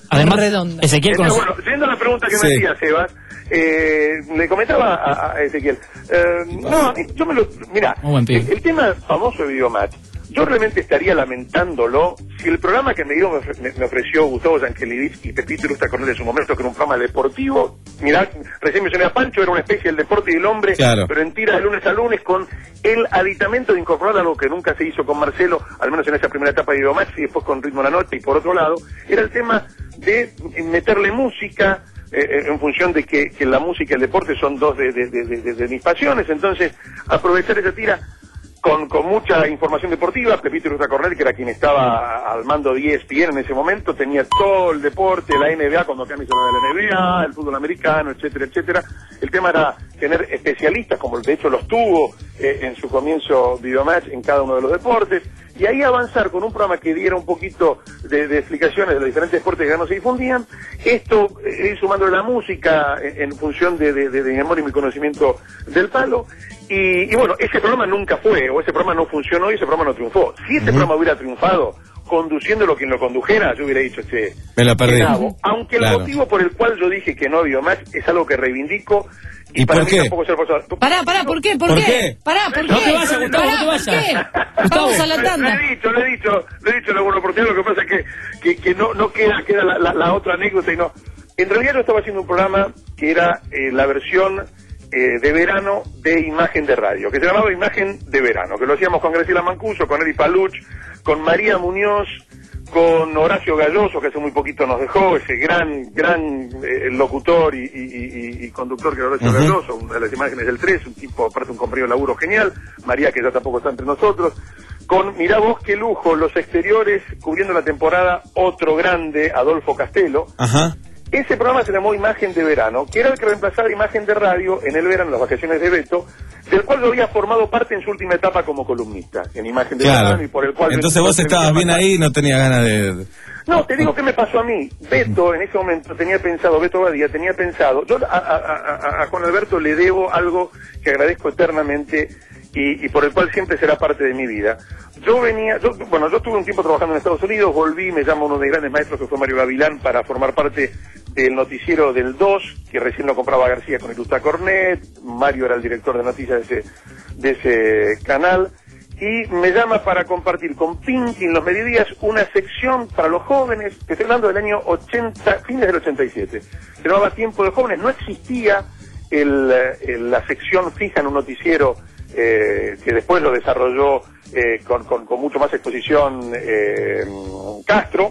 Speaker 19: Además,
Speaker 4: redonda.
Speaker 19: Ezequiel
Speaker 18: Entonces,
Speaker 19: conoce...
Speaker 18: bueno, yendo a la pregunta que
Speaker 5: Sí.
Speaker 18: me hacía Sebas, eh, le comentaba a, a Ezequiel, eh, no, yo me lo, mira,
Speaker 19: Muy buen pibe.
Speaker 18: el, el tema famoso de Videomatch, yo realmente estaría lamentándolo si el programa que me, dio, me, ofre- me ofreció Gustavo Yankelevich y Pepito Ilustra Cornel en su momento, que era un programa deportivo, mirá, recién mencioné a Pancho, era una especie del deporte y el hombre,
Speaker 5: Claro.
Speaker 18: pero en tira de lunes a lunes, con el aditamento de incorporar algo que nunca se hizo con Marcelo, al menos en esa primera etapa de Videomatch, y después con Ritmo de la Noche, y por otro lado, era el tema de meterle música, eh, en función de que, que la música y el deporte son dos de, de, de, de, de mis pasiones, entonces aprovechar esa tira con, con mucha información deportiva. Pepito Ilustra Cornel, que era quien estaba al mando de E S P N en ese momento, tenía todo el deporte, la N B A cuando Cami se hablaba de la N B A, el fútbol americano, etcétera, etcétera. El tema era tener especialistas, como de hecho los tuvo eh, en su comienzo Videomatch en cada uno de los deportes, y ahí avanzar con un programa que diera un poquito de, de explicaciones de los diferentes deportes que ya no se difundían, esto eh, ir sumándole la música en, en función de, de, de, de mi amor y mi conocimiento del palo, y, y bueno, ese programa nunca fue, o ese programa no funcionó y ese programa no triunfó. Si ese uh-huh. programa hubiera triunfado, conduciéndolo quien lo condujera, yo hubiera dicho, che,
Speaker 5: me la perdí.
Speaker 18: Aunque el
Speaker 5: Claro.
Speaker 18: motivo por el cual yo dije que no había más es algo que reivindico.
Speaker 5: ¿Y
Speaker 18: para
Speaker 5: por
Speaker 18: mí
Speaker 5: qué?
Speaker 18: tampoco es el pasado.
Speaker 4: Pará, pará, ¿por qué? ¿Por,
Speaker 5: ¿Por
Speaker 4: qué?
Speaker 5: qué?
Speaker 4: Pará, ¿por qué?
Speaker 19: No te vayas, Gustavo,
Speaker 4: Pará,
Speaker 19: no te vayas.
Speaker 4: ¿por qué?
Speaker 19: Gustavo.
Speaker 4: Vamos a la
Speaker 18: Lo
Speaker 4: tanda.
Speaker 18: he dicho, lo he dicho, lo he dicho en alguna oportunidad, lo que pasa es que, que, que no, no queda, queda la, la, la otra anécdota y no. En realidad yo estaba haciendo un programa que era eh, la versión eh, de verano de Imagen de Radio, que se llamaba Imagen de Verano, que lo hacíamos con Graciela Mancuso, con Eri Paluch, con María Muñoz, con Horacio Galloso, que hace muy poquito nos dejó, ese gran, gran eh, locutor y, y, y, y conductor que era Horacio
Speaker 5: Uh-huh.
Speaker 18: Galloso, una de las imágenes del tres, un tipo, aparte un compañero de laburo genial, María, que ya tampoco está entre nosotros, con, mirá vos qué lujo, los exteriores, cubriendo la temporada, otro grande, Adolfo Castelo.
Speaker 5: Ajá.
Speaker 18: Ese programa se llamó Imagen de Verano, que era el que reemplazaba Imagen de Radio en el verano, en las vacaciones de Beto, del cual yo había formado parte en su última etapa como columnista, en Imagen de
Speaker 5: Claro.
Speaker 18: Verano, y por el cual...
Speaker 5: Entonces vos estabas bien ahí y no tenías ganas de...
Speaker 18: No, te digo qué me pasó a mí. Beto, en ese momento, tenía pensado, Beto Badía, tenía pensado, yo a, a, a, a Juan Alberto le debo algo que agradezco eternamente y, y por el cual siempre será parte de mi vida. Yo venía, yo, bueno, yo estuve un tiempo trabajando en Estados Unidos, volví, me llama uno de mis grandes maestros que fue Mario Gavilán para formar parte del noticiero del dos, que recién lo compraba García con Ilustra Cornet, Mario era el director de noticias de ese, de ese canal, y me llama para compartir con Pinky en los mediodías una sección para los jóvenes, que estoy hablando del año ochenta, fines del ochenta y siete, se llamaba Tiempo de Jóvenes, no existía el, el, la sección fija en un noticiero eh, que después lo desarrolló eh, con, con, con mucho más exposición eh, Castro,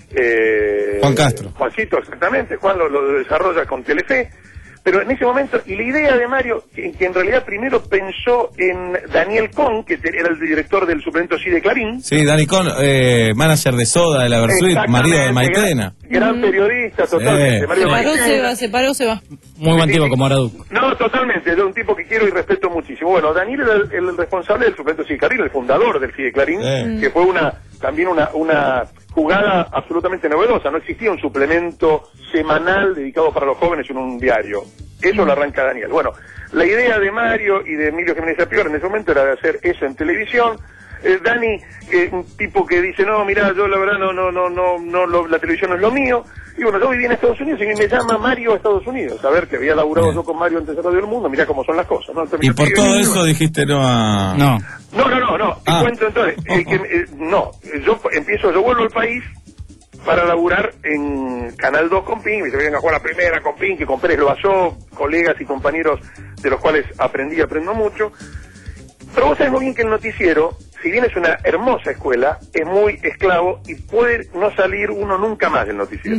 Speaker 18: eh,
Speaker 5: Juan Castro.
Speaker 18: Juancito, exactamente, Juan lo, lo desarrolla con Telefe, pero en ese momento, y la idea de Mario, que, que en realidad primero pensó en Daniel Con, que te- era el director del suplemento Sí de Clarín,
Speaker 5: Sí, Dani Con, eh, manager de Soda, de la Versuit,
Speaker 18: Exactamente,
Speaker 5: marido de Maitena.
Speaker 18: gran periodista, totalmente, Mario
Speaker 4: Se paró, se
Speaker 18: Maitena.
Speaker 4: va, se paró, se va.
Speaker 19: Muy buen tipo como Aradu.
Speaker 18: No, totalmente, es un tipo que quiero y respeto muchísimo. Bueno, Daniel era el, el responsable del suplemento Sí de Clarín, el fundador del Sí de Clarín,
Speaker 5: Sí.
Speaker 18: que fue una también una, una jugada absolutamente novedosa. No existía un suplemento semanal dedicado para los jóvenes en un diario. Eso lo arranca Daniel. Bueno, la idea de Mario y de Emilio Jiménez Apior en ese momento era de hacer eso en televisión. Eh, Dani, que un tipo que dice, no, mira, yo la verdad no, no, no, no, no lo- la televisión no es lo mío. Y bueno, yo viví en Estados Unidos y me llama Mario a Estados Unidos. A ver, que había laburado yo con Mario antes de Radio del Mundo, mira cómo son las cosas, ¿no? Entonces,
Speaker 5: Y por
Speaker 18: me-
Speaker 5: todo eso dijiste no a...
Speaker 19: No.
Speaker 18: No, no, no, no, te
Speaker 5: Ah.
Speaker 18: cuento entonces, eh, que, eh, no, yo empiezo, yo vuelvo al país para laburar en Canal dos con Pink, me se vienen a jugar la primera con Pink, que con Pérez Loazó, colegas y compañeros de los cuales aprendí y aprendo mucho. Pero vos sabés muy bien que el noticiero, si bien es una hermosa escuela, es muy esclavo y puede no salir uno nunca más del noticiero.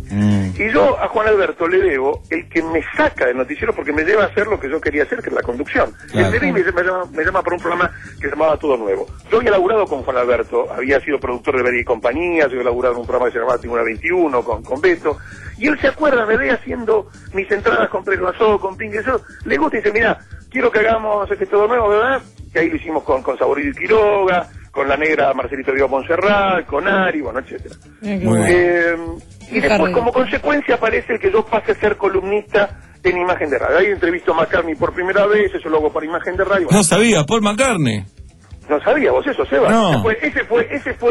Speaker 18: Y yo a Juan Alberto le debo el que me saca del noticiero porque me lleva a hacer lo que yo quería hacer, que es la conducción.
Speaker 5: Claro.
Speaker 18: Él me, me, llama, me llama para un programa que se llamaba Todo Nuevo. Yo había laburado con Juan Alberto, había sido productor de Beria y Compañía, yo había laburado en un programa que se llamaba Tribuna veintiuno con, con Beto, y él se acuerda, me ve haciendo mis entradas con Pérez Loazó, con Pink, y eso, le gusta y dice, mira, quiero que hagamos este Todo Nuevo, ¿verdad? Que ahí lo hicimos con, con Saborío y Quiroga, con la negra Marcelito Diego Monserrat, con Ari, bueno, etcétera.
Speaker 5: Muy bien.
Speaker 18: Eh, y
Speaker 4: Qué
Speaker 18: después,
Speaker 4: carrera.
Speaker 18: como consecuencia, aparece el que yo pase a ser columnista en Imagen de Radio. Ahí entrevisto a McCartney por primera vez, eso lo hago para Imagen de Radio.
Speaker 5: No sabía, Paul McCartney.
Speaker 18: No sabía vos eso, Seba.
Speaker 5: No.
Speaker 18: Ese fue, ese fue, ese fue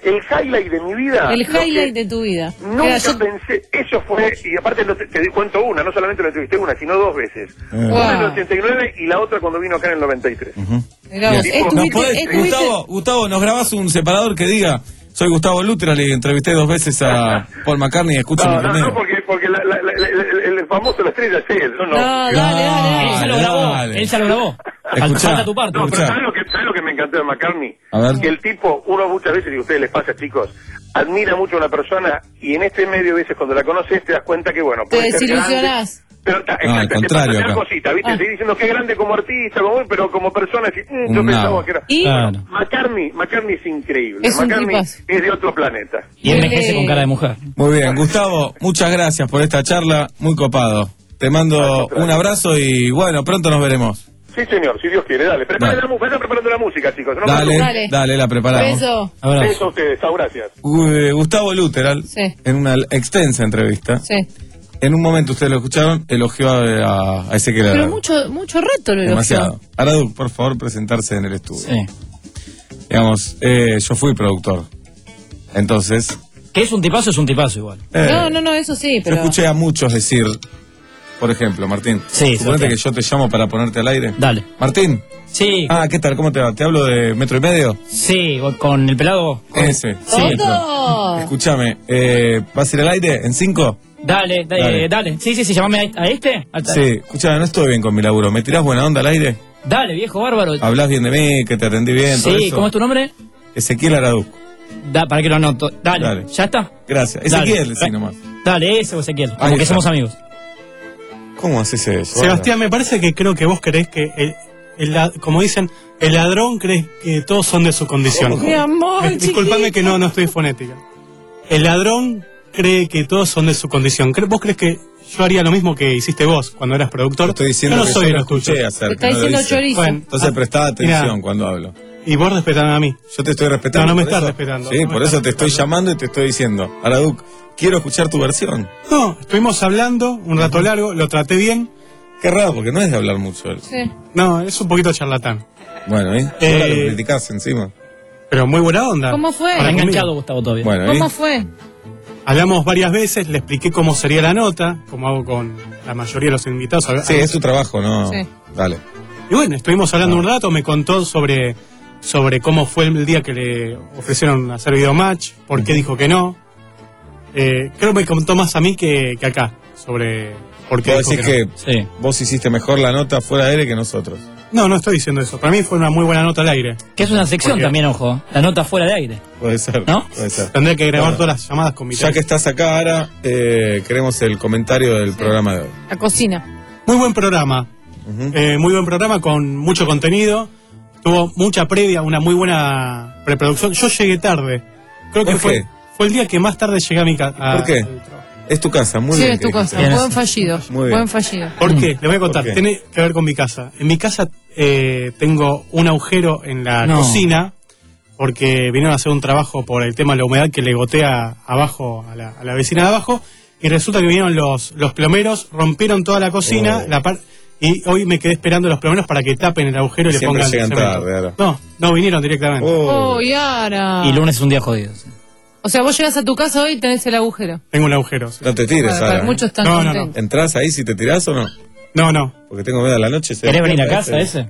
Speaker 18: el highlight de mi vida.
Speaker 4: El
Speaker 18: lo que
Speaker 4: highlight de tu vida.
Speaker 18: Nunca
Speaker 4: Mira, yo-
Speaker 18: pensé, eso fue, y aparte lo te, te di cuento una, no solamente lo entrevisté una, sino dos veces.
Speaker 5: Eh.
Speaker 18: Una
Speaker 4: Wow.
Speaker 18: en el ochenta y nueve y la otra cuando vino acá en el noventa y tres.
Speaker 4: Mirá vos,
Speaker 18: Bien.
Speaker 4: estuviste-
Speaker 5: ¿Nos podés-
Speaker 4: estuviste-
Speaker 5: Gustavo, Gustavo, ¿nos grabás un separador que diga soy Gustavo Luteral y entrevisté dos veces a Paul McCartney? Escúchame
Speaker 18: No, no,
Speaker 5: primero.
Speaker 18: no, porque, porque la, la, la, la- el, el famoso La Estrella es él, no, no.
Speaker 4: No, dale, dale, dale.
Speaker 19: Él ya lo
Speaker 5: Dale,
Speaker 19: grabó.
Speaker 5: dale.
Speaker 19: Él ya lo grabó. Falta,
Speaker 5: Escuchá.
Speaker 19: falta tu parte.
Speaker 18: No, pero
Speaker 5: Escuchá.
Speaker 18: ¿sabes lo, que, ¿sabes lo que me encantó de McCartney?
Speaker 5: A ver.
Speaker 18: Que el tipo, uno muchas veces, y a ustedes les pasa, chicos, admira mucho a una persona y en este medio, a veces, cuando la conoces, te das cuenta que, bueno,
Speaker 4: Te
Speaker 18: puede ser grande.
Speaker 4: desilusionás.
Speaker 18: Pero, ta,
Speaker 5: No, al
Speaker 18: exacto, te
Speaker 5: contrario
Speaker 18: pasan
Speaker 5: acá.
Speaker 18: cositas, ¿viste?
Speaker 4: Ah.
Speaker 18: Seguís diciendo que es grande como artista, como, pero como persona, sí, mm, yo
Speaker 5: Un
Speaker 18: pensaba
Speaker 5: nabo.
Speaker 18: que era...
Speaker 4: Y-
Speaker 19: Claro.
Speaker 18: McCartney, McCartney es increíble.
Speaker 4: Es un
Speaker 18: McCartney
Speaker 4: tipazo.
Speaker 18: es de otro planeta.
Speaker 19: Y envejece
Speaker 4: Eh.
Speaker 19: con cara de mujer.
Speaker 5: Muy bien, Gustavo, muchas gracias por esta charla, muy copado. Te mando un abrazo y bueno, pronto nos veremos.
Speaker 18: Sí, señor, si Dios quiere, dale. Preparen
Speaker 5: Dale.
Speaker 18: la, mu- vayan preparando la música, chicos. No me
Speaker 5: Dale,
Speaker 18: preocupen.
Speaker 5: dale, la preparamos.
Speaker 4: Beso.
Speaker 19: Abrazo.
Speaker 18: Eso a ustedes, chao, gracias.
Speaker 5: Gu- Gustavo Luteral,
Speaker 4: Sí.
Speaker 5: en una extensa entrevista,
Speaker 4: Sí.
Speaker 5: en un momento ustedes lo escucharon, elogió a, a Ezequiel
Speaker 4: Pero
Speaker 5: Aradu.
Speaker 4: mucho, mucho rato lo elogió.
Speaker 5: Demasiado. Aradu, por favor, presentarse en el estudio.
Speaker 19: Sí.
Speaker 5: Digamos, eh, yo fui productor. Entonces,
Speaker 19: Que es un tipazo, es un tipazo igual.
Speaker 5: eh,
Speaker 4: No, no, no, eso sí,
Speaker 5: yo
Speaker 4: pero...
Speaker 5: escuché a muchos decir, por ejemplo, Martín,
Speaker 19: Sí,
Speaker 5: suponete
Speaker 19: Sebastián.
Speaker 5: que yo te llamo para ponerte al aire.
Speaker 19: Dale.
Speaker 5: Martín.
Speaker 19: Sí.
Speaker 5: Ah, ¿qué tal? ¿Cómo te va? ¿Te hablo de metro y medio?
Speaker 19: Sí, con el pelado.
Speaker 5: Ese.
Speaker 19: Sí.
Speaker 4: ¡Todo!
Speaker 5: Escúchame, eh, ¿vas a ir al aire en cinco?
Speaker 19: Dale, dale,
Speaker 5: Dale.
Speaker 19: dale. Sí, sí, sí, llamame a, a este. Al-
Speaker 5: Sí, escúchame, no estoy bien con mi laburo. ¿Me tirás buena onda al aire?
Speaker 19: Dale, viejo bárbaro.
Speaker 5: ¿Hablas bien de mí, que te atendí bien, todo
Speaker 19: Sí,
Speaker 5: eso?
Speaker 19: ¿cómo es tu nombre?
Speaker 5: Ezequiel Aradu.
Speaker 19: Da, para que lo anoto. Dale,
Speaker 5: Dale.
Speaker 19: ¿ya está?
Speaker 5: Gracias.
Speaker 19: Dale.
Speaker 5: Ezequiel, sí nomás.
Speaker 19: Dale, ese o Ezequiel. Como
Speaker 5: Ahí
Speaker 19: que
Speaker 5: está.
Speaker 19: somos amigos.
Speaker 5: ¿Cómo haces eso?
Speaker 1: Sebastián, me parece que creo que vos creés que, el, el la- como dicen, el ladrón cree que todos son de su condición.
Speaker 4: Mi amor,
Speaker 1: Eh, Disculpame que no, no estoy fonética. El ladrón cree que todos son de su condición. ¿Cre- ¿Vos crees que yo haría lo mismo que hiciste vos cuando eras productor?
Speaker 5: Estoy diciendo
Speaker 1: yo no
Speaker 5: que
Speaker 1: soy
Speaker 5: yo
Speaker 1: de
Speaker 5: lo
Speaker 1: los tuyos.
Speaker 5: escuché hacer.
Speaker 4: Te está
Speaker 5: que no lo
Speaker 4: diciendo
Speaker 5: hice.
Speaker 4: chorizo.
Speaker 1: Bueno,
Speaker 5: Entonces
Speaker 1: ah,
Speaker 5: prestá atención
Speaker 1: mirá,
Speaker 5: cuando hablo.
Speaker 1: y vos respetame a mí.
Speaker 5: Yo te estoy respetando.
Speaker 1: No, no me
Speaker 5: por
Speaker 1: estás
Speaker 5: eso.
Speaker 1: respetando.
Speaker 5: Sí,
Speaker 1: No me
Speaker 5: por
Speaker 1: estás
Speaker 5: eso te estoy
Speaker 1: respetando.
Speaker 5: llamando y te estoy diciendo, Araduc, quiero escuchar tu versión.
Speaker 1: No, estuvimos hablando un rato largo, lo traté bien.
Speaker 5: Qué raro, porque no es de hablar mucho él.
Speaker 4: Sí.
Speaker 1: No, es un poquito charlatán.
Speaker 5: Bueno, ¿eh?
Speaker 1: Eh,
Speaker 5: Ahora lo criticás encima.
Speaker 1: Pero muy buena onda.
Speaker 4: ¿Cómo fue?
Speaker 1: Para
Speaker 19: Está
Speaker 1: conmigo.
Speaker 19: enganchado Gustavo todavía.
Speaker 5: Bueno, ¿eh?
Speaker 4: ¿Cómo fue?
Speaker 1: Hablamos varias veces, le expliqué cómo sería la nota, como hago con la mayoría de los invitados.
Speaker 5: Sí, es tu trabajo, ¿no?
Speaker 4: Sí.
Speaker 5: Dale.
Speaker 1: Y bueno, estuvimos hablando un rato, me contó sobre, sobre cómo fue el día que le ofrecieron hacer videomatch, por qué dijo que no. Eh, creo que me contó más a mí que, que acá, sobre por qué
Speaker 5: Vos
Speaker 1: dijo
Speaker 5: decís
Speaker 1: que,
Speaker 5: que
Speaker 1: no.
Speaker 5: vos hiciste mejor la nota fuera de aire que nosotros.
Speaker 1: No, no estoy diciendo eso. Para mí fue una muy buena nota al aire.
Speaker 19: Que es una sección
Speaker 1: Porque
Speaker 19: también, ojo. La nota fuera de aire.
Speaker 5: Puede ser.
Speaker 19: ¿No?
Speaker 5: Puede ser.
Speaker 1: Tendré que grabar
Speaker 5: Bueno,
Speaker 1: todas las llamadas con mi
Speaker 5: Ya que
Speaker 1: teléfono.
Speaker 5: estás acá ahora, eh, queremos el comentario del programa de hoy.
Speaker 4: La cocina.
Speaker 1: Muy buen programa. Eh, muy buen programa con mucho contenido. Tuvo mucha previa, una muy buena preproducción. Yo llegué tarde. Creo que
Speaker 5: ¿Por
Speaker 1: fue,
Speaker 5: qué?
Speaker 1: fue el día que más tarde llegué a mi casa.
Speaker 5: ¿Por qué? Es tu casa, muy
Speaker 4: Sí,
Speaker 5: bien.
Speaker 4: es tu
Speaker 5: que
Speaker 4: casa.
Speaker 5: dijiste.
Speaker 4: Buen fallido.
Speaker 5: Muy bien.
Speaker 4: Buen fallido.
Speaker 1: ¿Por qué? Le voy a contar.
Speaker 5: ¿Por qué?
Speaker 1: Tiene que ver con mi casa. En mi casa eh, tengo un agujero en la
Speaker 19: No.
Speaker 1: cocina porque vinieron a hacer un trabajo por el tema de la humedad que le gotea abajo a la, a la vecina de abajo y resulta que vinieron los, los plomeros, rompieron toda la cocina
Speaker 5: Oh.
Speaker 1: la par- y hoy me quedé esperando a los plomeros para que tapen el agujero y le
Speaker 5: Siempre
Speaker 1: pongan
Speaker 5: llegan
Speaker 1: cemento.
Speaker 5: tarde ahora.
Speaker 1: No, no vinieron directamente.
Speaker 5: Oh.
Speaker 4: Oh, Yara.
Speaker 19: Y lunes es un día jodido. sí.
Speaker 4: O sea, vos llegás a tu casa hoy y tenés el agujero.
Speaker 1: Tengo un agujero. sí.
Speaker 5: No te tires,
Speaker 4: Bueno,
Speaker 5: Sara.
Speaker 4: para muchos están
Speaker 1: No, no, no.
Speaker 4: contentos.
Speaker 5: ¿Entrás ahí si te tirás o no?
Speaker 1: No, no.
Speaker 5: Porque tengo miedo a la noche. se
Speaker 19: ¿Querés venir a
Speaker 5: despierta
Speaker 19: casa
Speaker 5: ese.
Speaker 19: ese?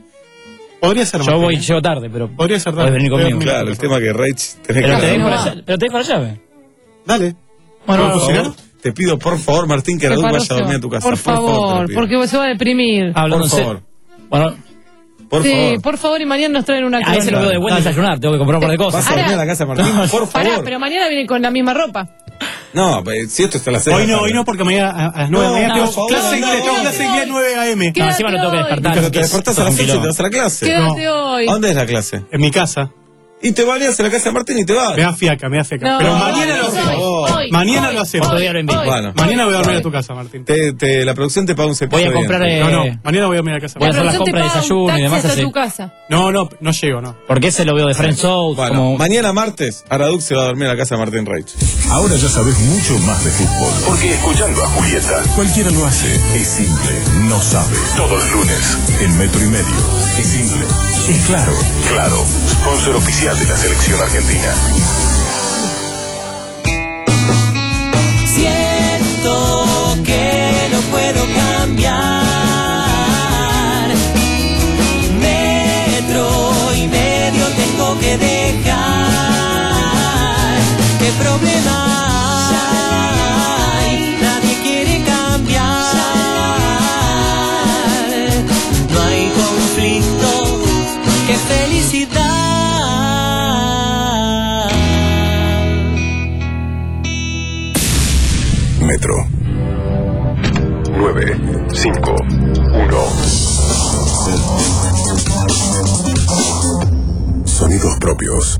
Speaker 1: Podría ser
Speaker 19: Yo
Speaker 1: más
Speaker 19: voy,
Speaker 1: bien.
Speaker 19: llego tarde, pero.
Speaker 1: Podría ser
Speaker 19: Podés
Speaker 1: tarde.
Speaker 19: venir conmigo.
Speaker 1: Mira,
Speaker 5: Claro, el tema que Rach tenés
Speaker 19: Pero te
Speaker 5: que...
Speaker 19: dejo
Speaker 4: no.
Speaker 19: la llave. Pero te dejo la llave.
Speaker 1: Dale.
Speaker 19: Bueno,
Speaker 1: ¿Puedo
Speaker 5: Por
Speaker 1: cocinar?
Speaker 5: favor, te pido por favor, Martín, que Araduc
Speaker 4: Preparó,
Speaker 5: vaya a dormir a tu casa.
Speaker 4: Por favor,
Speaker 5: te lo pido.
Speaker 4: porque se va a deprimir.
Speaker 19: hablando
Speaker 5: Por
Speaker 19: en serio.
Speaker 5: favor,
Speaker 19: Bueno,
Speaker 5: por
Speaker 4: sí,
Speaker 5: favor.
Speaker 4: por favor, y mañana nos traen una
Speaker 19: a ese lo
Speaker 4: crónica.
Speaker 19: veo de buen desayunar. Tengo que comprar un par de cosas.
Speaker 5: ¿Vas a dormir a
Speaker 4: Ahora-
Speaker 5: la casa de Martín?
Speaker 19: No,
Speaker 5: por
Speaker 4: Pará,
Speaker 5: favor.
Speaker 4: pero mañana viene con la misma ropa.
Speaker 5: No, pues, si esto está a las seis
Speaker 1: Hoy
Speaker 5: de la
Speaker 1: no,
Speaker 5: tarde.
Speaker 1: hoy no, porque mañana a, a las nueve
Speaker 5: No,
Speaker 1: de la mañana
Speaker 5: no,
Speaker 1: tengo
Speaker 5: por
Speaker 1: clase
Speaker 5: favor,
Speaker 1: de inglés,
Speaker 5: no,
Speaker 1: tengo
Speaker 5: no.
Speaker 1: clase de inglés nueve a eme.
Speaker 19: No, encima no tengo que
Speaker 4: hoy.
Speaker 19: despertar.
Speaker 5: Pero te
Speaker 19: que es
Speaker 5: despertás a las
Speaker 19: un
Speaker 5: ocho y te
Speaker 19: quilombo.
Speaker 5: vas a la clase.
Speaker 4: Quédate hoy.
Speaker 5: ¿A dónde es la clase?
Speaker 1: En mi casa.
Speaker 5: Y te bañas en la casa de Martín y te vas.
Speaker 1: Me da fiaca, me da fiaca.
Speaker 4: No,
Speaker 1: Pero
Speaker 4: no,
Speaker 1: mañana
Speaker 4: no,
Speaker 1: lo
Speaker 4: hoy,
Speaker 1: hacemos.
Speaker 5: favor.
Speaker 4: hoy, hoy,
Speaker 1: Mañana
Speaker 4: hoy,
Speaker 1: lo hacemos.
Speaker 4: hoy,
Speaker 19: Todavía lo invito.
Speaker 4: hoy.
Speaker 5: Bueno.
Speaker 1: Mañana voy a dormir a tu casa, Martín.
Speaker 5: Te, te- la producción te paga un cepillo.
Speaker 19: Voy a comprar,
Speaker 5: de dientes.
Speaker 19: eh,
Speaker 1: No, no, mañana voy a dormir a casa.
Speaker 19: Voy a hacer
Speaker 4: Pero
Speaker 19: las
Speaker 4: yo te
Speaker 19: compras de
Speaker 4: pago un
Speaker 19: desayuno y
Speaker 4: taxi
Speaker 19: demás
Speaker 4: hasta
Speaker 19: así.
Speaker 4: tu casa.
Speaker 1: No, no, no llego, no.
Speaker 19: Porque ese lo veo de Friends Show.
Speaker 5: Bueno,
Speaker 19: como...
Speaker 5: mañana martes, Araduk se va a dormir a la casa de Martín Reich.
Speaker 12: Ahora ya sabes mucho más de fútbol. Porque escuchando a Julieta, cualquiera lo hace. Es simple, no sabe. Todos los lunes, en Metro y Medio. Es simple, es claro. Claro, sponsor oficial de la selección argentina.
Speaker 8: Siento que no puedo cambiar. Metro y medio tengo que dejar. ¿Qué problema hay? Nadie quiere cambiar. No hay conflicto, qué felicidad.
Speaker 12: Metro. nueve, cinco, uno. Sonidos propios.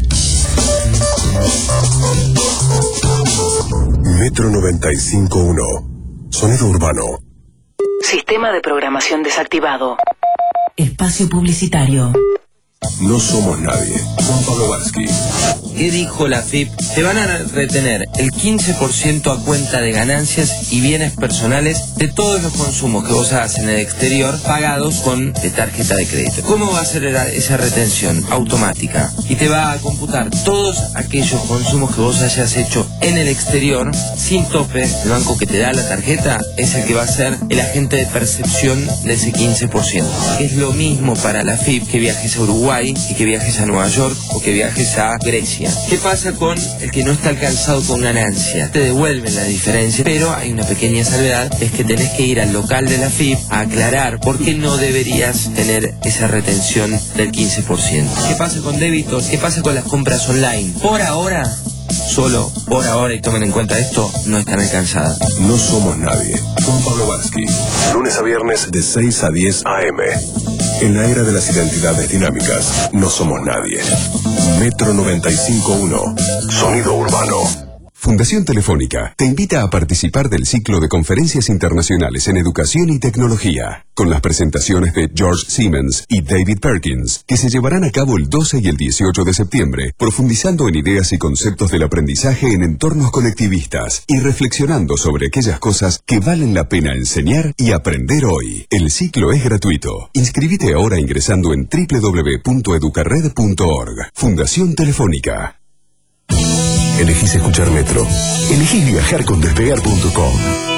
Speaker 12: Metro noventa y cinco punto uno. Sonido urbano.
Speaker 9: Sistema de programación desactivado. Espacio publicitario.
Speaker 12: No somos nadie. Juan Pablo Varsky.
Speaker 3: ¿Qué dijo la F I P? Te van a retener el quince por ciento a cuenta de ganancias y bienes personales de todos los consumos que vos hagas en el exterior pagados con de tarjeta de crédito. ¿Cómo va a ser esa retención? Automática. Y te va a computar todos aquellos consumos que vos hayas hecho en el exterior sin tope. El banco que te da la tarjeta es el que va a ser el agente de percepción de ese quince por ciento. Es lo mismo para la F I P que viajes a Uruguay y que viajes a Nueva York o que viajes a Grecia. ¿Qué pasa con el que no está alcanzado con ganancia? Te devuelven la diferencia, pero hay una pequeña salvedad, es que tenés que ir al local de la F I P a aclarar por qué no deberías tener esa retención del quince por ciento. ¿Qué pasa con débitos? ¿Qué pasa con las compras online? Por ahora, solo por ahora, y tomen en cuenta esto, no están alcanzadas.
Speaker 12: No somos nadie. Juan Pablo Varsky. Lunes a viernes de seis a diez a eme. En la era de las identidades dinámicas, no somos nadie. Metro noventa y cinco punto uno. Sonido urbano. Fundación Telefónica te invita a participar del ciclo de conferencias internacionales en educación y tecnología, con las presentaciones de George Siemens y David Perkins, que se llevarán a cabo el doce y el dieciocho de septiembre, profundizando en ideas y conceptos del aprendizaje en entornos colectivistas y reflexionando sobre aquellas cosas que valen la pena enseñar y aprender hoy. El ciclo es gratuito. Inscribite ahora ingresando en doble u doble u doble u punto educarred punto org. Fundación Telefónica. Elegís escuchar Metro. Elegís viajar con despegar punto com.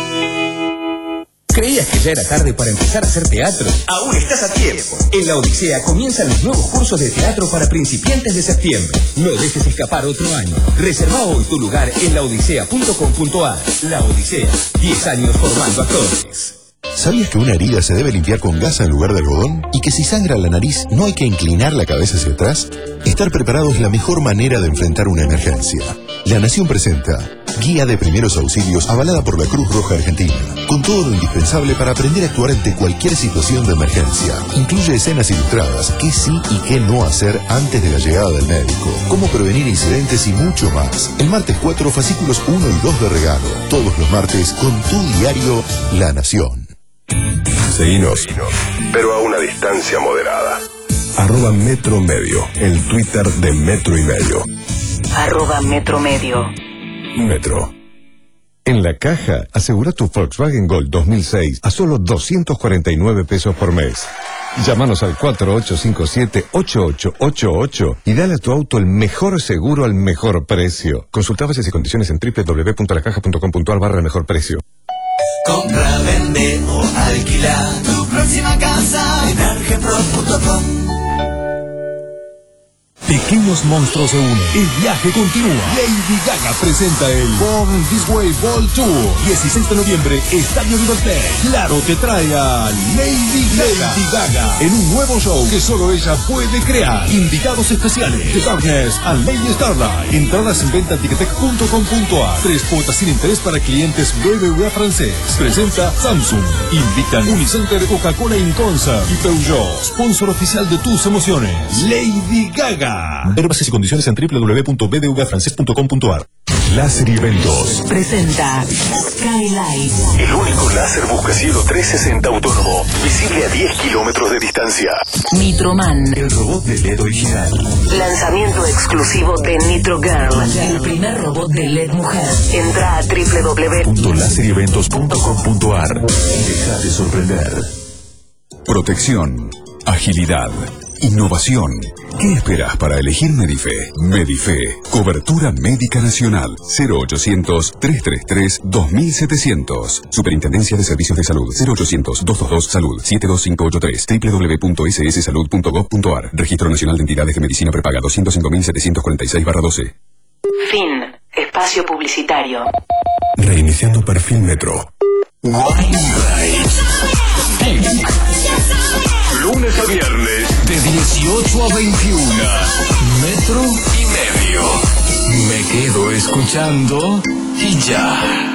Speaker 20: ¿Creías que ya era tarde para empezar a hacer teatro? Aún estás a tiempo. En La Odisea comienzan los nuevos cursos de teatro para principiantes de septiembre. No dejes escapar otro año. Reserva hoy tu lugar en la odisea punto com punto a r. La Odisea, diez años formando actores.
Speaker 12: ¿Sabías que una herida se debe limpiar con gasa en lugar de algodón? ¿Y que si sangra la nariz no hay que inclinar la cabeza hacia atrás? Estar preparado es la mejor manera de enfrentar una emergencia. La Nación presenta Guía de Primeros Auxilios avalada por la Cruz Roja Argentina, con todo lo indispensable para aprender a actuar ante cualquier situación de emergencia. Incluye escenas ilustradas, qué sí y qué no hacer antes de la llegada del médico, cómo prevenir incidentes y mucho más. El martes cuatro, fascículos uno y dos de regalo. Todos los martes con tu diario La Nación. Seguinos, pero a una distancia moderada. Arroba Metro Medio, el Twitter de Metro y Medio.
Speaker 9: Arroba Metro Medio.
Speaker 12: Metro. En La Caja, asegura tu Volkswagen Gol dos mil seis a solo doscientos cuarenta y nueve pesos por mes. Llámanos al cuatro ocho cinco siete, ocho ocho ocho ocho y dale a tu auto el mejor seguro al mejor precio. Consulta bases y condiciones en doble u doble u doble u punto la caja punto com punto a r barra el mejor precio.
Speaker 8: Compra, vende o alquila tu próxima casa en argepro punto com.
Speaker 22: Pequeños monstruos se unen. El viaje continúa. Lady Gaga presenta el Born This Way Ball Tour. dieciséis de noviembre, Estadio Libertad. Claro te trae a Lady Gaga. Lady Gaga en un nuevo show que solo ella puede crear. Invitados especiales: The Darkness and Lady Starlight. Entradas en venta en ticketek punto com punto a r. Tres cuotas sin interés para clientes B B V A francés. Presenta Samsung. Invitan Unicenter, Coca-Cola In Concert y Peugeot. Sponsor oficial de tus emociones. Lady Gaga.
Speaker 12: Argentina. Ver bases y condiciones en doble u doble u doble u punto b d v francés punto com punto a r. Láser y Eventos
Speaker 9: Presenta Skylight.
Speaker 12: El único láser buscacielo trescientos sesenta autónomo, visible a diez kilómetros de distancia.
Speaker 9: Nitroman.
Speaker 12: El robot de L E D original.
Speaker 9: Lanzamiento exclusivo de Nitro Girl. El primer robot de L E D mujer. Entra a doble u doble u doble u
Speaker 12: punto láser y eventos punto com punto a r. Deja de sorprender. Protección, agilidad, innovación. ¿Qué esperas para elegir Medife? Medife, cobertura médica nacional. cero ochocientos, trescientos treinta y tres, dos mil setecientos. Superintendencia de Servicios de Salud. cero ochocientos, doscientos veintidós, salud. siete dos cinco ocho tres. doble u doble u doble u punto s s salud punto gov punto a r. Registro Nacional de Entidades de Medicina Prepaga doscientos cinco mil setecientos cuarenta y seis barra doce.
Speaker 9: Fin. Espacio publicitario.
Speaker 12: Reiniciando perfil Metro. Lunes a viernes de dieciocho a veintiuno. Metro y medio. Me quedo escuchando y ya.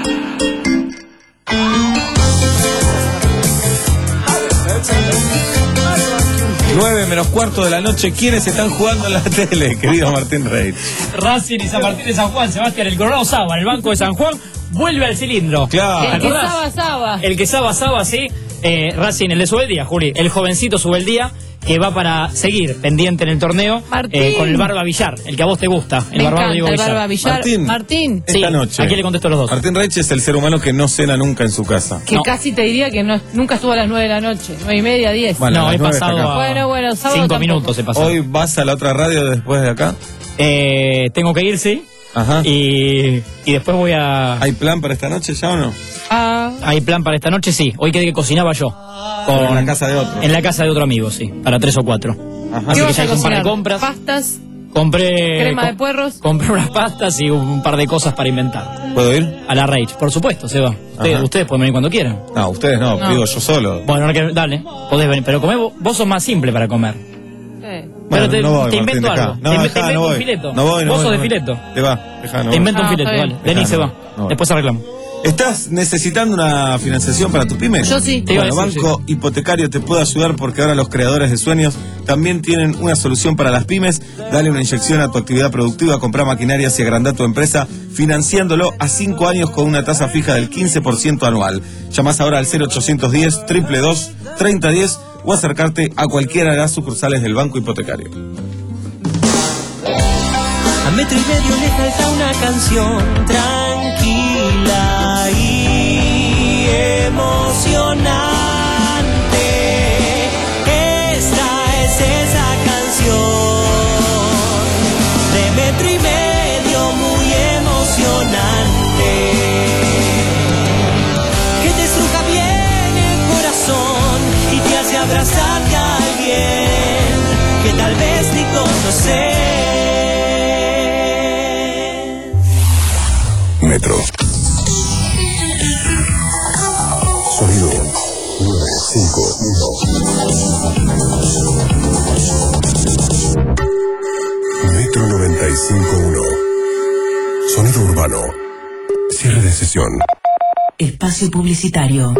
Speaker 5: nueve menos cuarto de la noche. ¿Quiénes están jugando en la tele, querido Martín Rey?
Speaker 19: Racing y San Martín de San Juan. Sebastián, el Coronado Saba, en el banco de San Juan, vuelve al cilindro.
Speaker 5: Claro.
Speaker 4: El que Saba Saba.
Speaker 19: El que Saba Saba, sí. Eh, Racing, el de Subeldía, Juli. El jovencito Subeldía, que va para seguir pendiente en el torneo eh, con el Barba Villar, el que a vos te gusta. El
Speaker 4: Me
Speaker 19: Barbado
Speaker 4: encanta
Speaker 19: Diego
Speaker 4: el
Speaker 19: Villar.
Speaker 4: Barba Villar.
Speaker 5: Martín,
Speaker 4: Martín.
Speaker 5: Esta
Speaker 19: Sí,
Speaker 5: noche.
Speaker 19: ¿a quién le contesto los dos?
Speaker 5: Martín Reich es el ser humano que no cena nunca en su casa.
Speaker 4: Que
Speaker 19: No.
Speaker 4: casi te diría que no, nunca estuvo a las nueve de la noche. Nueve y media, diez.
Speaker 5: Bueno, a
Speaker 19: No,
Speaker 5: las
Speaker 19: he
Speaker 5: nueve
Speaker 19: pasado
Speaker 5: está acá.
Speaker 19: a
Speaker 4: Bueno, bueno, sábado
Speaker 19: cinco
Speaker 4: tampoco.
Speaker 19: minutos he pasado.
Speaker 5: Hoy vas a la otra radio después de acá.
Speaker 19: Eh, tengo que ir, sí.
Speaker 5: Ajá.
Speaker 19: Y, y después voy a...
Speaker 5: ¿Hay plan para esta noche ya o no?
Speaker 4: Ah,
Speaker 19: ¿Hay plan para esta noche? Sí. Hoy quedé que cocinaba yo.
Speaker 5: Pero en la casa de otro.
Speaker 19: En la casa de otro amigo, sí. Para tres o cuatro.
Speaker 5: Ajá.
Speaker 19: Así
Speaker 4: ¿qué
Speaker 19: que
Speaker 4: vas
Speaker 19: ya
Speaker 4: a
Speaker 19: hice un par de
Speaker 4: cocinar?
Speaker 19: compras.
Speaker 4: Pastas,
Speaker 19: Compré...
Speaker 4: crema
Speaker 19: com-
Speaker 4: de puerros.
Speaker 19: Compré unas pastas y un par de cosas para inventar.
Speaker 5: ¿Puedo ir?
Speaker 19: A la Rage, por supuesto, Seba. Ustedes,
Speaker 5: Ajá.
Speaker 19: ustedes pueden venir cuando quieran.
Speaker 5: No, ustedes no,
Speaker 4: No.
Speaker 5: digo yo solo.
Speaker 19: Bueno, ahora que, dale, podés venir. Pero comé, vos, vos sos más simple para comer.
Speaker 4: Eh.
Speaker 19: Pero te,
Speaker 5: no voy,
Speaker 19: te
Speaker 5: Martín,
Speaker 19: invento
Speaker 5: dejá.
Speaker 19: algo.
Speaker 5: No,
Speaker 19: te, inve-
Speaker 5: dejá,
Speaker 19: te invento
Speaker 5: no
Speaker 19: un
Speaker 5: voy.
Speaker 19: fileto.
Speaker 5: No voy, no
Speaker 19: vos
Speaker 5: voy,
Speaker 19: sos
Speaker 5: no
Speaker 19: de
Speaker 5: voy.
Speaker 19: fileto.
Speaker 5: Te va, dejá, no
Speaker 19: Te
Speaker 5: voy.
Speaker 19: invento un
Speaker 4: Ah,
Speaker 19: fileto,
Speaker 4: está
Speaker 19: dale.
Speaker 4: bien.
Speaker 19: Vení,
Speaker 5: Dejá,
Speaker 19: Seba.
Speaker 5: no, no voy.
Speaker 19: Después arreglamos.
Speaker 5: ¿Estás necesitando una financiación para tu pyme?
Speaker 4: Yo sí.
Speaker 19: Te iba a
Speaker 5: Bueno,
Speaker 19: decir,
Speaker 5: Banco Hipotecario te puede ayudar porque ahora los creadores de sueños también tienen una solución para las pymes. Dale una inyección a tu actividad productiva, comprar maquinarias y agrandar tu empresa financiándolo a cinco años con una tasa fija del quince por ciento anual. Llamás ahora al cero ochocientos diez, dos dos dos, treinta diez o acercarte a cualquiera de las sucursales del Banco Hipotecario.
Speaker 8: A metro y medio le falta una canción tranquila y emocionante. Esta es esa canción de metro y medio muy emocionante, que te estruja bien el corazón y te hace abrazarte a alguien que tal vez ni conoces.
Speaker 12: Metro. Sonido nueve cinco uno. Metro noventa y cinco punto uno. Sonido urbano. Cierre de sesión.
Speaker 9: Espacio publicitario.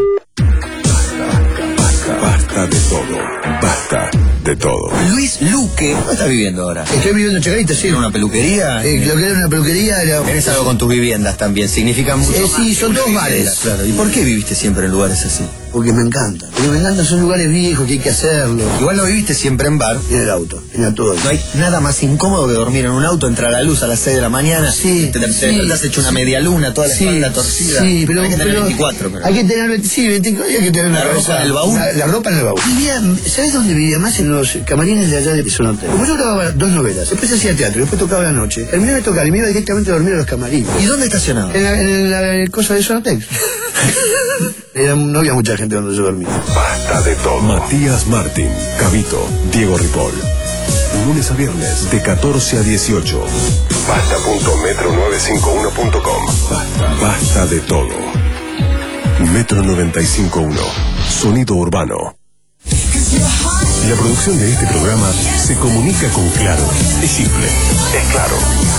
Speaker 12: Basta de todo. Basta de todo.
Speaker 11: Luis Luque, ¿dónde estás viviendo ahora? Estoy viviendo en Chacarita, sí. ¿En una peluquería? Eh, lo que era una peluquería era... Tenés algo con tus viviendas también, significan mucho. Eh, sí, son dos bares. Claro, ¿y por qué viviste siempre en lugares así? Porque me encanta. Porque me encantan, son lugares viejos que hay que hacerlo. Igual no viviste siempre en bar. En el auto, en todo. No hay nada más incómodo que dormir en un auto, entrar a la luz a las seis de la mañana. Sí. Te, te, sí. te has hecho una media luna, toda la sí, espalda torcida. Sí, pero... Hay que tener pero veinticuatro, pero... Hay que tener, sí, veinticuatro, hay que tener una
Speaker 10: ¿La ropa
Speaker 11: ropa
Speaker 10: en el baúl?
Speaker 11: La, la ropa en el baúl. Vivía, ¿sabes dónde vivía más? En los camarines de allá de Sonotel. Como yo grababa dos novelas, después hacía teatro, después tocaba la noche. Terminé de tocar y me iba directamente a dormir a los camarines.
Speaker 10: ¿Y dónde estacionaba?
Speaker 11: En la, en la, en la cosa de Sonotel. Era, no había mucha gente cuando yo dormía.
Speaker 12: Basta de todo. Matías Martín, Cabito, Diego Ripoll. Lunes a viernes de catorce a dieciocho. Basta punto metro novecientos cincuenta y uno punto com. Basta. Basta de todo. Metro noventa y cinco punto uno. Sonido urbano. La producción de este programa se comunica con Claro. Es simple. Es claro.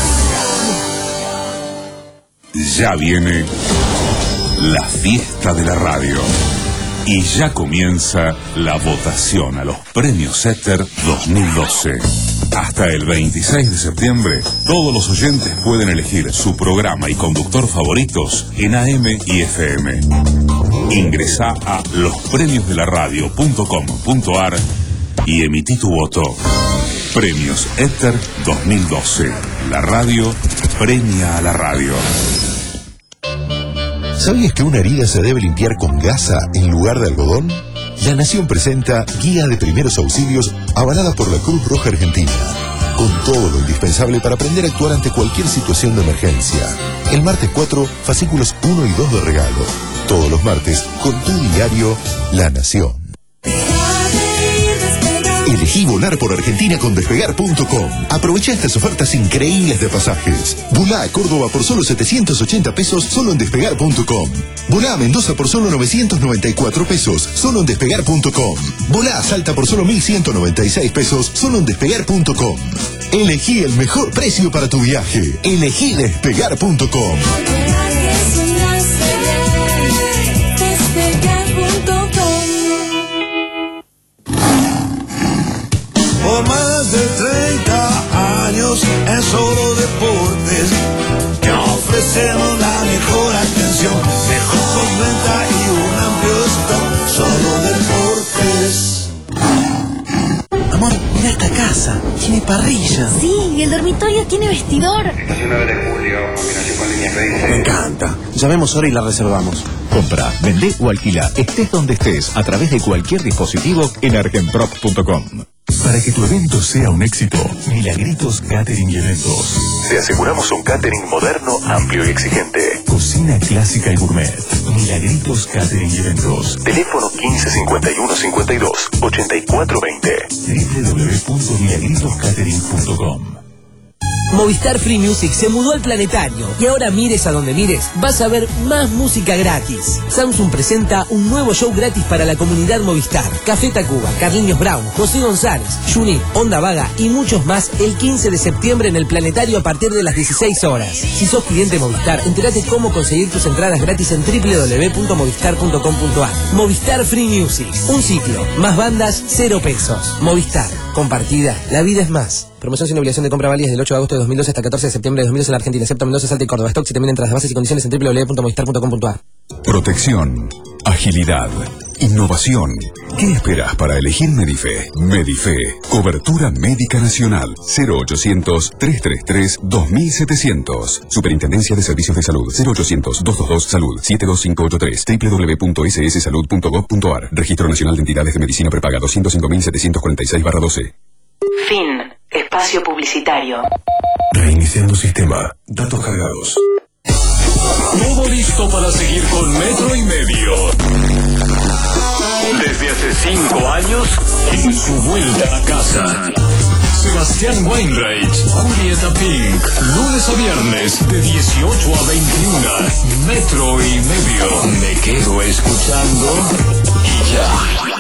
Speaker 13: Ya viene la fiesta de la radio. Y ya comienza la votación a los premios Éter dos mil doce. Hasta el veintiséis de septiembre, todos los oyentes pueden elegir su programa y conductor favoritos en A M y F M. Ingresá a los premios de la radio punto com punto ar y emití tu voto. Premios Éter dos mil doce. La radio premia a la radio.
Speaker 22: ¿Sabías que una herida se debe limpiar con gasa en lugar de algodón? La Nación presenta Guía de Primeros Auxilios avalada por la Cruz Roja Argentina, con todo lo indispensable para aprender a actuar ante cualquier situación de emergencia. El martes cuatro, fascículos uno y dos de regalo. Todos los martes, con tu diario La Nación. Elegí volar por Argentina con despegar punto com. Aprovecha estas ofertas increíbles de pasajes. Volá a Córdoba por solo setecientos ochenta pesos solo en despegar punto com. Volá a Mendoza por solo novecientos noventa y cuatro pesos solo en despegar punto com. Volá a Salta por solo mil ciento noventa y seis pesos solo en despegar punto com. Elegí el mejor precio para tu viaje. Elegí despegar punto com.
Speaker 8: Por más de treinta años en Solo Deportes te ofrecemos la mejor atención, mejor postventa y un amplio stock. Solo Deportes.
Speaker 7: Amor, mira esta casa, tiene parrilla.
Speaker 15: Sí, el dormitorio tiene vestidor.
Speaker 21: Estación nueve de julio, combinación con líneas veinte.
Speaker 7: Me encanta. Llamemos ahora y la reservamos.
Speaker 22: Compra, vende o alquila, estés donde estés, a través de cualquier dispositivo en argenprop punto com.
Speaker 12: Para que tu evento sea un éxito, Milagritos Catering y Eventos.
Speaker 22: Te aseguramos un catering moderno, amplio y exigente.
Speaker 12: Cocina clásica y gourmet. Milagritos Catering y Eventos.
Speaker 22: Teléfono quince cincuenta y uno cincuenta y dos ochenta y cuatro veinte.
Speaker 12: doble u doble u doble u punto milagritos catering punto com.
Speaker 23: Movistar Free Music se mudó al planetario y ahora mires a donde mires, vas a ver más música gratis. Samsung presenta un nuevo show gratis para la comunidad Movistar. Café Tacuba, Carliños Brown, José González, Juni, Onda Vaga y muchos más el quince de septiembre en el planetario a partir de las dieciséis horas. Si sos cliente Movistar, entérate cómo conseguir tus entradas gratis en doble u doble u doble u punto movistar punto com punto ar. Movistar Free Music, un ciclo, más bandas, cero pesos. Movistar, compartida, la vida es más. Promoción sin obligación de compra válida desde el ocho de agosto de dos mil doce hasta el catorce de septiembre de dos mil doce en la Argentina, excepto Mendoza, Salta y Córdoba. Stock y también entradas, bases y condiciones en doble u doble u doble u punto movistar punto com punto ar.
Speaker 13: Protección, agilidad, innovación. ¿Qué esperas para elegir Medife? Medife, cobertura médica nacional. cero ochocientos, trescientos treinta y tres, dos mil setecientos. Superintendencia de Servicios de Salud. cero ochocientos, doscientos veintidós, salud. siete dos cinco ocho tres. doble u doble u doble u punto ese ese salud punto gov punto ar. Registro Nacional de Entidades de Medicina Prepaga doscientos cinco mil setecientos cuarenta y seis barra doce.
Speaker 9: Fin. Espacio publicitario.
Speaker 12: Reiniciando sistema. Datos cargados.
Speaker 22: Todo listo para seguir con Metro y Medio. Desde hace cinco años, en su vuelta a casa. Sebastián Weinreich, Julieta Pink, lunes a viernes de dieciocho a veintiuno. Metro y Medio. Me quedo escuchando y ya.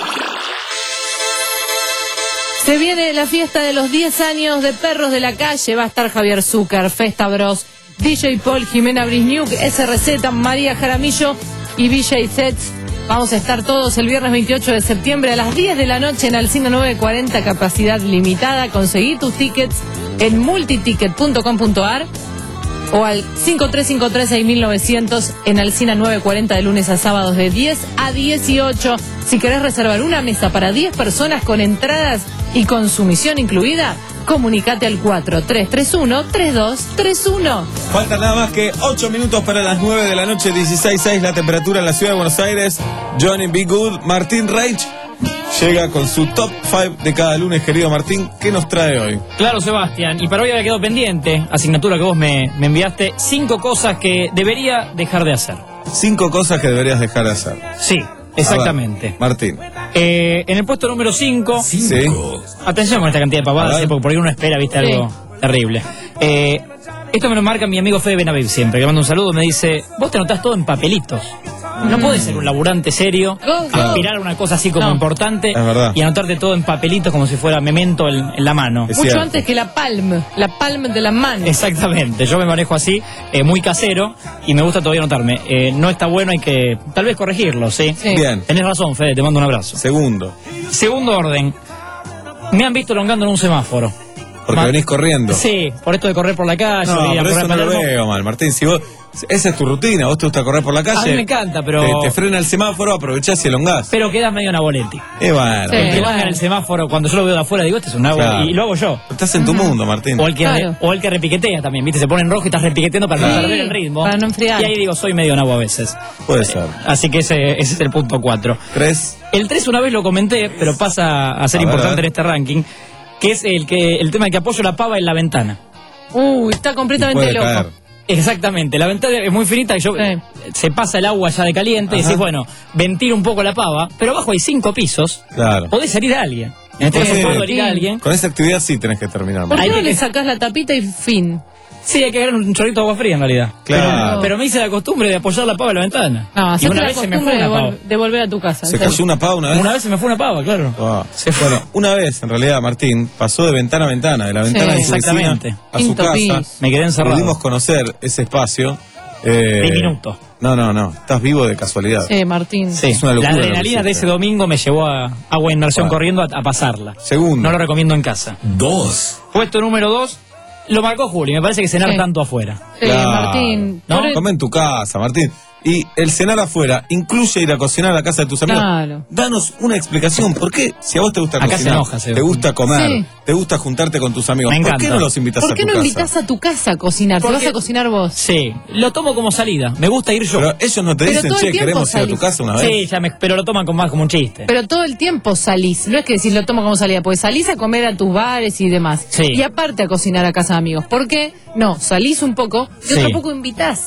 Speaker 4: Se viene la fiesta de los diez años de Perros de la Calle. Va a estar Javier Zucker, Festa Bros, D J Paul, Jimena Brisniuk, S R Z, María Jaramillo y V J Sets. Vamos a estar todos el viernes veintiocho de septiembre a las diez de la noche en Alsina nueve cuarenta, capacidad limitada. Conseguí tus tickets en multiticket punto com punto ar o al cinco tres cinco tres, seis mil novecientos en Alsina nueve cuarenta de lunes a sábados de diez a dieciocho. Si querés reservar una mesa para diez personas con entradas y consumición incluida, comunicate al cuatro tres tres uno, tres dos tres uno.
Speaker 5: Faltan nada más que ocho minutos para las nueve de la noche, dieciséis punto seis la temperatura en la ciudad de Buenos Aires. Johnny B. Good, Martín Reich llega con su top cinco de cada lunes. Querido Martín, ¿qué nos trae hoy?
Speaker 19: Claro, Sebastián, y para hoy había quedado pendiente, asignatura que vos me, me enviaste, cinco cosas que debería dejar de hacer.
Speaker 5: Cinco cosas que deberías dejar de hacer.
Speaker 19: Sí, exactamente.
Speaker 5: Ver, Martín.
Speaker 19: Eh, en el puesto número cinco,
Speaker 5: sí.
Speaker 19: Atención con esta cantidad de pavadas, ¿eh? porque por ahí uno espera, viste, algo sí. terrible. Eh, esto me lo marca mi amigo Fede Benaviv siempre, que le mando un saludo, me dice, vos te anotás todo en papelitos. No podés ser un laburante serio,
Speaker 4: Go, go.
Speaker 19: aspirar a una cosa así como
Speaker 4: No.
Speaker 19: importante
Speaker 5: Es verdad.
Speaker 19: y anotarte todo en papelitos como si fuera memento en, en la mano.
Speaker 5: Es
Speaker 4: Mucho
Speaker 5: cierto.
Speaker 4: antes que la palm, la palm de las manos.
Speaker 19: Exactamente, yo me manejo así, eh, muy casero, y me gusta todavía anotarme. Eh, no está bueno, hay que tal vez corregirlo, ¿sí?
Speaker 4: Sí.
Speaker 5: Bien.
Speaker 19: Tenés razón, Fede, te mando un abrazo.
Speaker 5: Segundo.
Speaker 19: Segundo orden, me han visto elongando en un semáforo.
Speaker 5: Porque
Speaker 19: Ma-
Speaker 5: venís corriendo.
Speaker 19: Sí, por esto de correr por la calle.
Speaker 5: No,
Speaker 19: ir a
Speaker 5: pero
Speaker 19: correr
Speaker 5: eso no lo
Speaker 19: Palermo.
Speaker 5: veo mal, Martín. Si vos, esa es tu rutina, vos te gusta correr por la calle.
Speaker 19: A mí me encanta, pero-
Speaker 5: Te, te frena el semáforo, aprovechás y elongás.
Speaker 19: Pero quedas medio Naboletti.
Speaker 5: Y bueno,
Speaker 19: El que baja en el semáforo, cuando yo lo veo de afuera, digo, este es un agua.
Speaker 5: Claro.
Speaker 19: Y lo hago yo.
Speaker 5: Estás en tu mundo, Martín.
Speaker 19: O el, que
Speaker 4: Claro.
Speaker 19: o el que repiquetea también, ¿viste? Se pone en rojo y estás repiqueteando para no
Speaker 4: Sí,
Speaker 19: perder el ritmo.
Speaker 4: para no enfriar.
Speaker 19: Y ahí digo, soy medio nabo a veces.
Speaker 5: Puede ser.
Speaker 19: Así que ese, ese es el punto cuatro.
Speaker 5: Tres.
Speaker 19: El tres una vez lo comenté, pero pasa a ser
Speaker 5: A ver,
Speaker 19: importante
Speaker 5: a ver.
Speaker 19: en este ranking, que es el que el tema de que apoyo la pava en la ventana.
Speaker 4: Uy, está completamente loco.
Speaker 19: Exactamente, la ventana es muy finita y yo, se pasa el agua ya de caliente y
Speaker 5: Ajá.
Speaker 19: decís, bueno, ventilo un poco la pava, pero abajo hay cinco pisos,
Speaker 5: Claro.
Speaker 19: podés salir a alguien. En este
Speaker 5: Sí.
Speaker 19: caso puedo herir a alguien.
Speaker 5: Con esa actividad sí tenés que terminar.
Speaker 4: ¿Por qué
Speaker 19: Hay
Speaker 4: no
Speaker 19: que-
Speaker 4: le sacás la tapita y fin?
Speaker 19: Sí, hay que agarrar un chorrito de agua fría en realidad.
Speaker 5: Claro.
Speaker 19: Pero, pero me hice la costumbre de apoyar la pava en la ventana.
Speaker 4: No,
Speaker 19: y
Speaker 4: hacete
Speaker 19: una
Speaker 4: la
Speaker 19: vez se me fue
Speaker 4: costumbre de,
Speaker 19: una pava.
Speaker 4: vol- de volver a tu casa.
Speaker 5: ¿Se cayó una pava una vez?
Speaker 19: Una vez se me fue una pava, claro.
Speaker 5: Ah. Bueno, una vez, en realidad, Martín pasó de ventana a ventana, de la ventana
Speaker 19: Sí,
Speaker 5: de su vecina
Speaker 19: exactamente.
Speaker 5: a su
Speaker 19: Quinto
Speaker 5: casa.
Speaker 19: piso. Me quedé encerrado.
Speaker 5: Pudimos conocer ese espacio. Eh,
Speaker 19: Diminuto.
Speaker 5: No, no, no. Estás vivo de casualidad.
Speaker 4: Sí, Martín.
Speaker 19: Sí,
Speaker 5: Es una locura
Speaker 19: la
Speaker 5: lo que
Speaker 19: adrenalina de
Speaker 5: hiciste.
Speaker 19: ese domingo me llevó a agua en inmersión
Speaker 5: Bueno.
Speaker 19: corriendo a, a pasarla.
Speaker 5: Segundo.
Speaker 19: No lo recomiendo en casa.
Speaker 14: Dos.
Speaker 19: Puesto número dos, lo marcó Juli. Me parece que cenar
Speaker 4: Sí.
Speaker 19: tanto afuera.
Speaker 4: Sí, Martín.
Speaker 19: ¿No?
Speaker 4: por el-
Speaker 5: Come en tu casa, Martín. Y el cenar afuera incluye ir a cocinar a la casa de tus amigos.
Speaker 4: Claro.
Speaker 5: Danos una explicación. ¿Por qué, si a vos te gusta
Speaker 19: Acá se
Speaker 5: cocinar,
Speaker 19: enoja, Seba.
Speaker 5: te gusta comer,
Speaker 4: Sí.
Speaker 5: te gusta juntarte con tus amigos,
Speaker 19: Me
Speaker 5: ¿por
Speaker 19: encanta.
Speaker 5: qué no los invitas
Speaker 4: ¿Por
Speaker 5: a
Speaker 4: qué
Speaker 5: tu
Speaker 4: no
Speaker 5: casa?
Speaker 4: invitas a tu casa a cocinar? Te
Speaker 19: Porque-
Speaker 4: vas a cocinar vos.
Speaker 19: Sí, lo tomo como salida. Me gusta ir yo.
Speaker 5: Pero ellos no te
Speaker 4: Pero
Speaker 5: dicen,
Speaker 4: todo el
Speaker 5: che,
Speaker 4: tiempo
Speaker 5: queremos ir a tu
Speaker 4: salís.
Speaker 5: casa una vez.
Speaker 19: Sí, ya me, pero lo toman con más como un chiste.
Speaker 4: Pero todo el tiempo salís. No es que decís lo tomo como salida, porque salís a comer a tus bares y demás.
Speaker 19: Sí.
Speaker 4: Y aparte a cocinar a casa de amigos. ¿Por qué? No, salís un poco y
Speaker 19: Sí.
Speaker 4: otro poco invitás.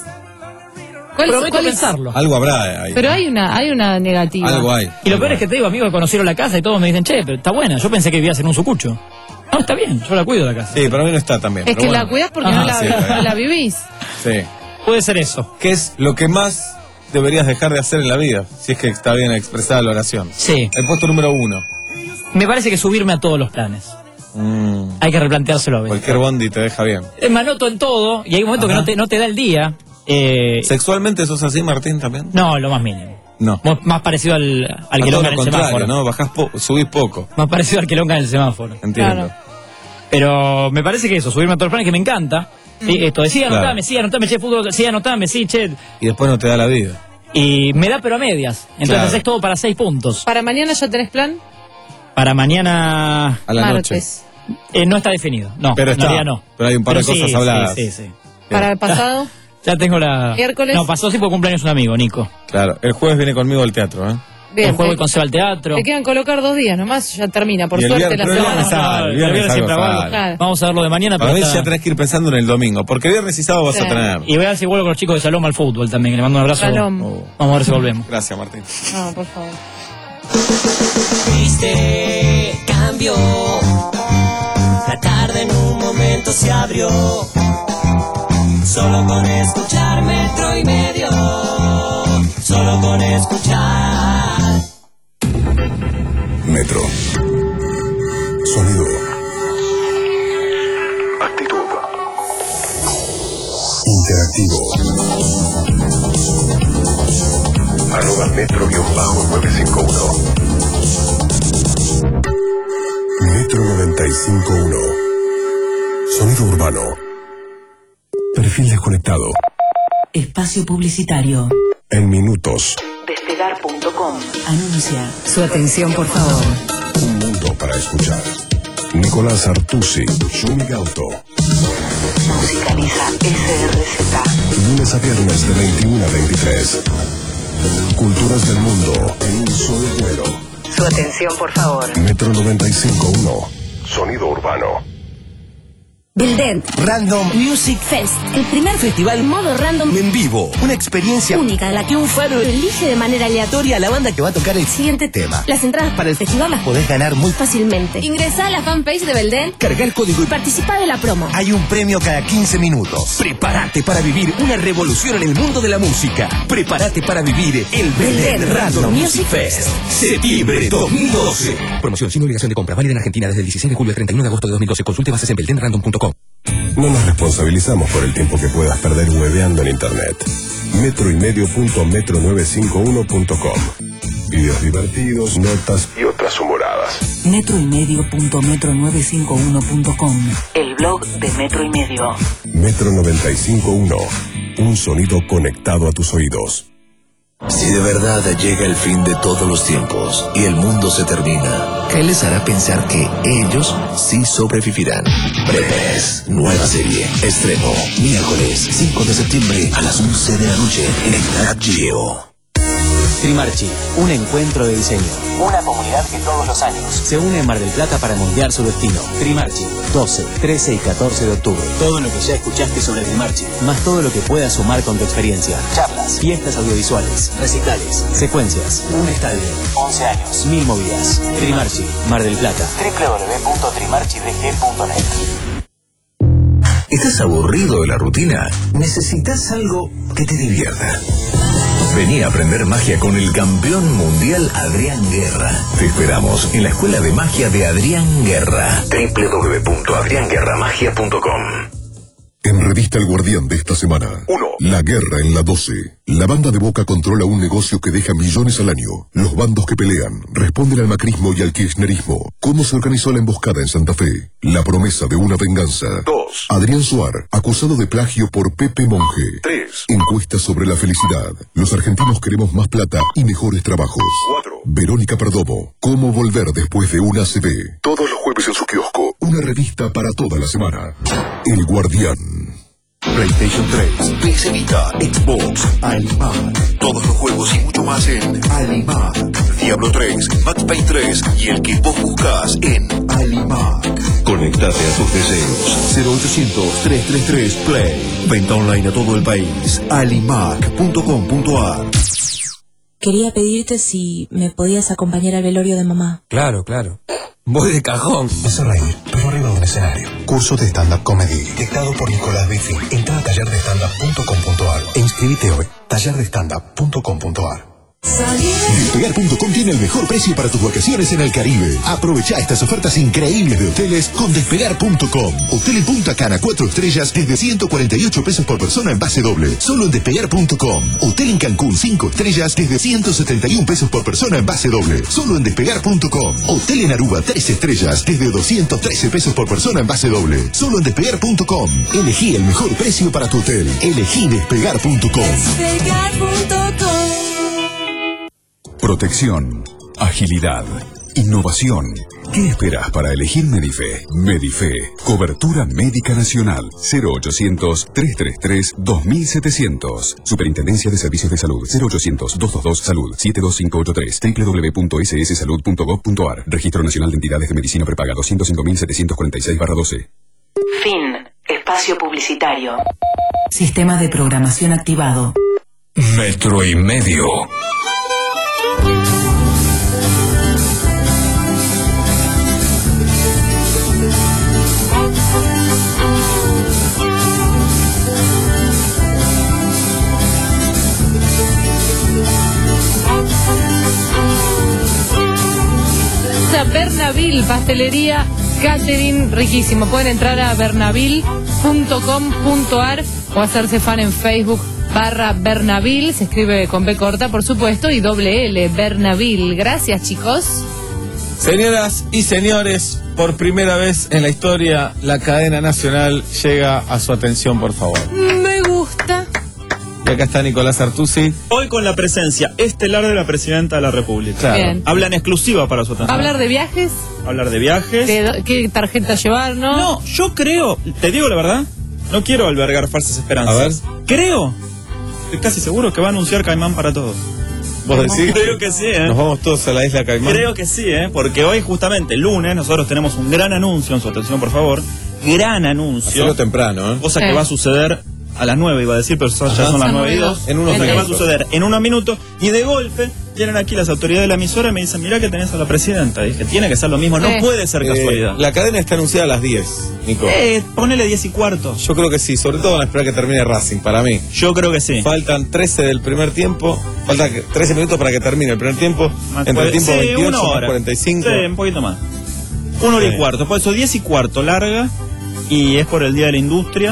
Speaker 4: ¿Cuál,
Speaker 19: Prometo
Speaker 4: cuál es?
Speaker 19: pensarlo.
Speaker 5: Algo habrá ahí.
Speaker 4: Pero hay una, hay una negativa.
Speaker 5: Algo hay.
Speaker 19: Y lo peor es que te digo, amigos que conocieron la casa y todos me dicen, che, pero está buena. Yo pensé que vivías en un sucucho. No, está bien, yo la cuido la casa.
Speaker 5: Sí, para mí no está tan bien.
Speaker 4: Es
Speaker 5: pero
Speaker 4: que la
Speaker 5: bueno.
Speaker 4: cuidás porque
Speaker 19: Ah,
Speaker 4: no, la,
Speaker 5: sí, está bien.
Speaker 4: no la vivís.
Speaker 5: Sí.
Speaker 19: Puede ser eso.
Speaker 5: ¿Qué es lo que más deberías dejar de hacer en la vida? Si es que está bien expresada la oración.
Speaker 19: Sí.
Speaker 5: El puesto número uno.
Speaker 19: Me parece que subirme a todos los planes.
Speaker 5: Mm,
Speaker 19: Hay que replanteárselo a veces.
Speaker 5: cualquier bondi te deja bien.
Speaker 19: Eh, Me anoto en todo y hay un momento
Speaker 5: Ajá.
Speaker 19: que no te, no te da el día. Eh,
Speaker 5: ¿Sexualmente sos así, Martín, también?
Speaker 19: no, lo más mínimo.
Speaker 5: No.
Speaker 19: Mo- Más parecido al, al
Speaker 5: A
Speaker 19: que
Speaker 5: todo
Speaker 19: longa
Speaker 5: lo
Speaker 19: en el
Speaker 5: contrario,
Speaker 19: semáforo.
Speaker 5: ¿no? Bajás po- subís poco.
Speaker 19: Más parecido al que longa en el semáforo.
Speaker 5: Entiendo.
Speaker 4: Claro.
Speaker 19: Pero me parece que eso, subirme a todos los planes que me encanta. Sí, esto de sí,
Speaker 5: Claro.
Speaker 19: anotame, sí, anotame, che, fútbol, sí, anotame, sí, che.
Speaker 5: Y después no te da la vida.
Speaker 19: Y me da pero a medias. Entonces
Speaker 5: Claro.
Speaker 19: haces todo para seis puntos.
Speaker 4: ¿Para mañana ya tenés plan?
Speaker 19: Para mañana
Speaker 5: A la
Speaker 4: Martes.
Speaker 19: eh, no está definido. No,
Speaker 5: Pero
Speaker 19: en
Speaker 5: está.
Speaker 19: realidad no.
Speaker 5: Pero hay un par de cosas
Speaker 19: sí,
Speaker 5: habladas.
Speaker 19: Sí, sí, sí.
Speaker 4: ¿Para el pasado?
Speaker 19: Ya tengo la...
Speaker 4: ¿Miércoles?
Speaker 19: No, pasó sí por cumpleaños un amigo, Nico.
Speaker 5: Claro. El jueves viene conmigo al teatro, ¿eh?
Speaker 4: Bien.
Speaker 19: el juego
Speaker 4: te,
Speaker 19: y con Seba al teatro.
Speaker 4: te quedan colocar dos días nomás, ya termina. Por
Speaker 5: Y el
Speaker 4: suerte
Speaker 5: viernes-
Speaker 4: la
Speaker 5: pero el
Speaker 4: semana.
Speaker 5: viernes sale, el
Speaker 19: el
Speaker 5: viernes
Speaker 19: viernes
Speaker 5: algo
Speaker 19: siempre
Speaker 5: sale.
Speaker 19: hago.
Speaker 4: Claro.
Speaker 19: Vamos a verlo de mañana.
Speaker 5: Para
Speaker 19: pero
Speaker 5: mí
Speaker 19: está-
Speaker 5: ya tenés que ir pensando en el domingo, porque viernes y sábado vas
Speaker 4: Sí.
Speaker 5: a tener.
Speaker 19: Y voy a ver si vuelvo con los chicos de Salom al fútbol también, que le mando un abrazo.
Speaker 4: Salom.
Speaker 5: Oh.
Speaker 19: Vamos a ver si volvemos.
Speaker 5: Gracias, Martín.
Speaker 4: No, por favor.
Speaker 8: Viste, cambió. La tarde en un momento se abrió. Solo con escuchar metro y medio. Solo con escuchar.
Speaker 12: Metro. Sonido.
Speaker 14: Actitud.
Speaker 12: Interactivo.
Speaker 14: Arroba metro guión bajo nueve cinco uno.
Speaker 12: Metro noventa y cinco punto uno. Sonido urbano. Perfil desconectado.
Speaker 9: Espacio publicitario.
Speaker 12: En minutos.
Speaker 9: Despegar punto com. Anuncia. Su atención, por favor.
Speaker 12: Un mundo para escuchar. Nicolás Artusi. Shumi Gauto.
Speaker 9: Musicaliza S R Z.
Speaker 12: Lunes a viernes de veintiuno a veintitrés. Culturas del mundo en un solo vuelo.
Speaker 9: Su atención, por favor.
Speaker 12: Metro noventa y cinco punto uno. Sonido urbano.
Speaker 15: Belden
Speaker 7: Random
Speaker 15: Music Fest, el primer festival modo random
Speaker 7: en vivo. Una experiencia
Speaker 15: única en la que un faro elige de manera aleatoria
Speaker 7: a la banda que va a tocar el siguiente tema.
Speaker 15: las entradas para el festival las
Speaker 7: Podés ganar muy
Speaker 15: fácilmente. Ingresa a la fanpage de Belden
Speaker 7: Carga el código
Speaker 15: y
Speaker 7: y
Speaker 15: participa de la promo.
Speaker 7: hay un premio cada quince minutos.
Speaker 20: Prepárate para vivir una revolución en el mundo de la música. Prepárate para vivir el Belén
Speaker 15: Belén
Speaker 20: Random Music Fest. Septiembre dos mil doce.
Speaker 6: Promoción sin obligación de compra, válida en Argentina desde el dieciséis de julio al treinta y uno de agosto de dos mil doce. Consulte bases en belden random punto com.
Speaker 12: No nos responsabilizamos por el tiempo que puedas perder hueveando en internet. metro y medio punto metro novecientos cincuenta y uno punto com. Videos divertidos, notas y otras humoradas.
Speaker 9: Metro y medio punto metro novecientos cincuenta y uno punto com. El blog de Metro y Medio.
Speaker 12: Metro noventa y cinco punto uno. Un sonido conectado a tus oídos.
Speaker 14: Si de verdad llega el fin de todos los tiempos y el mundo se termina, ¿qué les hará pensar que ellos sí sobrevivirán? Breves, nueva serie, estreno, miércoles cinco de septiembre a las once de la noche en Nat Geo.
Speaker 2: Trimarchi, un encuentro de diseño. Una comunidad que todos los años se une en Mar del Plata para moldear su destino. Trimarchi, doce, trece y catorce de octubre. Todo lo que ya escuchaste sobre Trimarchi, más todo lo que puedas sumar con tu experiencia. Charlas, fiestas audiovisuales, recitales, secuencias, un estadio, once años, mil movidas. Trimarchi, Mar del Plata. doble u doble u doble u punto trimarchi d g punto net.
Speaker 14: ¿Estás aburrido de la rutina? ¿Necesitas algo que te divierta? Vení a aprender magia con el campeón mundial Adrián Guerra. Te esperamos en la Escuela de Magia de Adrián Guerra. doble u doble u doble u punto adrián guerra magia punto com.
Speaker 12: En Revista El Guardián de esta semana. uno. La guerra en la doce. La banda de Boca controla un negocio que deja millones al año. Los bandos que pelean responden al macrismo y al kirchnerismo. ¿Cómo se organizó la emboscada en Santa Fe? La promesa de una venganza. dos. Adrián Suar, acusado de plagio por Pepe Monge. tres. Encuesta sobre la felicidad. Los argentinos queremos más plata y mejores trabajos. cuatro. Verónica Perdomo, ¿cómo volver después de una A C V? Todos los jueves en su kiosco. Una revista para toda la semana. El Guardián.
Speaker 22: PlayStation tres, P S Vita, Xbox, Alimac. Todos los juegos y mucho más en Alimac. Diablo tres, Max Payne tres y el que vos buscas en Alimac. Conectate a tus deseos. cero ochocientos, trescientos treinta y tres, Play. Venta online a todo el país. alimac punto com punto a r.
Speaker 16: Quería pedirte si me podías acompañar al velorio de mamá.
Speaker 10: Claro, claro. Voy de cajón.
Speaker 22: Vas a reír, pero arriba de un escenario. Curso de stand-up comedy, dictado por Nicolás Bifi. Entra a taller de stand up punto com punto a r e inscríbete hoy. taller de stand up punto com punto a r. Despegar punto com tiene el mejor precio para tus vacaciones en el Caribe. Aprovecha estas ofertas increíbles de hoteles con Despegar punto com. Hotel en Punta Cana, cuatro estrellas, desde ciento cuarenta y ocho pesos por persona en base doble. Solo en Despegar punto com. Hotel en Cancún, cinco estrellas, desde ciento setenta y un pesos por persona en base doble. Solo en Despegar punto com. Hotel en Aruba, tres estrellas, desde doscientos trece pesos por persona en base doble. Solo en Despegar punto com. Elegí el mejor precio para tu hotel. Elegí Despegar punto com.
Speaker 8: Despegar punto com.
Speaker 13: Protección, agilidad, innovación. ¿Qué esperas para elegir Medife? Medife, cobertura médica nacional. cero ochocientos, trescientos treinta y tres, dos mil setecientos. Superintendencia de Servicios de Salud. cero ochocientos, doscientos veintidós, salud. siete dos cinco ocho tres. doble u doble u doble u punto s s salud punto gov punto a r. Registro Nacional de Entidades de Medicina Prepaga doscientos cinco mil setecientos cuarenta y seis barra doce.
Speaker 9: Fin. Espacio publicitario. Sistema de programación activado.
Speaker 14: Metro y medio.
Speaker 4: Bernaville, pastelería, catering, riquísimo. Pueden entrar a bernaville punto com punto a r o hacerse fan en Facebook barra Bernaville, se escribe con B corta por supuesto y doble L, Bernaville. Gracias, chicos.
Speaker 5: Señoras y señores, por primera vez en la historia la cadena nacional llega a su atención, por favor.
Speaker 4: Me gusta.
Speaker 5: Y acá está Nicolás Artusi.
Speaker 17: Hoy con la presencia estelar de la Presidenta de la República.
Speaker 5: Claro.
Speaker 4: Bien.
Speaker 17: Habla en exclusiva para su atención.
Speaker 4: ¿Hablar de viajes?
Speaker 17: Hablar de viajes.
Speaker 4: ¿Qué, qué tarjeta llevar, no?
Speaker 17: No, yo creo, te digo la verdad, no quiero albergar falsas esperanzas.
Speaker 5: A ver.
Speaker 17: Creo, estoy casi seguro que va a anunciar Caimán para todos.
Speaker 5: ¿Vos decís?
Speaker 17: Creo que sí, ¿eh?
Speaker 5: Nos vamos todos a la isla Caimán.
Speaker 17: Creo que sí, ¿eh? Porque hoy justamente, lunes, nosotros tenemos un gran anuncio, en su atención por favor, gran anuncio.
Speaker 5: Hacerlo temprano, ¿eh?
Speaker 17: Cosa
Speaker 4: Sí.
Speaker 17: que va a suceder a las nueve, iba a decir, pero ya
Speaker 5: Ajá.
Speaker 17: son las nueve y dos.
Speaker 5: En unos
Speaker 17: Cosa que va a
Speaker 5: minutos.
Speaker 17: suceder en unos minutos. Y de golpe, vienen aquí las autoridades de la emisora y me dicen, mirá que tenés a la Presidenta. Y dije, tiene que ser lo mismo, no
Speaker 4: Sí.
Speaker 17: puede ser
Speaker 5: Eh,
Speaker 17: casualidad.
Speaker 5: la cadena está anunciada a las diez, Nico.
Speaker 17: Eh, ponele diez y cuarto.
Speaker 5: Yo creo que sí, sobre todo van a esperar que termine Racing, para mí.
Speaker 17: Yo creo que sí.
Speaker 5: Faltan trece del primer tiempo, faltan que- trece minutos para que termine el primer tiempo.
Speaker 17: Más
Speaker 5: Entre el tiempo
Speaker 17: sí,
Speaker 5: veintiocho
Speaker 17: una
Speaker 5: más
Speaker 17: hora.
Speaker 5: cuarenta y cinco.
Speaker 17: Sí, un poquito más. Una hora
Speaker 5: Sí.
Speaker 17: y cuarto. Por eso diez y cuarto larga. Y es por el Día de la Industria.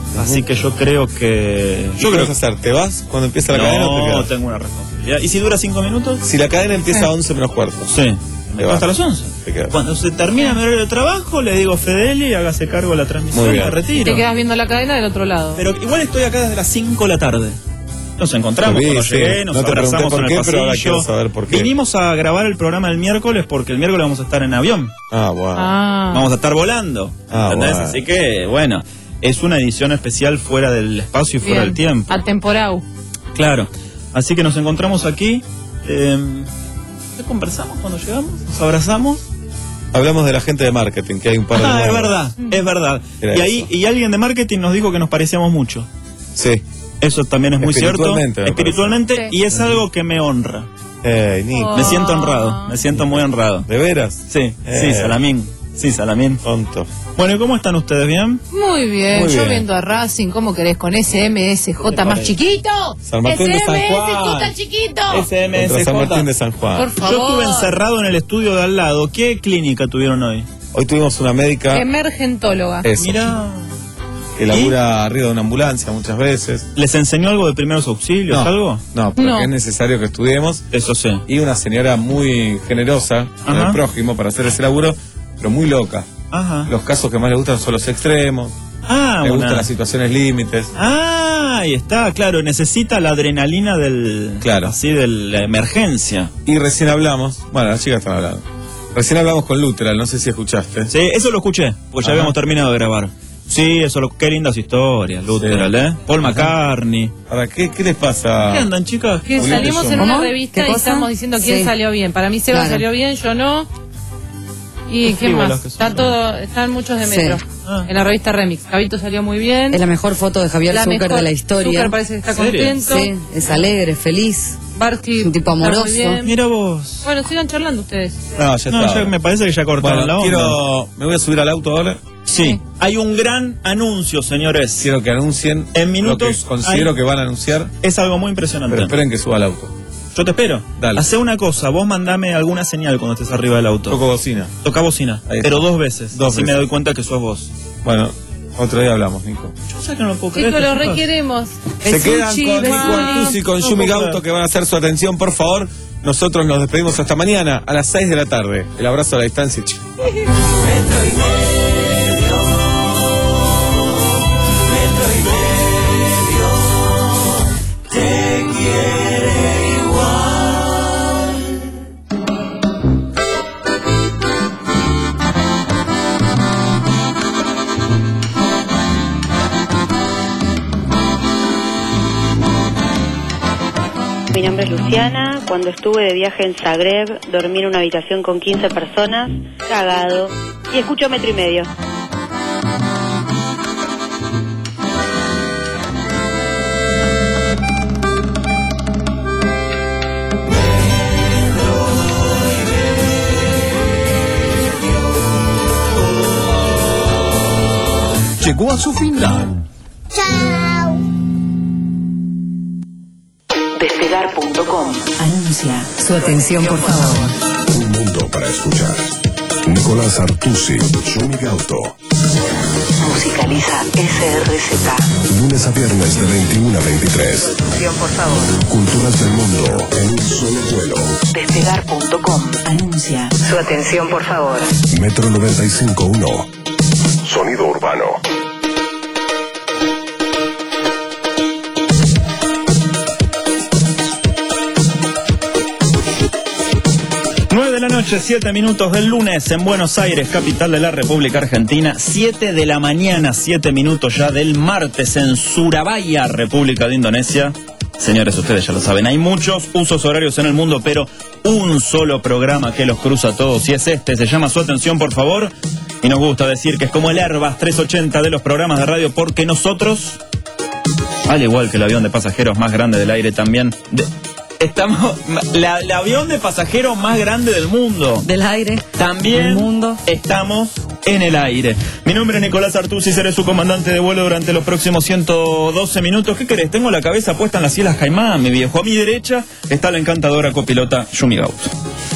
Speaker 17: Así que yo creo que...
Speaker 5: Yo creo que hacer, ¿te vas cuando empieza la
Speaker 17: no,
Speaker 5: cadena o te quedas?
Speaker 17: No, tengo una responsabilidad. ¿Y si dura cinco minutos?
Speaker 5: Si la cadena empieza a once menos cuarto.
Speaker 17: Sí. Me quedo hasta las once.
Speaker 5: Te
Speaker 17: Cuando se termina mi horario de trabajo, le digo a Fedeli, hágase cargo de la transmisión.
Speaker 5: Muy
Speaker 17: y
Speaker 5: bien.
Speaker 17: me retiro.
Speaker 4: Y te quedas viendo la cadena del otro lado.
Speaker 17: Pero igual estoy acá desde las cinco de la tarde. Nos encontramos
Speaker 5: Sí,
Speaker 17: cuando
Speaker 5: sí.
Speaker 17: llegué, nos
Speaker 5: No te pregunté
Speaker 17: abrazamos
Speaker 5: por
Speaker 17: en el
Speaker 5: qué,
Speaker 17: pasillo.
Speaker 5: pero ahora quiero saber por qué.
Speaker 17: Vinimos a grabar el programa el miércoles porque el miércoles vamos a estar en avión.
Speaker 5: Ah, wow.
Speaker 4: Ah.
Speaker 17: Vamos a estar volando.
Speaker 5: Ah,
Speaker 17: ¿Entendés?
Speaker 5: bueno.
Speaker 17: Así que, bueno, es una edición especial fuera del espacio y fuera
Speaker 4: Bien.
Speaker 17: del tiempo.
Speaker 4: Atemporado.
Speaker 17: Claro. Así que nos encontramos aquí. Eh, ¿Qué conversamos cuando llegamos? ¿Nos abrazamos?
Speaker 5: Hablamos de la gente de marketing, que hay un par de
Speaker 17: Ah, es
Speaker 5: nuevos.
Speaker 17: verdad, es verdad.
Speaker 5: Era
Speaker 17: Y ahí
Speaker 5: eso.
Speaker 17: y alguien de marketing nos dijo que nos parecíamos mucho.
Speaker 5: Sí.
Speaker 17: Eso también es muy cierto.
Speaker 5: Espiritualmente, me
Speaker 17: Espiritualmente,
Speaker 4: parece.
Speaker 17: y es algo que me honra.
Speaker 5: Ey, Nico.
Speaker 17: Me siento honrado, me siento muy honrado.
Speaker 5: ¿De veras?
Speaker 17: Sí,
Speaker 5: Eh.
Speaker 17: sí, Salamín. Sí, Salamín.
Speaker 5: Tonto.
Speaker 17: Bueno, ¿y cómo están ustedes? ¿Bien?
Speaker 4: Muy bien,
Speaker 5: Muy
Speaker 4: yo
Speaker 5: bien.
Speaker 4: viendo a Racing, ¿cómo querés? Con S M S J más chiquito.
Speaker 5: San Martín de San
Speaker 4: S M S
Speaker 5: Juan.
Speaker 4: J chiquito.
Speaker 17: S M S
Speaker 5: Contra San
Speaker 17: J.
Speaker 5: Martín de San Juan.
Speaker 4: Por favor.
Speaker 17: Yo estuve encerrado en el estudio de al lado. ¿Qué clínica tuvieron hoy?
Speaker 5: Hoy tuvimos una médica
Speaker 4: Emergentóloga.
Speaker 5: eso,
Speaker 17: Mira,
Speaker 5: que labura arriba de una ambulancia muchas veces.
Speaker 17: ¿les enseñó algo de primeros auxilios,
Speaker 5: No.
Speaker 17: algo?
Speaker 5: No, porque
Speaker 4: No.
Speaker 5: es necesario que estudiemos.
Speaker 17: Eso sí.
Speaker 5: Y una señora muy generosa con
Speaker 17: Ajá.
Speaker 5: el prójimo para hacer ese laburo, pero muy loca.
Speaker 17: Ajá.
Speaker 5: Los casos que más le gustan son los extremos.
Speaker 17: Ah,
Speaker 5: le
Speaker 17: una-
Speaker 5: gustan las situaciones límites.
Speaker 17: Ah, ahí está, claro, necesita la adrenalina del...
Speaker 5: Claro.
Speaker 17: Así, de la emergencia.
Speaker 5: Y recién hablamos, bueno, las chicas están hablando. Recién hablamos con Luteral, no sé si escuchaste.
Speaker 17: Sí, eso lo escuché, pues ya
Speaker 5: Ajá.
Speaker 17: habíamos terminado de grabar. Sí, eso, lo, qué lindas historias, Luther, ¿eh? Paul McCartney.
Speaker 5: Ahora, ¿qué, qué les pasa?
Speaker 17: ¿Qué andan, chicas?
Speaker 4: Que
Speaker 5: Julieta
Speaker 4: salimos
Speaker 5: y yo.
Speaker 4: en una
Speaker 1: ¿Cómo?
Speaker 4: revista
Speaker 1: ¿Qué
Speaker 4: y
Speaker 1: cosa?
Speaker 4: estamos diciendo quién
Speaker 1: Sí.
Speaker 4: salió bien. Para mí Seba
Speaker 1: Claro.
Speaker 4: salió bien, yo no. ¿Y
Speaker 17: Qué
Speaker 4: quién
Speaker 17: frívolas
Speaker 4: más?
Speaker 17: que
Speaker 4: Está
Speaker 17: son.
Speaker 4: todo, están muchos de
Speaker 1: Sí.
Speaker 4: Metro.
Speaker 17: Ah.
Speaker 4: En la revista Remix. Cabito salió muy bien.
Speaker 1: Es la mejor foto de Javier
Speaker 4: La
Speaker 1: Zucker
Speaker 4: mejor-
Speaker 1: de la historia.
Speaker 4: Zucker parece que está
Speaker 17: ¿En serio?
Speaker 4: contento.
Speaker 1: Sí, es alegre, feliz.
Speaker 4: Barty
Speaker 1: Es un tipo
Speaker 4: está muy
Speaker 1: amoroso.
Speaker 4: bien.
Speaker 17: Mira vos.
Speaker 4: Bueno, sigan charlando ustedes.
Speaker 5: No, ya
Speaker 17: No,
Speaker 5: está.
Speaker 17: ya me parece que ya cortaron la
Speaker 5: Bueno,
Speaker 17: onda.
Speaker 5: quiero, me voy a subir al auto ahora.
Speaker 17: Sí, hay un gran anuncio, señores.
Speaker 5: Quiero que anuncien
Speaker 17: En minutos
Speaker 5: lo que considero
Speaker 17: hay-
Speaker 5: que van a anunciar,
Speaker 17: Es algo muy impresionante.
Speaker 5: pero esperen que suba al auto.
Speaker 17: Yo te espero.
Speaker 5: Dale.
Speaker 17: Hacé una cosa, vos mandame alguna señal cuando estés arriba del auto.
Speaker 5: Toco bocina.
Speaker 17: Toca bocina,
Speaker 5: Ahí está.
Speaker 17: pero dos veces.
Speaker 5: Dos
Speaker 17: así me
Speaker 5: veces.
Speaker 17: doy cuenta que sos vos.
Speaker 5: Bueno, otro día hablamos, Nico.
Speaker 17: Yo sé que no lo puedo creer.
Speaker 4: Chicos, los
Speaker 17: chicos.
Speaker 4: requeremos.
Speaker 5: Se quedan
Speaker 4: Besuchi,
Speaker 5: con Nico
Speaker 4: besuchi.
Speaker 5: Artusi y con
Speaker 17: No
Speaker 5: Yumi
Speaker 17: puedo
Speaker 5: Gauto
Speaker 17: creer.
Speaker 5: que van a hacer su atención, por favor. Nosotros nos despedimos hasta mañana a las seis de la tarde. El abrazo a la distancia. Ch-
Speaker 3: Mi nombre es Luciana. Cuando estuve de viaje en Zagreb, dormí en una habitación con quince personas, cagado, y escucho metro y medio.
Speaker 22: Llegó a su final.
Speaker 9: Despegar punto com.
Speaker 23: Anuncia. Su atención, por favor.
Speaker 12: Un mundo para escuchar. Nicolás Artusi, Yumi Gauto.
Speaker 9: Musicaliza S R Z.
Speaker 12: Lunes a viernes de veintiuno a veintitrés.
Speaker 9: Atención, por favor.
Speaker 12: Culturas del mundo en un solo vuelo.
Speaker 9: Despegar punto com.
Speaker 23: Anuncia.
Speaker 9: Su atención, por favor.
Speaker 12: Metro noventa y cinco punto uno. Sonido urbano.
Speaker 17: nueve de la noche, siete minutos del lunes en Buenos Aires, capital de la República Argentina. siete de la mañana, siete minutos ya del martes en Surabaya, República de Indonesia. Señores, ustedes ya lo saben, hay muchos usos horarios en el mundo, pero un solo programa que los cruza a todos, y es este, se llama Su Atención, por favor. Y nos gusta decir que es como el Airbus trescientos ochenta de los programas de radio, porque nosotros, al igual que el avión de pasajeros más grande del aire también, de- estamos, la, el avión de pasajeros más grande del mundo.
Speaker 1: Del aire.
Speaker 17: También
Speaker 1: Del mundo.
Speaker 17: estamos en el aire. Mi nombre es Nicolás Artusi, seré su comandante de vuelo durante los próximos ciento doce minutos. ¿Qué querés? Tengo la cabeza puesta en las Islas Caimán, mi viejo. A mi derecha está la encantadora copilota Yumi Gauto.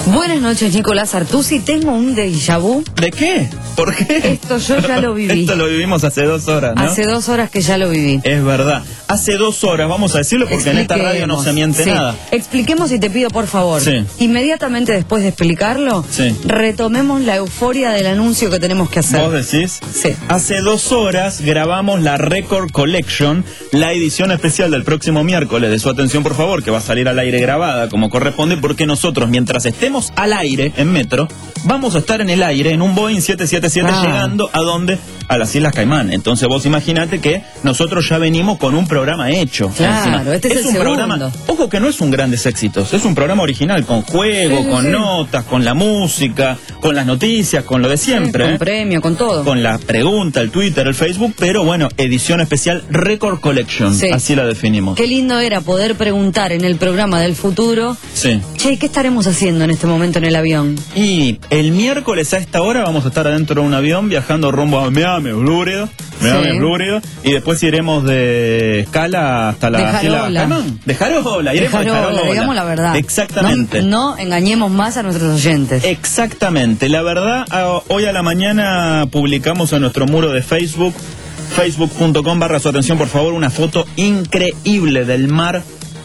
Speaker 1: Buenas noches, Nicolás Artusi. Tengo un déjà vu.
Speaker 17: ¿De qué? ¿Por qué?
Speaker 1: Esto yo ya lo viví.
Speaker 17: Esto lo vivimos hace dos horas, ¿no?
Speaker 1: Hace dos horas que ya lo viví.
Speaker 17: Es verdad. Hace dos horas, vamos a decirlo, porque en esta radio no se miente
Speaker 1: sí.
Speaker 17: nada.
Speaker 1: Expliquemos y te pido, por favor,
Speaker 17: sí.
Speaker 1: inmediatamente después de explicarlo,
Speaker 17: sí.
Speaker 1: retomemos la euforia del anuncio que tenemos que hacer.
Speaker 17: ¿Vos decís?
Speaker 1: Sí.
Speaker 17: Hace dos horas grabamos la Record Collection, la edición especial del próximo miércoles, de su atención, por favor, que va a salir al aire grabada como corresponde, porque nosotros, mientras estemos al aire en Metro, vamos a estar en el aire en un Boeing siete siete siete ah. llegando a donde, a las Islas Caimán. Entonces vos imaginate que nosotros ya venimos con un programa hecho.
Speaker 1: Claro, encima. Este es, es el
Speaker 17: un
Speaker 1: segundo.
Speaker 17: programa, ojo que no es un grandes éxitos, es un programa original, con juego, sí, con sí. notas, con la música, con las noticias, con lo de siempre.
Speaker 1: Sí, con
Speaker 17: ¿eh?
Speaker 1: premio, con todo.
Speaker 17: Con la pregunta, el Twitter, el Facebook, pero bueno, edición especial Record Collection, sí. así la definimos.
Speaker 1: Qué lindo era poder preguntar en el programa del futuro,
Speaker 17: sí.
Speaker 1: che, ¿qué estaremos haciendo en este momento en el avión?
Speaker 17: Y el miércoles a esta hora vamos a estar adentro de un avión viajando rumbo a Miami, Florida, Miami, sí. Florida, y después iremos de escala hasta la Isla Caimán. De Jarola, iremos de Jarola,
Speaker 1: digamos la verdad.
Speaker 17: Exactamente.
Speaker 1: No, no engañemos más a nuestros oyentes.
Speaker 17: Exactamente. La verdad, hoy a la mañana publicamos en nuestro muro de Facebook, facebook punto com barra su atención, por favor, una foto increíble del mar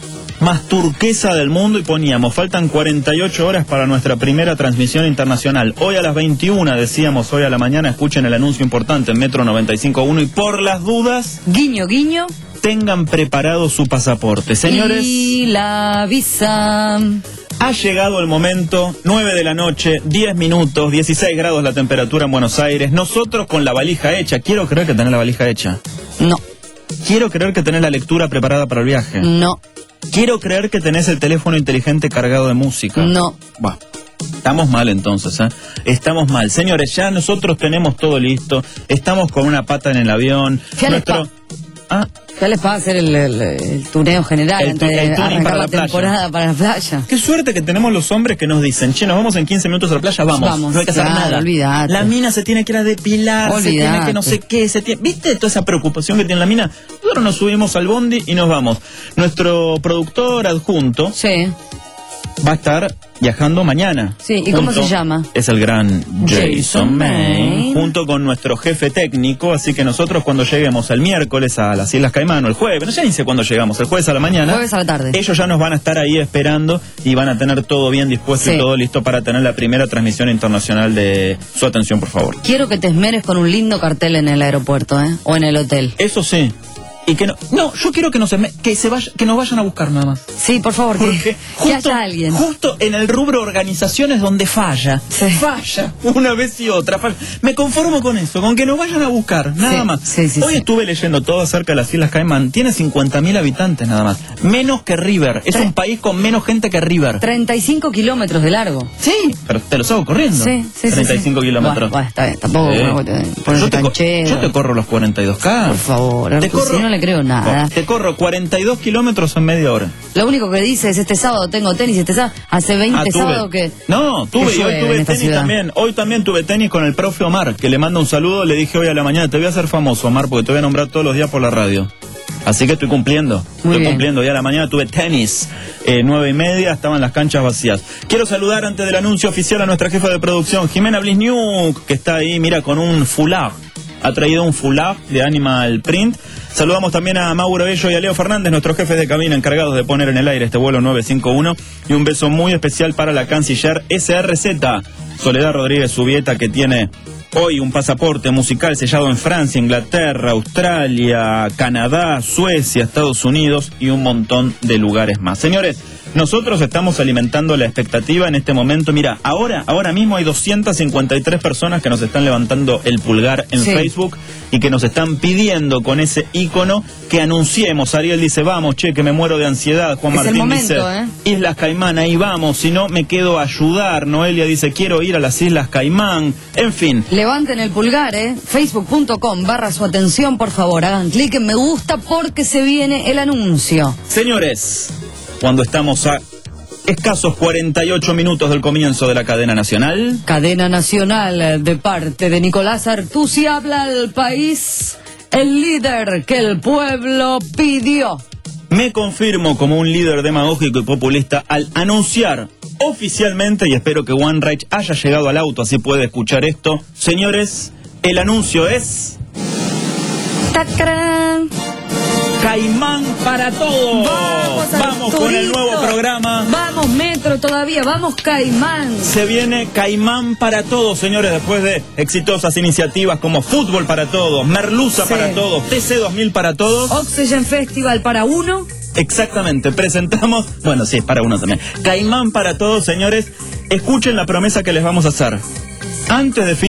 Speaker 17: más turquesa del mundo y poníamos, faltan cuarenta y ocho horas para nuestra primera transmisión internacional. Hoy a las veintiuna, decíamos, hoy a la mañana, escuchen el anuncio importante en Metro noventa y cinco punto uno y por las dudas,
Speaker 1: guiño, guiño,
Speaker 17: tengan preparado su pasaporte. Señores,
Speaker 1: y la visa.
Speaker 17: Ha llegado el momento, nueve de la noche, diez minutos, dieciséis grados la temperatura en Buenos Aires. Nosotros con la valija hecha. Quiero creer que tenés la valija hecha.
Speaker 1: No.
Speaker 17: Quiero creer que tenés la lectura preparada para el viaje.
Speaker 1: No.
Speaker 17: Quiero creer que tenés el teléfono inteligente cargado de música.
Speaker 1: No.
Speaker 17: Bah. Estamos mal entonces, ¿eh? Estamos mal. Señores, ya nosotros tenemos todo listo. Estamos con una pata en el avión.
Speaker 1: ¿Qué
Speaker 17: Nuestro...
Speaker 1: ¿Ah? Ya les va a hacer el, el, el tuneo general
Speaker 17: el,
Speaker 1: antes de
Speaker 17: el
Speaker 1: arrancar
Speaker 17: para
Speaker 1: la,
Speaker 17: la
Speaker 1: temporada
Speaker 17: playa.
Speaker 1: para la playa.
Speaker 17: Qué suerte que tenemos los hombres que nos dicen, che, nos vamos en quince minutos a la playa, vamos.
Speaker 1: vamos
Speaker 17: no hay que hacer
Speaker 1: claro,
Speaker 17: nada.
Speaker 1: Olvidate.
Speaker 17: La mina se tiene que ir a depilar,
Speaker 1: olvidate.
Speaker 17: se tiene que no sé qué, se tiene... ¿Viste toda esa preocupación que tiene la mina? Nosotros nos subimos al bondi y nos vamos. Nuestro productor adjunto
Speaker 1: sí.
Speaker 17: va a estar viajando mañana.
Speaker 1: Sí, ¿y cómo se llama?
Speaker 17: Es el gran Jason,
Speaker 1: Jason
Speaker 17: May, junto con nuestro jefe técnico, así que nosotros cuando lleguemos el miércoles a las Islas Caimán o el jueves, no sé ni sé cuándo llegamos, el jueves a la mañana.
Speaker 1: Jueves a la tarde.
Speaker 17: Ellos ya nos van a estar ahí esperando y van a tener todo bien dispuesto sí. y todo listo para tener la primera transmisión internacional de su atención, por favor.
Speaker 1: Quiero que te esmeres con un lindo cartel en el aeropuerto, ¿eh? O en el hotel.
Speaker 17: Eso sí. Y que no, no, yo quiero que nos que se vaya, que nos vayan a buscar nada más.
Speaker 1: Sí, por favor, que,
Speaker 17: Porque justo,
Speaker 1: que haya alguien.
Speaker 17: Justo en el rubro organizaciones donde falla,
Speaker 1: sí.
Speaker 17: falla una vez y otra. Falla. Me conformo con eso, con que nos vayan a buscar, nada
Speaker 1: sí,
Speaker 17: más.
Speaker 1: Sí, sí,
Speaker 17: Hoy
Speaker 1: sí.
Speaker 17: estuve leyendo todo acerca de las Islas Caimán. Tiene cincuenta mil habitantes nada más, menos que River. Es Tre un país con menos gente que River.
Speaker 1: treinta y cinco kilómetros de largo.
Speaker 17: Sí, pero te lo hago corriendo.
Speaker 1: Sí, sí,
Speaker 17: treinta y cinco
Speaker 1: sí, sí.
Speaker 17: kilómetros.
Speaker 1: Bueno, bueno, está bien, tampoco.
Speaker 17: Sí.
Speaker 1: No, te,
Speaker 17: yo, te yo te corro los cuarenta y dos K.
Speaker 1: Por favor, te corro, si no le creo nada.
Speaker 17: Te corro cuarenta y dos kilómetros en media hora.
Speaker 1: Lo único que dice es este sábado tengo tenis, este sábado, hace veinte
Speaker 17: ah,
Speaker 1: sábados que...
Speaker 17: No, tuve,
Speaker 1: que
Speaker 17: y hoy tuve tenis
Speaker 1: ciudad.
Speaker 17: también. Hoy también tuve tenis con el profe Omar, que le mando un saludo, le dije hoy a la mañana, te voy a hacer famoso, Omar, porque te voy a nombrar todos los días por la radio. Así que estoy cumpliendo,
Speaker 1: Muy
Speaker 17: estoy
Speaker 1: bien.
Speaker 17: cumpliendo. Hoy a la mañana tuve tenis, eh, nueve y media, estaban las canchas vacías. Quiero saludar antes del anuncio oficial a nuestra jefa de producción, Jimena Blisniuk, que está ahí, mira, con un foulard. Ha traído un foulard de Animal Print. Saludamos también a Mauro Bello y a Leo Fernández, nuestros jefes de cabina encargados de poner en el aire este vuelo nueve cinco uno. Y un beso muy especial para la canciller S R Z, Soledad Rodríguez Subieta, que tiene hoy un pasaporte musical sellado en Francia, Inglaterra, Australia, Canadá, Suecia, Estados Unidos y un montón de lugares más. Señores, nosotros estamos alimentando la expectativa en este momento. Mira, ahora, ahora mismo hay doscientas cincuenta y tres personas que nos están levantando el pulgar en
Speaker 1: sí.
Speaker 17: Facebook y que nos están pidiendo con ese icono que anunciemos. Ariel dice, vamos, che, que me muero de ansiedad. Juan
Speaker 1: es
Speaker 17: Martín
Speaker 1: el momento,
Speaker 17: dice,
Speaker 1: ¿eh?
Speaker 17: Islas Caimán, ahí vamos, si no me quedo a ayudar. Noelia dice, quiero ir a las Islas Caimán. En fin.
Speaker 1: Levanten el pulgar, ¿eh? facebook punto com barra su atención, por favor. Hagan clic en me gusta porque se viene el anuncio.
Speaker 17: Señores, cuando estamos a escasos cuarenta y ocho minutos del comienzo de la cadena nacional.
Speaker 1: Cadena nacional de parte de Nicolás Artusi, habla al país, el líder que el pueblo pidió.
Speaker 17: Me confirmo como un líder demagógico y populista al anunciar oficialmente, y espero que One Rage haya llegado al auto, así puede escuchar esto. Señores, el anuncio es...
Speaker 1: ¡Tacrán!
Speaker 17: Caimán para todos.
Speaker 1: Vamos,
Speaker 17: Vamos con el nuevo programa.
Speaker 1: Vamos Metro todavía, vamos Caimán.
Speaker 17: Se viene Caimán para todos, señores, después de exitosas iniciativas como Fútbol para todos, Merluza
Speaker 1: Sí.
Speaker 17: para todos, T C dos mil para todos.
Speaker 1: Oxygen Festival para uno.
Speaker 17: Exactamente, presentamos, bueno, sí, es para uno también. Caimán para todos, señores. Escuchen la promesa que les vamos a hacer. Antes de fin